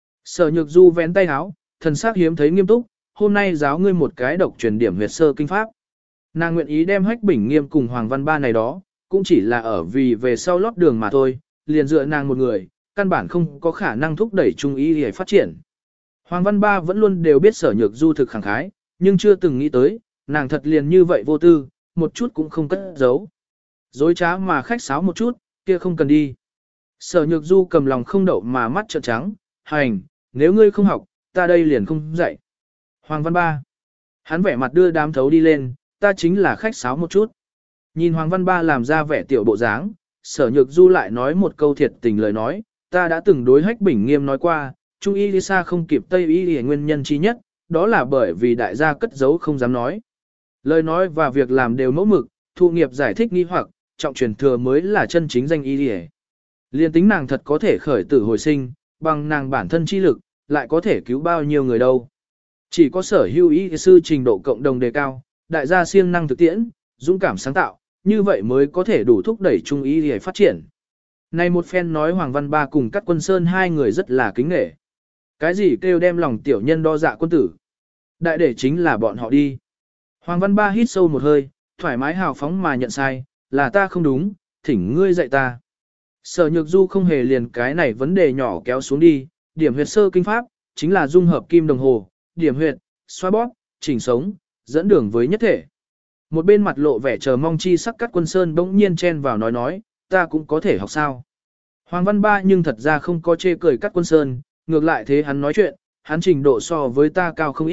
Sở Nhược Du vén tay áo, thần sắc hiếm thấy nghiêm túc, hôm nay giáo ngươi một cái độc truyền điểm huyệt sơ kinh pháp. Nàng nguyện ý đem Hách Bình Nghiêm cùng Hoàng Văn Ba này đó, cũng chỉ là ở vì về sau lót đường mà thôi, liền dựa nàng một người, căn bản không có khả năng thúc đẩy trung ý để phát triển. Hoàng Văn Ba vẫn luôn đều biết Sở Nhược Du thực khẳng khái, nhưng chưa từng nghĩ tới, nàng thật liền như vậy vô tư, một chút cũng không cất giấu. Dối trá mà khách sáo một chút, kia không cần đi. Sở Nhược Du cầm lòng không đậu mà mắt trợn trắng, hành, nếu ngươi không học, ta đây liền không dạy. Hoàng Văn Ba. Hắn vẻ mặt đưa đám thấu đi lên, ta chính là khách sáo một chút. Nhìn Hoàng Văn Ba làm ra vẻ tiểu bộ dáng, Sở Nhược Du lại nói một câu thiệt tình lời nói, ta đã từng đối Hách Bình Nghiêm nói qua, Trung y lý xa không kịp Tây y lý nguyên nhân chi nhất, đó là bởi vì đại gia cất giấu không dám nói. Lời nói và việc làm đều mẫu mực, thụ nghiệp giải thích nghi hoặc, trọng truyền thừa mới là chân chính danh y lý. Liên tính nàng thật có thể khởi tử hồi sinh, bằng nàng bản thân chi lực, lại có thể cứu bao nhiêu người đâu. Chỉ có sở hữu y sư trình độ cộng đồng đề cao, đại gia siêng năng thực tiễn, dũng cảm sáng tạo, như vậy mới có thể đủ thúc đẩy trung y để phát triển. Này một phen nói Hoàng Văn Ba cùng Cát Quân Sơn hai người rất là kính nể. Cái gì kêu đem lòng tiểu nhân đo dạ quân tử. Đại để chính là bọn họ đi. Hoàng Văn Ba hít sâu một hơi, thoải mái hào phóng mà nhận sai, là ta không đúng, thỉnh ngươi dạy ta. Sở Nhược Du không hề liền cái này vấn đề nhỏ kéo xuống đi, điểm huyệt sơ kinh pháp, chính là dung hợp kim đồng hồ, điểm huyệt, xoa bóp, chỉnh sống, dẫn đường với nhất thể. Một bên mặt lộ vẻ chờ mong chi sắc Cát Quân Sơn bỗng nhiên chen vào nói nói, ta cũng có thể học sao. Hoàng Văn Ba nhưng thật ra không có chê cười Cát Quân Sơn, ngược lại thế hắn nói chuyện, hắn trình độ so với ta cao không ít.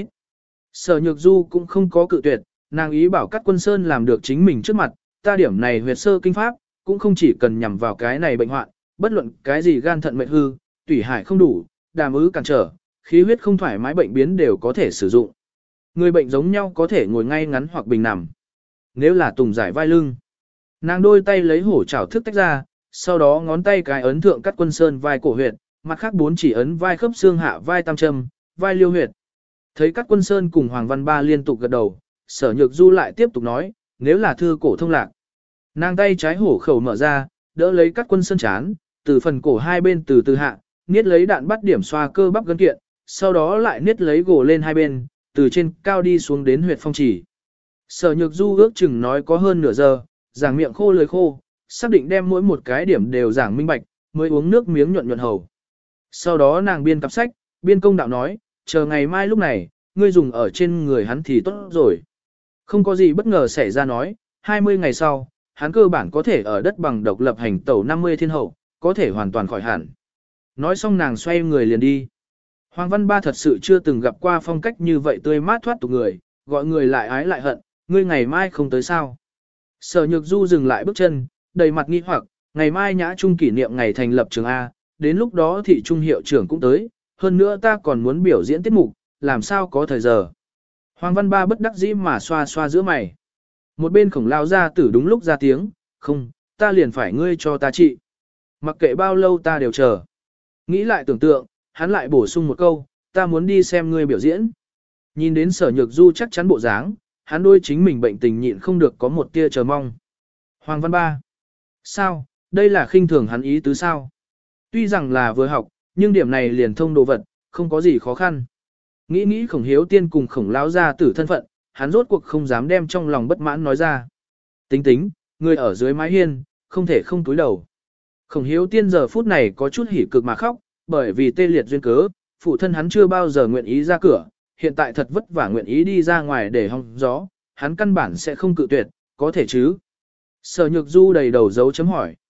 Sở Nhược Du cũng không có cự tuyệt, nàng ý bảo Cát Quân Sơn làm được chính mình trước mặt, ta điểm này huyệt sơ kinh pháp, cũng không chỉ cần nhằm vào cái này bệnh hoạn, bất luận cái gì gan thận mệnh hư, tủy hải không đủ, đàm ứ cản trở, khí huyết không thoải mái bệnh biến đều có thể sử dụng. Người bệnh giống nhau có thể ngồi ngay ngắn hoặc bình nằm. Nếu là tùng giải vai lưng, nàng đôi tay lấy hổ chảo thức tách ra, sau đó ngón tay cái ấn thượng Cát Quân Sơn vai cổ huyệt, mặt khác bốn chỉ ấn vai khớp xương hạ vai tam châm, vai liêu huyệt. Thấy Cát Quân Sơn cùng Hoàng Văn Ba liên tục gật đầu, Sở Nhược Du lại tiếp tục nói, nếu là thư cổ thông lạc. Nàng tay trái hổ khẩu mở ra, đỡ lấy Cát Quân Sơn chán, từ phần cổ hai bên từ từ hạ, niết lấy đạn bắt điểm xoa cơ bắp gân kiện, sau đó lại niết lấy gỗ lên hai bên, từ trên cao đi xuống đến huyệt phong chỉ. Sở Nhược Du ước chừng nói có hơn nửa giờ, giảng miệng khô lời khô, xác định đem mỗi một cái điểm đều giảng minh bạch, mới uống nước miếng nhuận nhuận hầu. Sau đó nàng biên cặp sách, biên công đạo nói, chờ ngày mai lúc này, ngươi dùng ở trên người hắn thì tốt rồi. Không có gì bất ngờ xảy ra nói, hai mươi ngày sau, hắn cơ bản có thể ở đất bằng độc lập hành tẩu năm mươi thiên hậu, có thể hoàn toàn khỏi hẳn. Nói xong nàng xoay người liền đi. Hoàng Văn Ba thật sự chưa từng gặp qua phong cách như vậy tươi mát thoát tục người, gọi người lại ái lại hận, ngươi ngày mai không tới sao. Sở Nhược Du dừng lại bước chân, đầy mặt nghi hoặc, ngày mai nhã trung kỷ niệm ngày thành lập trường A, đến lúc đó thị trung hiệu trưởng cũng tới, hơn nữa ta còn muốn biểu diễn tiết mục, làm sao có thời giờ. Hoàng Văn Ba bất đắc dĩ mà xoa xoa giữa mày. Một bên khổng lao ra tử đúng lúc ra tiếng, không, ta liền phải ngươi cho ta trị. Mặc kệ bao lâu ta đều chờ. Nghĩ lại tưởng tượng, hắn lại bổ sung một câu, ta muốn đi xem ngươi biểu diễn. Nhìn đến Sở Nhược Du chắc chắn bộ dáng, hắn đôi chính mình bệnh tình nhịn không được có một tia chờ mong. Hoàng Văn Ba. Sao, đây là khinh thường hắn ý tứ sao? Tuy rằng là vừa học, nhưng điểm này liền thông đồ vật, không có gì khó khăn. Nghĩ nghĩ Khổng Hiếu Tiên cùng Khổng lão gia tử thân phận, hắn rốt cuộc không dám đem trong lòng bất mãn nói ra. Tính tính, người ở dưới mái hiên, không thể không túi đầu. Khổng Hiếu Tiên giờ phút này có chút hỉ cực mà khóc, bởi vì tê liệt duyên cớ, phụ thân hắn chưa bao giờ nguyện ý ra cửa, hiện tại thật vất vả nguyện ý đi ra ngoài để hong gió, hắn căn bản sẽ không cự tuyệt, có thể chứ. Sở Nhược Du đầy đầu dấu chấm hỏi.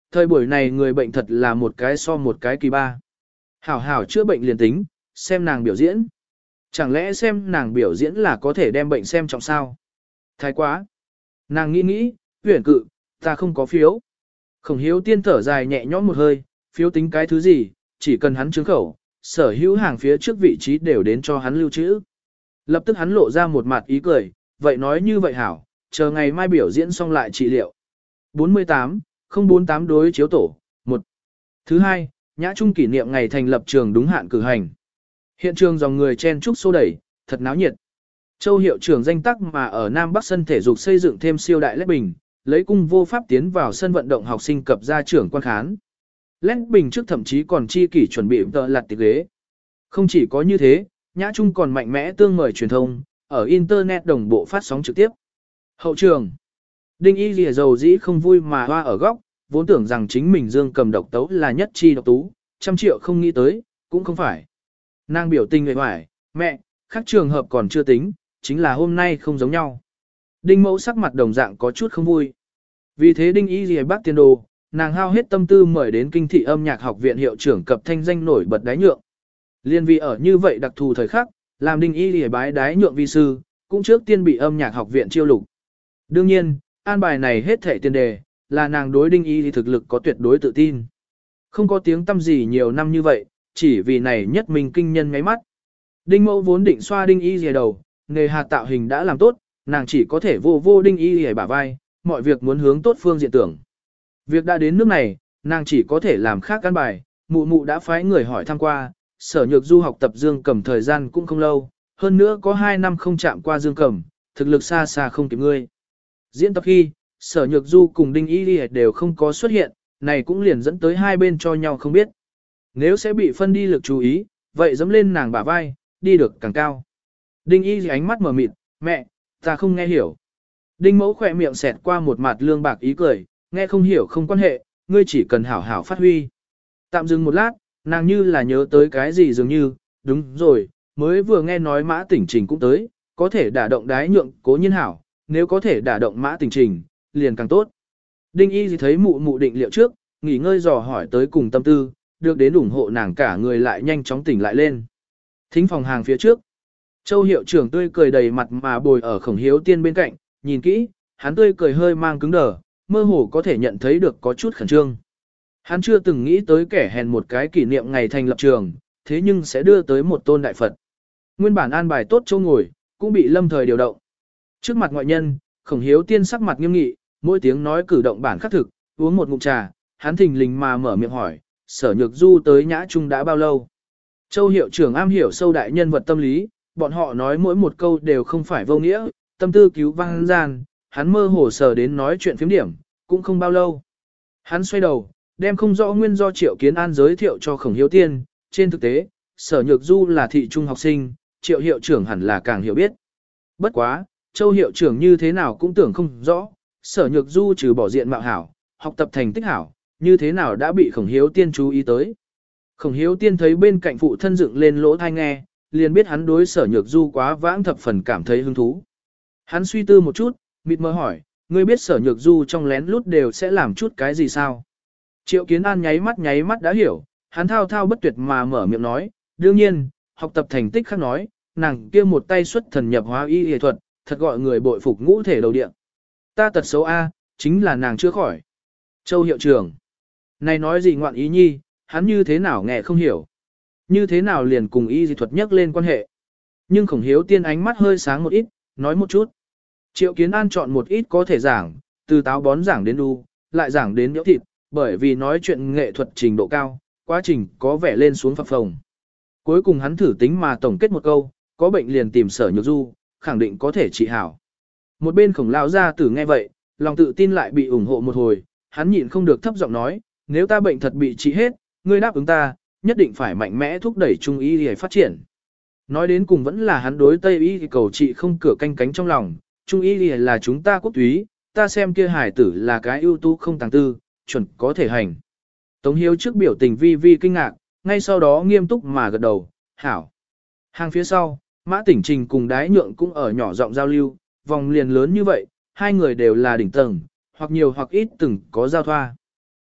Thời buổi này người bệnh thật là một cái so một cái kỳ ba. Hảo hảo chữa bệnh liền tính, xem nàng biểu diễn. Chẳng lẽ xem nàng biểu diễn là có thể đem bệnh xem trọng sao? Thái quá. Nàng nghĩ nghĩ, huyển cự, ta không có phiếu. Khổng Hiếu Tiên thở dài nhẹ nhõm một hơi, phiếu tính cái thứ gì, chỉ cần hắn chứng khẩu, sở hữu hàng phía trước vị trí đều đến cho hắn lưu trữ. Lập tức hắn lộ ra một mặt ý cười, vậy nói như vậy hảo, chờ ngày mai biểu diễn xong lại trị liệu. bốn mươi tám, không bốn tám đối chiếu tổ, một. Thứ hai, Nhã Trung kỷ niệm ngày thành lập trường đúng hạn cử hành. Hiện trường dòng người chen chúc xô đẩy, thật náo nhiệt. Châu hiệu trưởng danh tắc mà ở Nam Bắc sân thể dục xây dựng thêm siêu đại lét bình, lấy cung vô pháp tiến vào sân vận động học sinh cập gia trưởng quan khán. Lét bình trước thậm chí còn chi kỷ chuẩn bị tợ lặt tiệc ghế. Không chỉ có như thế, Nhã Trung còn mạnh mẽ tương mời truyền thông, ở Internet đồng bộ phát sóng trực tiếp. Hậu trường. Đinh Y lìa dầu dĩ không vui mà hoa ở góc, vốn tưởng rằng chính mình dương cầm độc tấu là nhất chi độc tú, trăm triệu không nghĩ tới, cũng không phải. Nàng biểu tình người hoài, mẹ, khác trường hợp còn chưa tính, chính là hôm nay không giống nhau. Đinh mẫu sắc mặt đồng dạng có chút không vui. Vì thế Đinh Y lìa bác tiền đồ, nàng hao hết tâm tư mời đến kinh thị âm nhạc học viện hiệu trưởng cập thanh danh nổi bật đái nhượng. Liên vì ở như vậy đặc thù thời khắc, làm Đinh Y lìa bái đái nhượng vi sư, cũng trước tiên bị âm nhạc học viện chiêu lục. Đương nhiên, an bài này hết thảy tiền đề, là nàng đối Đinh Y thì thực lực có tuyệt đối tự tin. Không có tiếng tâm gì nhiều năm như vậy, chỉ vì này nhất mình kinh nhân ngáy mắt. Đinh mẫu vốn định xoa Đinh Y lìa đầu, nghề hạt tạo hình đã làm tốt, nàng chỉ có thể vô vô Đinh Y lìa bả vai, mọi việc muốn hướng tốt phương diện tưởng. Việc đã đến nước này, nàng chỉ có thể làm khác căn bài, mụ mụ đã phái người hỏi thăm qua, sở nhược du học tập dương cầm thời gian cũng không lâu, hơn nữa có hai năm không chạm qua dương cầm, thực lực xa xa không kịp ngươi. Diễn tập khi, sở nhược du cùng Đinh Y Lìa đều không có xuất hiện, này cũng liền dẫn tới hai bên cho nhau không biết. Nếu sẽ bị phân đi lực chú ý, vậy dẫm lên nàng bả vai, đi được càng cao. Đinh Y Lìa ánh mắt mở mịt, mẹ, ta không nghe hiểu. Đinh mẫu khỏe miệng xẹt qua một mặt lương bạc ý cười, nghe không hiểu không quan hệ, ngươi chỉ cần hảo hảo phát huy. Tạm dừng một lát, nàng như là nhớ tới cái gì dường như, đúng rồi, mới vừa nghe nói mã tỉnh trình cũng tới, có thể đả động đái nhượng cố nhiên hảo, nếu có thể đả động mã tỉnh trình, liền càng tốt. Đinh Y thấy mụ mụ định liệu trước, nghỉ ngơi dò hỏi tới cùng tâm tư, được đến ủng hộ nàng cả người lại nhanh chóng tỉnh lại lên. Thính phòng hàng phía trước. Châu hiệu trưởng tươi cười đầy mặt mà bồi ở Khổng Hiếu Tiên bên cạnh, nhìn kỹ, hắn tươi cười hơi mang cứng đờ, mơ hồ có thể nhận thấy được có chút khẩn trương. Hắn chưa từng nghĩ tới kẻ hèn một cái kỷ niệm ngày thành lập trường, thế nhưng sẽ đưa tới một tôn đại Phật. Nguyên bản an bài tốt châu ngồi, cũng bị lâm thời điều động. Trước mặt ngoại nhân, Khổng Hiếu Tiên sắc mặt nghiêm nghị, mỗi tiếng nói cử động bản khắc thực, uống một ngụm trà, hắn thình lình mà mở miệng hỏi, sở nhược du tới Nhã Trung đã bao lâu? Châu hiệu trưởng am hiểu sâu đại nhân vật tâm lý, bọn họ nói mỗi một câu đều không phải vô nghĩa, tâm tư cứu vang gian, hắn mơ hồ sở đến nói chuyện phiếm điểm, cũng không bao lâu. Hắn xoay đầu, đem không rõ nguyên do Triệu Kiến An giới thiệu cho Khổng Hiếu Tiên, trên thực tế, sở nhược du là thị trung học sinh, Triệu hiệu trưởng hẳn là càng hiểu biết. Bất quá, Châu hiệu trưởng như thế nào cũng tưởng không rõ, sở nhược du trừ bỏ diện mạo hảo, học tập thành tích hảo, như thế nào đã bị Khổng Hiếu Tiên chú ý tới. Khổng Hiếu Tiên thấy bên cạnh phụ thân dựng lên lỗ thai nghe, liền biết hắn đối sở nhược du quá vãng thập phần cảm thấy hứng thú. Hắn suy tư một chút, mịt mờ hỏi, ngươi biết sở nhược du trong lén lút đều sẽ làm chút cái gì sao? Triệu Kiến An nháy mắt nháy mắt đã hiểu, hắn thao thao bất tuyệt mà mở miệng nói, đương nhiên, học tập thành tích khác nói, nàng kia một tay xuất thần nhập hóa y y thuật, thật gọi người bội phục ngũ thể đầu địa. Ta tật xấu A, chính là nàng chưa khỏi. Châu hiệu trưởng, này nói gì ngoạn ý nhi, hắn như thế nào nghe không hiểu. Như thế nào liền cùng y y thuật nhắc lên quan hệ. Nhưng Khổng Hiếu Tiên ánh mắt hơi sáng một ít, nói một chút. Triệu Kiến An chọn một ít có thể giảng, từ táo bón giảng đến đu, lại giảng đến nhỡ thịt, bởi vì nói chuyện nghệ thuật trình độ cao, quá trình có vẻ lên xuống phập phồng. Cuối cùng hắn thử tính mà tổng kết một câu, có bệnh liền tìm sở nhược du, khẳng định có thể trị hảo. Một bên Khổng lão gia tử nghe vậy, lòng tự tin lại bị ủng hộ một hồi, hắn nhịn không được thấp giọng nói, nếu ta bệnh thật bị trị hết, ngươi đáp ứng ta, nhất định phải mạnh mẽ thúc đẩy trung y để phát triển. Nói đến cùng vẫn là hắn đối Tây y cầu trị không cửa canh cánh trong lòng, trung y là chúng ta quốc túy, ta xem kia hải tử là cái ưu tú không tàng tư, chuẩn có thể hành. Tống Hiếu trước biểu tình vi vi kinh ngạc, ngay sau đó nghiêm túc mà gật đầu, hảo. Hàng phía sau, Mã Tỉnh Trình cùng Đái Nhượng cũng ở nhỏ giọng giao lưu, vòng liền lớn như vậy, hai người đều là đỉnh tầng, hoặc nhiều hoặc ít từng có giao thoa.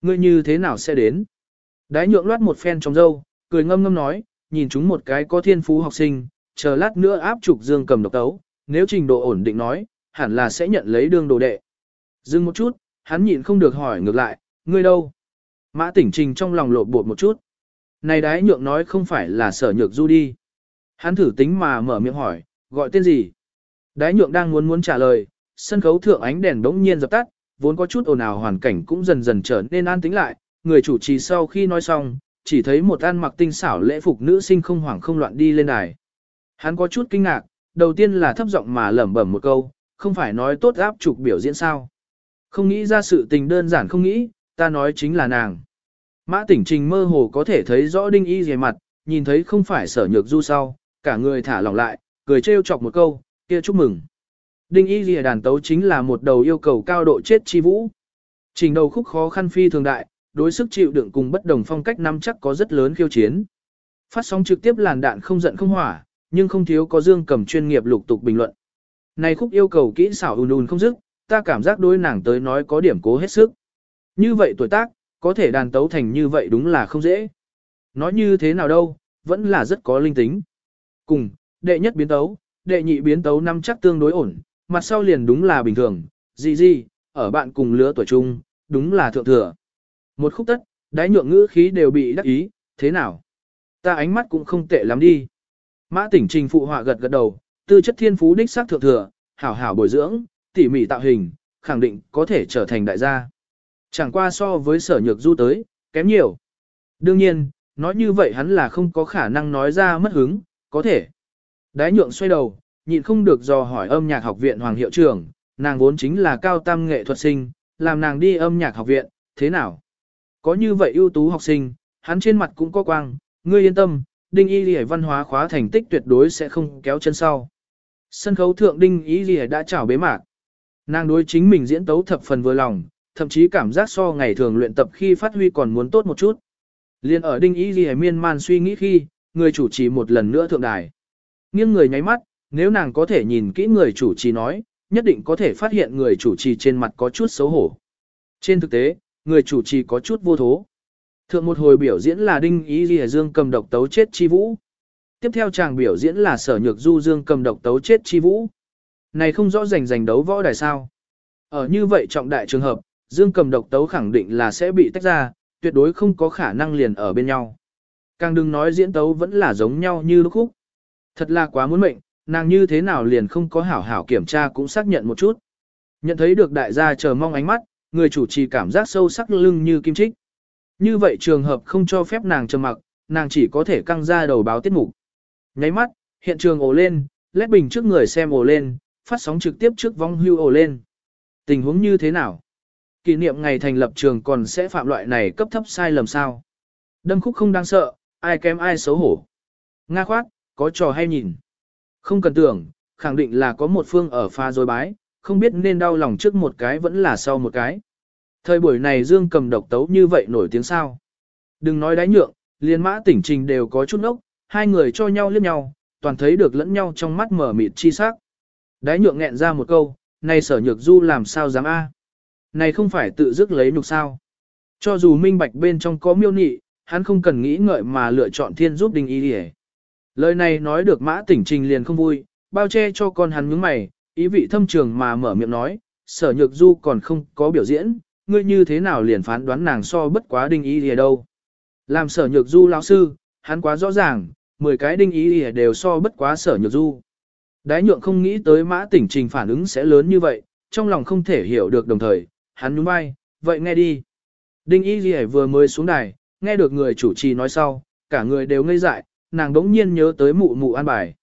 ngươi như thế nào sẽ đến? Đái nhượng loát một phen trong dâu, cười ngâm ngâm nói, nhìn chúng một cái có thiên phú học sinh, chờ lát nữa áp trục dương cầm độc tấu, nếu trình độ ổn định nói, hẳn là sẽ nhận lấy đương đồ đệ. Dừng một chút, hắn nhịn không được hỏi ngược lại, ngươi đâu? Mã Tỉnh Trình trong lòng lộn bột một chút. Này đái nhượng nói không phải là Sở Nhược Du đi. Hắn thử tính mà mở miệng hỏi, gọi tên gì? Đái nhượng đang muốn muốn trả lời, sân khấu thượng ánh đèn đống nhiên dập tắt, vốn có chút ồn ào hoàn cảnh cũng dần dần trở nên an tĩnh lại. Người chủ trì sau khi nói xong, chỉ thấy một ăn mặc tinh xảo lễ phục nữ sinh không hoảng không loạn đi lên đài. Hắn có chút kinh ngạc, đầu tiên là thấp giọng mà lẩm bẩm một câu, không phải nói tốt áp trục biểu diễn sao? Không nghĩ ra sự tình đơn giản không nghĩ, ta nói chính là nàng. Mã Tỉnh Trình mơ hồ có thể thấy rõ Đinh Y Lìa mặt, nhìn thấy không phải Sở Nhược Du sau, cả người thả lỏng lại, cười trêu chọc một câu, kia chúc mừng. Đinh Y Lìa đàn tấu chính là một đầu yêu cầu cao độ chết chi vũ. Trình đầu khúc khó khăn phi thường đại, đối sức chịu đựng cùng bất đồng phong cách nắm chắc có rất lớn khiêu chiến. Phát sóng trực tiếp làn đạn không giận không hỏa, nhưng không thiếu có dương cầm chuyên nghiệp lục tục bình luận. Này khúc yêu cầu kỹ xảo ùn ùn không dứt, ta cảm giác đối nàng tới nói có điểm cố hết sức. Như vậy tuổi tác, có thể đàn tấu thành như vậy đúng là không dễ. Nói như thế nào đâu, vẫn là rất có linh tính. Cùng, đệ nhất biến tấu, đệ nhị biến tấu năm chắc tương đối ổn, mặt sau liền đúng là bình thường, gì gì, ở bạn cùng lứa tuổi chung, đúng là thượng thừa. Một khúc tất, đái nhượng ngữ khí đều bị đắc ý, thế nào? Ta ánh mắt cũng không tệ lắm đi. Mã Tỉnh Trình phụ họa gật gật đầu, tư chất thiên phú đích xác thượng thừa, hảo hảo bồi dưỡng, tỉ mỉ tạo hình, khẳng định có thể trở thành đại gia. Chẳng qua so với Sở Nhược Du tới, kém nhiều. Đương nhiên, nói như vậy hắn là không có khả năng nói ra mất hứng, có thể. Đái nhượng xoay đầu, nhịn không được dò hỏi âm nhạc học viện Hoàng hiệu trưởng, nàng vốn chính là cao tam nghệ thuật sinh, làm nàng đi âm nhạc học viện, thế nào? Có như vậy ưu tú học sinh, hắn trên mặt cũng có quang, ngươi yên tâm, Đinh Y Lìa văn hóa khóa thành tích tuyệt đối sẽ không kéo chân sau. Sân khấu thượng Đinh Y Lìa đã chào bế mạc. Nàng đối chính mình diễn tấu thập phần vừa lòng, thậm chí cảm giác so ngày thường luyện tập khi phát huy còn muốn tốt một chút. Liên ở Đinh Y Lìa miên man suy nghĩ khi, người chủ trì một lần nữa thượng đài. Nghiêng người nháy mắt, nếu nàng có thể nhìn kỹ người chủ trì nói, nhất định có thể phát hiện người chủ trì trên mặt có chút xấu hổ. Trên thực tế, người chủ trì có chút vô thố. Thượng một hồi biểu diễn là Đinh Y Lìa dương cầm độc tấu chết chi vũ. Tiếp theo chàng biểu diễn là Sở Nhược Du dương cầm độc tấu chết chi vũ. Này không rõ rành giành đấu võ đài sao. Ở như vậy trọng đại trường hợp, dương cầm độc tấu khẳng định là sẽ bị tách ra, tuyệt đối không có khả năng liền ở bên nhau. Càng đừng nói diễn tấu vẫn là giống nhau như lúc khúc. Thật là quá muốn mệnh, nàng như thế nào liền không có hảo hảo kiểm tra cũng xác nhận một chút. Nhận thấy được đại gia chờ mong ánh mắt, người chủ trì cảm giác sâu sắc lưng như kim chích. Như vậy trường hợp không cho phép nàng trầm mặc, nàng chỉ có thể căng ra đầu báo tiết mục. Nháy mắt, hiện trường ồ lên, lét bình trước người xem ồ lên, phát sóng trực tiếp trước vong hưu ồ lên. Tình huống như thế nào? Kỷ niệm ngày thành lập trường còn sẽ phạm loại này cấp thấp sai lầm sao? Đâm khúc không đáng sợ, ai kém ai xấu hổ. Nga khoát, có trò hay nhìn. Không cần tưởng, khẳng định là có một phương ở pha dối bái, không biết nên đau lòng trước một cái vẫn là sau một cái. Thời buổi này dương cầm độc tấu như vậy nổi tiếng sao? Đừng nói đái nhượng, liền Mã Tỉnh Trình đều có chút ốc, hai người cho nhau liếc nhau, toàn thấy được lẫn nhau trong mắt mở mịt chi sắc. Đái nhượng nghẹn ra một câu, này Sở Nhược Du làm sao dám a? Này không phải tự dứt lấy nhục sao? Cho dù minh bạch bên trong có miêu nị, hắn không cần nghĩ ngợi mà lựa chọn thiên giúp Đinh Y Lìa. Lời này nói được Mã Tỉnh Trình liền không vui, bao che cho con hắn nhướng mày, ý vị thâm trường mà mở miệng nói, Sở Nhược Du còn không có biểu diễn, ngươi như thế nào liền phán đoán nàng so bất quá Đinh Y Lìa đâu. Làm Sở Nhược Du lão sư, hắn quá rõ ràng, mười cái Đinh Y Lìa đều so bất quá Sở Nhược Du. Đái nhượng không nghĩ tới Mã Tỉnh Trình phản ứng sẽ lớn như vậy, trong lòng không thể hiểu được đồng thời, hắn nhún vai, vậy nghe đi. Đinh Y Lìa vừa mới xuống đài, nghe được người chủ trì nói sau, cả người đều ngây dại, nàng đống nhiên nhớ tới mụ mụ an bài.